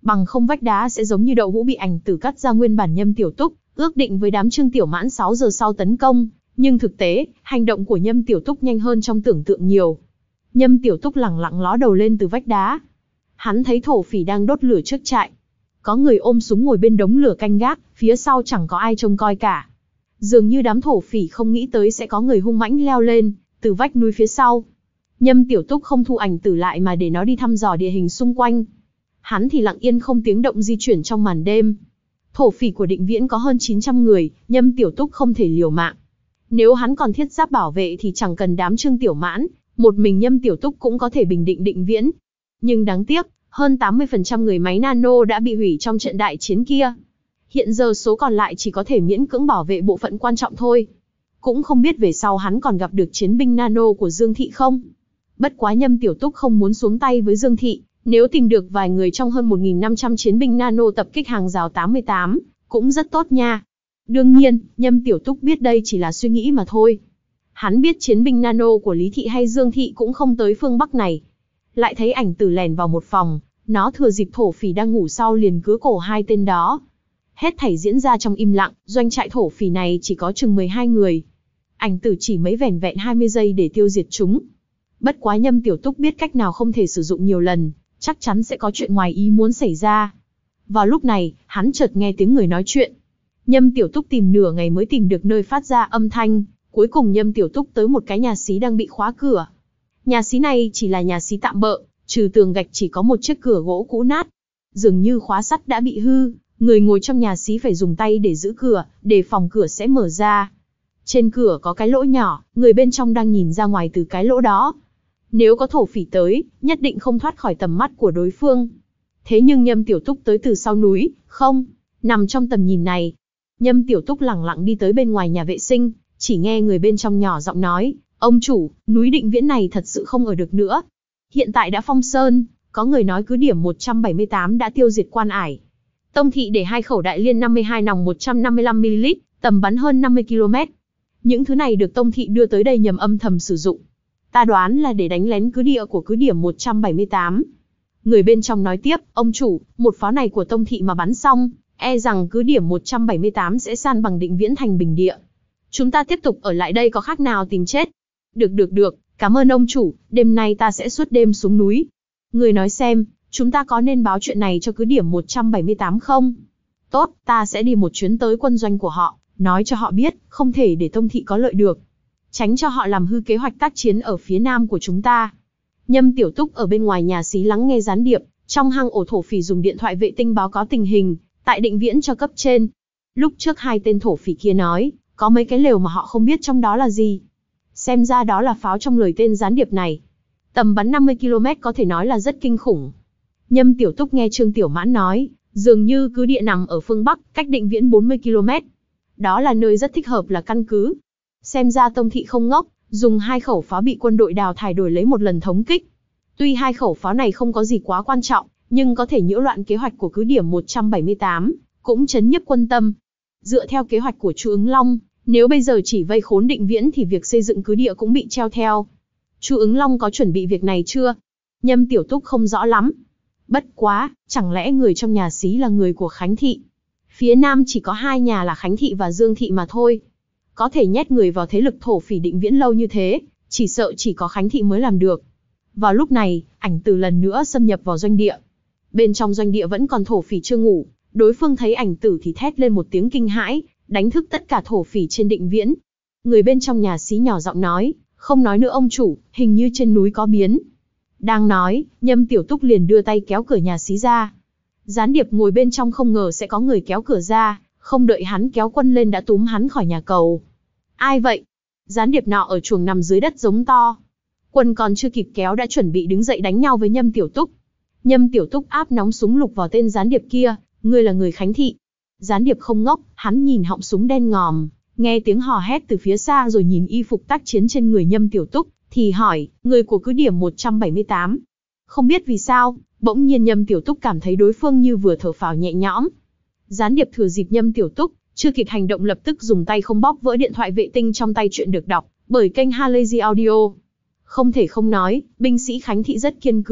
bằng không vách đá sẽ giống như đậu hũ bị ảnh tử cắt ra nguyên bản. Nhâm Tiểu Túc ước định với đám Trương Tiểu Mãn sáu giờ sau tấn công, nhưng thực tế, hành động của Nhâm Tiểu Túc nhanh hơn trong tưởng tượng nhiều. Nhâm Tiểu Túc lẳng lặng ló đầu lên từ vách đá. Hắn thấy thổ phỉ đang đốt lửa trước trại. Có người ôm súng ngồi bên đống lửa canh gác, phía sau chẳng có ai trông coi cả. Dường như đám thổ phỉ không nghĩ tới sẽ có người hung mãnh leo lên từ vách núi phía sau. Nhâm Tiểu Túc không thu ảnh tử lại mà để nó đi thăm dò địa hình xung quanh. Hắn thì lặng yên không tiếng động di chuyển trong màn đêm. Thổ phỉ của Định Viễn có hơn chín trăm người, Nhâm Tiểu Túc không thể liều mạng. Nếu hắn còn thiết giáp bảo vệ thì chẳng cần đám Trương Tiểu Mãn, một mình Nhâm Tiểu Túc cũng có thể bình định Định Viễn. Nhưng đáng tiếc, hơn tám mươi phần trăm người máy nano đã bị hủy trong trận đại chiến kia. Hiện giờ số còn lại chỉ có thể miễn cưỡng bảo vệ bộ phận quan trọng thôi. Cũng không biết về sau hắn còn gặp được chiến binh nano của Dương Thị không. Bất quá Nhâm Tiểu Túc không muốn xuống tay với Dương Thị, nếu tìm được vài người trong hơn một nghìn năm trăm chiến binh nano tập kích hàng rào tám mươi tám, cũng rất tốt nha. Đương nhiên, Nhâm Tiểu Túc biết đây chỉ là suy nghĩ mà thôi. Hắn biết chiến binh nano của Lý Thị hay Dương Thị cũng không tới phương Bắc này. Lại thấy ảnh tử lèn vào một phòng, nó thừa dịp thổ phỉ đang ngủ sau liền cứa cổ hai tên đó. Hết thảy diễn ra trong im lặng, doanh trại thổ phỉ này chỉ có chừng mười hai người. Ảnh tử chỉ mấy vẻn vẹn hai mươi giây để tiêu diệt chúng. Bất quá Nhâm Tiểu Túc biết cách nào không thể sử dụng nhiều lần, chắc chắn sẽ có chuyện ngoài ý muốn xảy ra. Vào lúc này, hắn chợt nghe tiếng người nói chuyện. Nhâm Tiểu Túc tìm nửa ngày mới tìm được nơi phát ra âm thanh, cuối cùng Nhâm Tiểu Túc tới một cái nhà xí đang bị khóa cửa. Nhà xí này chỉ là nhà xí tạm bợ, trừ tường gạch chỉ có một chiếc cửa gỗ cũ nát. Dường như khóa sắt đã bị hư, người ngồi trong nhà xí phải dùng tay để giữ cửa, để phòng cửa sẽ mở ra. Trên cửa có cái lỗ nhỏ, người bên trong đang nhìn ra ngoài từ cái lỗ đó. Nếu có thổ phỉ tới, nhất định không thoát khỏi tầm mắt của đối phương. Thế nhưng Nhâm Tiểu Túc tới từ sau núi, không, nằm trong tầm nhìn này. Nhâm Tiểu Túc lẳng lặng đi tới bên ngoài nhà vệ sinh, chỉ nghe người bên trong nhỏ giọng nói, ông chủ, núi Định Viễn này thật sự không ở được nữa. Hiện tại đã phong sơn, có người nói cứ điểm một trăm bảy mươi tám đã tiêu diệt quan ải. Tông thị để hai khẩu đại liên năm mươi hai nòng một trăm năm mươi lăm mi-li-lít, tầm bắn hơn năm mươi ki lô mét. Những thứ này được Tông thị đưa tới đây nhằm âm thầm sử dụng. Ta đoán là để đánh lén cứ địa của cứ điểm một trăm bảy mươi tám. Người bên trong nói tiếp, ông chủ, một pháo này của Tông thị mà bắn xong, e rằng cứ điểm một trăm bảy mươi tám sẽ san bằng Định Viễn thành bình địa. Chúng ta tiếp tục ở lại đây có khác nào tìm chết. Được được được, cảm ơn ông chủ, đêm nay ta sẽ suốt đêm xuống núi. Người nói xem, chúng ta có nên báo chuyện này cho cứ điểm một trăm bảy mươi tám không? Tốt, ta sẽ đi một chuyến tới quân doanh của họ, nói cho họ biết, không thể để Tông thị có lợi được. Tránh cho họ làm hư kế hoạch tác chiến ở phía nam của chúng ta. Nhâm Tiểu Túc ở bên ngoài nhà xí lắng nghe gián điệp, trong hang ổ thổ phỉ dùng điện thoại vệ tinh báo cáo tình hình, tại Định Viễn cho cấp trên. Lúc trước hai tên thổ phỉ kia nói, có mấy cái lều mà họ không biết trong đó là gì. Xem ra đó là pháo trong lời tên gián điệp này. Tầm bắn năm mươi ki lô mét có thể nói là rất kinh khủng. Nhâm Tiểu Túc nghe Trương Tiểu Mãn nói, dường như cứ địa nằm ở phương Bắc, cách Định Viễn bốn mươi ki lô mét. Đó là nơi rất thích hợp là căn cứ. Xem ra Tông thị không ngốc, dùng hai khẩu pháo bị quân đội đào thải đổi lấy một lần thống kích. Tuy hai khẩu pháo này không có gì quá quan trọng, nhưng có thể nhiễu loạn kế hoạch của cứ điểm một trăm bảy mươi tám, cũng chấn nhiếp quân tâm. Dựa theo kế hoạch của Chu Ứng Long, nếu bây giờ chỉ vây khốn Định Viễn thì việc xây dựng cứ địa cũng bị treo theo. Chu Ứng Long có chuẩn bị việc này chưa? Nhâm Tiểu Túc không rõ lắm. Bất quá, chẳng lẽ người trong nhà xí là người của Khánh Thị? Phía Nam chỉ có hai nhà là Khánh Thị và Dương Thị mà thôi. Có thể nhét người vào thế lực thổ phỉ Định Viễn lâu như thế, chỉ sợ chỉ có Khánh Thị mới làm được. Vào lúc này, ảnh tử lần nữa xâm nhập vào doanh địa. Bên trong doanh địa vẫn còn thổ phỉ chưa ngủ, đối phương thấy ảnh tử thì thét lên một tiếng kinh hãi, đánh thức tất cả thổ phỉ trên Định Viễn. Người bên trong nhà xí nhỏ giọng nói, không nói nữa ông chủ, hình như trên núi có biến. Đang nói, Nhâm Tiểu Túc liền đưa tay kéo cửa nhà xí ra. Gián điệp ngồi bên trong không ngờ sẽ có người kéo cửa ra, không đợi hắn kéo quân lên đã túm hắn khỏi nhà cầu. Ai vậy? Gián điệp nọ ở chuồng nằm dưới đất giống to. Quân còn chưa kịp kéo đã chuẩn bị đứng dậy đánh nhau với Nhâm Tiểu Túc. Nhâm Tiểu Túc áp nóng súng lục vào tên gián điệp kia, ngươi là người Khánh Thị. Gián điệp không ngốc, hắn nhìn họng súng đen ngòm, nghe tiếng hò hét từ phía xa rồi nhìn y phục tác chiến trên người Nhâm Tiểu Túc, thì hỏi, người của cứ điểm một trăm bảy mươi tám. Không biết vì sao, bỗng nhiên Nhâm Tiểu Túc cảm thấy đối phương như vừa thở phào nhẹ nhõm. Gián điệp thừa dịp Nhâm Tiểu Túc chưa kịp hành động lập tức dùng tay không bóp vỡ điện thoại vệ tinh trong tay chuyện được đọc bởi kênh Halazy Audio. Không thể không nói, binh sĩ Khánh Thị rất kiên cường,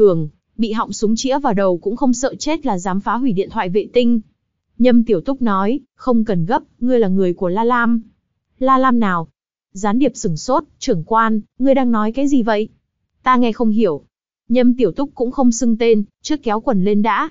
bị họng súng chĩa vào đầu cũng không sợ chết là dám phá hủy điện thoại vệ tinh. Nhâm Tiểu Túc nói, không cần gấp, ngươi là người của La Lam. La Lam nào? Gián điệp sửng sốt, trưởng quan, ngươi đang nói cái gì vậy? Ta nghe không hiểu. Nhâm Tiểu Túc cũng không xưng tên, trước kéo quần lên đã.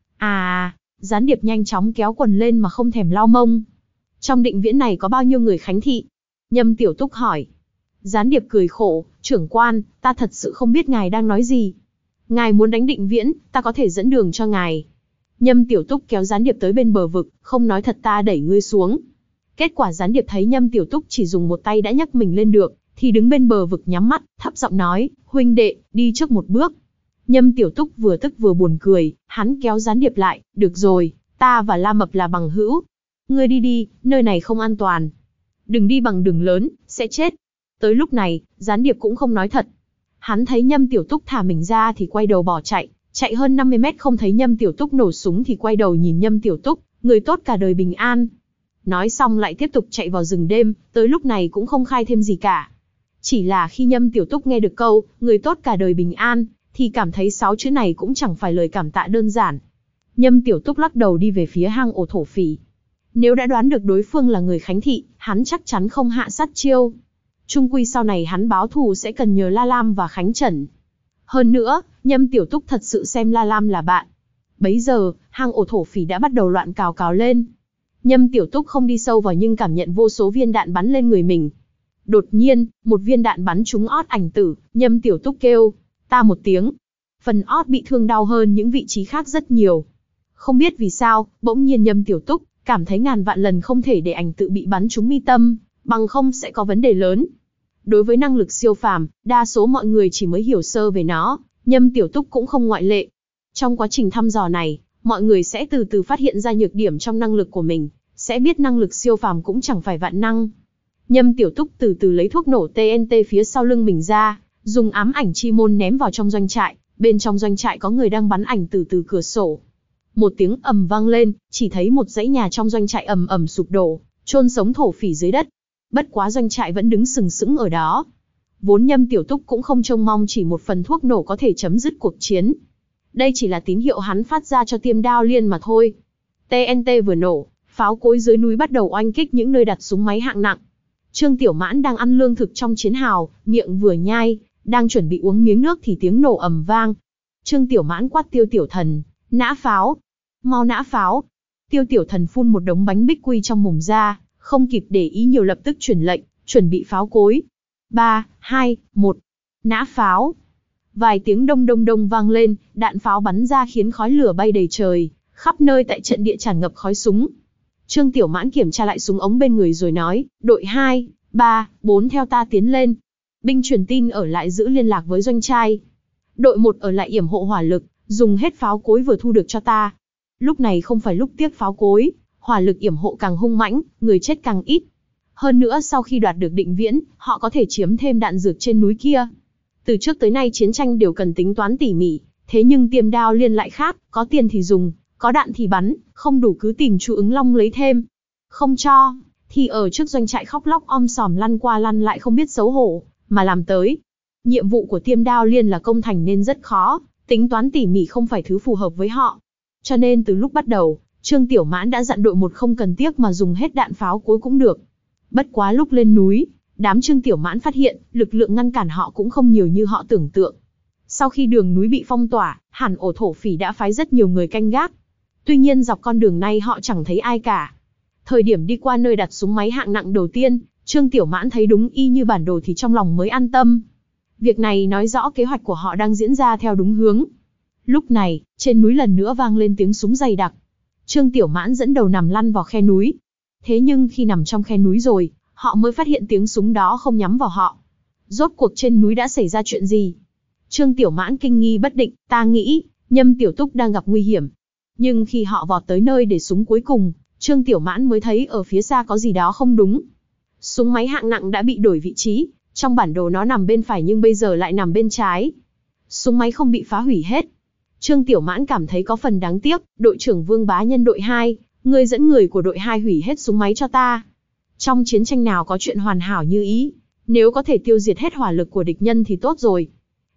À, gián điệp nhanh chóng kéo quần lên mà không thèm lau mông. Trong định viễn này có bao nhiêu người khánh thị? Nhâm Tiểu Túc hỏi. Gián điệp cười khổ, trưởng quan, ta thật sự không biết ngài đang nói gì. Ngài muốn đánh định viễn, ta có thể dẫn đường cho ngài. Nhâm Tiểu Túc kéo gián điệp tới bên bờ vực, không nói thật ta đẩy ngươi xuống. Kết quả gián điệp thấy Nhâm Tiểu Túc chỉ dùng một tay đã nhấc mình lên được, thì đứng bên bờ vực nhắm mắt, thấp giọng nói, huynh đệ, đi trước một bước. Nhâm Tiểu Túc vừa tức vừa buồn cười, hắn kéo gián điệp lại, được rồi, ta và La Mập là bằng hữu. Ngươi đi đi, nơi này không an toàn. Đừng đi bằng đường lớn, sẽ chết. Tới lúc này, gián điệp cũng không nói thật. Hắn thấy Nhâm Tiểu Túc thả mình ra thì quay đầu bỏ chạy, chạy hơn năm mươi mét không thấy Nhâm Tiểu Túc nổ súng thì quay đầu nhìn Nhâm Tiểu Túc, người tốt cả đời bình an. Nói xong lại tiếp tục chạy vào rừng đêm, tới lúc này cũng không khai thêm gì cả. Chỉ là khi Nhâm Tiểu Túc nghe được câu, người tốt cả đời bình an, thì cảm thấy sáu chữ này cũng chẳng phải lời cảm tạ đơn giản. Nhâm Tiểu Túc lắc đầu đi về phía hang ổ thổ phỉ. Nếu đã đoán được đối phương là người khánh thị, hắn chắc chắn không hạ sát chiêu. Chung quy sau này hắn báo thù sẽ cần nhờ La Lam và Khánh Trần. Hơn nữa, Nhâm Tiểu Túc thật sự xem La Lam là bạn. Bấy giờ, hang ổ thổ phỉ đã bắt đầu loạn cào cào lên. Nhâm Tiểu Túc không đi sâu vào nhưng cảm nhận vô số viên đạn bắn lên người mình. Đột nhiên, một viên đạn bắn trúng ót ảnh tử, Nhâm Tiểu Túc kêu, ta một tiếng. Phần ót bị thương đau hơn những vị trí khác rất nhiều. Không biết vì sao, bỗng nhiên Nhâm Tiểu Túc cảm thấy ngàn vạn lần không thể để ảnh tự bị bắn trúng mi tâm, bằng không sẽ có vấn đề lớn. Đối với năng lực siêu phàm, đa số mọi người chỉ mới hiểu sơ về nó, Nhâm Tiểu Túc cũng không ngoại lệ. Trong quá trình thăm dò này, mọi người sẽ từ từ phát hiện ra nhược điểm trong năng lực của mình, sẽ biết năng lực siêu phàm cũng chẳng phải vạn năng. Nhâm Tiểu Túc từ từ lấy thuốc nổ T N T phía sau lưng mình ra, dùng ám ảnh chi môn ném vào trong doanh trại, bên trong doanh trại có người đang bắn ảnh từ từ cửa sổ. Một tiếng ầm vang lên, chỉ thấy một dãy nhà trong doanh trại ầm ầm sụp đổ, chôn sống thổ phỉ dưới đất. Bất quá doanh trại vẫn đứng sừng sững ở đó. Vốn Nhâm Tiểu Túc cũng không trông mong chỉ một phần thuốc nổ có thể chấm dứt cuộc chiến. Đây chỉ là tín hiệu hắn phát ra cho Tiêm Đao Liên mà thôi. T N T vừa nổ, pháo cối dưới núi bắt đầu oanh kích những nơi đặt súng máy hạng nặng. Trương Tiểu Mãn đang ăn lương thực trong chiến hào, miệng vừa nhai, đang chuẩn bị uống miếng nước thì tiếng nổ ầm vang. Trương Tiểu Mãn quát Tiêu Tiểu Thần, nã pháo, mau nã pháo. Tiêu Tiểu Thần phun một đống bánh bích quy trong mồm ra, không kịp để ý nhiều lập tức truyền lệnh, chuẩn bị pháo cối. ba, hai, một, nã pháo. Vài tiếng đông đông đông vang lên, đạn pháo bắn ra khiến khói lửa bay đầy trời, khắp nơi tại trận địa tràn ngập khói súng. Trương Tiểu Mãn kiểm tra lại súng ống bên người rồi nói, đội hai, ba, bốn theo ta tiến lên. Binh truyền tin ở lại giữ liên lạc với doanh trai. Đội một ở lại yểm hộ hỏa lực, dùng hết pháo cối vừa thu được cho ta. Lúc này không phải lúc tiếc pháo cối, hỏa lực yểm hộ càng hung mãnh, người chết càng ít. Hơn nữa sau khi đoạt được định viễn, họ có thể chiếm thêm đạn dược trên núi kia. Từ trước tới nay chiến tranh đều cần tính toán tỉ mỉ, thế nhưng Tiêm Đao Liên lại khác, có tiền thì dùng, có đạn thì bắn, không đủ cứ tìm Chu Ứng Long lấy thêm. Không cho, thì ở trước doanh trại khóc lóc om sòm lăn qua lăn lại không biết xấu hổ, mà làm tới. Nhiệm vụ của Tiêm Đao Liên là công thành nên rất khó, tính toán tỉ mỉ không phải thứ phù hợp với họ. Cho nên từ lúc bắt đầu, Trương Tiểu Mãn đã dặn đội một không cần tiếc mà dùng hết đạn pháo cối cũng được. Bất quá lúc lên núi, đám Trương Tiểu Mãn phát hiện, lực lượng ngăn cản họ cũng không nhiều như họ tưởng tượng. Sau khi đường núi bị phong tỏa, hẳn ổ thổ phỉ đã phái rất nhiều người canh gác. Tuy nhiên dọc con đường này họ chẳng thấy ai cả. Thời điểm đi qua nơi đặt súng máy hạng nặng đầu tiên, Trương Tiểu Mãn thấy đúng y như bản đồ thì trong lòng mới an tâm. Việc này nói rõ kế hoạch của họ đang diễn ra theo đúng hướng. Lúc này, trên núi lần nữa vang lên tiếng súng dày đặc. Trương Tiểu Mãn dẫn đầu nằm lăn vào khe núi. Thế nhưng khi nằm trong khe núi rồi, họ mới phát hiện tiếng súng đó không nhắm vào họ. Rốt cuộc trên núi đã xảy ra chuyện gì? Trương Tiểu Mãn kinh nghi bất định, ta nghĩ, Nhâm Tiểu Túc đang gặp nguy hiểm. Nhưng khi họ vọt tới nơi để súng cuối cùng, Trương Tiểu Mãn mới thấy ở phía xa có gì đó không đúng. Súng máy hạng nặng đã bị đổi vị trí, trong bản đồ nó nằm bên phải nhưng bây giờ lại nằm bên trái. Súng máy không bị phá hủy hết. Trương Tiểu Mãn cảm thấy có phần đáng tiếc, đội trưởng Vương Bá Nhân đội hai, người dẫn người của đội hai hủy hết súng máy cho ta. Trong chiến tranh nào có chuyện hoàn hảo như ý, nếu có thể tiêu diệt hết hỏa lực của địch nhân thì tốt rồi.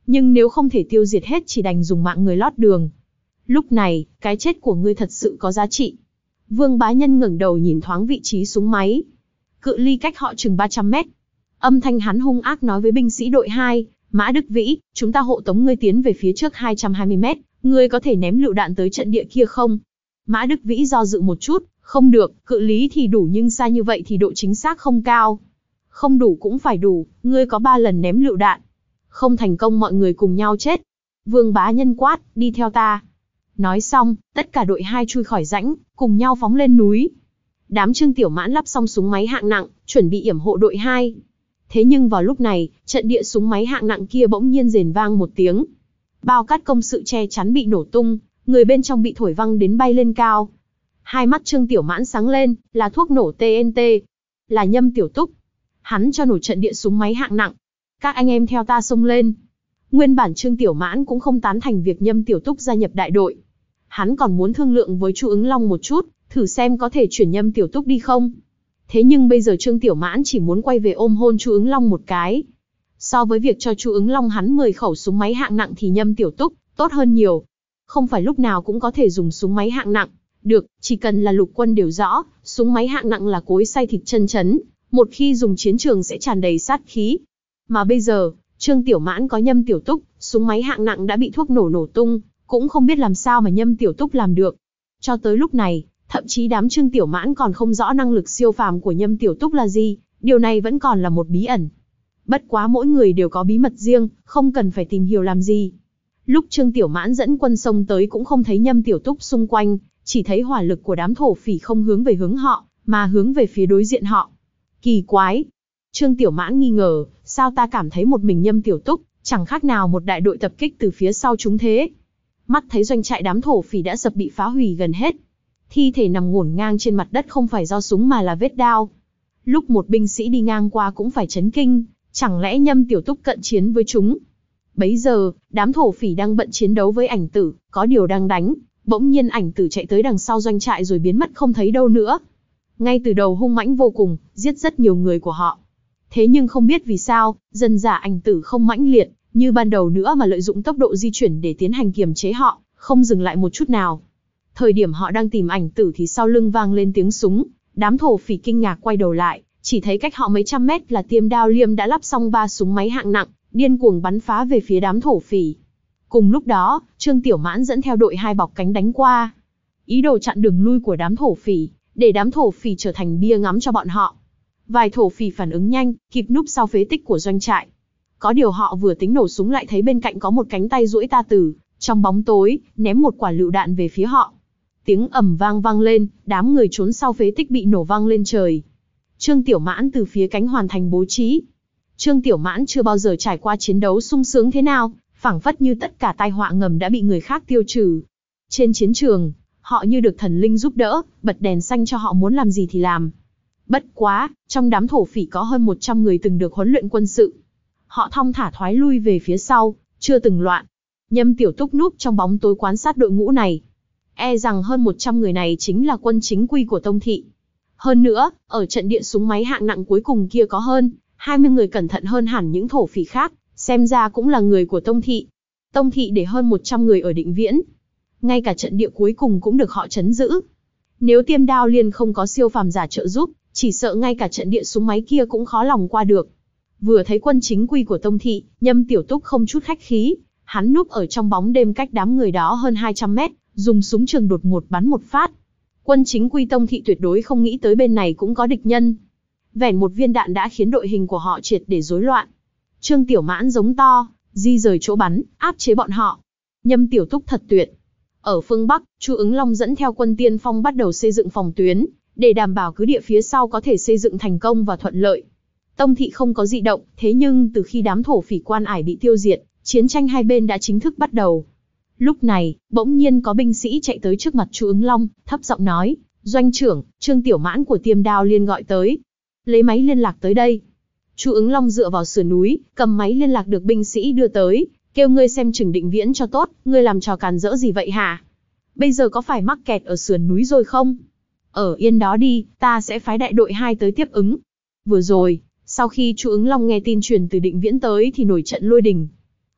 nhưng nếu không thể tiêu diệt hết chỉ đành dùng mạng người lót đường. Lúc này, cái chết của ngươi thật sự có giá trị. Vương Bá Nhân ngẩng đầu nhìn thoáng vị trí súng máy. Cự ly cách họ chừng ba trăm mét. Âm thanh hắn hung ác nói với binh sĩ đội hai, Mã Đức Vĩ, chúng ta hộ tống ngươi tiến về phía trước hai trăm hai mươi mét, ngươi có thể ném lựu đạn tới trận địa kia không? Mã Đức Vĩ do dự một chút, không được, cự ly thì đủ nhưng xa như vậy thì độ chính xác không cao. Không đủ cũng phải đủ, ngươi có ba lần ném lựu đạn. Không thành công mọi người cùng nhau chết. Vương Bá Nhân quát, đi theo ta. Nói xong, tất cả đội hai chui khỏi rãnh, cùng nhau phóng lên núi. Đám Trương Tiểu Mãn lắp xong súng máy hạng nặng, chuẩn bị yểm hộ đội hai. Thế nhưng vào lúc này, trận địa súng máy hạng nặng kia bỗng nhiên rền vang một tiếng. Bao cát công sự che chắn bị nổ tung, người bên trong bị thổi văng đến bay lên cao. Hai mắt Trương Tiểu Mãn sáng lên, là thuốc nổ T N T. Là Nhâm Tiểu Túc. Hắn cho nổ trận địa súng máy hạng nặng. Các anh em theo ta xông lên. Nguyên bản Trương Tiểu Mãn cũng không tán thành việc Nhâm Tiểu Túc gia nhập đại đội. Hắn còn muốn thương lượng với Chu Ứng Long một chút, thử xem có thể chuyển Nhâm Tiểu Túc đi không. Thế nhưng bây giờ Trương Tiểu Mãn chỉ muốn quay về ôm hôn Chu Ứng Long một cái. So với việc cho Chu Ứng Long hắn mười khẩu súng máy hạng nặng thì Nhâm Tiểu Túc tốt hơn nhiều. Không phải lúc nào cũng có thể dùng súng máy hạng nặng. Được, chỉ cần là lục quân đều rõ, súng máy hạng nặng là cối xay thịt chân chấn, một khi dùng chiến trường sẽ tràn đầy sát khí. Mà bây giờ, Trương Tiểu Mãn có Nhâm Tiểu Túc, súng máy hạng nặng đã bị thuốc nổ nổ tung, cũng không biết làm sao mà Nhâm Tiểu Túc làm được. Cho tới lúc này, thậm chí đám Trương Tiểu Mãn còn không rõ năng lực siêu phàm của Nhâm Tiểu Túc là gì, điều này vẫn còn là một bí ẩn. Bất quá mỗi người đều có bí mật riêng, không cần phải tìm hiểu làm gì. Lúc Trương Tiểu Mãn dẫn quân xông tới cũng không thấy Nhâm Tiểu Túc xung quanh, chỉ thấy hỏa lực của đám thổ phỉ không hướng về hướng họ, mà hướng về phía đối diện họ. Kỳ quái! Trương Tiểu Mãn nghi ngờ, sao ta cảm thấy một mình Nhâm Tiểu Túc, chẳng khác nào một đại đội tập kích từ phía sau chúng thế. Mắt thấy doanh trại đám thổ phỉ đã sập bị phá hủy gần hết. Thi thể nằm ngổn ngang trên mặt đất không phải do súng mà là vết đao. Lúc một binh sĩ đi ngang qua cũng phải chấn kinh, chẳng lẽ Nhâm Tiểu Túc cận chiến với chúng. Bấy giờ, đám thổ phỉ đang bận chiến đấu với Ảnh Tử, có điều đang đánh, bỗng nhiên Ảnh Tử chạy tới đằng sau doanh trại rồi biến mất không thấy đâu nữa. Ngay từ đầu hung mãnh vô cùng, giết rất nhiều người của họ. Thế nhưng không biết vì sao, dần dà Ảnh Tử không mãnh liệt như ban đầu nữa mà lợi dụng tốc độ di chuyển để tiến hành kiềm chế họ, không dừng lại một chút nào. Thời điểm họ đang tìm Ảnh Tử thì sau lưng vang lên tiếng súng, đám thổ phỉ kinh ngạc quay đầu lại, chỉ thấy cách họ mấy trăm mét là Tiêm Đao Liêm đã lắp xong ba súng máy hạng nặng, điên cuồng bắn phá về phía đám thổ phỉ. Cùng lúc đó, Trương Tiểu Mãn dẫn theo đội hai bọc cánh đánh qua, ý đồ chặn đường lui của đám thổ phỉ, để đám thổ phỉ trở thành bia ngắm cho bọn họ. Vài thổ phỉ phản ứng nhanh, kịp núp sau phế tích của doanh trại. Có điều họ vừa tính nổ súng lại thấy bên cạnh có một cánh tay duỗi ta từ trong bóng tối, ném một quả lựu đạn về phía họ. Tiếng ầm vang vang lên, đám người trốn sau phế tích bị nổ vang lên trời. Trương Tiểu Mãn từ phía cánh hoàn thành bố trí. Trương Tiểu Mãn chưa bao giờ trải qua chiến đấu sung sướng thế nào, phảng phất như tất cả tai họa ngầm đã bị người khác tiêu trừ. Trên chiến trường, họ như được thần linh giúp đỡ, bật đèn xanh cho họ muốn làm gì thì làm. Bất quá, trong đám thổ phỉ có hơn một trăm người từng được huấn luyện quân sự. Họ thong thả thoái lui về phía sau, chưa từng loạn. Nhâm Tiểu Túc núp trong bóng tối quan sát đội ngũ này. E rằng hơn một trăm người này chính là quân chính quy của Tông Thị. Hơn nữa, ở trận địa súng máy hạng nặng cuối cùng kia có hơn hai mươi người cẩn thận hơn hẳn những thổ phỉ khác, xem ra cũng là người của Tông Thị. Tông Thị để hơn một trăm người ở Định Viễn. Ngay cả trận địa cuối cùng cũng được họ trấn giữ. Nếu Tiêm Đao Liên không có siêu phàm giả trợ giúp, chỉ sợ ngay cả trận địa súng máy kia cũng khó lòng qua được. Vừa thấy quân chính quy của Tông Thị, Nhâm Tiểu Túc không chút khách khí, hắn núp ở trong bóng đêm cách đám người đó hơn hai trăm mét, dùng súng trường đột ngột bắn một phát. Quân chính quy Tông Thị tuyệt đối không nghĩ tới bên này cũng có địch nhân. Vẻn một viên đạn đã khiến đội hình của họ triệt để rối loạn. Trương Tiểu Mãn giống to, di rời chỗ bắn, áp chế bọn họ. Nhâm Tiểu Túc thật tuyệt. Ở phương Bắc, Chu Ứng Long dẫn theo quân tiên phong bắt đầu xây dựng phòng tuyến, để đảm bảo cứ địa phía sau có thể xây dựng thành công và thuận lợi. Tông Thị không có dị động, thế nhưng từ khi đám thổ phỉ Quan Ải bị tiêu diệt, chiến tranh hai bên đã chính thức bắt đầu. Lúc này, bỗng nhiên có binh sĩ chạy tới trước mặt Chu Ứng Long, thấp giọng nói, doanh trưởng, Trương Tiểu Mãn của Tiêm Đao Liên gọi tới. Lấy máy liên lạc tới đây. Chu Ứng Long dựa vào sườn núi, cầm máy liên lạc được binh sĩ đưa tới, kêu ngươi xem chừng Định Viễn cho tốt, ngươi làm trò càn rỡ gì vậy hả? Bây giờ có phải mắc kẹt ở sườn núi rồi không? Ở yên đó đi, ta sẽ phái đại đội hai tới tiếp ứng. Vừa rồi, sau khi Chu Ứng Long nghe tin truyền từ Định Viễn tới thì nổi trận lôi đình.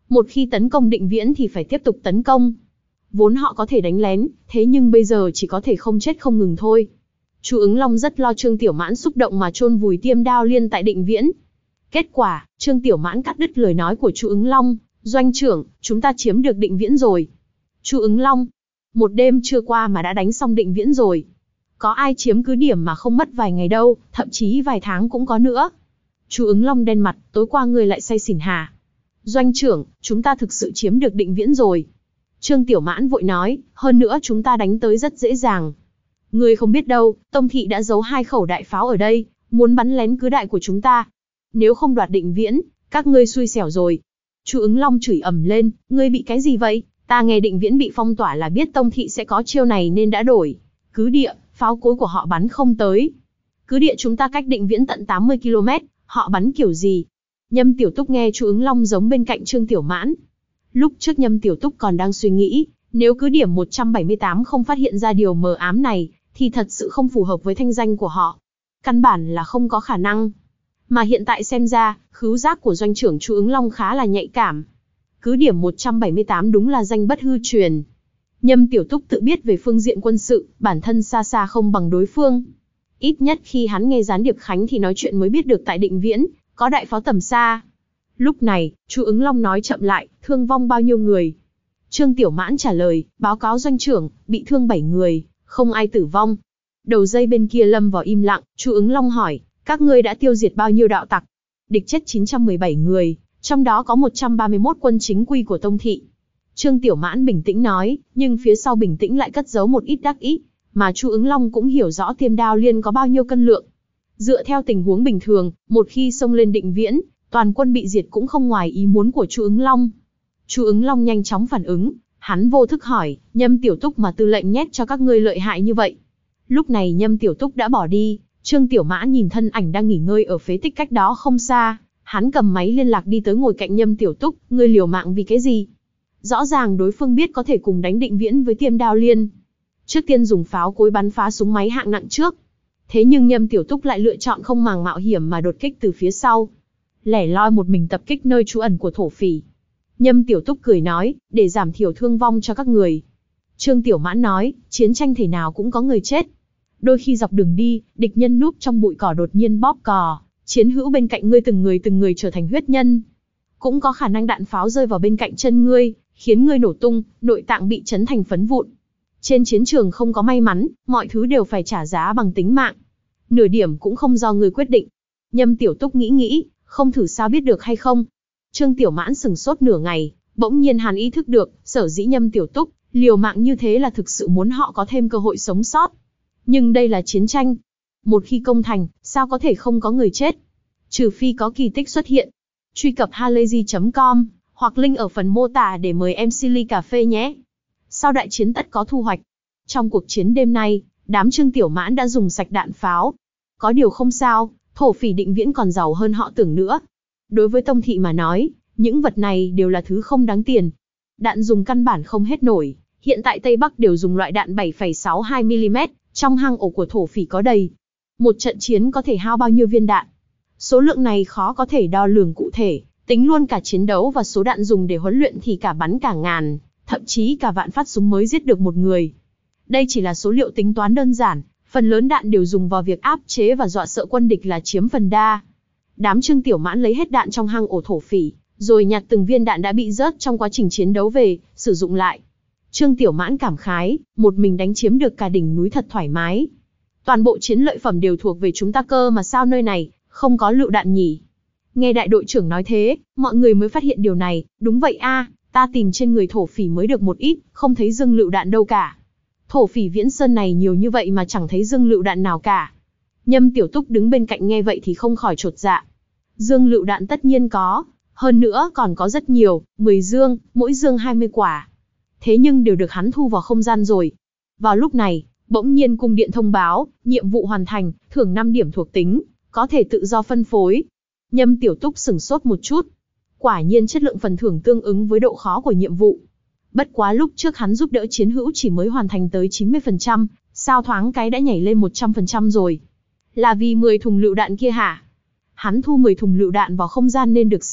Một khi tấn công Định Viễn thì phải tiếp tục tấn công. Vốn họ có thể đánh lén, thế nhưng bây giờ chỉ có thể không chết không ngừng thôi. Chu Ứng Long rất lo Trương Tiểu Mãn xúc động mà chôn vùi Tiêm Đao Liên tại Định Viễn. Kết quả, Trương Tiểu Mãn cắt đứt lời nói của Chu Ứng Long, "Doanh trưởng, chúng ta chiếm được Định Viễn rồi." Chu Ứng Long, một đêm chưa qua mà đã đánh xong Định Viễn rồi. Có ai chiếm cứ điểm mà không mất vài ngày đâu, thậm chí vài tháng cũng có nữa. Chu Ứng Long đen mặt, tối qua ngươi lại say xỉn hả? Doanh trưởng, chúng ta thực sự chiếm được Định Viễn rồi. Trương Tiểu Mãn vội nói, hơn nữa chúng ta đánh tới rất dễ dàng. Ngươi không biết đâu, Tông thị đã giấu hai khẩu đại pháo ở đây, muốn bắn lén cứ đại của chúng ta. Nếu không đoạt Định Viễn, các ngươi xui xẻo rồi. Chu Ứng Long chửi ầm lên, ngươi bị cái gì vậy? Ta nghe Định Viễn bị phong tỏa là biết Tông thị sẽ có chiêu này nên đã đổi. Cứ địa, pháo cối của họ bắn không tới. Cứ địa chúng ta cách Định Viễn tận tám mươi ki lô mét, họ bắn kiểu gì? Nhâm Tiểu Túc nghe Chu Ứng Long giống bên cạnh Trương Tiểu Mãn. Lúc trước Nhâm Tiểu Túc còn đang suy nghĩ, nếu cứ điểm một trăm bảy mươi tám không phát hiện ra điều mờ ám này, thì thật sự không phù hợp với thanh danh của họ. Căn bản là không có khả năng. Mà hiện tại xem ra, khứu giác của doanh trưởng Chu Ứng Long khá là nhạy cảm. Cứ điểm một trăm bảy mươi tám đúng là danh bất hư truyền. Nhâm Tiểu Túc tự biết về phương diện quân sự, bản thân xa xa không bằng đối phương. Ít nhất khi hắn nghe gián điệp Khánh thì nói chuyện mới biết được tại Định Viễn, có đại pháo tầm xa. Lúc này, Chu Ứng Long nói chậm lại, thương vong bao nhiêu người? Trương Tiểu Mãn trả lời, báo cáo doanh trưởng, bị thương bảy người, không ai tử vong. Đầu dây bên kia lâm vào im lặng, Chu Ứng Long hỏi, các ngươi đã tiêu diệt bao nhiêu đạo tặc? Địch chết chín trăm mười bảy người, trong đó có một trăm ba mươi mốt quân chính quy của Tông thị. Trương Tiểu Mãn bình tĩnh nói, nhưng phía sau bình tĩnh lại cất giấu một ít đắc ý, mà Chu Ứng Long cũng hiểu rõ Tiêm Đao Liên có bao nhiêu cân lượng. Dựa theo tình huống bình thường, một khi xông lên Định Viễn, toàn quân bị diệt cũng không ngoài ý muốn của Chu Ứng Long. Chu Ứng Long nhanh chóng phản ứng, hắn vô thức hỏi, Nhâm Tiểu Túc mà tư lệnh nhét cho các ngươi lợi hại như vậy. Lúc này Nhâm Tiểu Túc đã bỏ đi, Trương Tiểu Mãn nhìn thân ảnh đang nghỉ ngơi ở phế tích cách đó không xa, hắn cầm máy liên lạc đi tới ngồi cạnh Nhâm Tiểu Túc, ngươi liều mạng vì cái gì? Rõ ràng đối phương biết có thể cùng đánh Định Viễn với Tiêm Đao Liên. Trước tiên dùng pháo cối bắn phá súng máy hạng nặng trước. Thế nhưng Nhâm Tiểu Túc lại lựa chọn không màng mạo hiểm mà đột kích từ phía sau. Lẻ loi một mình tập kích nơi trú ẩn của thổ phỉ. Nhâm Tiểu Túc cười nói, để giảm thiểu thương vong cho các người. Trương Tiểu Mãn nói, chiến tranh thể nào cũng có người chết. Đôi khi dọc đường đi, địch nhân núp trong bụi cỏ đột nhiên bóp cò, chiến hữu bên cạnh ngươi từng người từng người trở thành huyết nhân. Cũng có khả năng đạn pháo rơi vào bên cạnh chân ngươi, khiến ngươi nổ tung, nội tạng bị chấn thành phấn vụn. Trên chiến trường không có may mắn, mọi thứ đều phải trả giá bằng tính mạng. Nửa điểm cũng không do ngươi quyết định. Nhâm Tiểu Túc nghĩ nghĩ, không thử sao biết được hay không. Trương Tiểu Mãn sừng sốt nửa ngày, bỗng nhiên hắn ý thức được, sở dĩ Nhâm Tiểu Túc liều mạng như thế là thực sự muốn họ có thêm cơ hội sống sót. Nhưng đây là chiến tranh. Một khi công thành, sao có thể không có người chết? Trừ phi có kỳ tích xuất hiện. Truy cập halayzi chấm com, hoặc link ở phần mô tả để mời em xê ly cà phê nhé. Sau đại chiến tất có thu hoạch. Trong cuộc chiến đêm nay, đám Trương Tiểu Mãn đã dùng sạch đạn pháo. Có điều không sao, thổ phỉ Định Viễn còn giàu hơn họ tưởng nữa. Đối với Tông thị mà nói, những vật này đều là thứ không đáng tiền. Đạn dùng căn bản không hết nổi. Hiện tại Tây Bắc đều dùng loại đạn bảy phẩy sáu hai mi li mét, trong hang ổ của thổ phỉ có đầy. Một trận chiến có thể hao bao nhiêu viên đạn? Số lượng này khó có thể đo lường cụ thể, tính luôn cả chiến đấu và số đạn dùng để huấn luyện thì cả bắn cả ngàn, thậm chí cả vạn phát súng mới giết được một người. Đây chỉ là số liệu tính toán đơn giản, phần lớn đạn đều dùng vào việc áp chế và dọa sợ quân địch là chiếm phần đa. Đám Trương Tiểu Mãn lấy hết đạn trong hang ổ thổ phỉ, rồi nhặt từng viên đạn đã bị rớt trong quá trình chiến đấu về, sử dụng lại. Trương Tiểu Mãn cảm khái, một mình đánh chiếm được cả đỉnh núi thật thoải mái. Toàn bộ chiến lợi phẩm đều thuộc về chúng ta cơ mà sao nơi này không có lựu đạn nhỉ? Nghe đại đội trưởng nói thế, mọi người mới phát hiện điều này. Đúng vậy a, ta tìm trên người thổ phỉ mới được một ít, không thấy dương lựu đạn đâu cả. Thổ phỉ Viễn Sơn này nhiều như vậy mà chẳng thấy dương lựu đạn nào cả. Nhâm Tiểu Túc đứng bên cạnh nghe vậy thì không khỏi chột dạ. Dương lựu đạn tất nhiên có, hơn nữa còn có rất nhiều, mười dương, mỗi dương hai mươi quả. Thế nhưng đều được hắn thu vào không gian rồi. Vào lúc này, bỗng nhiên cung điện thông báo, nhiệm vụ hoàn thành, thưởng năm điểm thuộc tính, có thể tự do phân phối. Nhâm Tiểu Túc sửng sốt một chút. Quả nhiên chất lượng phần thưởng tương ứng với độ khó của nhiệm vụ. Bất quá lúc trước hắn giúp đỡ chiến hữu chỉ mới hoàn thành tới chín mươi phần trăm, sao thoáng cái đã nhảy lên một trăm phần trăm rồi. Là vì mười thùng lựu đạn kia hả? Hắn thu mười thùng lựu đạn vào không gian nên được xem,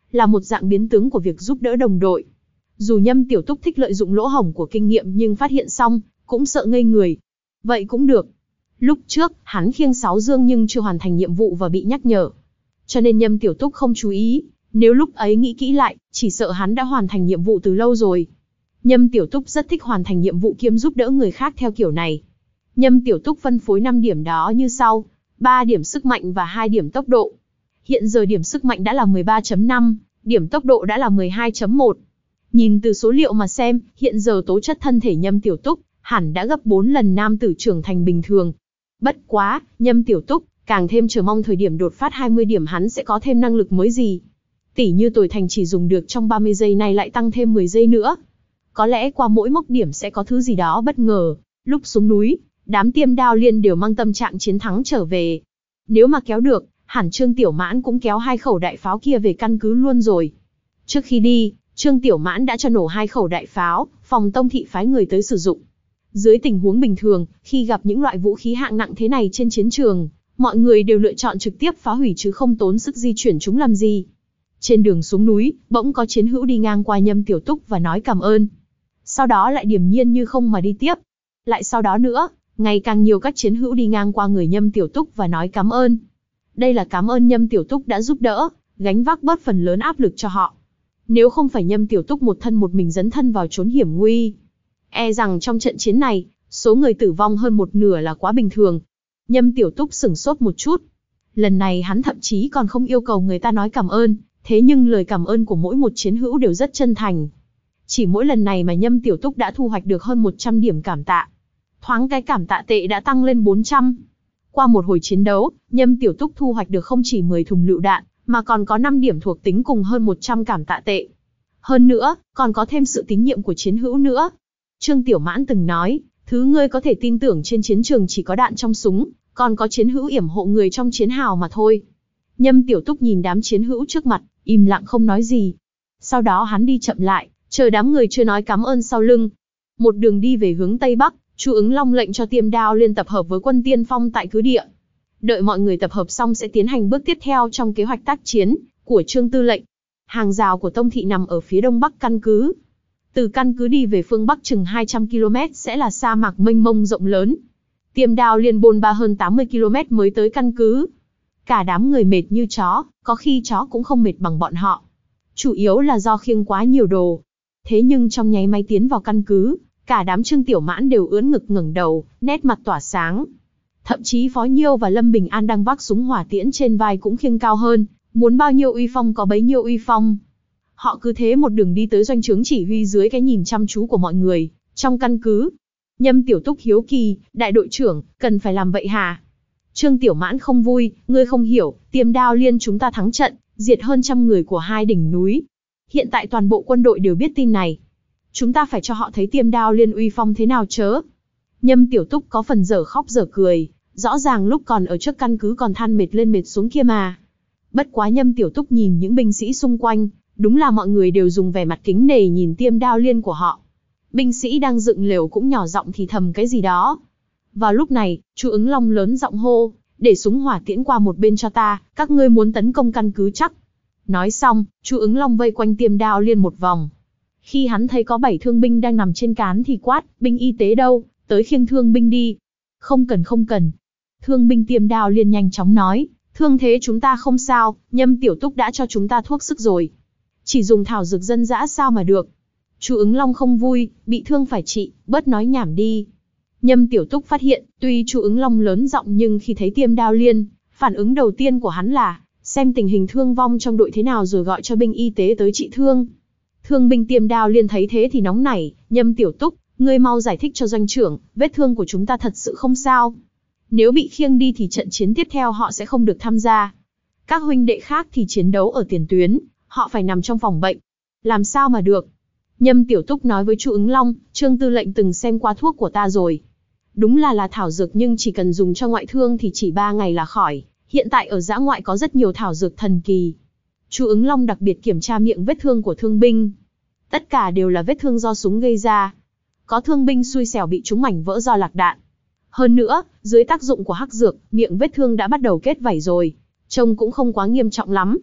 là một dạng biến tướng của việc giúp đỡ đồng đội. Dù Nhâm Tiểu Túc thích lợi dụng lỗ hổng của kinh nghiệm nhưng phát hiện xong, cũng sợ ngây người. Vậy cũng được. Lúc trước, hắn khiêng sáu dương nhưng chưa hoàn thành nhiệm vụ và bị nhắc nhở. Cho nên Nhâm Tiểu Túc không chú ý, nếu lúc ấy nghĩ kỹ lại, chỉ sợ hắn đã hoàn thành nhiệm vụ từ lâu rồi. Nhâm Tiểu Túc rất thích hoàn thành nhiệm vụ kiêm giúp đỡ người khác theo kiểu này. Nhâm Tiểu Túc phân phối năm điểm đó như sau, ba điểm sức mạnh và hai điểm tốc độ. Hiện giờ điểm sức mạnh đã là mười ba chấm năm, điểm tốc độ đã là mười hai chấm một. Nhìn từ số liệu mà xem, hiện giờ tố chất thân thể Nhâm Tiểu Túc hẳn đã gấp bốn lần nam tử trưởng thành bình thường. Bất quá, Nhâm Tiểu Túc càng thêm chờ mong thời điểm đột phát hai mươi điểm hắn sẽ có thêm năng lực mới gì. Tỉ như tuổi thành chỉ dùng được trong ba mươi giây này lại tăng thêm mười giây nữa. Có lẽ qua mỗi mốc điểm sẽ có thứ gì đó bất ngờ. Lúc xuống núi, đám Tiêm Đao Liên đều mang tâm trạng chiến thắng trở về. Nếu mà kéo được, hẳn Trương Tiểu Mãn cũng kéo hai khẩu đại pháo kia về căn cứ luôn rồi. Trước khi đi, Trương Tiểu Mãn đã cho nổ hai khẩu đại pháo, phòng Tông thị phái người tới sử dụng. Dưới tình huống bình thường, khi gặp những loại vũ khí hạng nặng thế này trên chiến trường, mọi người đều lựa chọn trực tiếp phá hủy chứ không tốn sức di chuyển chúng làm gì. Trên đường xuống núi, bỗng có chiến hữu đi ngang qua Nhâm Tiểu Túc và nói cảm ơn. Sau đó lại điềm nhiên như không mà đi tiếp. Lại sau đó nữa, ngày càng nhiều các chiến hữu đi ngang qua người Nhâm Tiểu Túc và nói cảm ơn. Đây là cảm ơn Nhâm Tiểu Túc đã giúp đỡ, gánh vác bớt phần lớn áp lực cho họ. Nếu không phải Nhâm Tiểu Túc một thân một mình dấn thân vào trốn hiểm nguy, e rằng trong trận chiến này, số người tử vong hơn một nửa là quá bình thường. Nhâm Tiểu Túc sửng sốt một chút. Lần này hắn thậm chí còn không yêu cầu người ta nói cảm ơn, thế nhưng lời cảm ơn của mỗi một chiến hữu đều rất chân thành. Chỉ mỗi lần này mà Nhâm Tiểu Túc đã thu hoạch được hơn một trăm điểm cảm tạ. Thoáng cái cảm tạ tệ đã tăng lên bốn trăm. Qua một hồi chiến đấu, Nhâm Tiểu Túc thu hoạch được không chỉ mười thùng lựu đạn, mà còn có năm điểm thuộc tính cùng hơn một trăm cảm tạ tệ. Hơn nữa, còn có thêm sự tín nhiệm của chiến hữu nữa. Trương Tiểu Mãn từng nói, thứ ngươi có thể tin tưởng trên chiến trường chỉ có đạn trong súng, còn có chiến hữu yểm hộ người trong chiến hào mà thôi. Nhâm Tiểu Túc nhìn đám chiến hữu trước mặt, im lặng không nói gì. Sau đó hắn đi chậm lại, chờ đám người chưa nói cảm ơn sau lưng. Một đường đi về hướng Tây Bắc, Chu Ứng Long lệnh cho Tiêm Đao Liên tập hợp với quân tiên phong tại cứ địa. Đợi mọi người tập hợp xong sẽ tiến hành bước tiếp theo trong kế hoạch tác chiến của Trương Tư lệnh. Hàng rào của Tông thị nằm ở phía đông bắc căn cứ. Từ căn cứ đi về phương bắc chừng hai trăm ki lô mét sẽ là sa mạc mênh mông rộng lớn. Tiêm Đao Liên bôn ba hơn tám mươi ki lô mét mới tới căn cứ. Cả đám người mệt như chó, có khi chó cũng không mệt bằng bọn họ. Chủ yếu là do khiêng quá nhiều đồ. Thế nhưng trong nháy máy tiến vào căn cứ, cả đám Trương Tiểu Mãn đều ưỡn ngực ngẩng đầu, nét mặt tỏa sáng. Thậm chí Phó Nhiêu và Lâm Bình An đang vác súng hỏa tiễn trên vai cũng khiêng cao hơn, muốn bao nhiêu uy phong có bấy nhiêu uy phong. Họ cứ thế một đường đi tới doanh trướng chỉ huy dưới cái nhìn chăm chú của mọi người, trong căn cứ. Nhâm Tiểu Túc hiếu kỳ, đại đội trưởng, cần phải làm vậy hả? Trương Tiểu Mãn không vui, ngươi không hiểu, Tiêm Đao Liên chúng ta thắng trận, diệt hơn trăm người của hai đỉnh núi. Hiện tại toàn bộ quân đội đều biết tin này. Chúng ta phải cho họ thấy Tiêm Đao Liên uy phong thế nào chớ. Nhâm Tiểu Túc có phần dở khóc dở cười, rõ ràng lúc còn ở trước căn cứ còn than mệt lên mệt xuống kia mà. Bất quá Nhâm Tiểu Túc nhìn những binh sĩ xung quanh, đúng là mọi người đều dùng vẻ mặt kính nể nhìn Tiêm Đao Liên của họ. Binh sĩ đang dựng lều cũng nhỏ giọng thì thầm cái gì đó. Vào lúc này, Chu Ứng Long lớn giọng hô, để súng hỏa tiễn qua một bên cho ta, các ngươi muốn tấn công căn cứ chắc. Nói xong, Chu Ứng Long vây quanh Tiêm Đao Liên một vòng. Khi hắn thấy có bảy thương binh đang nằm trên cán thì quát, binh y tế đâu, tới khiêng thương binh đi. Không cần không cần. Thương binh Tiêm Đao Liên nhanh chóng nói, thương thế chúng ta không sao, Nhâm Tiểu Túc đã cho chúng ta thuốc sức rồi. Chỉ dùng thảo dược dân dã sao mà được. Chu Ứng Long không vui, bị thương phải trị, bớt nói nhảm đi. Nhâm Tiểu Túc phát hiện, tuy Chu Ứng Long lớn giọng nhưng khi thấy Tiêm Đao Liên, phản ứng đầu tiên của hắn là, xem tình hình thương vong trong đội thế nào rồi gọi cho binh y tế tới trị thương. Thương binh Tiêm Đao Liên thấy thế thì nóng nảy, Nhâm Tiểu Túc, ngươi mau giải thích cho doanh trưởng, vết thương của chúng ta thật sự không sao. Nếu bị khiêng đi thì trận chiến tiếp theo họ sẽ không được tham gia. Các huynh đệ khác thì chiến đấu ở tiền tuyến, họ phải nằm trong phòng bệnh. Làm sao mà được? Nhâm Tiểu Túc nói với Chu Ứng Long, Trương Tư lệnh từng xem qua thuốc của ta rồi. Đúng là là thảo dược nhưng chỉ cần dùng cho ngoại thương thì chỉ ba ngày là khỏi. Hiện tại ở dã ngoại có rất nhiều thảo dược thần kỳ. Chu Ứng Long đặc biệt kiểm tra miệng vết thương của thương binh. Tất cả đều là vết thương do súng gây ra. Có thương binh xui xẻo bị trúng mảnh vỡ do lạc đạn. Hơn nữa, dưới tác dụng của hắc dược, miệng vết thương đã bắt đầu kết vảy rồi. Trông cũng không quá nghiêm trọng lắm.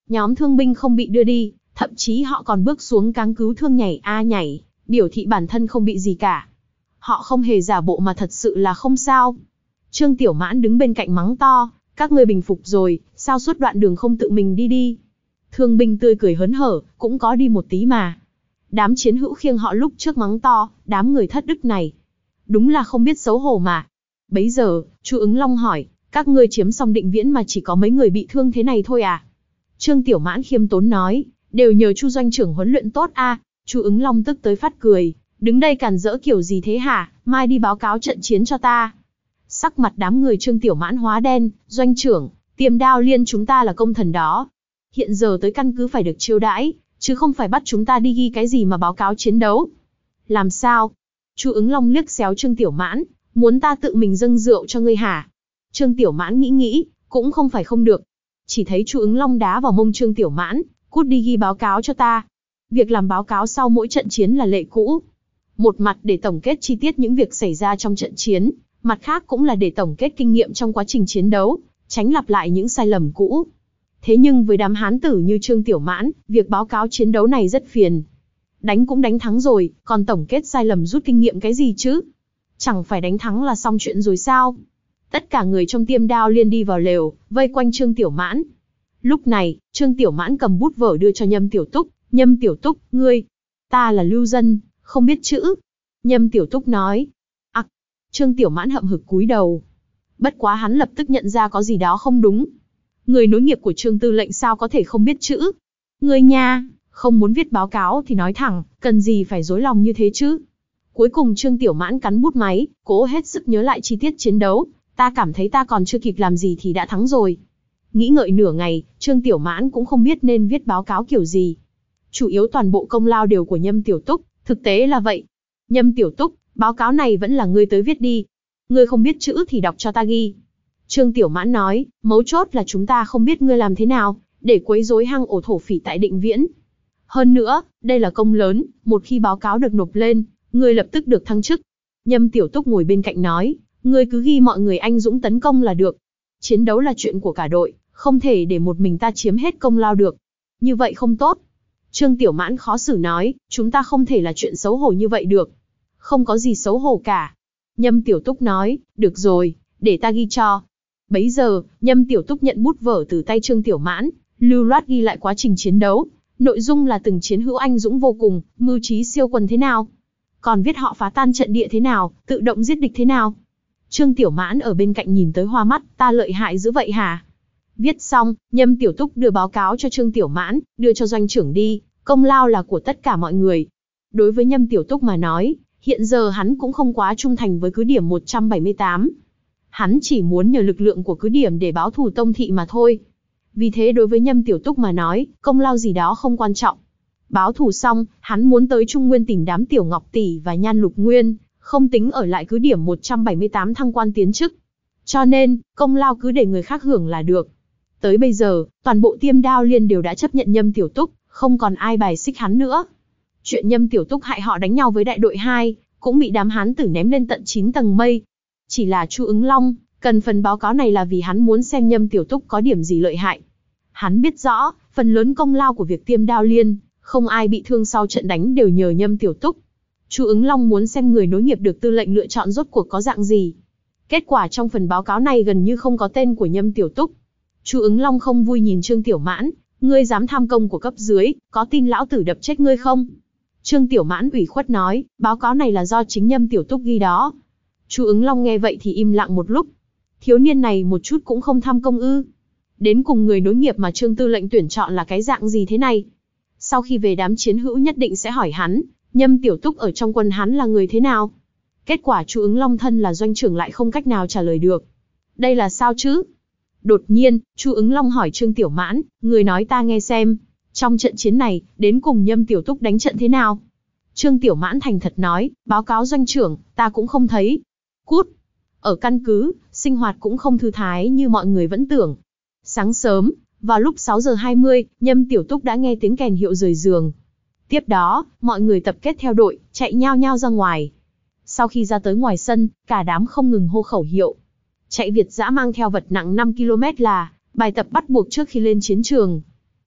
Nhóm thương binh không bị đưa đi, thậm chí họ còn bước xuống cáng cứu thương nhảy a nhảy, biểu thị bản thân không bị gì cả. Họ không hề giả bộ mà thật sự là không sao. Trương Tiểu Mãn đứng bên cạnh mắng to, các ngươi bình phục rồi, sao suốt đoạn đường không tự mình đi đi. Thương binh tươi cười hớn hở, cũng có đi một tí mà. Đám chiến hữu khiêng họ lúc trước mắng to, đám người thất đức này. Đúng là không biết xấu hổ mà. Bấy giờ, Chu Ứng Long hỏi, các ngươi chiếm xong Định Viễn mà chỉ có mấy người bị thương thế này thôi à? Trương Tiểu Mãn khiêm tốn nói, đều nhờ Chu doanh trưởng huấn luyện tốt a. À. Chu Ứng Long tức tới phát cười, đứng đây cản rỡ kiểu gì thế hả, mai đi báo cáo trận chiến cho ta. Sắc mặt đám người Trương Tiểu Mãn hóa đen, doanh trưởng, Tiêm Đao Liên chúng ta là công thần đó. Hiện giờ tới căn cứ phải được chiêu đãi, chứ không phải bắt chúng ta đi ghi cái gì mà báo cáo chiến đấu. Làm sao? Chu Ứng Long liếc xéo Trương Tiểu Mãn, muốn ta tự mình dâng rượu cho ngươi hả? Trương Tiểu Mãn nghĩ nghĩ, cũng không phải không được. Chỉ thấy Chu Ứng Long đá vào mông Trương Tiểu Mãn, cút đi ghi báo cáo cho ta. Việc làm báo cáo sau mỗi trận chiến là lệ cũ. Một mặt để tổng kết chi tiết những việc xảy ra trong trận chiến, mặt khác cũng là để tổng kết kinh nghiệm trong quá trình chiến đấu, tránh lặp lại những sai lầm cũ. Thế nhưng với đám hán tử như Trương Tiểu Mãn, việc báo cáo chiến đấu này rất phiền. Đánh cũng đánh thắng rồi, còn tổng kết sai lầm rút kinh nghiệm cái gì chứ? Chẳng phải đánh thắng là xong chuyện rồi sao? Tất cả người trong Tiêm Đao Liên đi vào lều, vây quanh Trương Tiểu Mãn. Lúc này, Trương Tiểu Mãn cầm bút vở đưa cho Nhâm Tiểu Túc. Nhâm Tiểu Túc, ngươi, ta là lưu dân, không biết chữ. Nhâm Tiểu Túc nói. Ặc, Trương Tiểu Mãn hậm hực cúi đầu. Bất quá hắn lập tức nhận ra có gì đó không đúng. Người nối nghiệp của Trương Tư lệnh sao có thể không biết chữ? Ngươi nha, không muốn viết báo cáo thì nói thẳng, cần gì phải dối lòng như thế chứ? Cuối cùng Trương Tiểu Mãn cắn bút máy, cố hết sức nhớ lại chi tiết chiến đấu. Ta cảm thấy ta còn chưa kịp làm gì thì đã thắng rồi. Nghĩ ngợi nửa ngày, Trương Tiểu Mãn cũng không biết nên viết báo cáo kiểu gì. Chủ yếu toàn bộ công lao đều của Nhâm Tiểu Túc, thực tế là vậy. Nhâm Tiểu Túc, báo cáo này vẫn là ngươi tới viết đi. Ngươi không biết chữ thì đọc cho ta ghi. Trương Tiểu Mãn nói, mấu chốt là chúng ta không biết ngươi làm thế nào, để quấy rối hang ổ thổ phỉ tại Định Viễn. Hơn nữa, đây là công lớn, một khi báo cáo được nộp lên, ngươi lập tức được thăng chức. Nhâm Tiểu Túc ngồi bên cạnh nói, ngươi cứ ghi mọi người anh dũng tấn công là được. Chiến đấu là chuyện của cả đội, không thể để một mình ta chiếm hết công lao được. Như vậy không tốt. Trương Tiểu Mãn khó xử nói, chúng ta không thể là chuyện xấu hổ như vậy được. Không có gì xấu hổ cả. Nhâm Tiểu Túc nói, được rồi, để ta ghi cho. Bấy giờ, Nhâm Tiểu Túc nhận bút vở từ tay Trương Tiểu Mãn, lưu loát ghi lại quá trình chiến đấu. Nội dung là từng chiến hữu anh dũng vô cùng, mưu trí siêu quần thế nào. Còn viết họ phá tan trận địa thế nào, tự động giết địch thế nào. Trương Tiểu Mãn ở bên cạnh nhìn tới hoa mắt, ta lợi hại dữ vậy hả? Viết xong, Nhâm Tiểu Túc đưa báo cáo cho Trương Tiểu Mãn, đưa cho doanh trưởng đi, công lao là của tất cả mọi người. Đối với Nhâm Tiểu Túc mà nói, hiện giờ hắn cũng không quá trung thành với cứ điểm một trăm bảy mươi tám. Hắn chỉ muốn nhờ lực lượng của cứ điểm để báo thù Tông Thị mà thôi. Vì thế đối với Nhâm Tiểu Túc mà nói, công lao gì đó không quan trọng. Báo thù xong, hắn muốn tới Trung Nguyên tìm đám Tiểu Ngọc Tỷ và Nhan Lục Nguyên, không tính ở lại cứ điểm một trăm bảy mươi tám thăng quan tiến chức. Cho nên, công lao cứ để người khác hưởng là được. Tới bây giờ, toàn bộ Tiêm Đao Liên đều đã chấp nhận Nhâm Tiểu Túc, không còn ai bài xích hắn nữa. Chuyện Nhâm Tiểu Túc hại họ đánh nhau với đại đội hai, cũng bị đám hán tử ném lên tận chín tầng mây. Chỉ là Chu Ứng Long, cần phần báo cáo này là vì hắn muốn xem Nhâm Tiểu Túc có điểm gì lợi hại. Hắn biết rõ, phần lớn công lao của việc Tiêm Đao Liên, không ai bị thương sau trận đánh đều nhờ Nhâm Tiểu Túc. Chu Ứng Long muốn xem người nối nghiệp được tư lệnh lựa chọn rốt cuộc có dạng gì. Kết quả trong phần báo cáo này gần như không có tên của Nhâm Tiểu Túc. Chu Ứng Long không vui nhìn Trương Tiểu Mãn, ngươi dám tham công của cấp dưới, có tin lão tử đập chết ngươi không? Trương Tiểu Mãn ủy khuất nói, báo cáo này là do chính Nhâm Tiểu Túc ghi đó. Chu Ứng Long nghe vậy thì im lặng một lúc. Thiếu niên này một chút cũng không tham công ư? Đến cùng người nối nghiệp mà Trương Tư lệnh tuyển chọn là cái dạng gì thế này? Sau khi về đám chiến hữu nhất định sẽ hỏi hắn, Nhâm Tiểu Túc ở trong quân hắn là người thế nào? Kết quả Chu Ứng Long thân là doanh trưởng lại không cách nào trả lời được. Đây là sao chứ? Đột nhiên, Chu Ứng Long hỏi Trương Tiểu Mãn, người nói ta nghe xem, trong trận chiến này, đến cùng Nhâm Tiểu Túc đánh trận thế nào? Trương Tiểu Mãn thành thật nói, báo cáo doanh trưởng, ta cũng không thấy. Cút! Ở căn cứ, sinh hoạt cũng không thư thái như mọi người vẫn tưởng. Sáng sớm, vào lúc sáu giờ hai mươi, Nhâm Tiểu Túc đã nghe tiếng kèn hiệu rời giường. Tiếp đó, mọi người tập kết theo đội, chạy nhao nhao ra ngoài. Sau khi ra tới ngoài sân, cả đám không ngừng hô khẩu hiệu. Chạy Việt dã mang theo vật nặng năm ki lô mét là bài tập bắt buộc trước khi lên chiến trường.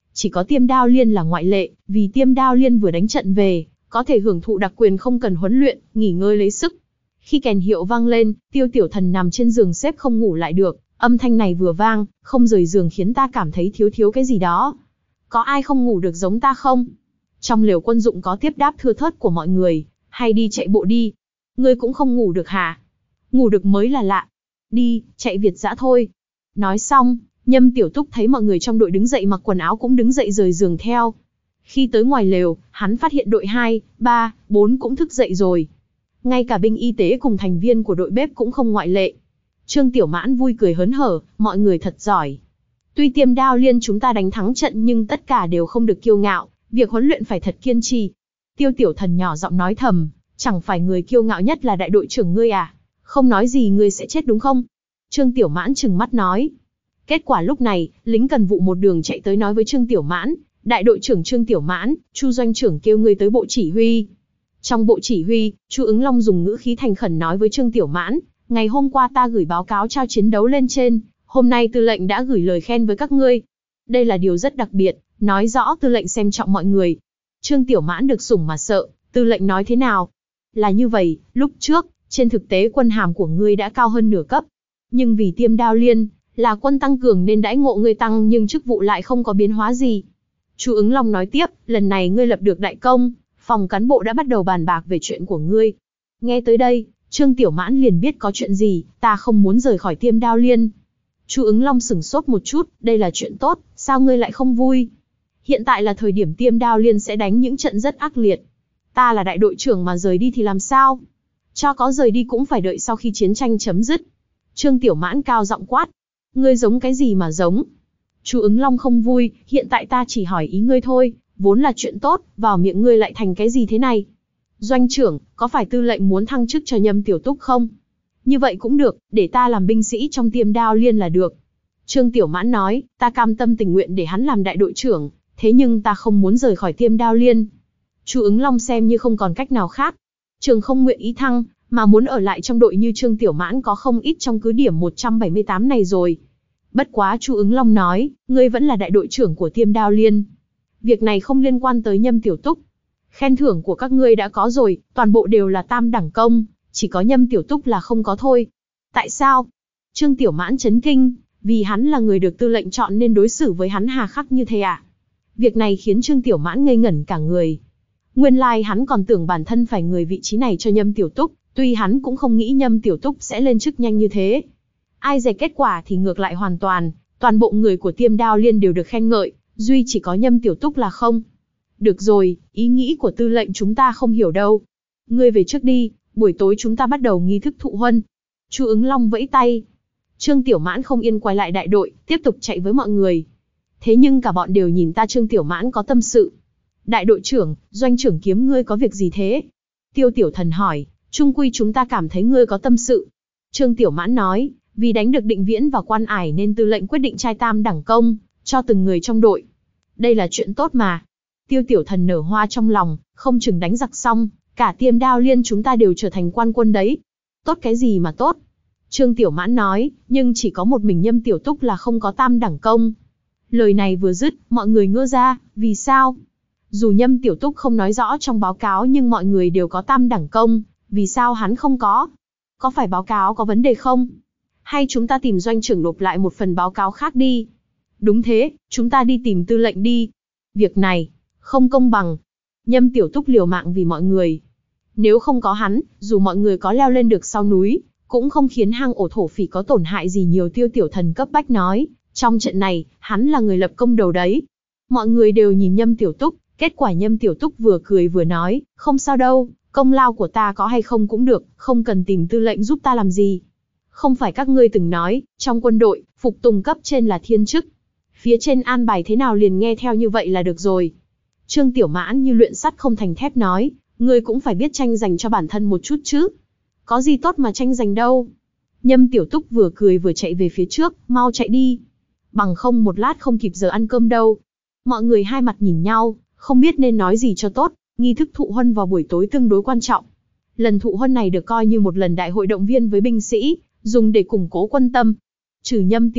Chỉ có Tiêm Đao Liên là ngoại lệ, vì Tiêm Đao Liên vừa đánh trận về, có thể hưởng thụ đặc quyền không cần huấn luyện, nghỉ ngơi lấy sức. Khi kèn hiệu vang lên, Tiêu Tiểu Thần nằm trên giường xếp không ngủ lại được, âm thanh này vừa vang, không rời giường khiến ta cảm thấy thiếu thiếu cái gì đó. Có ai không ngủ được giống ta không? Trong lều quân dụng có tiếp đáp thưa thớt của mọi người, hay đi chạy bộ đi. Ngươi cũng không ngủ được hả? Ngủ được mới là lạ. Đi, chạy Việt dã thôi. Nói xong, Nhâm Tiểu Túc thấy mọi người trong đội đứng dậy mặc quần áo cũng đứng dậy rời giường theo. Khi tới ngoài lều, hắn phát hiện đội hai, ba, bốn cũng thức dậy rồi. Ngay cả binh y tế cùng thành viên của đội bếp cũng không ngoại lệ. Trương Tiểu Mãn vui cười hớn hở, mọi người thật giỏi. Tuy Tiêm Đao Liên chúng ta đánh thắng trận nhưng tất cả đều không được kiêu ngạo, việc huấn luyện phải thật kiên trì. Tiêu Tiểu Thần nhỏ giọng nói thầm, chẳng phải người kiêu ngạo nhất là đại đội trưởng ngươi à? Không nói gì ngươi sẽ chết đúng không? Trương Tiểu Mãn trừng mắt nói. Kết quả lúc này, lính cần vụ một đường chạy tới nói với Trương Tiểu Mãn, đại đội trưởng Trương Tiểu Mãn, Chu doanh trưởng kêu ngươi tới bộ chỉ huy. Trong bộ chỉ huy, Chu Ứng Long dùng ngữ khí thành khẩn nói với Trương Tiểu Mãn, ngày hôm qua ta gửi báo cáo trao chiến đấu lên trên, hôm nay tư lệnh đã gửi lời khen với các ngươi. Đây là điều rất đặc biệt, nói rõ tư lệnh xem trọng mọi người. Trương Tiểu Mãn được sủng mà sợ, tư lệnh nói thế nào? Là như vậy, lúc trước, trên thực tế quân hàm của ngươi đã cao hơn nửa cấp. Nhưng vì Tiêm Đao Liên, là quân tăng cường nên đãi ngộ ngươi tăng nhưng chức vụ lại không có biến hóa gì. Chu Ứng Long nói tiếp, lần này ngươi lập được đại công, phòng cán bộ đã bắt đầu bàn bạc về chuyện của ngươi. Nghe tới đây, Trương Tiểu Mãn liền biết có chuyện gì, ta không muốn rời khỏi Tiêm Đao Liên. Chu Ứng Long sửng sốt một chút, đây là chuyện tốt, sao ngươi lại không vui? Hiện tại là thời điểm Tiêm Đao Liên sẽ đánh những trận rất ác liệt. Ta là đại đội trưởng mà rời đi thì làm sao? Cho có rời đi cũng phải đợi sau khi chiến tranh chấm dứt. Trương Tiểu Mãn cao giọng quát. Ngươi giống cái gì mà giống? Chu Ứng Long không vui, hiện tại ta chỉ hỏi ý ngươi thôi, vốn là chuyện tốt, vào miệng ngươi lại thành cái gì thế này? Doanh trưởng, có phải tư lệnh muốn thăng chức cho Nhâm Tiểu Túc không? Như vậy cũng được, để ta làm binh sĩ trong Tiêm Đao Liên là được. Trương Tiểu Mãn nói, ta cam tâm tình nguyện để hắn làm đại đội trưởng, thế nhưng ta không muốn rời khỏi Tiêm Đao Liên. Chu Ứng Long xem như không còn cách nào khác. Trường không nguyện ý thăng, mà muốn ở lại trong đội như Trương Tiểu Mãn có không ít trong cứ điểm một trăm bảy mươi tám này rồi. Bất quá Chu Ứng Long nói, ngươi vẫn là đại đội trưởng của Tiêm Đao Liên. Việc này không liên quan tới Nhâm Tiểu Túc. Khen thưởng của các ngươi đã có rồi, toàn bộ đều là tam đẳng công, chỉ có Nhâm Tiểu Túc là không có thôi. Tại sao? Trương Tiểu Mãn chấn kinh, vì hắn là người được tư lệnh chọn nên đối xử với hắn hà khắc như thế à? Việc này khiến Trương Tiểu Mãn ngây ngẩn cả người. Nguyên lai like hắn còn tưởng bản thân phải người vị trí này cho Nhâm Tiểu Túc, tuy hắn cũng không nghĩ Nhâm Tiểu Túc sẽ lên chức nhanh như thế. Ai dè kết quả thì ngược lại hoàn toàn, toàn bộ người của Tiêm Đao Liên đều được khen ngợi, duy chỉ có Nhâm Tiểu Túc là không. Được rồi, ý nghĩ của tư lệnh chúng ta không hiểu đâu. Ngươi về trước đi, buổi tối chúng ta bắt đầu nghi thức thụ huân. Chu Ứng Long vẫy tay. Trương Tiểu Mãn không yên quay lại đại đội, tiếp tục chạy với mọi người. Thế nhưng cả bọn đều nhìn ta Trương Tiểu Mãn có tâm sự. Đại đội trưởng, doanh trưởng kiếm ngươi có việc gì thế? Tiêu Tiểu Thần hỏi, chung quy chúng ta cảm thấy ngươi có tâm sự. Trương Tiểu Mãn nói, vì đánh được Định Viễn và Quan Ải nên tư lệnh quyết định trai tam đẳng công, cho từng người trong đội. Đây là chuyện tốt mà. Tiêu Tiểu Thần nở hoa trong lòng, không chừng đánh giặc xong, cả Tiêm Đao Liên chúng ta đều trở thành quan quân đấy. Tốt cái gì mà tốt? Trương Tiểu Mãn nói, nhưng chỉ có một mình Nhâm Tiểu Túc là không có tam đẳng công. Lời này vừa dứt, mọi người ngơ ra, vì sao? Dù Nhâm Tiểu Túc không nói rõ trong báo cáo nhưng mọi người đều có tam đẳng công, vì sao hắn không có? Có phải báo cáo có vấn đề không? Hay chúng ta tìm doanh trưởng nộp lại một phần báo cáo khác đi? Đúng thế, chúng ta đi tìm tư lệnh đi. Việc này, không công bằng. Nhâm Tiểu Túc liều mạng vì mọi người. Nếu không có hắn, dù mọi người có leo lên được sau núi, cũng không khiến hang ổ thổ phỉ có tổn hại gì nhiều. Tiêu Tiểu Thần cấp bách nói, trong trận này, hắn là người lập công đầu đấy. Mọi người đều nhìn Nhâm Tiểu Túc, kết quả Nhâm Tiểu Túc vừa cười vừa nói, không sao đâu, công lao của ta có hay không cũng được, không cần tìm tư lệnh giúp ta làm gì. Không phải các ngươi từng nói, trong quân đội, phục tùng cấp trên là thiên chức. Phía trên an bài thế nào liền nghe theo như vậy là được rồi. Trương Tiểu Mãn như luyện sắt không thành thép nói, ngươi cũng phải biết tranh giành cho bản thân một chút chứ. Có gì tốt mà tranh giành đâu. Nhâm Tiểu Túc vừa cười vừa chạy về phía trước, mau chạy đi. Bằng không một lát không kịp giờ ăn cơm đâu. Mọi người hai mặt nhìn nhau, không biết nên nói gì cho tốt. Nghi thức thụ huân vào buổi tối tương đối quan trọng. Lần thụ huân này được coi như một lần đại hội động viên với binh sĩ, dùng để củng cố quân tâm. Trừ Nhâm Tiểu Túc,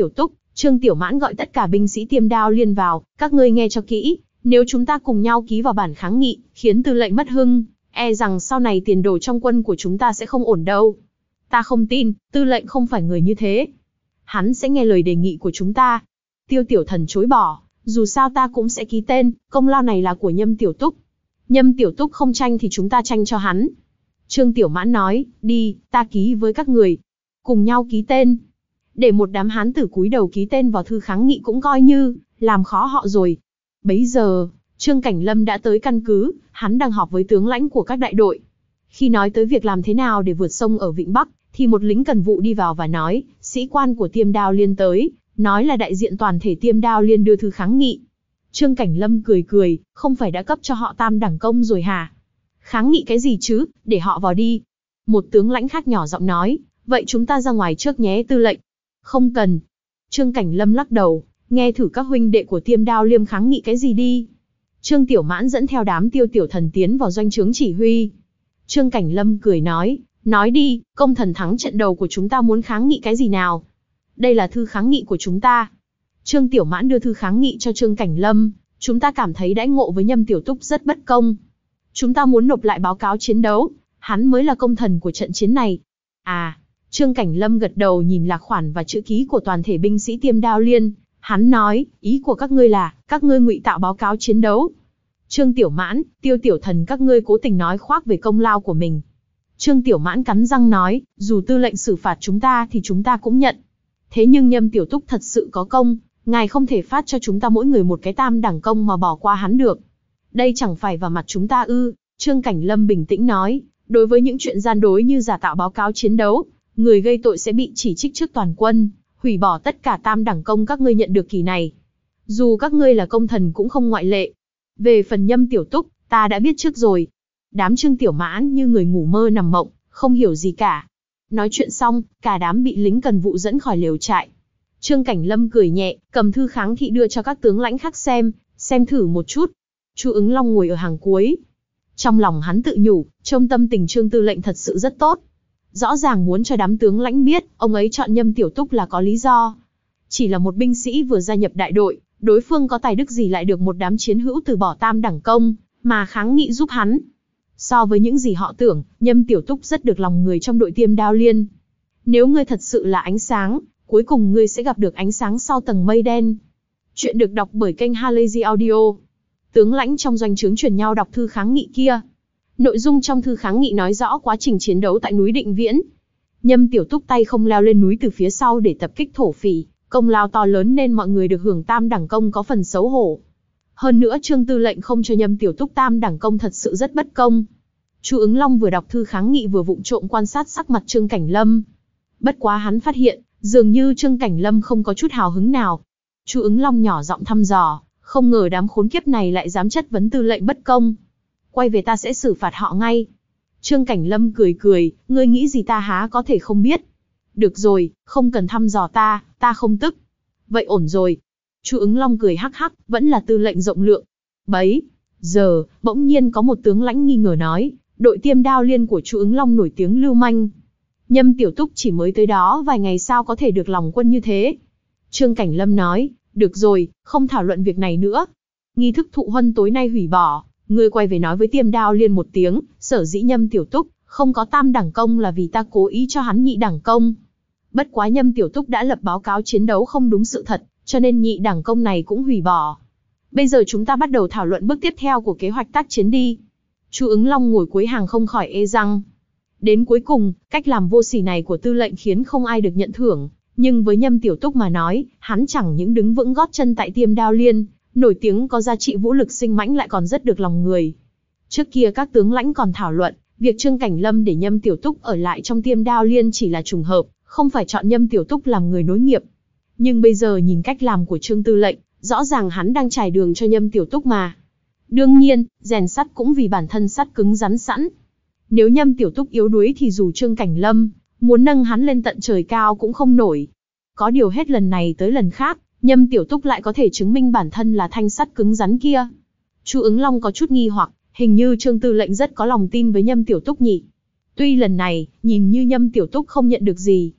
Trương Tiểu Mãn gọi tất cả binh sĩ Tiêm Đao Liên vào, các ngươi nghe cho kỹ, nếu chúng ta cùng nhau ký vào bản kháng nghị, khiến tư lệnh mất hưng, e rằng sau này tiền đồ trong quân của chúng ta sẽ không ổn đâu. Ta không tin, tư lệnh không phải người như thế. Hắn sẽ nghe lời đề nghị của chúng ta. Tiêu Tiểu Thần chối bỏ, dù sao ta cũng sẽ ký tên, công lao này là của Nhâm Tiểu Túc. Nhâm Tiểu Túc không tranh thì chúng ta tranh cho hắn. Trương Tiểu Mãn nói, đi, ta ký với các người. Cùng nhau ký tên. Để một đám hán tử cúi đầu ký tên vào thư kháng nghị cũng coi như làm khó họ rồi. Bấy giờ, Trương Cảnh Lâm đã tới căn cứ, hắn đang họp với tướng lãnh của các đại đội. Khi nói tới việc làm thế nào để vượt sông ở Vịnh Bắc, thì một lính cần vụ đi vào và nói, sĩ quan của Tiêm Đao Liên tới, nói là đại diện toàn thể Tiêm Đao Liên đưa thư kháng nghị. Trương Cảnh Lâm cười cười, không phải đã cấp cho họ tam đẳng công rồi hả? Kháng nghị cái gì chứ, để họ vào đi. Một tướng lãnh khác nhỏ giọng nói, vậy chúng ta ra ngoài trước nhé tư lệnh. Không cần. Trương Cảnh Lâm lắc đầu, nghe thử các huynh đệ của Tiêm Đao Liêm kháng nghị cái gì đi. Trương Tiểu Mãn dẫn theo đám Tiêu Tiểu Thần tiến vào doanh trướng chỉ huy. Trương Cảnh Lâm cười nói, nói đi, công thần thắng trận đầu của chúng ta muốn kháng nghị cái gì nào? Đây là thư kháng nghị của chúng ta. Trương Tiểu Mãn đưa thư kháng nghị cho Trương Cảnh Lâm, chúng ta cảm thấy đãi ngộ với Nhâm Tiểu Túc rất bất công. Chúng ta muốn nộp lại báo cáo chiến đấu, hắn mới là công thần của trận chiến này. À, Trương Cảnh Lâm gật đầu nhìn lạc khoản và chữ ký của toàn thể binh sĩ Tiêm Đao Liên, hắn nói, ý của các ngươi là, các ngươi ngụy tạo báo cáo chiến đấu. Trương Tiểu Mãn, Tiêu Tiểu Thần các ngươi cố tình nói khoác về công lao của mình. Trương Tiểu Mãn cắn răng nói, dù tư lệnh xử phạt chúng ta thì chúng ta cũng nhận. Thế nhưng Nhâm Tiểu Túc thật sự có công, ngài không thể phát cho chúng ta mỗi người một cái tam đẳng công mà bỏ qua hắn được. Đây chẳng phải vào mặt chúng ta ư? Trương Cảnh Lâm bình tĩnh nói, đối với những chuyện gian dối như giả tạo báo cáo chiến đấu, người gây tội sẽ bị chỉ trích trước toàn quân, hủy bỏ tất cả tam đẳng công các ngươi nhận được kỳ này. Dù các ngươi là công thần cũng không ngoại lệ. Về phần Nhâm Tiểu Túc, ta đã biết trước rồi. Đám Trương Tiểu Mãn như người ngủ mơ nằm mộng, không hiểu gì cả. Nói chuyện xong, cả đám bị lính cần vụ dẫn khỏi lều trại. Trương Cảnh Lâm cười nhẹ, cầm thư kháng thị đưa cho các tướng lãnh khác xem, xem thử một chút. Chu Ứng Long ngồi ở hàng cuối. Trong lòng hắn tự nhủ, trông tâm tình Trương tư lệnh thật sự rất tốt. Rõ ràng muốn cho đám tướng lãnh biết, ông ấy chọn Nhâm Tiểu Túc là có lý do. Chỉ là một binh sĩ vừa gia nhập đại đội, đối phương có tài đức gì lại được một đám chiến hữu từ bỏ tam đẳng công, mà kháng nghị giúp hắn. So với những gì họ tưởng, Nhâm Tiểu Túc rất được lòng người trong đội Tiêm Đao Liên. Nếu ngươi thật sự là ánh sáng, cuối cùng ngươi sẽ gặp được ánh sáng sau tầng mây đen. Chuyện được đọc bởi kênh Halazy Audio. Tướng lãnh trong doanh trướng truyền nhau đọc thư kháng nghị kia. Nội dung trong thư kháng nghị nói rõ quá trình chiến đấu tại núi Định Viễn. Nhâm Tiểu Túc tay không leo lên núi từ phía sau để tập kích thổ phỉ, công lao to lớn nên mọi người được hưởng tam đẳng công có phần xấu hổ. Hơn nữa Trương tư lệnh không cho Nhâm Tiểu Túc tam đẳng công thật sự rất bất công. Chu Ứng Long vừa đọc thư kháng nghị vừa vụng trộm quan sát sắc mặt Trương Cảnh Lâm. Bất quá hắn phát hiện, dường như Trương Cảnh Lâm không có chút hào hứng nào. Chu Ứng Long nhỏ giọng thăm dò, không ngờ đám khốn kiếp này lại dám chất vấn tư lệnh bất công. Quay về ta sẽ xử phạt họ ngay. Trương Cảnh Lâm cười cười, ngươi nghĩ gì ta há có thể không biết. Được rồi, không cần thăm dò ta, ta không tức. Vậy ổn rồi. Chu Ứng Long cười hắc hắc, vẫn là tư lệnh rộng lượng. Bấy giờ, bỗng nhiên có một tướng lãnh nghi ngờ nói, đội Tiêm Đao Liên của Chu Ứng Long nổi tiếng lưu manh. Nhâm Tiểu Túc chỉ mới tới đó vài ngày sao có thể được lòng quân như thế. Trương Cảnh Lâm nói, được rồi, không thảo luận việc này nữa. Nghi thức thụ huân tối nay hủy bỏ, ngươi quay về nói với Tiêm Đao Liên một tiếng, sở dĩ Nhâm Tiểu Túc không có tam đẳng công là vì ta cố ý cho hắn nhị đẳng công. Bất quá Nhâm Tiểu Túc đã lập báo cáo chiến đấu không đúng sự thật, cho nên nhị đẳng công này cũng hủy bỏ. Bây giờ chúng ta bắt đầu thảo luận bước tiếp theo của kế hoạch tác chiến đi. Chu Ứng Long ngồi cuối hàng không khỏi ê răng. Đến cuối cùng, cách làm vô sỉ này của tư lệnh khiến không ai được nhận thưởng, nhưng với Nhâm Tiểu Túc mà nói, hắn chẳng những đứng vững gót chân tại Tiêm Đao Liên, nổi tiếng có giá trị vũ lực sinh mãnh lại còn rất được lòng người. Trước kia các tướng lãnh còn thảo luận, việc Trương Cảnh Lâm để Nhâm Tiểu Túc ở lại trong Tiêm Đao Liên chỉ là trùng hợp, không phải chọn Nhâm Tiểu Túc làm người nối nghiệp. Nhưng bây giờ nhìn cách làm của Trương tư lệnh, rõ ràng hắn đang trải đường cho Nhâm Tiểu Túc mà. Đương nhiên, rèn sắt cũng vì bản thân sắt cứng rắn sẵn. Nếu Nhâm Tiểu Túc yếu đuối thì dù Trương Cảnh Lâm muốn nâng hắn lên tận trời cao cũng không nổi. Có điều hết lần này tới lần khác, Nhâm Tiểu Túc lại có thể chứng minh bản thân là thanh sắt cứng rắn kia. Chu Ứng Long có chút nghi hoặc, hình như Trương tư lệnh rất có lòng tin với Nhâm Tiểu Túc nhỉ. Tuy lần này, nhìn như Nhâm Tiểu Túc không nhận được gì.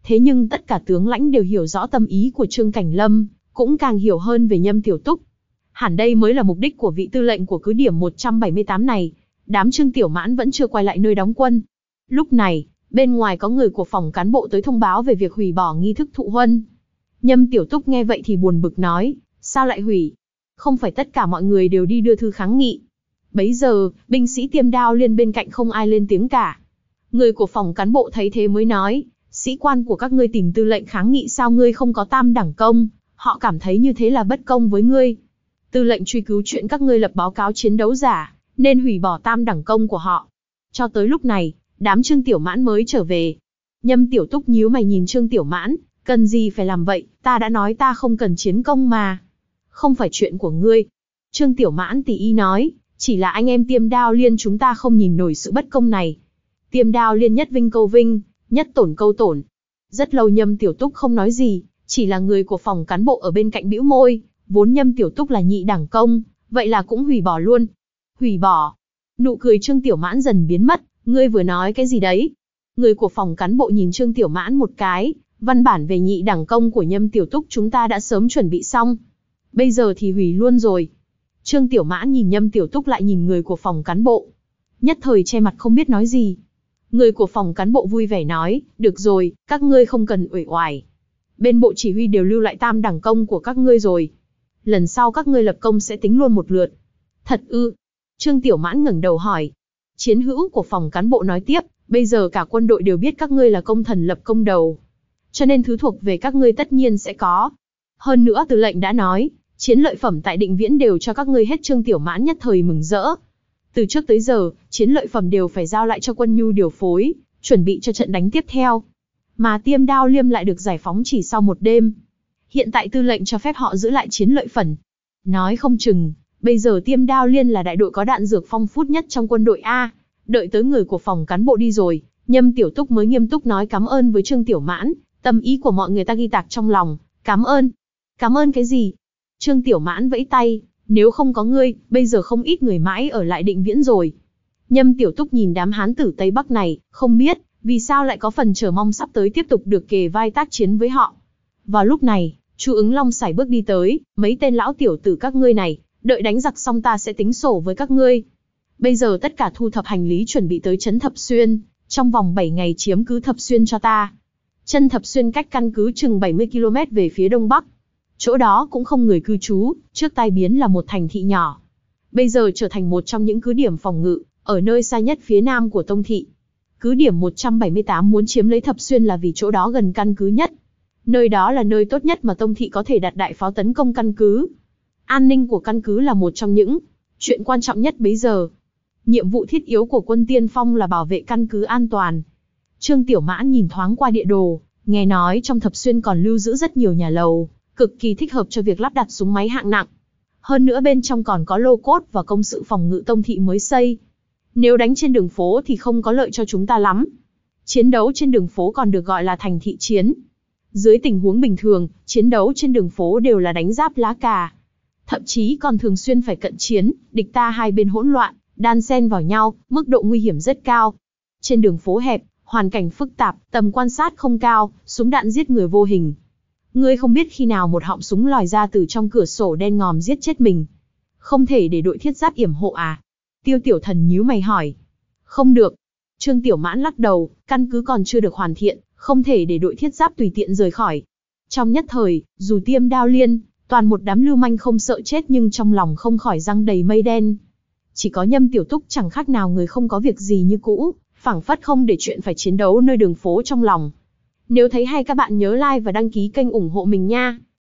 Thế nhưng tất cả tướng lãnh đều hiểu rõ tâm ý của Trương Cảnh Lâm, cũng càng hiểu hơn về Nhâm Tiểu Túc. Hẳn đây mới là mục đích của vị tư lệnh của cứ điểm một trăm bảy mươi tám này. Đám Trương Tiểu Mãn vẫn chưa quay lại nơi đóng quân. Lúc này, bên ngoài có người của phòng cán bộ tới thông báo về việc hủy bỏ nghi thức thụ huân. Nhâm Tiểu Túc nghe vậy thì buồn bực nói, sao lại hủy? Không phải tất cả mọi người đều đi đưa thư kháng nghị. Bấy giờ, binh sĩ Tiêm Đao Liên bên cạnh không ai lên tiếng cả. Người của phòng cán bộ thấy thế mới nói, sĩ quan của các ngươi tìm tư lệnh kháng nghị sao ngươi không có tam đẳng công, họ cảm thấy như thế là bất công với ngươi. Tư lệnh truy cứu chuyện các ngươi lập báo cáo chiến đấu giả, nên hủy bỏ tam đẳng công của họ. Cho tới lúc này, đám Trương Tiểu Mãn mới trở về. Nhâm Tiểu Túc nhíu mày nhìn Trương Tiểu Mãn, cần gì phải làm vậy, ta đã nói ta không cần chiến công mà. Không phải chuyện của ngươi. Trương Tiểu Mãn tỉ y nói, chỉ là anh em Tiêm Đao Liên chúng ta không nhìn nổi sự bất công này. Tiêm Đao Liên nhất vinh câu vinh, nhất tổn câu tổn. Rất lâu Nhâm Tiểu Túc không nói gì, chỉ là người của phòng cán bộ ở bên cạnh bĩu môi, vốn Nhâm Tiểu Túc là nhị đẳng công, vậy là cũng hủy bỏ luôn. Hủy bỏ? Nụ cười Trương Tiểu Mãn dần biến mất, ngươi vừa nói cái gì đấy? Người của phòng cán bộ nhìn Trương Tiểu Mãn một cái, văn bản về nhị đẳng công của Nhâm Tiểu Túc chúng ta đã sớm chuẩn bị xong. Bây giờ thì hủy luôn rồi. Trương Tiểu Mãn nhìn Nhâm Tiểu Túc lại nhìn người của phòng cán bộ. Nhất thời che mặt không biết nói gì. Người của phòng cán bộ vui vẻ nói, được rồi, các ngươi không cần uể oải. Bên bộ chỉ huy đều lưu lại tam đẳng công của các ngươi rồi. Lần sau các ngươi lập công sẽ tính luôn một lượt. Thật ư? Trương Tiểu Mãn ngẩng đầu hỏi. Chiến hữu của phòng cán bộ nói tiếp, bây giờ cả quân đội đều biết các ngươi là công thần lập công đầu. Cho nên thứ thuộc về các ngươi tất nhiên sẽ có. Hơn nữa tư lệnh đã nói, chiến lợi phẩm tại Định Viễn đều cho các ngươi hết. Trương Tiểu Mãn nhất thời mừng rỡ. Từ trước tới giờ, chiến lợi phẩm đều phải giao lại cho quân nhu điều phối, chuẩn bị cho trận đánh tiếp theo. Mà Tiêm Đao Liêm lại được giải phóng chỉ sau một đêm. Hiện tại tư lệnh cho phép họ giữ lại chiến lợi phẩm. Nói không chừng, bây giờ Tiêm Đao Liên là đại đội có đạn dược phong phú nhất trong quân đội A. Đợi tới người của phòng cán bộ đi rồi, Nhâm Tiểu Túc mới nghiêm túc nói cảm ơn với Trương Tiểu Mãn. Tâm ý của mọi người ta ghi tạc trong lòng. Cảm ơn. Cảm ơn cái gì? Trương Tiểu Mãn vẫy tay. Nếu không có ngươi, bây giờ không ít người mãi ở lại Định Viễn rồi. Nhâm Tiểu Túc nhìn đám hán tử Tây Bắc này, không biết vì sao lại có phần chờ mong sắp tới tiếp tục được kề vai tác chiến với họ. Vào lúc này, Chu Ứng Long sải bước đi tới, mấy tên lão tiểu tử các ngươi này, đợi đánh giặc xong ta sẽ tính sổ với các ngươi. Bây giờ tất cả thu thập hành lý chuẩn bị tới trấn Thập Xuyên, trong vòng bảy ngày chiếm cứ Thập Xuyên cho ta. Chân Thập Xuyên cách căn cứ chừng bảy mươi ki lô mét về phía đông bắc. Chỗ đó cũng không người cư trú, trước tai biến là một thành thị nhỏ. Bây giờ trở thành một trong những cứ điểm phòng ngự, ở nơi xa nhất phía nam của Tông thị. Cứ điểm một trăm bảy mươi tám muốn chiếm lấy Thập Xuyên là vì chỗ đó gần căn cứ nhất. Nơi đó là nơi tốt nhất mà Tông thị có thể đặt đại pháo tấn công căn cứ. An ninh của căn cứ là một trong những chuyện quan trọng nhất bấy giờ. Nhiệm vụ thiết yếu của quân tiên phong là bảo vệ căn cứ an toàn. Trương Tiểu Mãn nhìn thoáng qua địa đồ, nghe nói trong Thập Xuyên còn lưu giữ rất nhiều nhà lầu, cực kỳ thích hợp cho việc lắp đặt súng máy hạng nặng. Hơn nữa bên trong còn có lô cốt và công sự phòng ngự Tông thị mới xây. Nếu đánh trên đường phố thì không có lợi cho chúng ta lắm. Chiến đấu trên đường phố còn được gọi là thành thị chiến. Dưới tình huống bình thường, chiến đấu trên đường phố đều là đánh giáp lá cà. Thậm chí còn thường xuyên phải cận chiến, địch ta hai bên hỗn loạn, đan xen vào nhau, mức độ nguy hiểm rất cao. Trên đường phố hẹp, hoàn cảnh phức tạp, tầm quan sát không cao, súng đạn giết người vô hình. Ngươi không biết khi nào một họng súng lòi ra từ trong cửa sổ đen ngòm giết chết mình. Không thể để đội thiết giáp yểm hộ à? Tiêu Tiểu Thần nhíu mày hỏi. Không được. Trương Tiểu Mãn lắc đầu, căn cứ còn chưa được hoàn thiện, không thể để đội thiết giáp tùy tiện rời khỏi. Trong nhất thời, dù Tiêm Đao Liên, toàn một đám lưu manh không sợ chết nhưng trong lòng không khỏi răng đầy mây đen. Chỉ có Nhâm Tiểu Túc chẳng khác nào người không có việc gì như cũ, phảng phất không để chuyện phải chiến đấu nơi đường phố trong lòng. Nếu thấy hay các bạn nhớ like và đăng ký kênh ủng hộ mình nha.